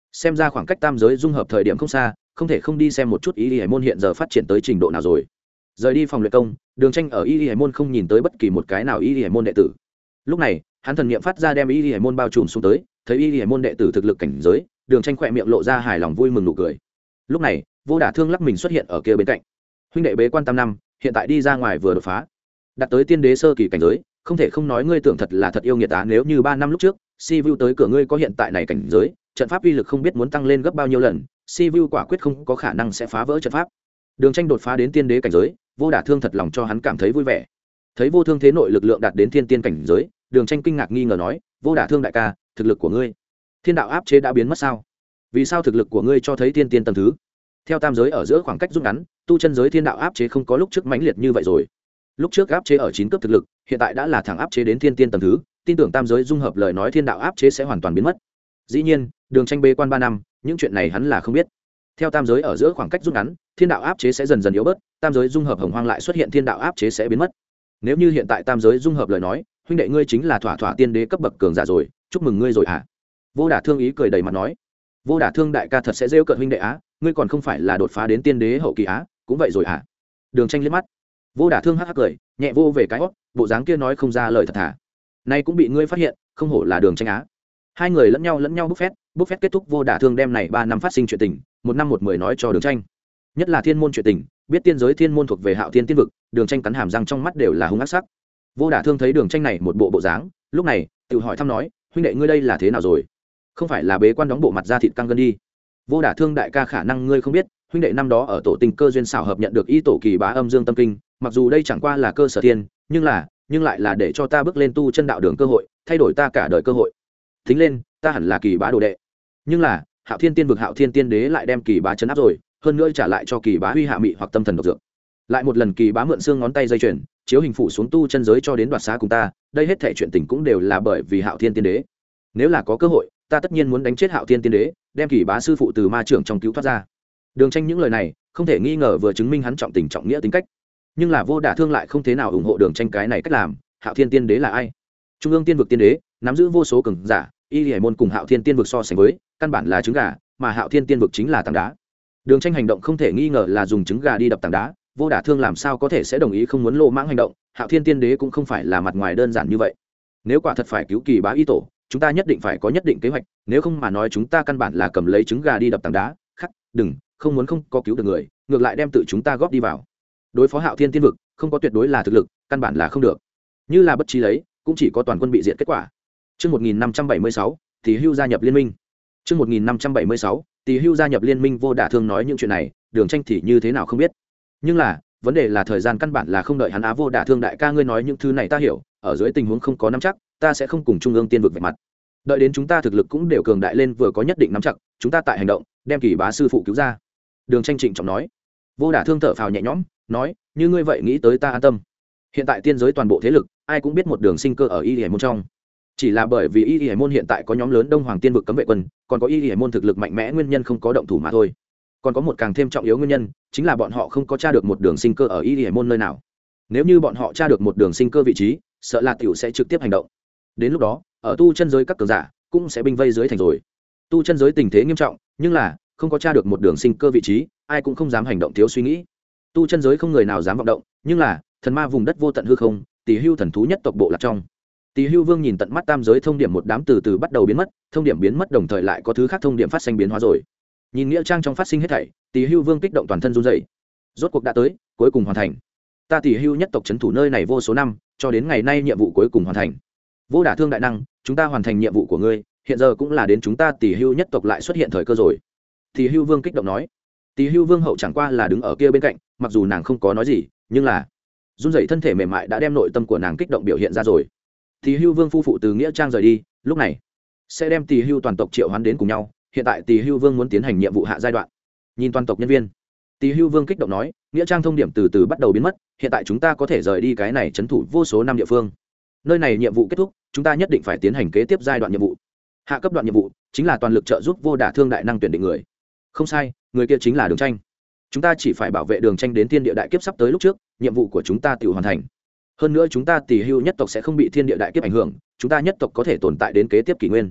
xem ra khoảng cách tam giới dung hợp thời điểm không xa, không thể không đi xem một chút y y hải môn hiện giờ phát triển tới trình độ nào rồi. Rời đi phòng luyện công, Đường Tranh ở y y hải môn không nhìn tới bất kỳ một cái nào y y hải môn đệ tử. Lúc này hắn thần niệm phát ra đem y y hải môn bao trùm xuống tới, thấy y y hải môn đệ tử thực lực cảnh giới, Đường Tranh khỏe miệng lộ ra hài lòng vui mừng nụ cười. Lúc này Vô Đả Thương lắc mình xuất hiện ở kia bên cạnh. Huynh đệ bế quan tam năm, hiện tại đi ra ngoài vừa đột phá, đạt tới tiên đế sơ kỳ cảnh giới, không thể không nói ngươi tưởng thật là thật yêu nghiệt á. Nếu như 3 năm lúc trước si vu tới cửa ngươi có hiện tại này cảnh giới, trận pháp uy lực không biết muốn tăng lên gấp bao nhiêu lần, si vu quả quyết không có khả năng sẽ phá vỡ trận pháp. Đường Tranh đột phá đến tiên đế cảnh giới, Vô Đả Thương thật lòng cho hắn cảm thấy vui vẻ. Thấy Vô Thương thế nội lực lượng đạt đến thiên tiên cảnh giới, Đường Tranh kinh ngạc nghi ngờ nói: Vô Đả Thương đại ca, thực lực của ngươi, thiên đạo áp chế đã biến mất sao? Vì sao thực lực của ngươi cho thấy thiên tiên tầng thứ? Theo tam giới ở giữa khoảng cách rút ngắn, tu chân giới thiên đạo áp chế không có lúc trước mãnh liệt như vậy rồi. Lúc trước áp chế ở 9 cấp thực lực, hiện tại đã là thẳng áp chế đến thiên tiên tầng thứ, tin tưởng tam giới dung hợp lời nói thiên đạo áp chế sẽ hoàn toàn biến mất. Dĩ nhiên, Đường Tranh bế quan 3 năm, những chuyện này hắn là không biết. Theo tam giới ở giữa khoảng cách rút ngắn, thiên đạo áp chế sẽ dần dần yếu bớt, tam giới dung hợp hồng hoang lại xuất hiện thiên đạo áp chế sẽ biến mất. Nếu như hiện tại tam giới dung hợp lời nói, huynh đệ ngươi chính là thỏa thỏa tiên đế cấp bậc cường giả rồi, chúc mừng ngươi rồi hả? Vô Đả Thương ý cười đầy mặt nói. Vô Đả Thương đại ca thật sẽ rêu cợt huynh đệ á, ngươi còn không phải là đột phá đến tiên đế hậu kỳ á, cũng vậy rồi hả? Đường Tranh liếc mắt. Vô Đả Thương hắc hắc cười, nhẹ vô về cái hót, bộ dáng kia nói không ra lời thật thà. Nay cũng bị ngươi phát hiện, không hổ là Đường Tranh á. Hai người lẫn nhau bốc phét kết thúc. Vô Đả Thương đem này 3 năm phát sinh chuyện tình, một năm một mười nói cho Đường Tranh. Nhất là thiên môn chuyện tình, biết tiên giới thiên môn thuộc về Hạo Thiên tiên vực, Đường Tranh cắn hàm răng trong mắt đều là hung ác sắc. Vô Đả Thương thấy Đường Tranh này một bộ dáng, lúc này tự hỏi thăm nói: huynh đệ ngươi đây là thế nào rồi? Không phải là bế quan đóng bộ mặt da thịt căng gân đi? Vô Đả Thương đại ca khả năng ngươi không biết, huynh đệ năm đó ở tổ tình cơ duyên xảo hợp nhận được y tổ kỳ bá âm dương tâm kinh, mặc dù đây chẳng qua là cơ sở thiên, nhưng lại là để cho ta bước lên tu chân đạo đường cơ hội, thay đổi ta cả đời cơ hội. Tính lên, ta hẳn là kỳ bá đồ đệ. Nhưng là, Hạo Thiên tiên vực Hạo Thiên tiên đế lại đem kỳ bá trấn áp rồi, hơn nữa trả lại cho kỳ bá huy hạ mị hoặc tâm thần độc dược. Lại một lần kỳ bá mượn xương ngón tay dây chuyền, chiếu hình phụ xuống tu chân giới cho đến đoạt xá cùng ta, đây hết thảy chuyện tình cũng đều là bởi vì Hạo Thiên tiên đế. Nếu là có cơ hội, ta tất nhiên muốn đánh chết Hạo Thiên tiên đế, đem kỳ bá sư phụ từ ma trưởng trong cứu thoát ra. Đường Tranh những lời này, không thể nghi ngờ vừa chứng minh hắn trọng tình trọng nghĩa tính cách. Nhưng là Vô Đả Thương lại không thế nào ủng hộ Đường Tranh cái này cách làm. Hạo Thiên tiên đế là ai? Trung ương tiên vực tiên đế, nắm giữ vô số cường giả, y hải môn cùng Hạo Thiên tiên vực so sánh với, căn bản là trứng gà, mà Hạo Thiên tiên vực chính là tảng đá. Đường Tranh hành động không thể nghi ngờ là dùng trứng gà đi đập tảng đá. Vô Đả Thương làm sao có thể sẽ đồng ý không muốn lô mãng hành động? Hạo Thiên tiên đế cũng không phải là mặt ngoài đơn giản như vậy. Nếu quả thật phải cứu kỳ bá y tổ, chúng ta nhất định phải có nhất định kế hoạch, nếu không mà nói chúng ta căn bản là cầm lấy trứng gà đi đập tảng đá. Khắc, đừng, không muốn không có cứu được người, ngược lại đem tự chúng ta góp đi vào. Đối phó Hạo Thiên tiên vực, không có tuyệt đối là thực lực, căn bản là không được. Như là bất trí lấy, cũng chỉ có toàn quân bị diệt kết quả. Chương 1576, Tỷ Hưu gia nhập liên minh. Chương 1576, Tỷ Hưu gia nhập liên minh. Vô Đả Thương nói những chuyện này, Đường Tranh thì như thế nào không biết. Nhưng là, vấn đề là thời gian căn bản là không đợi hắn á. Vô Đả Thương đại ca ngươi nói những thứ này ta hiểu, ở dưới tình huống không có nắm chắc, ta sẽ không cùng trung ương tiên vực vạch mặt. Đợi đến chúng ta thực lực cũng đều cường đại lên vừa có nhất định nắm chắc, chúng ta tại hành động, đem kỳ bá sư phụ cứu ra. Đường Tranh trịnh trọng nói. Vô Đả Thương thở phào nhẹ nhõm, nói, như ngươi vậy nghĩ tới ta an tâm. Hiện tại tiên giới toàn bộ thế lực, ai cũng biết một đường sinh cơ ở y hải môn trong. Chỉ là bởi vì y hải môn hiện tại có nhóm lớn Đông Hoàng tiên vực cấm vệ quân, còn có y hải môn thực lực mạnh mẽ nguyên nhân không có động thủ mà thôi. Còn có một càng thêm trọng yếu nguyên nhân, chính là bọn họ không có tra được một đường sinh cơ ở y hải môn nơi nào. Nếu như bọn họ tra được một đường sinh cơ vị trí, sợ là tiểu sẽ trực tiếp hành động. Đến lúc đó, ở tu chân giới các cường giả cũng sẽ binh vây dưới thành rồi. Tu chân giới tình thế nghiêm trọng, nhưng là không có tra được một đường sinh cơ vị trí, ai cũng không dám hành động thiếu suy nghĩ. Tu chân giới không người nào dám vọng động, nhưng là thần ma vùng đất vô tận hư không, Tỷ Hưu thần thú nhất tộc bộ lạc trong. Tỷ Hưu Vương nhìn tận mắt tam giới thông điểm một đám từ từ bắt đầu biến mất, thông điểm biến mất đồng thời lại có thứ khác thông điểm phát sinh biến hóa rồi. Nhìn nghĩa trang trong phát sinh hết thảy, Tỷ Hưu Vương kích động toàn thân run rẩy. Rốt cuộc đã tới, cuối cùng hoàn thành. Ta Tỷ Hưu nhất tộc trấn thủ nơi này vô số năm, cho đến ngày nay nhiệm vụ cuối cùng hoàn thành. Vô Đả Thương đại năng, chúng ta hoàn thành nhiệm vụ của ngươi, hiện giờ cũng là đến chúng ta Tỷ Hưu nhất tộc lại xuất hiện thời cơ rồi. Tỷ Hưu Vương kích động nói. Tỷ Hưu Vương hậu chẳng qua là đứng ở kia bên cạnh, mặc dù nàng không có nói gì, nhưng là run rẩy thân thể mềm mại đã đem nội tâm của nàng kích động biểu hiện ra rồi. Tỷ Hưu Vương phu phụ từ nghĩa trang rời đi, lúc này sẽ đem Tỷ Hưu toàn tộc triệu hoán đến cùng nhau. Hiện tại Tỷ Hưu Vương muốn tiến hành nhiệm vụ hạ giai đoạn. Nhìn toàn tộc nhân viên, Tỷ Hưu Vương kích động nói, nghĩa trang thông điểm từ từ bắt đầu biến mất, hiện tại chúng ta có thể rời đi cái này trấn thủ vô số năm địa phương. Nơi này nhiệm vụ kết thúc, chúng ta nhất định phải tiến hành kế tiếp giai đoạn nhiệm vụ. Hạ cấp đoạn nhiệm vụ chính là toàn lực trợ giúp Vô Đả Thương đại năng tuyển định người. Không sai, người kia chính là Đường Tranh. Chúng ta chỉ phải bảo vệ Đường Tranh đến thiên địa đại kiếp sắp tới lúc trước, nhiệm vụ của chúng ta tự hoàn thành. Hơn nữa chúng ta Tỷ Hưu nhất tộc sẽ không bị thiên địa đại kiếp ảnh hưởng, chúng ta nhất tộc có thể tồn tại đến kế tiếp kỷ nguyên.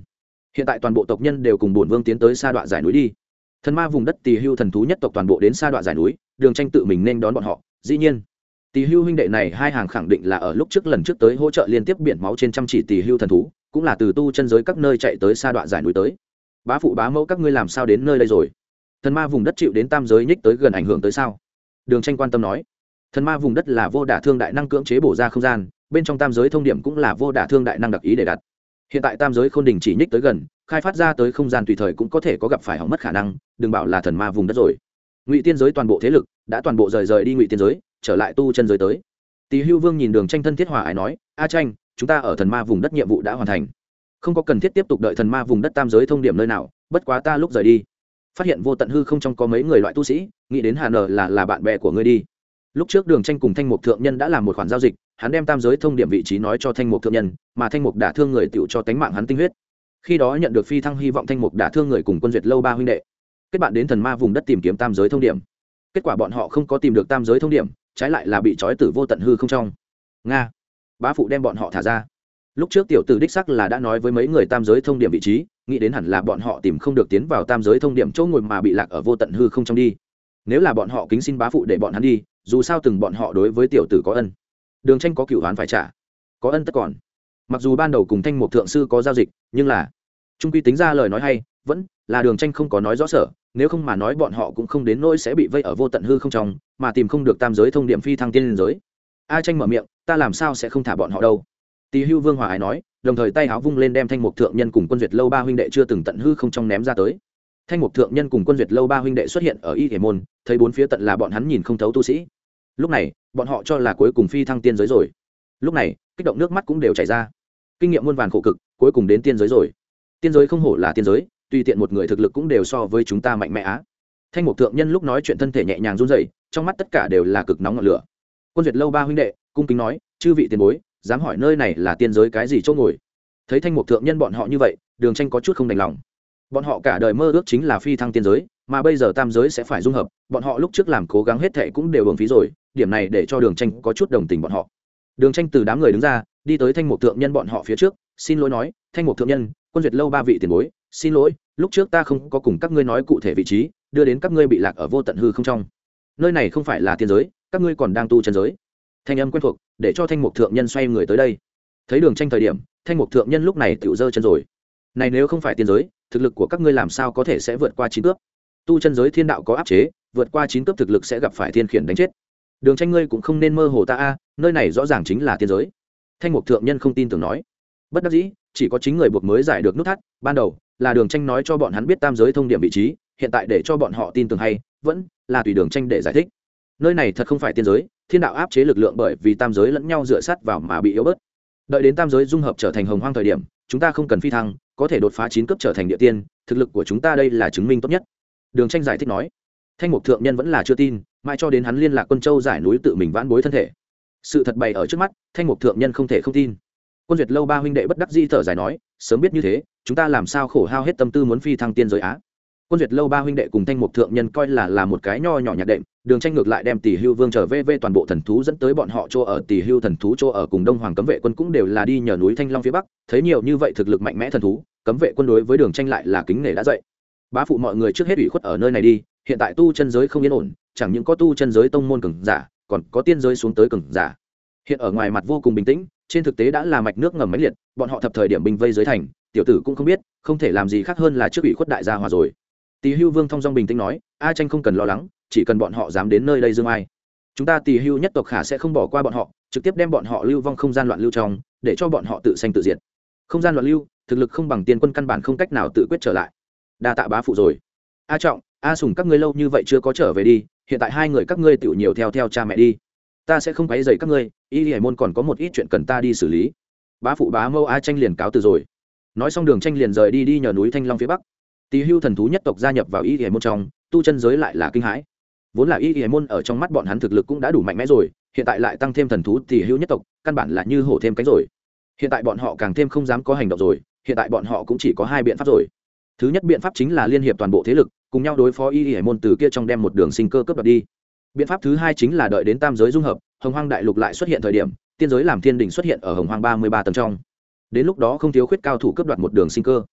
hiện tại toàn bộ tộc nhân đều cùng bổn vương tiến tới sa đoạn giải núi đi. Thần ma vùng đất Tỳ Hưu thần thú nhất tộc toàn bộ đến sa đoạn giải núi, Đường Tranh tự mình nên đón bọn họ. Dĩ nhiên Tỳ Hưu huynh đệ này hai hàng khẳng định là ở lúc trước lần trước tới hỗ trợ liên tiếp biển máu trên chăm chỉ Tỳ Hưu thần thú, cũng là từ tu chân giới các nơi chạy tới sa đoạn giải núi tới. Bá phụ bá mẫu các ngươi làm sao đến nơi đây rồi? Thần ma vùng đất chịu đến tam giới nhích tới gần ảnh hưởng tới sao? Đường Tranh quan tâm nói. Thần ma vùng đất là vô đả thương đại năng cưỡng chế bổ ra không gian, bên trong tam giới thông điểm cũng là vô đả thương đại năng đặc ý để đặt. Hiện tại tam giới khôn đình chỉ nhích tới gần, khai phát ra tới không gian tùy thời cũng có thể có gặp phải hỏng mất khả năng, đừng bảo là thần ma vùng đất rồi. Ngụy tiên giới toàn bộ thế lực đã toàn bộ rời đi Ngụy tiên giới, trở lại tu chân giới tới. Tỳ Hưu Vương nhìn Đường Tranh thân thiết hòa ái nói, "A Tranh, chúng ta ở thần ma vùng đất nhiệm vụ đã hoàn thành, không có cần thiết tiếp tục đợi thần ma vùng đất tam giới thông điểm nơi nào, bất quá ta lúc rời đi, phát hiện vô tận hư không trong có mấy người loại tu sĩ, nghĩ đến Hà Nở là bạn bè của ngươi đi." Lúc trước Đường Tranh cùng Thanh Mục thượng nhân đã làm một khoản giao dịch, hắn đem tam giới thông điểm vị trí nói cho Thanh Mục thượng nhân, mà Thanh Mục đả thương người tựu cho tánh mạng hắn tinh huyết. Khi đó nhận được phi thăng hy vọng Thanh Mục đả thương người cùng Quân Duyệt lâu ba huynh đệ kết bạn đến thần ma vùng đất tìm kiếm tam giới thông điểm. Kết quả bọn họ không có tìm được tam giới thông điểm, trái lại là bị trói tử vô tận hư không trong. Nga, bá phụ đem bọn họ thả ra. Lúc trước tiểu tử đích sắc là đã nói với mấy người tam giới thông điểm vị trí, nghĩ đến hẳn là bọn họ tìm không được tiến vào tam giới thông điểm chỗ ngồi mà bị lạc ở vô tận hư không trong đi. Nếu là bọn họ kính xin bá phụ để bọn hắn đi, dù sao từng bọn họ đối với tiểu tử có ân. Đường Tranh có cửu oán phải trả, có ân tất còn. Mặc dù ban đầu cùng Thanh Mục thượng sư có giao dịch, nhưng là trung quy tính ra lời nói hay, vẫn là Đường Tranh không có nói rõ sở, nếu không mà nói bọn họ cũng không đến nỗi sẽ bị vây ở vô tận hư không trong, mà tìm không được tam giới thông điểm phi thăng tiên giới. A Tranh mở miệng, ta làm sao sẽ không thả bọn họ đâu. Tỳ Hưu Vương hòa ái nói, đồng thời tay áo vung lên đem Thanh Mục thượng nhân cùng Quân Duyệt lâu ba huynh đệ chưa từng tận hư không trong ném ra tới. Thanh Mục thượng nhân cùng Quân Duyệt lâu ba huynh đệ xuất hiện ở Y Thể môn, thấy bốn phía tận là bọn hắn nhìn không thấu tu sĩ. Lúc này bọn họ cho là cuối cùng phi thăng tiên giới rồi. Lúc này kích động nước mắt cũng đều chảy ra. Kinh nghiệm muôn vàn khổ cực, cuối cùng đến tiên giới rồi. Tiên giới không hổ là tiên giới, tùy tiện một người thực lực cũng đều so với chúng ta mạnh mẽ á. Thanh Mục thượng nhân lúc nói chuyện thân thể nhẹ nhàng run rẩy, trong mắt tất cả đều là cực nóng ngọn lửa. Quân Duyệt lâu ba huynh đệ cung kính nói, chư vị tiền bối, dám hỏi nơi này là tiên giới cái gì chỗ ngồi? Thấy Thanh Mục thượng nhân bọn họ như vậy, Đường Tranh có chút không đành lòng. Bọn họ cả đời mơ ước chính là phi thăng tiên giới, mà bây giờ tam giới sẽ phải dung hợp, bọn họ lúc trước làm cố gắng hết thảy cũng đều uổng phí rồi, điểm này để cho Đường Tranh có chút đồng tình bọn họ. Đường Tranh từ đám người đứng ra, đi tới Thanh Mục thượng nhân bọn họ phía trước, xin lỗi nói, Thanh Mục thượng nhân, Quân Duyệt lâu ba vị tiền bối, xin lỗi, lúc trước ta không có cùng các ngươi nói cụ thể vị trí, đưa đến các ngươi bị lạc ở vô tận hư không trong. Nơi này không phải là tiên giới, các ngươi còn đang tu chân giới. Thanh âm quen thuộc, để cho Thanh Mục thượng nhân xoay người tới đây. Thấy Đường Tranh thời điểm, Thanh Mục thượng nhân lúc này tựu giơ chân rồi. Này nếu không phải tiên giới, thực lực của các ngươi làm sao có thể sẽ vượt qua chín cướp? Tu chân giới thiên đạo có áp chế, vượt qua chín cướp thực lực sẽ gặp phải thiên khiển đánh chết. Đường Tranh ngươi cũng không nên mơ hồ ta a, nơi này rõ ràng chính là tiên giới. Thanh Mục thượng nhân không tin tưởng nói. Bất đắc dĩ, chỉ có chính người buộc mới giải được nút thắt, ban đầu là Đường Tranh nói cho bọn hắn biết tam giới thông điểm vị trí, hiện tại để cho bọn họ tin tưởng hay, vẫn là tùy Đường Tranh để giải thích. Nơi này thật không phải tiên giới, thiên đạo áp chế lực lượng bởi vì tam giới lẫn nhau dựa sát vào mà bị yếu bớt. Đợi đến tam giới dung hợp trở thành hồng hoang thời điểm, chúng ta không cần phi thăng, có thể đột phá chín cấp trở thành địa tiên, thực lực của chúng ta đây là chứng minh tốt nhất. Đường Tranh giải thích nói. Thanh Mục thượng nhân vẫn là chưa tin, mãi cho đến hắn liên lạc Quân Châu giải núi tự mình vãn bối thân thể. Sự thật bày ở trước mắt, Thanh Mục thượng nhân không thể không tin. Quân Duyệt lâu ba huynh đệ bất đắc dĩ thở dài nói, sớm biết như thế, chúng ta làm sao khổ hao hết tâm tư muốn phi thăng tiên giới á. Quân Duyệt lâu ba huynh đệ cùng Thanh Mục thượng nhân coi là một cái nho nhỏ nhạc đệm, Đường Tranh ngược lại đem Tỳ Hưu Vương trở về toàn bộ thần thú dẫn tới bọn họ chỗ ở Tỳ Hưu thần thú chỗ ở cùng Đông Hoàng cấm vệ quân cũng đều là đi nhờ núi Thanh Long phía bắc, thấy nhiều như vậy thực lực mạnh mẽ thần thú, cấm vệ quân đối với Đường Tranh lại là kính nể đã dậy. Bá phụ mọi người trước hết ủy khuất ở nơi này đi, hiện tại tu chân giới không yên ổn, chẳng những có tu chân giới tông môn cường giả, còn có tiên giới xuống tới cường giả. Hiện ở ngoài mặt vô cùng bình tĩnh, trên thực tế đã là mạch nước ngầm mãnh liệt, bọn họ thập thời điểm binh vây dưới thành, tiểu tử cũng không biết, không thể làm gì khác hơn là trước ủy khuất đại gia hòa rồi. Tỳ Hưu Vương thong dong bình tĩnh nói, A Tranh không cần lo lắng, chỉ cần bọn họ dám đến nơi đây dương ai, chúng ta Tỳ Hưu nhất tộc khả sẽ không bỏ qua bọn họ, trực tiếp đem bọn họ lưu vong không gian loạn lưu trong, để cho bọn họ tự sanh tự diệt. Không gian loạn lưu, thực lực không bằng tiên quân căn bản không cách nào tự quyết trở lại. Đa tạ bá phụ rồi. A Trọng, A Sùng các ngươi lâu như vậy chưa có trở về đi, hiện tại hai người các ngươi tiểu nhiều theo cha mẹ đi. Ta sẽ không quấy rầy các ngươi, Y Hải môn còn có một ít chuyện cần ta đi xử lý. Bá phụ bá mâu A Tranh liền cáo từ rồi. Nói xong Đường Tranh liền rời đi nhờ núi Thanh Long phía bắc. Tỳ Hưu thần thú nhất tộc gia nhập vào Y Hải môn trong, tu chân giới lại là kinh hãi. Vốn là Y Hải môn ở trong mắt bọn hắn thực lực cũng đã đủ mạnh mẽ rồi, hiện tại lại tăng thêm thần thú Tỳ Hưu nhất tộc, căn bản là như hổ thêm cánh rồi. Hiện tại bọn họ càng thêm không dám có hành động rồi, hiện tại bọn họ cũng chỉ có hai biện pháp rồi. Thứ nhất biện pháp chính là liên hiệp toàn bộ thế lực, cùng nhau đối phó Y Hải môn từ kia trong đem một đường sinh cơ cướp đoạt đi. Biện pháp thứ hai chính là đợi đến tam giới dung hợp, Hồng Hoang đại lục lại xuất hiện thời điểm, tiên giới làm thiên đỉnh xuất hiện ở Hồng Hoang 33 tầng trong. Đến lúc đó không thiếu khuyết cao thủ cướp đoạt một đường sinh cơ.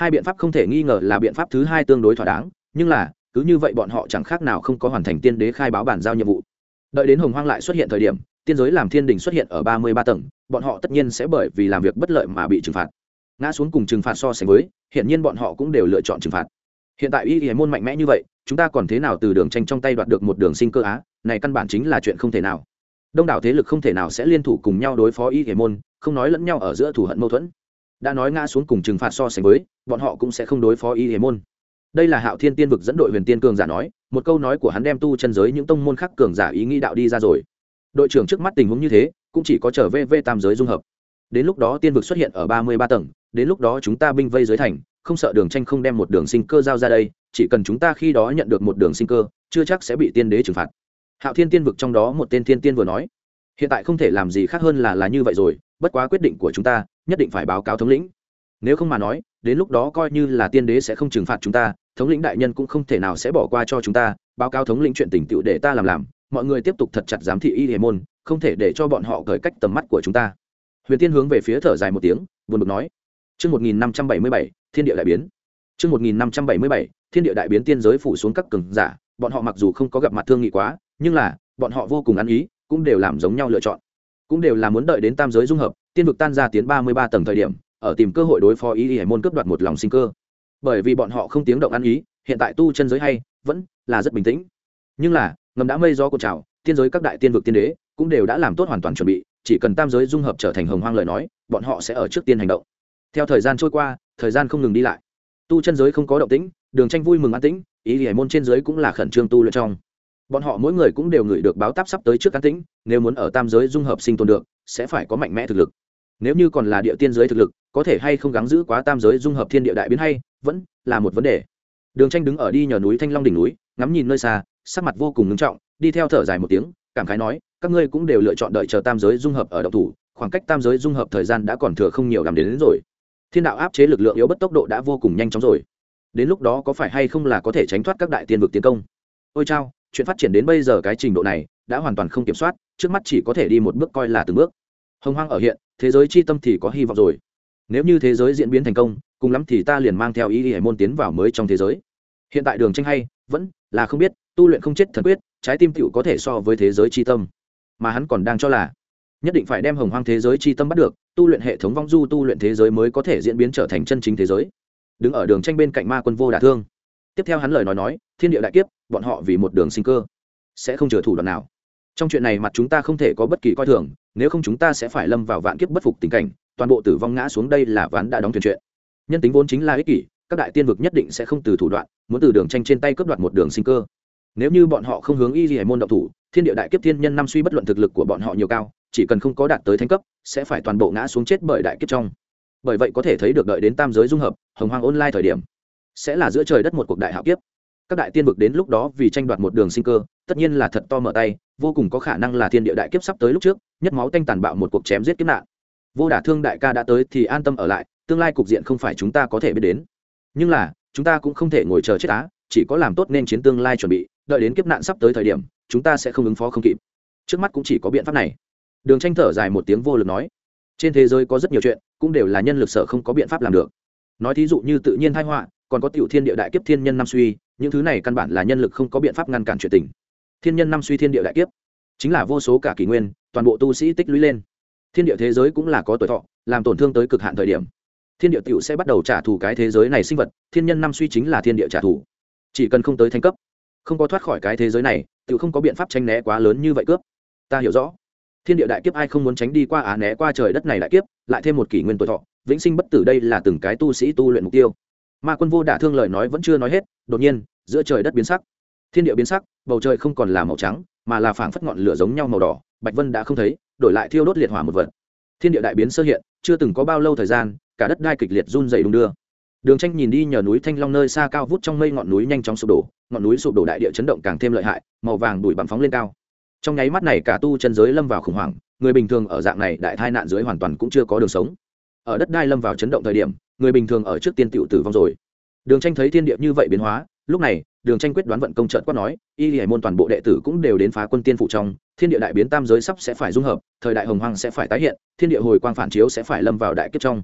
hai biện pháp không thể nghi ngờ là biện pháp thứ hai tương đối thỏa đáng, nhưng là cứ như vậy bọn họ chẳng khác nào không có hoàn thành tiên đế khai báo bản giao nhiệm vụ. Đợi đến hồng hoang lại xuất hiện thời điểm, tiên giới làm thiên đình xuất hiện ở 33 tầng, bọn họ tất nhiên sẽ bởi vì làm việc bất lợi mà bị trừng phạt. Ngã xuống cùng trừng phạt so sánh với, hiện nhiên bọn họ cũng đều lựa chọn trừng phạt. Hiện tại Y Y môn mạnh mẽ như vậy, chúng ta còn thế nào từ Đường Tranh trong tay đoạt được một đường sinh cơ á, này căn bản chính là chuyện không thể nào. Đông đảo thế lực không thể nào sẽ liên thủ cùng nhau đối phó Y Y môn, không nói lẫn nhau ở giữa thù hận mâu thuẫn. Đã nói ngã xuống cùng trừng phạt so sánh với, bọn họ cũng sẽ không đối phó Y Y môn. Đây là Hạo Thiên Tiên vực dẫn đội Huyền Tiên cường giả nói, một câu nói của hắn đem tu chân giới những tông môn khác cường giả ý nghĩ đạo đi ra rồi. Đội trưởng trước mắt tình huống như thế, cũng chỉ có trở về tam giới dung hợp. Đến lúc đó tiên vực xuất hiện ở 33 tầng, đến lúc đó chúng ta binh vây dưới thành, không sợ Đường Tranh không đem một đường sinh cơ giao ra đây, chỉ cần chúng ta khi đó nhận được một đường sinh cơ, chưa chắc sẽ bị tiên đế trừng phạt. Hạo Thiên Tiên vực trong đó một tên thiên tiên vừa nói, hiện tại không thể làm gì khác hơn là như vậy rồi, bất quá quyết định của chúng ta, nhất định phải báo cáo thống lĩnh. Nếu không mà nói, đến lúc đó coi như là tiên đế sẽ không trừng phạt chúng ta, thống lĩnh đại nhân cũng không thể nào sẽ bỏ qua cho chúng ta, báo cáo thống lĩnh chuyện tình tựu để ta làm, mọi người tiếp tục thật chặt giám thị Y Y môn, không thể để cho bọn họ cởi cách tầm mắt của chúng ta. Huyền Tiên hướng về phía thở dài một tiếng, buồn bực nói: Chương 1577, Thiên địa đại biến. Chương 1577, Thiên địa đại biến tiên giới phủ xuống các cường giả, bọn họ mặc dù không có gặp mặt thương nghị quá, nhưng là bọn họ vô cùng ăn ý, cũng đều làm giống nhau lựa chọn, cũng đều là muốn đợi đến tam giới dung hợp, tiên vực tan ra tiến 33 tầng thời điểm, ở tìm cơ hội đối phó Y Y môn cướp đoạt một lòng sinh cơ. Bởi vì bọn họ không tiếng động ăn ý, hiện tại tu chân giới hay vẫn là rất bình tĩnh. Nhưng là, ngầm đã mây gió cuộn trào, tiên giới các đại tiên vực tiên đế cũng đều đã làm tốt hoàn toàn chuẩn bị, chỉ cần tam giới dung hợp trở thành hồng hoang lời nói, bọn họ sẽ ở trước tiên hành động. Theo thời gian trôi qua, thời gian không ngừng đi lại, tu chân giới không có động tĩnh, Đường Tranh vui mừng an tĩnh, ý Y môn trên giới cũng là khẩn trương tu luyện trong. Bọn họ mỗi người cũng đều ngửi được báo táp sắp tới trước an tĩnh, nếu muốn ở tam giới dung hợp sinh tồn được, sẽ phải có mạnh mẽ thực lực. Nếu như còn là địa tiên giới thực lực, có thể hay không gắng giữ quá tam giới dung hợp thiên địa đại biến hay vẫn là một vấn đề. Đường Tranh đứng ở đi nhờ núi Thanh Long đỉnh núi, ngắm nhìn nơi xa, sắc mặt vô cùng nghiêm trọng, đi theo thở dài một tiếng, cảm khái nói: các ngươi cũng đều lựa chọn đợi chờ tam giới dung hợp ở động thủ, khoảng cách tam giới dung hợp thời gian đã còn thừa không nhiều, làm đến rồi. Thiên đạo áp chế lực lượng yếu bất tốc độ đã vô cùng nhanh chóng rồi. Đến lúc đó có phải hay không là có thể tránh thoát các đại tiên vực tiến công? Ôi chao, chuyện phát triển đến bây giờ cái trình độ này, đã hoàn toàn không kiểm soát, trước mắt chỉ có thể đi một bước coi là từng bước. Hồng hoang ở hiện, thế giới chi tâm thì có hy vọng rồi. Nếu như thế giới diễn biến thành công, cùng lắm thì ta liền mang theo Y Y môn tiến vào mới trong thế giới. Hiện tại Đường Tranh hay vẫn là không biết, tu luyện không chết thần quyết, trái tim tựu có thể so với thế giới chi tâm, mà hắn còn đang cho là nhất định phải đem hồng hoang thế giới chi tâm bắt được, tu luyện hệ thống vong du tu luyện thế giới mới có thể diễn biến trở thành chân chính thế giới. Đứng ở Đường Tranh bên cạnh Ma Quân Vô Đả Thương, tiếp theo hắn lời nói thiên địa đại kiếp, bọn họ vì một đường sinh cơ sẽ không chừa thủ đoạn nào. Trong chuyện này mặt chúng ta không thể có bất kỳ coi thường, nếu không chúng ta sẽ phải lâm vào vạn kiếp bất phục tình cảnh, toàn bộ tử vong ngã xuống, đây là ván đã đóng thuyền chuyện. Nhân tính vốn chính là ích kỷ, các đại tiên vực nhất định sẽ không từ thủ đoạn, muốn từ Đường Tranh trên tay cướp đoạt một đường sinh cơ. Nếu như bọn họ không hướng Y Y môn động thủ, thiên địa đại kiếp thiên nhân năm suy, bất luận thực lực của bọn họ nhiều cao, chỉ cần không có đạt tới thánh cấp, sẽ phải toàn bộ ngã xuống chết bởi đại kiếp trong. Bởi vậy có thể thấy được đợi đến tam giới dung hợp, hồng hoang online thời điểm, sẽ là giữa trời đất một cuộc đại hạo kiếp. Các đại tiên vực đến lúc đó vì tranh đoạt một đường sinh cơ, tất nhiên là thật to mở tay, vô cùng có khả năng là thiên địa đại kiếp sắp tới lúc trước, nhất máu tanh tàn bạo một cuộc chém giết kiếp nạn. Vô Đả Thương đại ca đã tới thì an tâm ở lại, tương lai cục diện không phải chúng ta có thể biết đến. Nhưng là, chúng ta cũng không thể ngồi chờ chết á, chỉ có làm tốt nên chiến tương lai chuẩn bị, đợi đến kiếp nạn sắp tới thời điểm, chúng ta sẽ không ứng phó không kịp. Trước mắt cũng chỉ có biện pháp này. Đường Tranh thở dài một tiếng vô lực nói: trên thế giới có rất nhiều chuyện, cũng đều là nhân lực sở không có biện pháp làm được. Nói thí dụ như tự nhiên tai họa, còn có tiểu thiên địa đại kiếp thiên nhân năm suy, những thứ này căn bản là nhân lực không có biện pháp ngăn cản chuyện tình. Thiên nhân năm suy thiên địa đại kiếp, chính là vô số cả kỷ nguyên, toàn bộ tu sĩ tích lũy lên. Thiên địa thế giới cũng là có tuổi thọ, làm tổn thương tới cực hạn thời điểm, thiên địa tiểu sẽ bắt đầu trả thù cái thế giới này sinh vật, thiên nhân năm suy chính là thiên địa trả thù. Chỉ cần không tới thánh cấp, không có thoát khỏi cái thế giới này, tiểu không có biện pháp tránh né quá lớn như vậy cướp. Ta hiểu rõ, thiên địa đại kiếp ai không muốn tránh đi qua, né qua trời đất này đại kiếp, lại thêm một kỷ nguyên tuổi thọ, vĩnh sinh bất tử, đây là từng cái tu sĩ tu luyện mục tiêu. Ma Quân Vô Đả Thương lời nói vẫn chưa nói hết, đột nhiên giữa trời đất biến sắc, thiên địa biến sắc, bầu trời không còn là màu trắng, mà là phảng phất ngọn lửa giống nhau màu đỏ, bạch vân đã không thấy, đổi lại thiêu đốt liệt hỏa một vật. Thiên địa đại biến sơ hiện, chưa từng có bao lâu thời gian, cả đất đai kịch liệt run rẩy đung đưa. Đường Tranh nhìn đi nhờ núi Thanh Long nơi xa cao vút trong mây, ngọn núi nhanh chóng sụp đổ, ngọn núi sụp đổ, đại địa chấn động càng thêm lợi hại, màu vàng bụi bặm phóng lên cao. Trong nháy mắt này cả tu chân giới lâm vào khủng hoảng, người bình thường ở dạng này đại tai nạn dưới hoàn toàn cũng chưa có đường sống. Ở đất đai lâm vào chấn động thời điểm, người bình thường ở trước tiên tiểu tử vong rồi. Đường Tranh thấy thiên địa như vậy biến hóa, lúc này, Đường Tranh quyết đoán vận công chợt quát nói: Y Y môn toàn bộ đệ tử cũng đều đến phá quân tiên phụ trong, thiên địa đại biến, tam giới sắp sẽ phải dung hợp, thời đại hồng hoang sẽ phải tái hiện, thiên địa hồi quang phản chiếu sẽ phải lâm vào đại kiếp trong.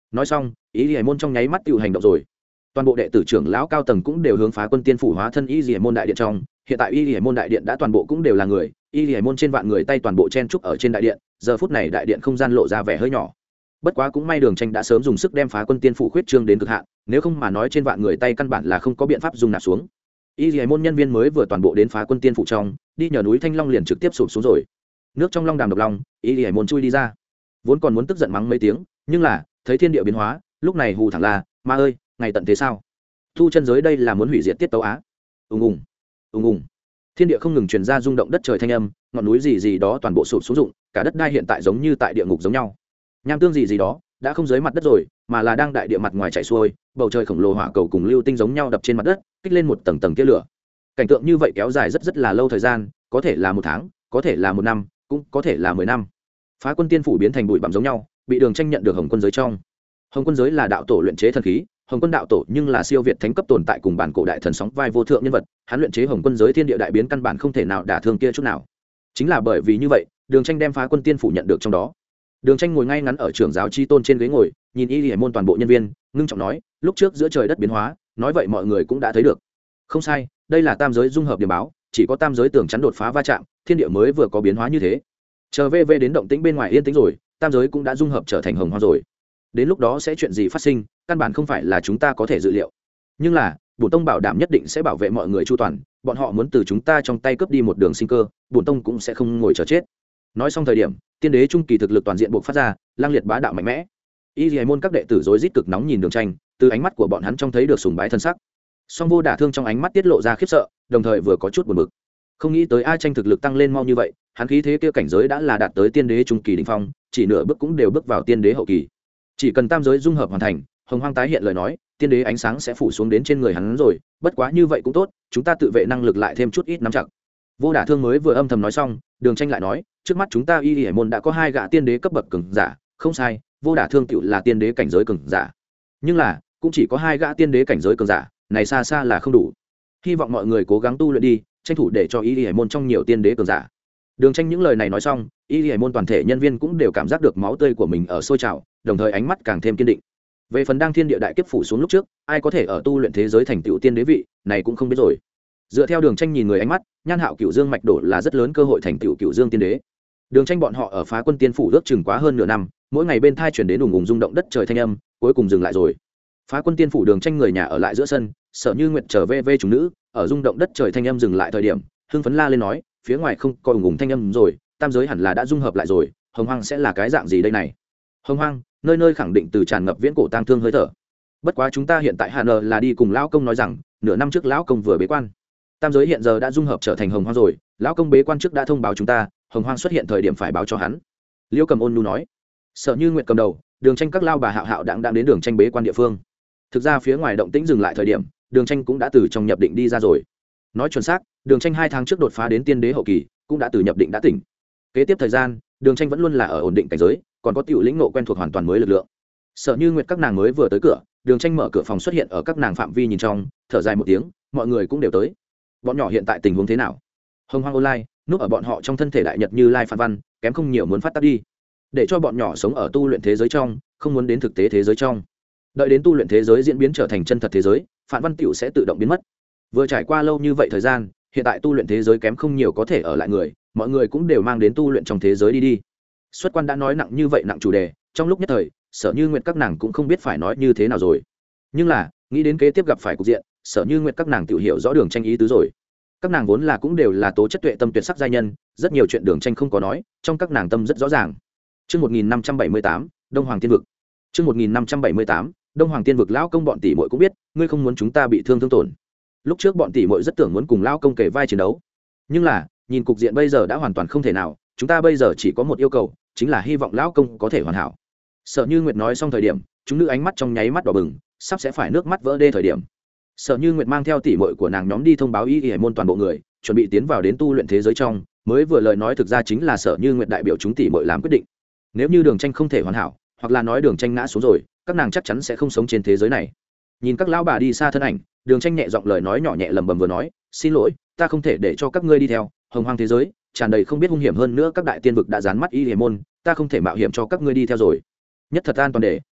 nói xong y hải môn trong nháy mắt tự hành động rồi. Toàn bộ đệ tử trưởng lão cao tầng cũng đều hướng Phá Quân Tiên phủ hóa thân y hải môn đại điện trong. Hiện tại y hải môn đại điện đã toàn bộ cũng đều là người, y hải môn trên vạn người tay toàn bộ chen trúc ở trên đại điện. Giờ phút này đại điện không gian lộ ra vẻ hơi nhỏ, bất quá cũng may Đường Tranh đã sớm dùng sức đem Phá Quân Tiên phủ khuyết trương đến cực hạn, nếu không mà nói trên vạn người tay căn bản là không có biện pháp dùng nạp xuống. Y hải môn nhân viên mới vừa toàn bộ đến Phá Quân Tiên phủ trong, đi nhờ núi Thanh Long liền trực tiếp sụp xuống rồi. Nước trong long đàm độc long, y hải môn chui đi ra, vốn còn muốn tức giận mắng mấy tiếng, nhưng là thấy thiên địa biến hóa, lúc này hù thẳng là, ma ơi, ngày tận thế sao? Thu chân giới đây là muốn hủy diệt tiết tấu á. Ùng ùng, ùng ùng, thiên địa không ngừng truyền ra rung động đất trời thanh âm, ngọn núi gì đó toàn bộ sụp xuống rụng, cả đất đai hiện tại giống như tại địa ngục giống nhau. Nham tương gì đó đã không dưới mặt đất rồi, mà là đang đại địa mặt ngoài chảy xuôi, bầu trời khổng lồ hỏa cầu cùng lưu tinh giống nhau đập trên mặt đất, kích lên một tầng tầng tia lửa. Cảnh tượng như vậy kéo dài rất là lâu thời gian, có thể là 1 tháng, có thể là 1 năm, cũng có thể là 10 năm. Phá Quân Tiên phủ biến thành bụi bặm giống nhau, bị Đường Tranh nhận được Hồng Quân giới trong. Hồng Quân giới là đạo tổ luyện chế thần khí, Hồng Quân đạo tổ nhưng là siêu việt thánh cấp tồn tại cùng bản cổ đại thần sóng vai vô thượng nhân vật, hắn luyện chế Hồng Quân giới thiên địa đại biến căn bản không thể nào đả thương kia chút nào. Chính là bởi vì như vậy, Đường Tranh đem Phá Quân Tiên phủ nhận được trong đó. Đường Tranh ngồi ngay ngắn ở trưởng giáo chi tôn trên ghế ngồi, nhìn y hải môn toàn bộ nhân viên, ngưng trọng nói, lúc trước giữa trời đất biến hóa, nói vậy mọi người cũng đã thấy được. Không sai, đây là tam giới dung hợp điểm báo, chỉ có tam giới tưởng chắn đột phá va chạm, thiên địa mới vừa có biến hóa như thế. Chờ VV đến động tĩnh bên ngoài yên tĩnh rồi, tam giới cũng đã dung hợp trở thành hồng hoang rồi. Đến lúc đó sẽ chuyện gì phát sinh, căn bản không phải là chúng ta có thể dự liệu. Nhưng là, bổn tông bảo đảm nhất định sẽ bảo vệ mọi người chu toàn, bọn họ muốn từ chúng ta trong tay cướp đi một đường sinh cơ, bổn tông cũng sẽ không ngồi chờ chết. Nói xong thời điểm, tiên đế trung kỳ thực lực toàn diện buộc phát ra, lang liệt bá đạo mạnh mẽ. Y Liễu môn các đệ tử rối rít cực nóng nhìn Đường Tranh, từ ánh mắt của bọn hắn trong thấy được sùng bái thân sắc. Song Vô Đả Thương trong ánh mắt tiết lộ ra khiếp sợ, đồng thời vừa có chút buồn bực. Không nghĩ tới A Tranh thực lực tăng lên mau như vậy, hắn khí thế kia cảnh giới đã là đạt tới tiên đế trung kỳ đỉnh phong, chỉ nửa bước cũng đều bước vào tiên đế hậu kỳ. Chỉ cần tam giới dung hợp hoàn thành, hồng hoang tái hiện lời nói, tiên đế ánh sáng sẽ phủ xuống đến trên người hắn rồi, bất quá như vậy cũng tốt, chúng ta tự vệ năng lực lại thêm chút ít nắm chặt. Vô Đả Thương mới vừa âm thầm nói xong, Đường Tranh lại nói, trước mắt chúng ta Y Liễu môn đã có 2 gã tiên đế cấp bậc cường giả, không sai, Vô Đả Thương tựu là tiên đế cảnh giới cường giả. Nhưng là, cũng chỉ có 2 gã tiên đế cảnh giới cường giả, này xa xa là không đủ. Hy vọng mọi người cố gắng tu luyện đi, tranh thủ để cho Y Liễu môn trong nhiều tiên đế cường giả. Đường Tranh những lời này nói xong, Y Liễu môn toàn thể nhân viên cũng đều cảm giác được máu tươi của mình ở sôi trào, đồng thời ánh mắt càng thêm kiên định. Về phần đang thiên địa đại kiếp phủ xuống lúc trước, ai có thể ở tu luyện thế giới thành tựu tiên đế vị, này cũng không biết rồi. Dựa theo Đường Tranh nhìn người ánh mắt, Nhan Hạo Cửu Dương mạch đổ là rất lớn cơ hội thành tựu Cửu Dương tiên đế. Đường Tranh bọn họ ở Phá Quân Tiên phủ ước chừng quá hơn nửa năm, mỗi ngày bên thai chuyển đến ùng ùng rung động đất trời thanh âm, cuối cùng dừng lại rồi. Phá Quân Tiên phủ Đường Tranh người nhà ở lại giữa sân, Sở Như Nguyệt trở về chúng nữ, ở rung động đất trời thanh âm dừng lại thời điểm, hưng phấn la lên nói, phía ngoài không có ùng ùng thanh âm rồi, tam giới hẳn là đã dung hợp lại rồi, hồng hoang sẽ là cái dạng gì đây này? Hồng hoang, nơi nơi khẳng định từ tràn ngập viễn cổ tang thương hơi thở. Bất quá chúng ta hiện tại Hà Nờ là đi cùng lão công nói rằng, nửa năm trước lão công vừa bế quan, tam giới hiện giờ đã dung hợp trở thành hồng hoang rồi, lão công bế quan trước đã thông báo chúng ta, hồng hoang xuất hiện thời điểm phải báo cho hắn. Liễu Cầm Ôn nu nói. Sở Như Nguyệt cầm đầu, Đường Tranh các lao bà Hạo Hạo đang đến Đường Tranh bế quan địa phương. Thực ra phía ngoài động tĩnh dừng lại thời điểm, Đường Tranh cũng đã từ trong nhập định đi ra rồi. Nói chuẩn xác, Đường Tranh 2 tháng trước đột phá đến tiên đế hậu kỳ, cũng đã từ nhập định đã tỉnh. Kế tiếp thời gian, Đường Tranh vẫn luôn là ở ổn định cảnh giới, còn có tiểu lĩnh ngộ quen thuộc hoàn toàn mới lực lượng. Sở Như Nguyệt các nàng mới vừa tới cửa, Đường Tranh mở cửa phòng xuất hiện ở các nàng phạm vi nhìn trong, thở dài một tiếng, mọi người cũng đều tới. Bọn nhỏ hiện tại tình huống thế nào? Hồng Hoang Online, núp ở bọn họ trong thân thể đại nhật Như Lai Phản Văn, kém không nhiều muốn phát tác đi. Để cho bọn nhỏ sống ở tu luyện thế giới trong, không muốn đến thực tế thế giới trong. Đợi đến tu luyện thế giới diễn biến trở thành chân thật thế giới, Phản Văn tiểu sẽ tự động biến mất. Vừa trải qua lâu như vậy thời gian, hiện tại tu luyện thế giới kém không nhiều có thể ở lại người, mọi người cũng đều mang đến tu luyện trong thế giới đi. Xuất quan đã nói nặng như vậy nặng chủ đề, trong lúc nhất thời, Sở Như Nguyệt các nàng cũng không biết phải nói như thế nào rồi. Nhưng là, nghĩ đến kế tiếp gặp phải cục diện, Sở Như Nguyệt các nàng tự hiểu rõ Đường Tranh ý tứ rồi. Các nàng vốn là cũng đều là tố chất tuệ tâm tuyệt sắc giai nhân, rất nhiều chuyện Đường Tranh không có nói, trong các nàng tâm rất rõ ràng. Chương 1578, Đông Hoàng Tiên vực. Chương 1578, Đông Hoàng Tiên vực lão công bọn tỷ muội cũng biết, ngươi không muốn chúng ta bị thương tổn. Lúc trước bọn tỷ muội rất tưởng muốn cùng lão công kề vai chiến đấu, nhưng là, nhìn cục diện bây giờ đã hoàn toàn không thể nào, chúng ta bây giờ chỉ có một yêu cầu, chính là hy vọng lão công có thể hoàn hảo. Sở Như Nguyệt nói xong thời điểm, chúng nữ ánh mắt trong nháy mắt đỏ bừng, sắp sẽ phải nước mắt vỡ đê thời điểm. Sở Như Nguyệt mang theo tỷ muội của nàng nhóm đi thông báo Y Liễu môn toàn bộ người, chuẩn bị tiến vào đến tu luyện thế giới trong, mới vừa lời nói thực ra chính là Sở Như Nguyệt đại biểu chúng tỷ muội làm quyết định. Nếu như Đường Tranh không thể hoàn hảo, hoặc là nói Đường Tranh ngã xuống rồi, các nàng chắc chắn sẽ không sống trên thế giới này. Nhìn các lão bà đi xa thân ảnh, Đường Tranh nhẹ giọng lời nói nhỏ nhẹ lẩm bẩm vừa nói, xin lỗi, ta không thể để cho các ngươi đi theo, hồng hoang thế giới tràn đầy không biết hung hiểm hơn nữa, các đại tiên vực đã dán mắt Y Liễu môn, ta không thể mạo hiểm cho các ngươi đi theo rồi. Nhất thật an toàn để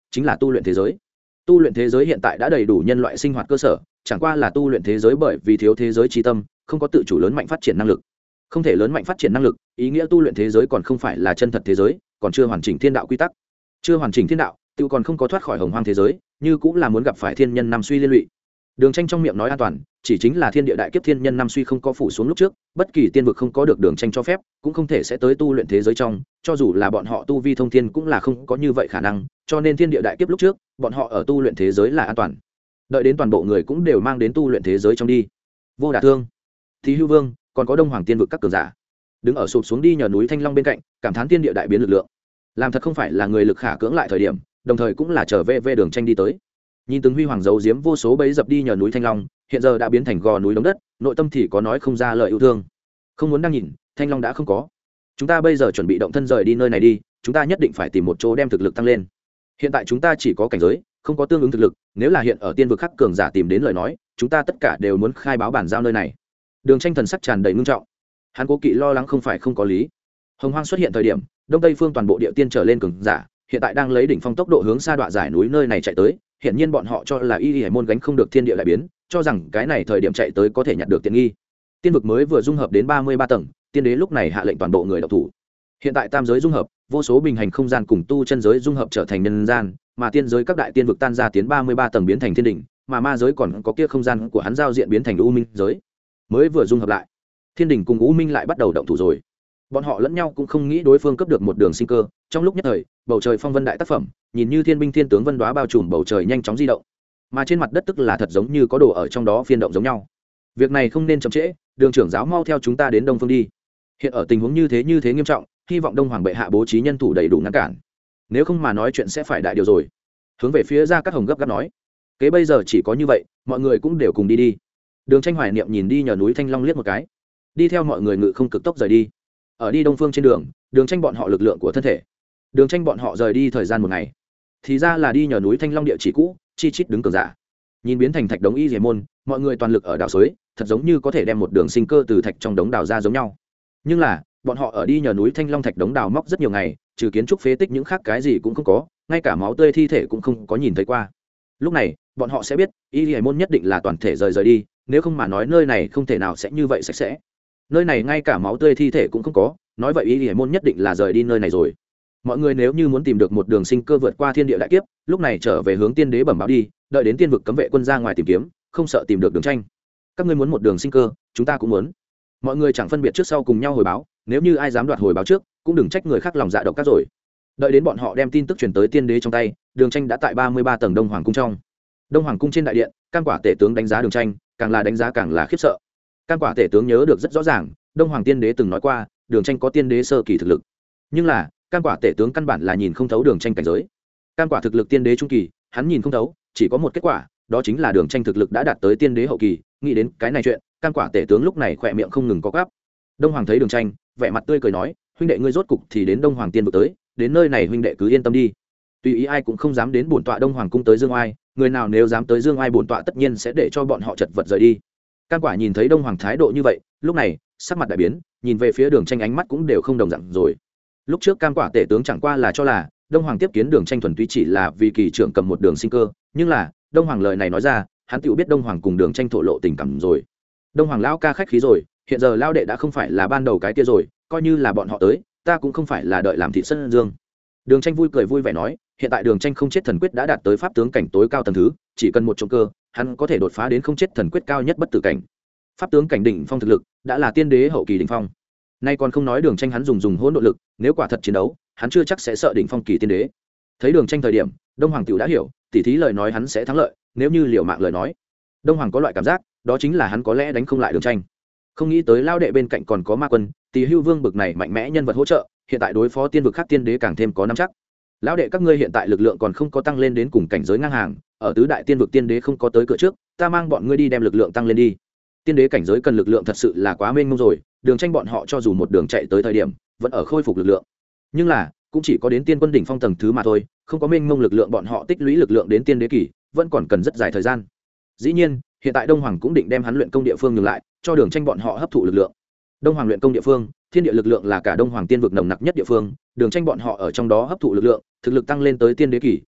chính là tu luyện thế giới. Tu luyện thế giới hiện tại đã đầy đủ nhân loại sinh hoạt cơ sở, chẳng qua là tu luyện thế giới bởi vì thiếu thế giới chi tâm, không có tự chủ lớn mạnh phát triển năng lực. Không thể lớn mạnh phát triển năng lực, ý nghĩa tu luyện thế giới còn không phải là chân thật thế giới, còn chưa hoàn chỉnh thiên đạo quy tắc. Chưa hoàn chỉnh thiên đạo, tự còn không có thoát khỏi hồng hoang thế giới, như cũng là muốn gặp phải thiên nhân năm suy liên lụy. Đường Tranh trong miệng nói an toàn, chỉ chính là thiên địa đại kiếp thiên nhân năm suy không có phủ xuống lúc trước, bất kỳ tiên vực không có được Đường Tranh cho phép, cũng không thể sẽ tới tu luyện thế giới trong, cho dù là bọn họ tu vi thông thiên cũng là không có như vậy khả năng, cho nên thiên địa đại kiếp lúc trước, bọn họ ở tu luyện thế giới là an toàn. Đợi đến toàn bộ người cũng đều mang đến tu luyện thế giới trong đi. Vô Đả Thương, Thí Hưu Vương, còn có Đông Hoàng tiên vực các cường giả, đứng ở sụp xuống đi nhờ núi Thanh Long bên cạnh, cảm thán thiên địa đại biến lực lượng. Làm thật không phải là người lực khả cưỡng lại thời điểm, đồng thời cũng là trở về Đường Tranh đi tới. Nhìn từng huy hoàng dấu diếm vô số bấy dập đi nhờ núi Thanh Long, hiện giờ đã biến thành gò núi đống đất, nội tâm thì có nói không ra lời yêu thương. Không muốn đang nhìn, Thanh Long đã không có. Chúng ta bây giờ chuẩn bị động thân rời đi nơi này đi, chúng ta nhất định phải tìm một chỗ đem thực lực tăng lên. Hiện tại chúng ta chỉ có cảnh giới, không có tương ứng thực lực, nếu là hiện ở tiên vực khắc cường giả tìm đến lời nói, chúng ta tất cả đều muốn khai báo bản giao nơi này. Đường Tranh thần sắc tràn đầy ngưng trọng. Hắn cố kỵ lo lắng không phải không có lý. Hồng Hoang xuất hiện thời điểm, đông tây phương toàn bộ địa tiên trở lên cường giả, hiện tại đang lấy đỉnh phong tốc độ hướng xa đoạn giải núi nơi này chạy tới. Hiện nhiên bọn họ cho là Y Hải môn gánh không được thiên địa đại biến, cho rằng cái này thời điểm chạy tới có thể nhặt được tiện nghi. Tiên vực mới vừa dung hợp đến 33 tầng, tiên đế lúc này hạ lệnh toàn bộ người độc thủ. Hiện tại tam giới dung hợp, vô số bình hành không gian cùng tu chân giới dung hợp trở thành nhân gian, mà tiên giới các đại tiên vực tan ra tiến 33 tầng biến thành thiên đỉnh, mà ma giới còn có kia không gian của hắn giao diện biến thành u minh giới. Mới vừa dung hợp lại, thiên đỉnh cùng u minh lại bắt đầu động thủ rồi. Bọn họ lẫn nhau cũng không nghĩ đối phương cấp được một đường sinh cơ, trong lúc nhất thời, bầu trời phong vân đại tác phẩm, nhìn như thiên binh thiên tướng vân đoá bao trùm bầu trời nhanh chóng di động, mà trên mặt đất tức là thật giống như có đồ ở trong đó phiên động giống nhau. Việc này không nên chậm trễ, đường trưởng giáo mau theo chúng ta đến đông phương đi. Hiện ở tình huống như thế nghiêm trọng, hy vọng đông hoàng bệ hạ bố trí nhân thủ đầy đủ ngăn cản, nếu không mà nói chuyện sẽ phải đại điều rồi. Hướng về phía Gia Cát Hồng gấp gáp nói, kế bây giờ chỉ có như vậy, mọi người cũng đều cùng đi đi. Đường Tranh hoài niệm nhìn đi nhờ núi Thanh Long liếc một cái, đi theo mọi người ngự không cực tốc rời đi. Ở đi đông phương trên đường, Đường Tranh bọn họ lực lượng của thân thể, Đường Tranh bọn họ rời đi thời gian một ngày, thì ra là đi nhờ núi Thanh Long địa chỉ cũ, chi chít đứng cường giả. Nhìn biến thành thạch đống Y Diệp môn, mọi người toàn lực ở đào xới, thật giống như có thể đem một đường sinh cơ từ thạch trong đống đào ra giống nhau. Nhưng là, bọn họ ở đi nhờ núi Thanh Long thạch đống đào móc rất nhiều ngày, trừ kiến trúc phế tích những khác cái gì cũng không có, ngay cả máu tươi thi thể cũng không có nhìn thấy qua. Lúc này, bọn họ sẽ biết, Y Diệp môn nhất định là toàn thể rời đi, nếu không mà nói nơi này không thể nào sẽ như vậy sạch sẽ. Nơi này ngay cả máu tươi thi thể cũng không có, nói vậy Y Diệp môn nhất định là rời đi nơi này rồi. Mọi người nếu như muốn tìm được một đường sinh cơ vượt qua thiên địa đại kiếp, lúc này trở về hướng tiên đế bẩm báo đi, đợi đến tiên vực cấm vệ quân ra ngoài tìm kiếm, không sợ tìm được Đường Tranh. Các ngươi muốn một đường sinh cơ, chúng ta cũng muốn. Mọi người chẳng phân biệt trước sau cùng nhau hồi báo, nếu như ai dám đoạt hồi báo trước, cũng đừng trách người khác lòng dạ độc các rồi. Đợi đến bọn họ đem tin tức truyền tới tiên đế trong tay, Đường Tranh đã tại 33 tầng Đông Hoàng cung trong. Đông Hoàng cung trên đại điện, Cam Quả Tể tướng đánh giá Đường Tranh, càng là đánh giá càng là khiếp sợ. Cam Quả Tể tướng nhớ được rất rõ ràng, Đông Hoàng tiên đế từng nói qua, Đường Tranh có tiên đế sơ kỳ thực lực. Nhưng là, Cam Quả Tể tướng căn bản là nhìn không thấu Đường Tranh cảnh giới. Cam Quả thực lực tiên đế trung kỳ, hắn nhìn không thấu, chỉ có một kết quả, đó chính là Đường Tranh thực lực đã đạt tới tiên đế hậu kỳ. Nghĩ đến cái này chuyện, Cam Quả Tể tướng lúc này khỏe miệng không ngừng có gắp. Đông Hoàng thấy Đường Tranh, vẻ mặt tươi cười nói, huynh đệ ngươi rốt cục thì đến Đông Hoàng tiên vực tới, đến nơi này huynh đệ cứ yên tâm đi. Tùy ý ai cũng không dám đến bổn tọa Đông Hoàng cung tới Dương Oai, người nào nếu dám tới Dương Oai bổn tọa tất nhiên sẽ để cho bọn họ chật vật rời đi. Cam Quả nhìn thấy Đông Hoàng thái độ như vậy, lúc này, sắc mặt đại biến, nhìn về phía Đường Tranh ánh mắt cũng đều không đồng dạng rồi. Lúc trước Cam Quả Tể tướng chẳng qua là cho là Đông Hoàng tiếp kiến Đường Tranh thuần túy chỉ là vì kỳ trưởng cầm một đường sinh cơ, nhưng là, Đông Hoàng lời này nói ra, hắn tự biết Đông Hoàng cùng Đường Tranh thổ lộ tình cảm rồi. Đông Hoàng lão ca khách khí rồi, hiện giờ lão đệ đã không phải là ban đầu cái kia rồi, coi như là bọn họ tới, ta cũng không phải là đợi làm thị sân dương. Đường Tranh vui cười vui vẻ nói, hiện tại Đường Tranh không chết thần quyết đã đạt tới pháp tướng cảnh tối cao tầng thứ, chỉ cần một trọng cơ, hắn có thể đột phá đến không chết thần quyết cao nhất bất tử cảnh. Pháp tướng cảnh đỉnh phong thực lực, đã là tiên đế hậu kỳ đỉnh phong. Nay còn không nói Đường Tranh hắn dùng hỗn độn lực, nếu quả thật chiến đấu, hắn chưa chắc sẽ sợ đỉnh phong kỳ tiên đế. Thấy Đường Tranh thời điểm, Đông Hoàng tiểu đã hiểu, tỉ thí lời nói hắn sẽ thắng lợi, nếu như liều mạng lời nói. Đông Hoàng có loại cảm giác, đó chính là hắn có lẽ đánh không lại Đường Tranh. Không nghĩ tới lao đệ bên cạnh còn có Ma Quân, Tỳ Hưu Vương bực này mạnh mẽ nhân vật hỗ trợ, hiện tại đối phó tiên vực khác tiên đế càng thêm có nắm chắc. Lão đệ các ngươi hiện tại lực lượng còn không có tăng lên đến cùng cảnh giới ngang hàng, ở tứ đại tiên vực tiên đế không có tới cửa trước, ta mang bọn ngươi đi đem lực lượng tăng lên đi. Tiên đế cảnh giới cần lực lượng thật sự là quá mênh mông rồi, Đường Tranh bọn họ cho dù một đường chạy tới thời điểm, vẫn ở khôi phục lực lượng. Nhưng là, cũng chỉ có đến tiên quân đỉnh phong tầng thứ mà thôi, không có mênh mông lực lượng bọn họ tích lũy lực lượng đến tiên đế kỳ, vẫn còn cần rất dài thời gian. Dĩ nhiên, hiện tại Đông Hoàng cũng định đem hắn luyện công địa phương nhường lại, cho Đường Tranh bọn họ hấp thụ lực lượng. Đông Hoàng luyện công địa phương, thiên địa lực lượng là cả Đông Hoàng tiên vực nồng nặc nhất địa phương, Đường Tranh bọn họ ở trong đó hấp thụ lực lượng, thực lực tăng lên tới tiên đế kỳ,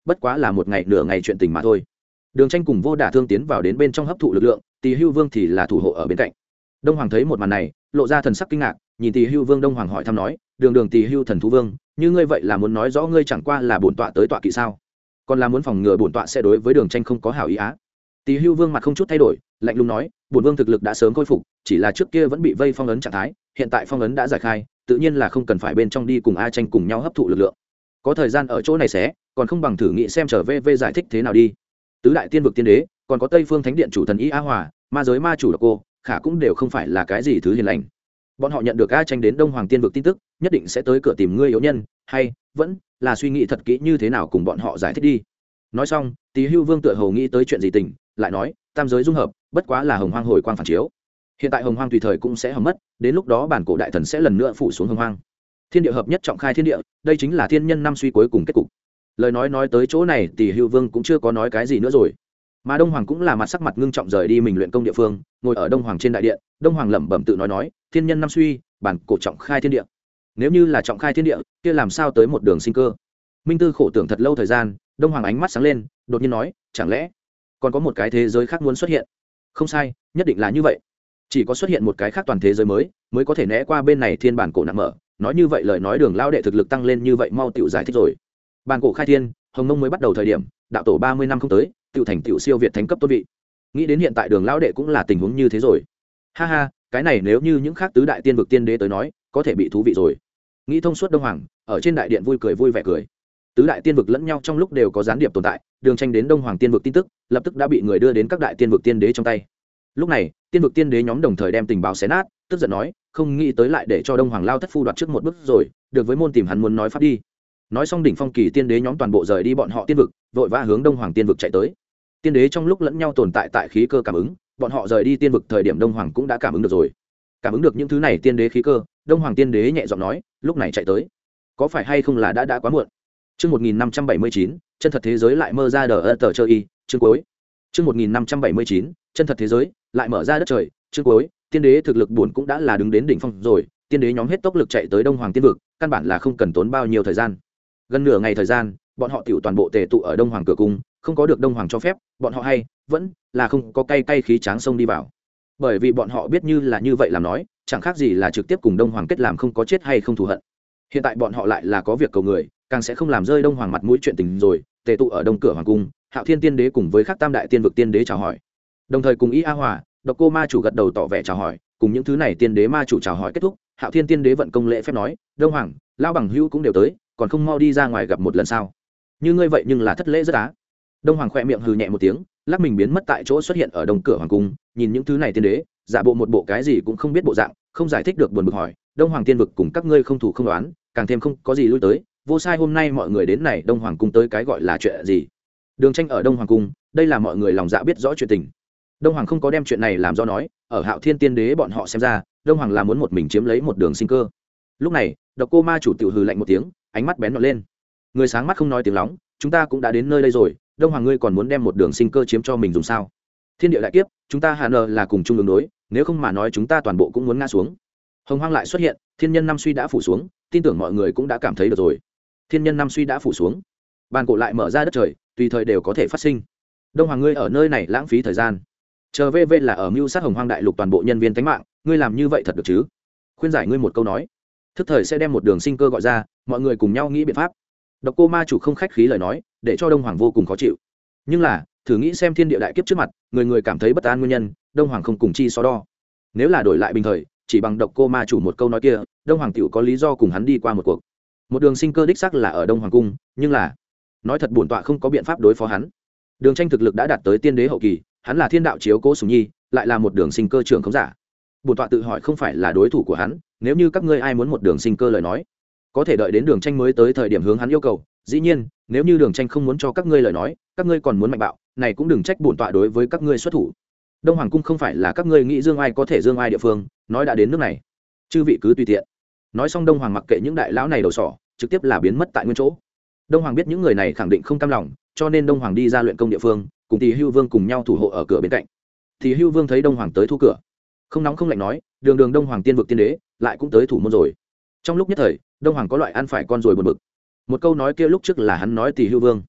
bất quá là một ngày nửa ngày chuyện tình mà thôi. Đường Tranh cùng Vô Đả Thương tiến vào đến bên trong hấp thụ lực lượng, Tỳ Hưu Vương thì là thủ hộ ở bên cạnh. Đông Hoàng thấy một màn này, lộ ra thần sắc kinh ngạc, nhìn Tỳ Hưu Vương. Đông Hoàng hỏi thăm nói, đường Tỳ Hưu Thần Thú Vương, như ngươi vậy là muốn nói rõ ngươi chẳng qua là bổn tọa tới tọa kỵ sao? Còn là muốn phòng ngừa bổn tọa sẽ đối với Đường Tranh không có hảo ý á? Tỳ Hưu Vương mặt không chút thay đổi, lạnh lùng nói, bổn vương thực lực đã sớm khôi phục, chỉ là trước kia vẫn bị vây phong ấn trạng thái, hiện tại phong ấn đã giải khai, tự nhiên là không cần phải bên trong đi cùng A Tranh cùng nhau hấp thụ lực lượng. Có thời gian ở chỗ này sẽ, còn không bằng thử nghĩ xem trở về giải thích thế nào đi. Tứ đại tiên vực tiên đế, còn có Tây Phương Thánh Điện chủ thần Y A Hòa, ma giới ma chủ Độc Cô, khả cũng đều không phải là cái gì thứ hiền lành. Bọn họ nhận được A Tranh đến Đông Hoàng tiên vực tin tức, nhất định sẽ tới cửa tìm ngươi yếu nhân, hay vẫn là suy nghĩ thật kỹ như thế nào cùng bọn họ giải thích đi. Nói xong, Tỳ Hưu Vương tựa hồ nghĩ tới chuyện gì tình, lại nói, tam giới dung hợp, bất quá là hồng hoang hồi quang phản chiếu. Hiện tại hồng hoang tùy thời cũng sẽ hỏng mất, đến lúc đó bản cổ đại thần sẽ lần nữa phủ xuống hồng hoang. Thiên địa hợp nhất trọng khai thiên địa, đây chính là thiên nhân năm suy cuối cùng kết cục. Lời nói tới chỗ này, Tỳ Hưu Vương cũng chưa có nói cái gì nữa rồi. Mà Đông Hoàng cũng là mặt sắc mặt ngưng trọng rời đi mình luyện công địa phương, ngồi ở Đông Hoàng trên đại điện. Đông Hoàng lẩm bẩm tự nói, thiên nhân năm suy, bản cổ trọng khai thiên địa. Nếu như là trọng khai thiên địa, kia làm sao tới một đường sinh cơ? Minh Tư khổ tưởng thật lâu thời gian, Đông Hoàng ánh mắt sáng lên, đột nhiên nói, chẳng lẽ còn có một cái thế giới khác muốn xuất hiện? Không sai, nhất định là như vậy. Chỉ có xuất hiện một cái khác toàn thế giới mới có thể né qua bên này thiên bản cổ nặng mở. Nói như vậy lời nói Đường lao đệ thực lực tăng lên như vậy mau tiểu giải thích rồi. Bản cổ khai thiên, hồng mông mới bắt đầu thời điểm, đạo tổ 30 năm không tới, tiểu thành tiểu siêu việt thánh cấp tôn vị. Nghĩ đến hiện tại Đường lao đệ cũng là tình huống như thế rồi. Ha ha, cái này nếu như những khác tứ đại tiên vực tiên đế tới nói, có thể bị thú vị rồi. Nghĩ thông suốt Đông Hoàng, ở trên đại điện vui vẻ cười. Tứ đại tiên vực lẫn nhau trong lúc đều có gián điệp tồn tại, Đường Tranh đến Đông Hoàng tiên vực tin tức, lập tức đã bị người đưa đến các đại tiên vực tiên đế trong tay. Lúc này, tiên vực tiên đế nhóm đồng thời đem tình báo xé nát, tức giận nói, không nghĩ tới lại để cho Đông Hoàng lao thất phu đoạt trước một bước rồi, được với môn tìm hắn muốn nói pháp đi. Nói xong đỉnh phong kỳ tiên đế nhóm toàn bộ rời đi bọn họ tiên vực, vội vã hướng Đông Hoàng tiên vực chạy tới. Tiên đế trong lúc lẫn nhau tồn tại tại khí cơ cảm ứng, bọn họ rời đi tiên vực thời điểm Đông Hoàng cũng đã cảm ứng được rồi. Cảm ứng được những thứ này tiên đế khí cơ, Đông Hoàng tiên đế nhẹ giọng nói, lúc này chạy tới, có phải hay không là đã quá muộn. Chương 1579, chân thật thế giới lại mơ ra tờ chơi y, chương cuối. Chương 1579, chân thật thế giới lại mở ra đất trời, chương cuối. Tiên đế thực lực buồn cũng đã là đứng đến đỉnh phong rồi, tiên đế nhóm hết tốc lực chạy tới Đông Hoàng tiên vực, căn bản là không cần tốn bao nhiêu thời gian. Gần nửa ngày thời gian, bọn họ tiểu toàn bộ tề tụ ở Đông Hoàng cửa cung, không có được Đông Hoàng cho phép, bọn họ hay vẫn là không có cay khí tráng sông đi vào. Bởi vì bọn họ biết như là như vậy làm nói, chẳng khác gì là trực tiếp cùng Đông Hoàng kết làm không có chết hay không thù hận. Hiện tại bọn họ lại là có việc cầu người, càng sẽ không làm rơi Đông Hoàng mặt mũi chuyện tình rồi, tề tụ ở Đông cửa hoàng cung, Hạo Thiên tiên đế cùng với các tam đại tiên vực tiên đế chào hỏi. Đồng thời cùng Y A Hòa, Độc Cô ma chủ gật đầu tỏ vẻ chào hỏi, cùng những thứ này tiên đế ma chủ chào hỏi kết thúc, Hạo Thiên tiên đế vận công lễ phép nói, Đông Hoàng, lão bằng hữu cũng đều tới, còn không mau đi ra ngoài gặp một lần sao? Như ngươi vậy nhưng là thất lễ rất á. Đông Hoàng khẽ miệng hừ nhẹ một tiếng, lắc mình biến mất tại chỗ xuất hiện ở Đông cửa hoàng cung, nhìn những thứ này tiên đế, giả bộ một bộ cái gì cũng không biết bộ dạng, không giải thích được buồn bực hỏi, Đông Hoàng tiên vực cùng các ngươi không thủ không đoán, càng thêm không có gì lui tới, vô sai hôm nay mọi người đến này Đông Hoàng cung tới cái gọi là chuyện gì? Đường Tranh ở Đông Hoàng cung, đây là mọi người lòng dạ biết rõ chuyện tình. Đông Hoàng không có đem chuyện này làm do nói, ở Hạo Thiên tiên đế bọn họ xem ra, Đông Hoàng là muốn một mình chiếm lấy một đường sinh cơ. Lúc này, Độc Cô ma chủ tiểu hừ lạnh một tiếng, ánh mắt bén nhọn lên. Người sáng mắt không nói tiếng lóng, chúng ta cũng đã đến nơi đây rồi, Đông Hoàng ngươi còn muốn đem một đường sinh cơ chiếm cho mình dùng sao? Thiên địa đại kiếp, chúng ta hà nờ là cùng chung ứng đối, nếu không mà nói chúng ta toàn bộ cũng muốn ngã xuống. Hồng Hoang lại xuất hiện, thiên nhân năm suy đã phủ xuống, tin tưởng mọi người cũng đã cảm thấy được rồi. Thiên nhân năm suy đã phủ xuống, bàn cổ lại mở ra đất trời, tùy thời đều có thể phát sinh. Đông Hoàng ngươi ở nơi này lãng phí thời gian, chờ VV là ở mưu sát Hồng Hoang đại lục toàn bộ nhân viên tánh mạng, ngươi làm như vậy thật được chứ? Khuyên giải ngươi một câu nói, thức thời sẽ đem một đường sinh cơ gọi ra, mọi người cùng nhau nghĩ biện pháp. Độc Cô ma chủ không khách khí lời nói, để cho Đông Hoàng vô cùng khó chịu. Nhưng là, thử nghĩ xem thiên địa đại kiếp trước mặt, người người cảm thấy bất an nguyên nhân, Đông Hoàng không cùng chi so đo. Nếu là đổi lại bình thời, chỉ bằng Độc Cô ma chủ một câu nói kia, Đông Hoàng tiểu có lý do cùng hắn đi qua một cuộc. Một đường sinh cơ đích xác là ở Đông Hoàng cung, nhưng là nói thật bổn tọa không có biện pháp đối phó hắn. Đường Tranh thực lực đã đạt tới tiên đế hậu kỳ, hắn là thiên đạo chiếu cố sủng nhi, lại là một đường sinh cơ trưởng không giả. Bổn tọa tự hỏi không phải là đối thủ của hắn, nếu như các ngươi ai muốn một đường sinh cơ lời nói, có thể đợi đến Đường Tranh mới tới thời điểm hướng hắn yêu cầu. Dĩ nhiên, nếu như Đường Tranh không muốn cho các ngươi lời nói, các ngươi còn muốn mạnh bạo, này cũng đừng trách bổn tọa đối với các ngươi xuất thủ. Đông Hoàng cung không phải là các ngươi nghĩ dương ai có thể dương ai địa phương, nói đã đến nước này, chư vị cứ tùy tiện. Nói xong Đông Hoàng mặc kệ những đại lão này đầu sỏ, trực tiếp là biến mất tại nguyên chỗ. Đông Hoàng biết những người này khẳng định không cam lòng, cho nên Đông Hoàng đi ra luyện công địa phương, cùng Tỳ Hưu Vương cùng nhau thủ hộ ở cửa bên cạnh. Tỳ Hưu Vương thấy Đông Hoàng tới thu cửa, không nóng không lạnh nói, đường Đông Hoàng tiên vực tiên đế lại cũng tới thủ môn rồi. Trong lúc nhất thời, Đông Hoàng có loại ăn phải con rồi buồn bực. Một câu nói kia lúc trước là hắn nói Tỳ Hưu Vương,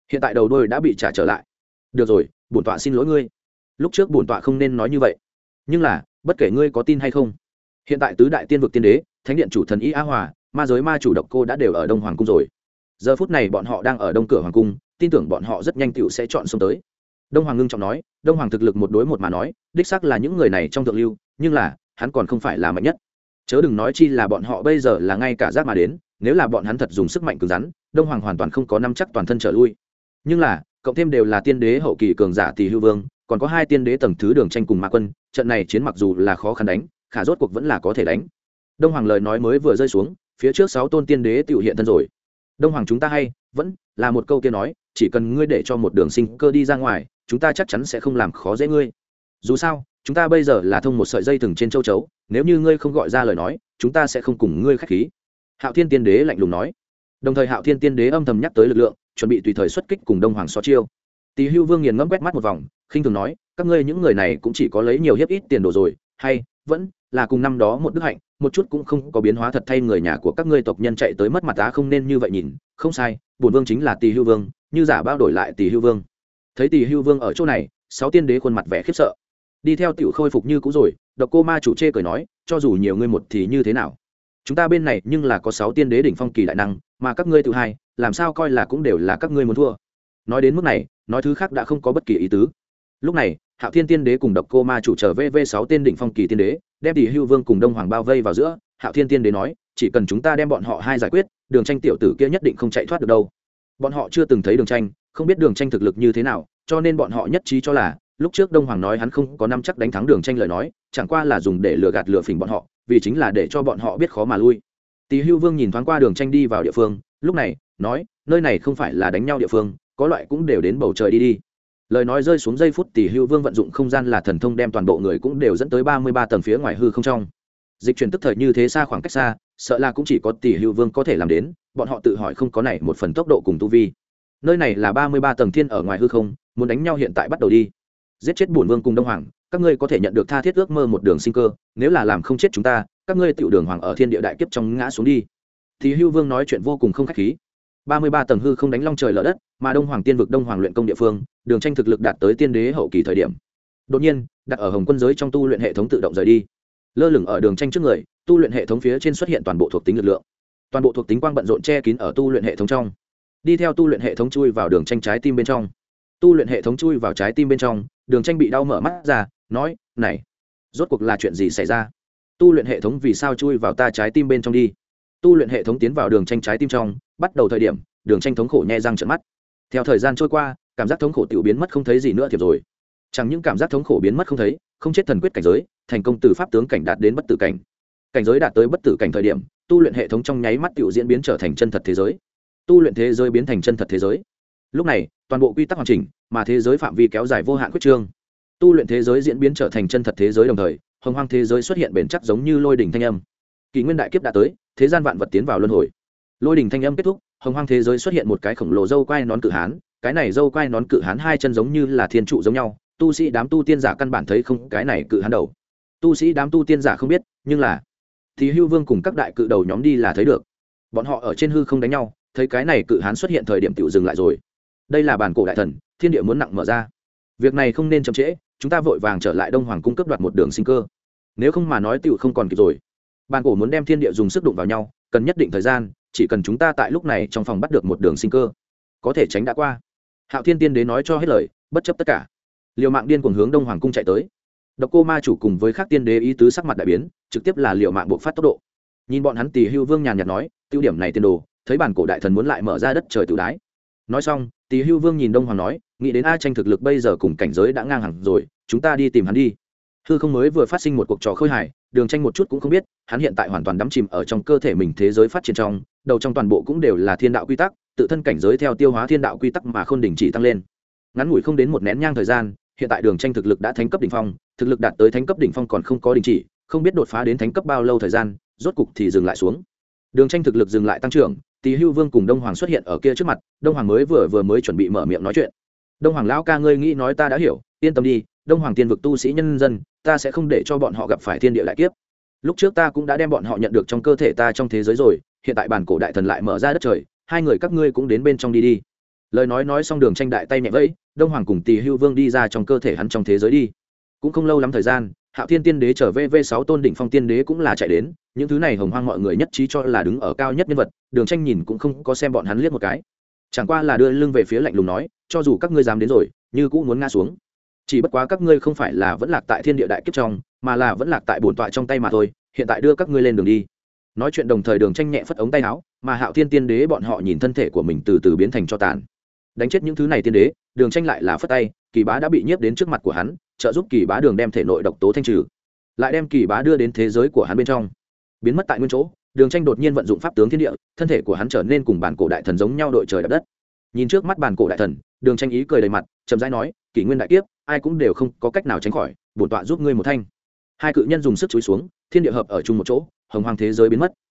hiện tại đầu đôi đã bị trả trở lại. Được rồi, bổn tọa xin lỗi ngươi, lúc trước bổn tọa không nên nói như vậy. Nhưng là bất kể ngươi có tin hay không, hiện tại tứ đại tiên vực tiên đế, thánh điện chủ thần Y Á Hòa, ma giới ma chủ Độc Cô đã đều ở Đông Hoàng cung rồi. Giờ phút này bọn họ đang ở đông cửa hoàng cung, tin tưởng bọn họ rất nhanh tựu sẽ chọn xông tới. Đông Hoàng ngưng trọng nói, Đông Hoàng thực lực một đối một mà nói, đích xác là những người này trong thượng lưu, nhưng là hắn còn không phải là mạnh nhất. Chớ đừng nói chi là bọn họ bây giờ là ngay cả giác mà đến, nếu là bọn hắn thật dùng sức mạnh cứng rắn, Đông Hoàng hoàn toàn không có nắm chắc toàn thân trở lui. Nhưng là cộng thêm đều là tiên đế hậu kỳ cường giả Tỷ Hưu Vương, còn có hai tiên đế tầng thứ Đường Tranh cùng Ma Quân, trận này chiến mặc dù là khó khăn đánh, khả rốt cuộc vẫn là có thể đánh. Đông Hoàng lời nói mới vừa rơi xuống, phía trước 6 tôn tiên đế tiểu hiện thân rồi. Đông Hoàng chúng ta hay vẫn là một câu kia nói, chỉ cần ngươi để cho một đường sinh cơ đi ra ngoài, chúng ta chắc chắn sẽ không làm khó dễ ngươi. Dù sao chúng ta bây giờ là thông một sợi dây thừng trên châu chấu, nếu như ngươi không gọi ra lời nói, chúng ta sẽ không cùng ngươi khách khí. Hạo Thiên tiên đế lạnh lùng nói. Đồng thời Hạo Thiên tiên đế âm thầm nhắc tới lực lượng, chuẩn bị tùy thời xuất kích cùng Đông Hoàng so chiêu. Tỷ Hưu Vương nghiền ngẫm quét mắt một vòng, khinh thường nói, các ngươi những người này cũng chỉ có lấy nhiều hiếp ít tiền đồ rồi, hay vẫn là cùng năm đó một đức hạnh, một chút cũng không có biến hóa thật, thay người nhà của các ngươi tộc nhân chạy tới mất mặt ta, không nên như vậy nhìn. Không sai, bổn vương chính là Tỷ Hưu Vương, như giả bao đổi lại Tỷ Hưu Vương. Thấy Tỷ Hưu Vương ở chỗ này, 6 tiên đế khuôn mặt vẻ khiếp sợ. Đi theo tiểu khôi phục như cũ rồi. Độc Cô ma chủ chê cười nói, cho dù nhiều ngươi một thì như thế nào, chúng ta bên này nhưng là có 6 tiên đế đỉnh phong kỳ đại năng, mà các ngươi tự hai, làm sao coi là cũng đều là các ngươi muốn thua. Nói đến mức này, nói thứ khác đã không có bất kỳ ý tứ. Lúc này Hạo Thiên tiên đế cùng Độc Cô ma chủ trở về 6 tên đỉnh phong kỳ tiên đế, đem Tỷ Hưu Vương cùng Đông Hoàng bao vây vào giữa. Hạo Thiên tiên đế nói, chỉ cần chúng ta đem bọn họ hai giải quyết, Đường Tranh tiểu tử kia nhất định không chạy thoát được đâu. Bọn họ chưa từng thấy Đường Tranh, không biết Đường Tranh thực lực như thế nào, cho nên bọn họ nhất trí cho là lúc trước Đông Hoàng nói hắn không có nắm chắc đánh thắng Đường Tranh lời nói, chẳng qua là dùng để lừa gạt lừa phỉnh bọn họ, vì chính là để cho bọn họ biết khó mà lui. Tỷ Hưu Vương nhìn thoáng qua Đường Tranh đi vào địa phương, lúc này nói, nơi này không phải là đánh nhau địa phương, có loại cũng đều đến bầu trời đi đi. Lời nói rơi xuống giây phút, Tỷ Hưu Vương vận dụng không gian là thần thông, đem toàn bộ người cũng đều dẫn tới 33 tầng phía ngoài hư không trong. Dịch chuyển tức thời như thế, xa khoảng cách xa, sợ là cũng chỉ có Tỷ Hưu Vương có thể làm đến, bọn họ tự hỏi không có này một phần tốc độ cùng tu vi. Nơi này là 33 tầng thiên ở ngoài hư không, muốn đánh nhau hiện tại bắt đầu đi. Giết chết bổn vương cùng Đông Hoàng, các ngươi có thể nhận được tha thiết ước mơ một đường sinh cơ, nếu là làm không chết chúng ta, các ngươi tiểu đường hoàng ở thiên địa đại kiếp trong ngã xuống đi. Tỷ Hưu Vương nói chuyện vô cùng không khách khí. 33 tầng hư không đánh long trời lở đất, mà Đông Hoàng tiên vực Đông Hoàng luyện công địa phương, Đường Tranh thực lực đạt tới tiên đế hậu kỳ thời điểm. Đột nhiên, đặt ở Hồng Quân giới trong tu luyện hệ thống tự động rời đi. Lơ lửng ở Đường Tranh trước người, tu luyện hệ thống phía trên xuất hiện toàn bộ thuộc tính lực lượng. Toàn bộ thuộc tính quang bận rộn che kín ở tu luyện hệ thống trong. Đi theo tu luyện hệ thống chui vào Đường Tranh trái tim bên trong. Tu luyện hệ thống chui vào trái tim bên trong, Đường Tranh bị đau mở mắt ra, nói, "Này, rốt cuộc là chuyện gì xảy ra? Tu luyện hệ thống vì sao chui vào ta trái tim bên trong đi?" Tu luyện hệ thống tiến vào Đường Tranh trái tim trong, bắt đầu thời điểm, Đường Tranh thống khổ nhe răng trợn mắt. Theo thời gian trôi qua, cảm giác thống khổ tiểu biến mất không thấy gì nữa thiệt rồi. Chẳng những cảm giác thống khổ biến mất không thấy, không chết thần quyết cảnh giới, thành công từ pháp tướng cảnh đạt đến bất tử cảnh. Cảnh giới đạt tới bất tử cảnh thời điểm, tu luyện hệ thống trong nháy mắt tiểu diễn biến trở thành chân thật thế giới. Tu luyện thế giới biến thành chân thật thế giới. Lúc này, toàn bộ quy tắc hoàn chỉnh, mà thế giới phạm vi kéo dài vô hạn quyết trương. Tu luyện thế giới diễn biến trở thành chân thật thế giới đồng thời, hồng hoang thế giới xuất hiện bền chắc giống như lôi đỉnh thanh âm. Kỷ nguyên đại kiếp đã tới, thế gian vạn vật tiến vào luân hồi. Lôi đỉnh thanh âm kết thúc, hồng hoang thế giới xuất hiện một cái khổng lồ dâu quai nón cự hán, cái này dâu quai nón cự hán hai chân giống như là thiên trụ giống nhau, tu sĩ đám tu tiên giả căn bản thấy không cái này cự hán đầu. Tu sĩ đám tu tiên giả không biết, nhưng là thì Hưu Vương cùng các đại cự đầu nhóm đi là thấy được. Bọn họ ở trên hư không đánh nhau, thấy cái này cự hán xuất hiện thời điểm tiểu dừng lại rồi. Đây là bản cổ đại thần, thiên địa muốn nặng mở ra. Việc này không nên chậm trễ, chúng ta vội vàng trở lại Đông Hoàng cung cấp đoạt một đường sinh cơ. Nếu không mà nói tiểu không còn kịp rồi. Bản cổ muốn đem thiên địa dùng sức đụng vào nhau, cần nhất định thời gian, chỉ cần chúng ta tại lúc này trong phòng bắt được một đường sinh cơ, có thể tránh đã qua. Hạo Thiên tiên đế nói cho hết lời, bất chấp tất cả, liều mạng điên cuồng hướng Đông Hoàng cung chạy tới. Độc Cô ma chủ cùng với các tiên đế ý tứ sắc mặt đại biến, trực tiếp là liều mạng buộc phát tốc độ. Nhìn bọn hắn, Tỷ Hưu Vương nhàn nhạt nói, tiêu điểm này tiên đồ, thấy bản cổ đại thần muốn lại mở ra đất trời tự đái. Nói xong, Tỷ Hưu Vương nhìn Đông Hoàng nói, nghĩ đến A Tranh thực lực bây giờ cùng cảnh giới đã ngang hàng rồi, chúng ta đi tìm hắn đi. Hư không mới vừa phát sinh một cuộc trò khơi hài, Đường Tranh một chút cũng không biết, hắn hiện tại hoàn toàn đắm chìm ở trong cơ thể mình thế giới phát triển trong, đầu trong toàn bộ cũng đều là thiên đạo quy tắc, tự thân cảnh giới theo tiêu hóa thiên đạo quy tắc mà không đình chỉ tăng lên. Ngắn ngủi không đến một nén nhang thời gian, hiện tại Đường Tranh thực lực đã thánh cấp đỉnh phong, thực lực đạt tới thánh cấp đỉnh phong còn không có đình chỉ, không biết đột phá đến thánh cấp bao lâu thời gian, rốt cục thì dừng lại xuống. Đường Tranh thực lực dừng lại tăng trưởng, Tỷ Hưu Vương cùng Đông Hoàng xuất hiện ở kia trước mặt, Đông Hoàng vừa mới chuẩn bị mở miệng nói chuyện. Đông Hoàng lão ca, ngươi nghĩ nói ta đã hiểu, yên tâm đi, Đông Hoàng tiên vực tu sĩ nhân dân, ta sẽ không để cho bọn họ gặp phải thiên địa đại kiếp. Lúc trước ta cũng đã đem bọn họ nhận được trong cơ thể ta trong thế giới rồi, hiện tại bản cổ đại thần lại mở ra đất trời, hai người các ngươi cũng đến bên trong đi đi. lời nói xong đường tranh đại tay nhẹ vẫy, đông hoàng cùng tỳ hưu vương đi ra trong cơ thể hắn trong thế giới đi. Cũng không lâu lắm thời gian, Hạo Thiên Tiên Đế trở về 6 tôn đỉnh phong tiên đế cũng là chạy đến, những thứ này hồng hoang mọi người nhất trí cho là đứng ở cao nhất nhân vật, đường tranh nhìn cũng không có xem bọn hắn liếc một cái, chẳng qua là đưa lưng về phía lạnh lùng nói, cho dù các ngươi dám đến rồi, như cũng muốn ngã xuống. Chỉ bất quá các ngươi không phải là vẫn lạc tại thiên địa đại kiếp trong, mà là vẫn lạc tại bổn tọa trong tay mà thôi, hiện tại đưa các ngươi lên đường đi. Nói chuyện đồng thời đường tranh nhẹ phất ống tay áo, mà Hạo Thiên Tiên Đế bọn họ nhìn thân thể của mình từ từ biến thành tro tàn. Đánh chết những thứ này tiên đế, đường tranh lại là phất tay, Kỳ Bá đã bị nhiếp đến trước mặt của hắn, trợ giúp Kỳ Bá đường đem thể nội độc tố thanh trừ, lại đem Kỳ Bá đưa đến thế giới của hắn bên trong, biến mất tại nguyên chỗ. Đường tranh đột nhiên vận dụng pháp tướng thiên địa, thân thể của hắn trở nên cùng bản cổ đại thần giống nhau, đội trời đạp đất. Nhìn trước mắt bản cổ đại thần, đường tranh ý cười đầy mặt, chậm rãi nói, kỷ nguyên đại kiếp, ai cũng đều không có cách nào tránh khỏi, bổn tọa giúp ngươi một thanh. Hai cự nhân dùng sức chúi xuống, thiên địa hợp ở chung một chỗ, hồng hoang thế giới biến mất.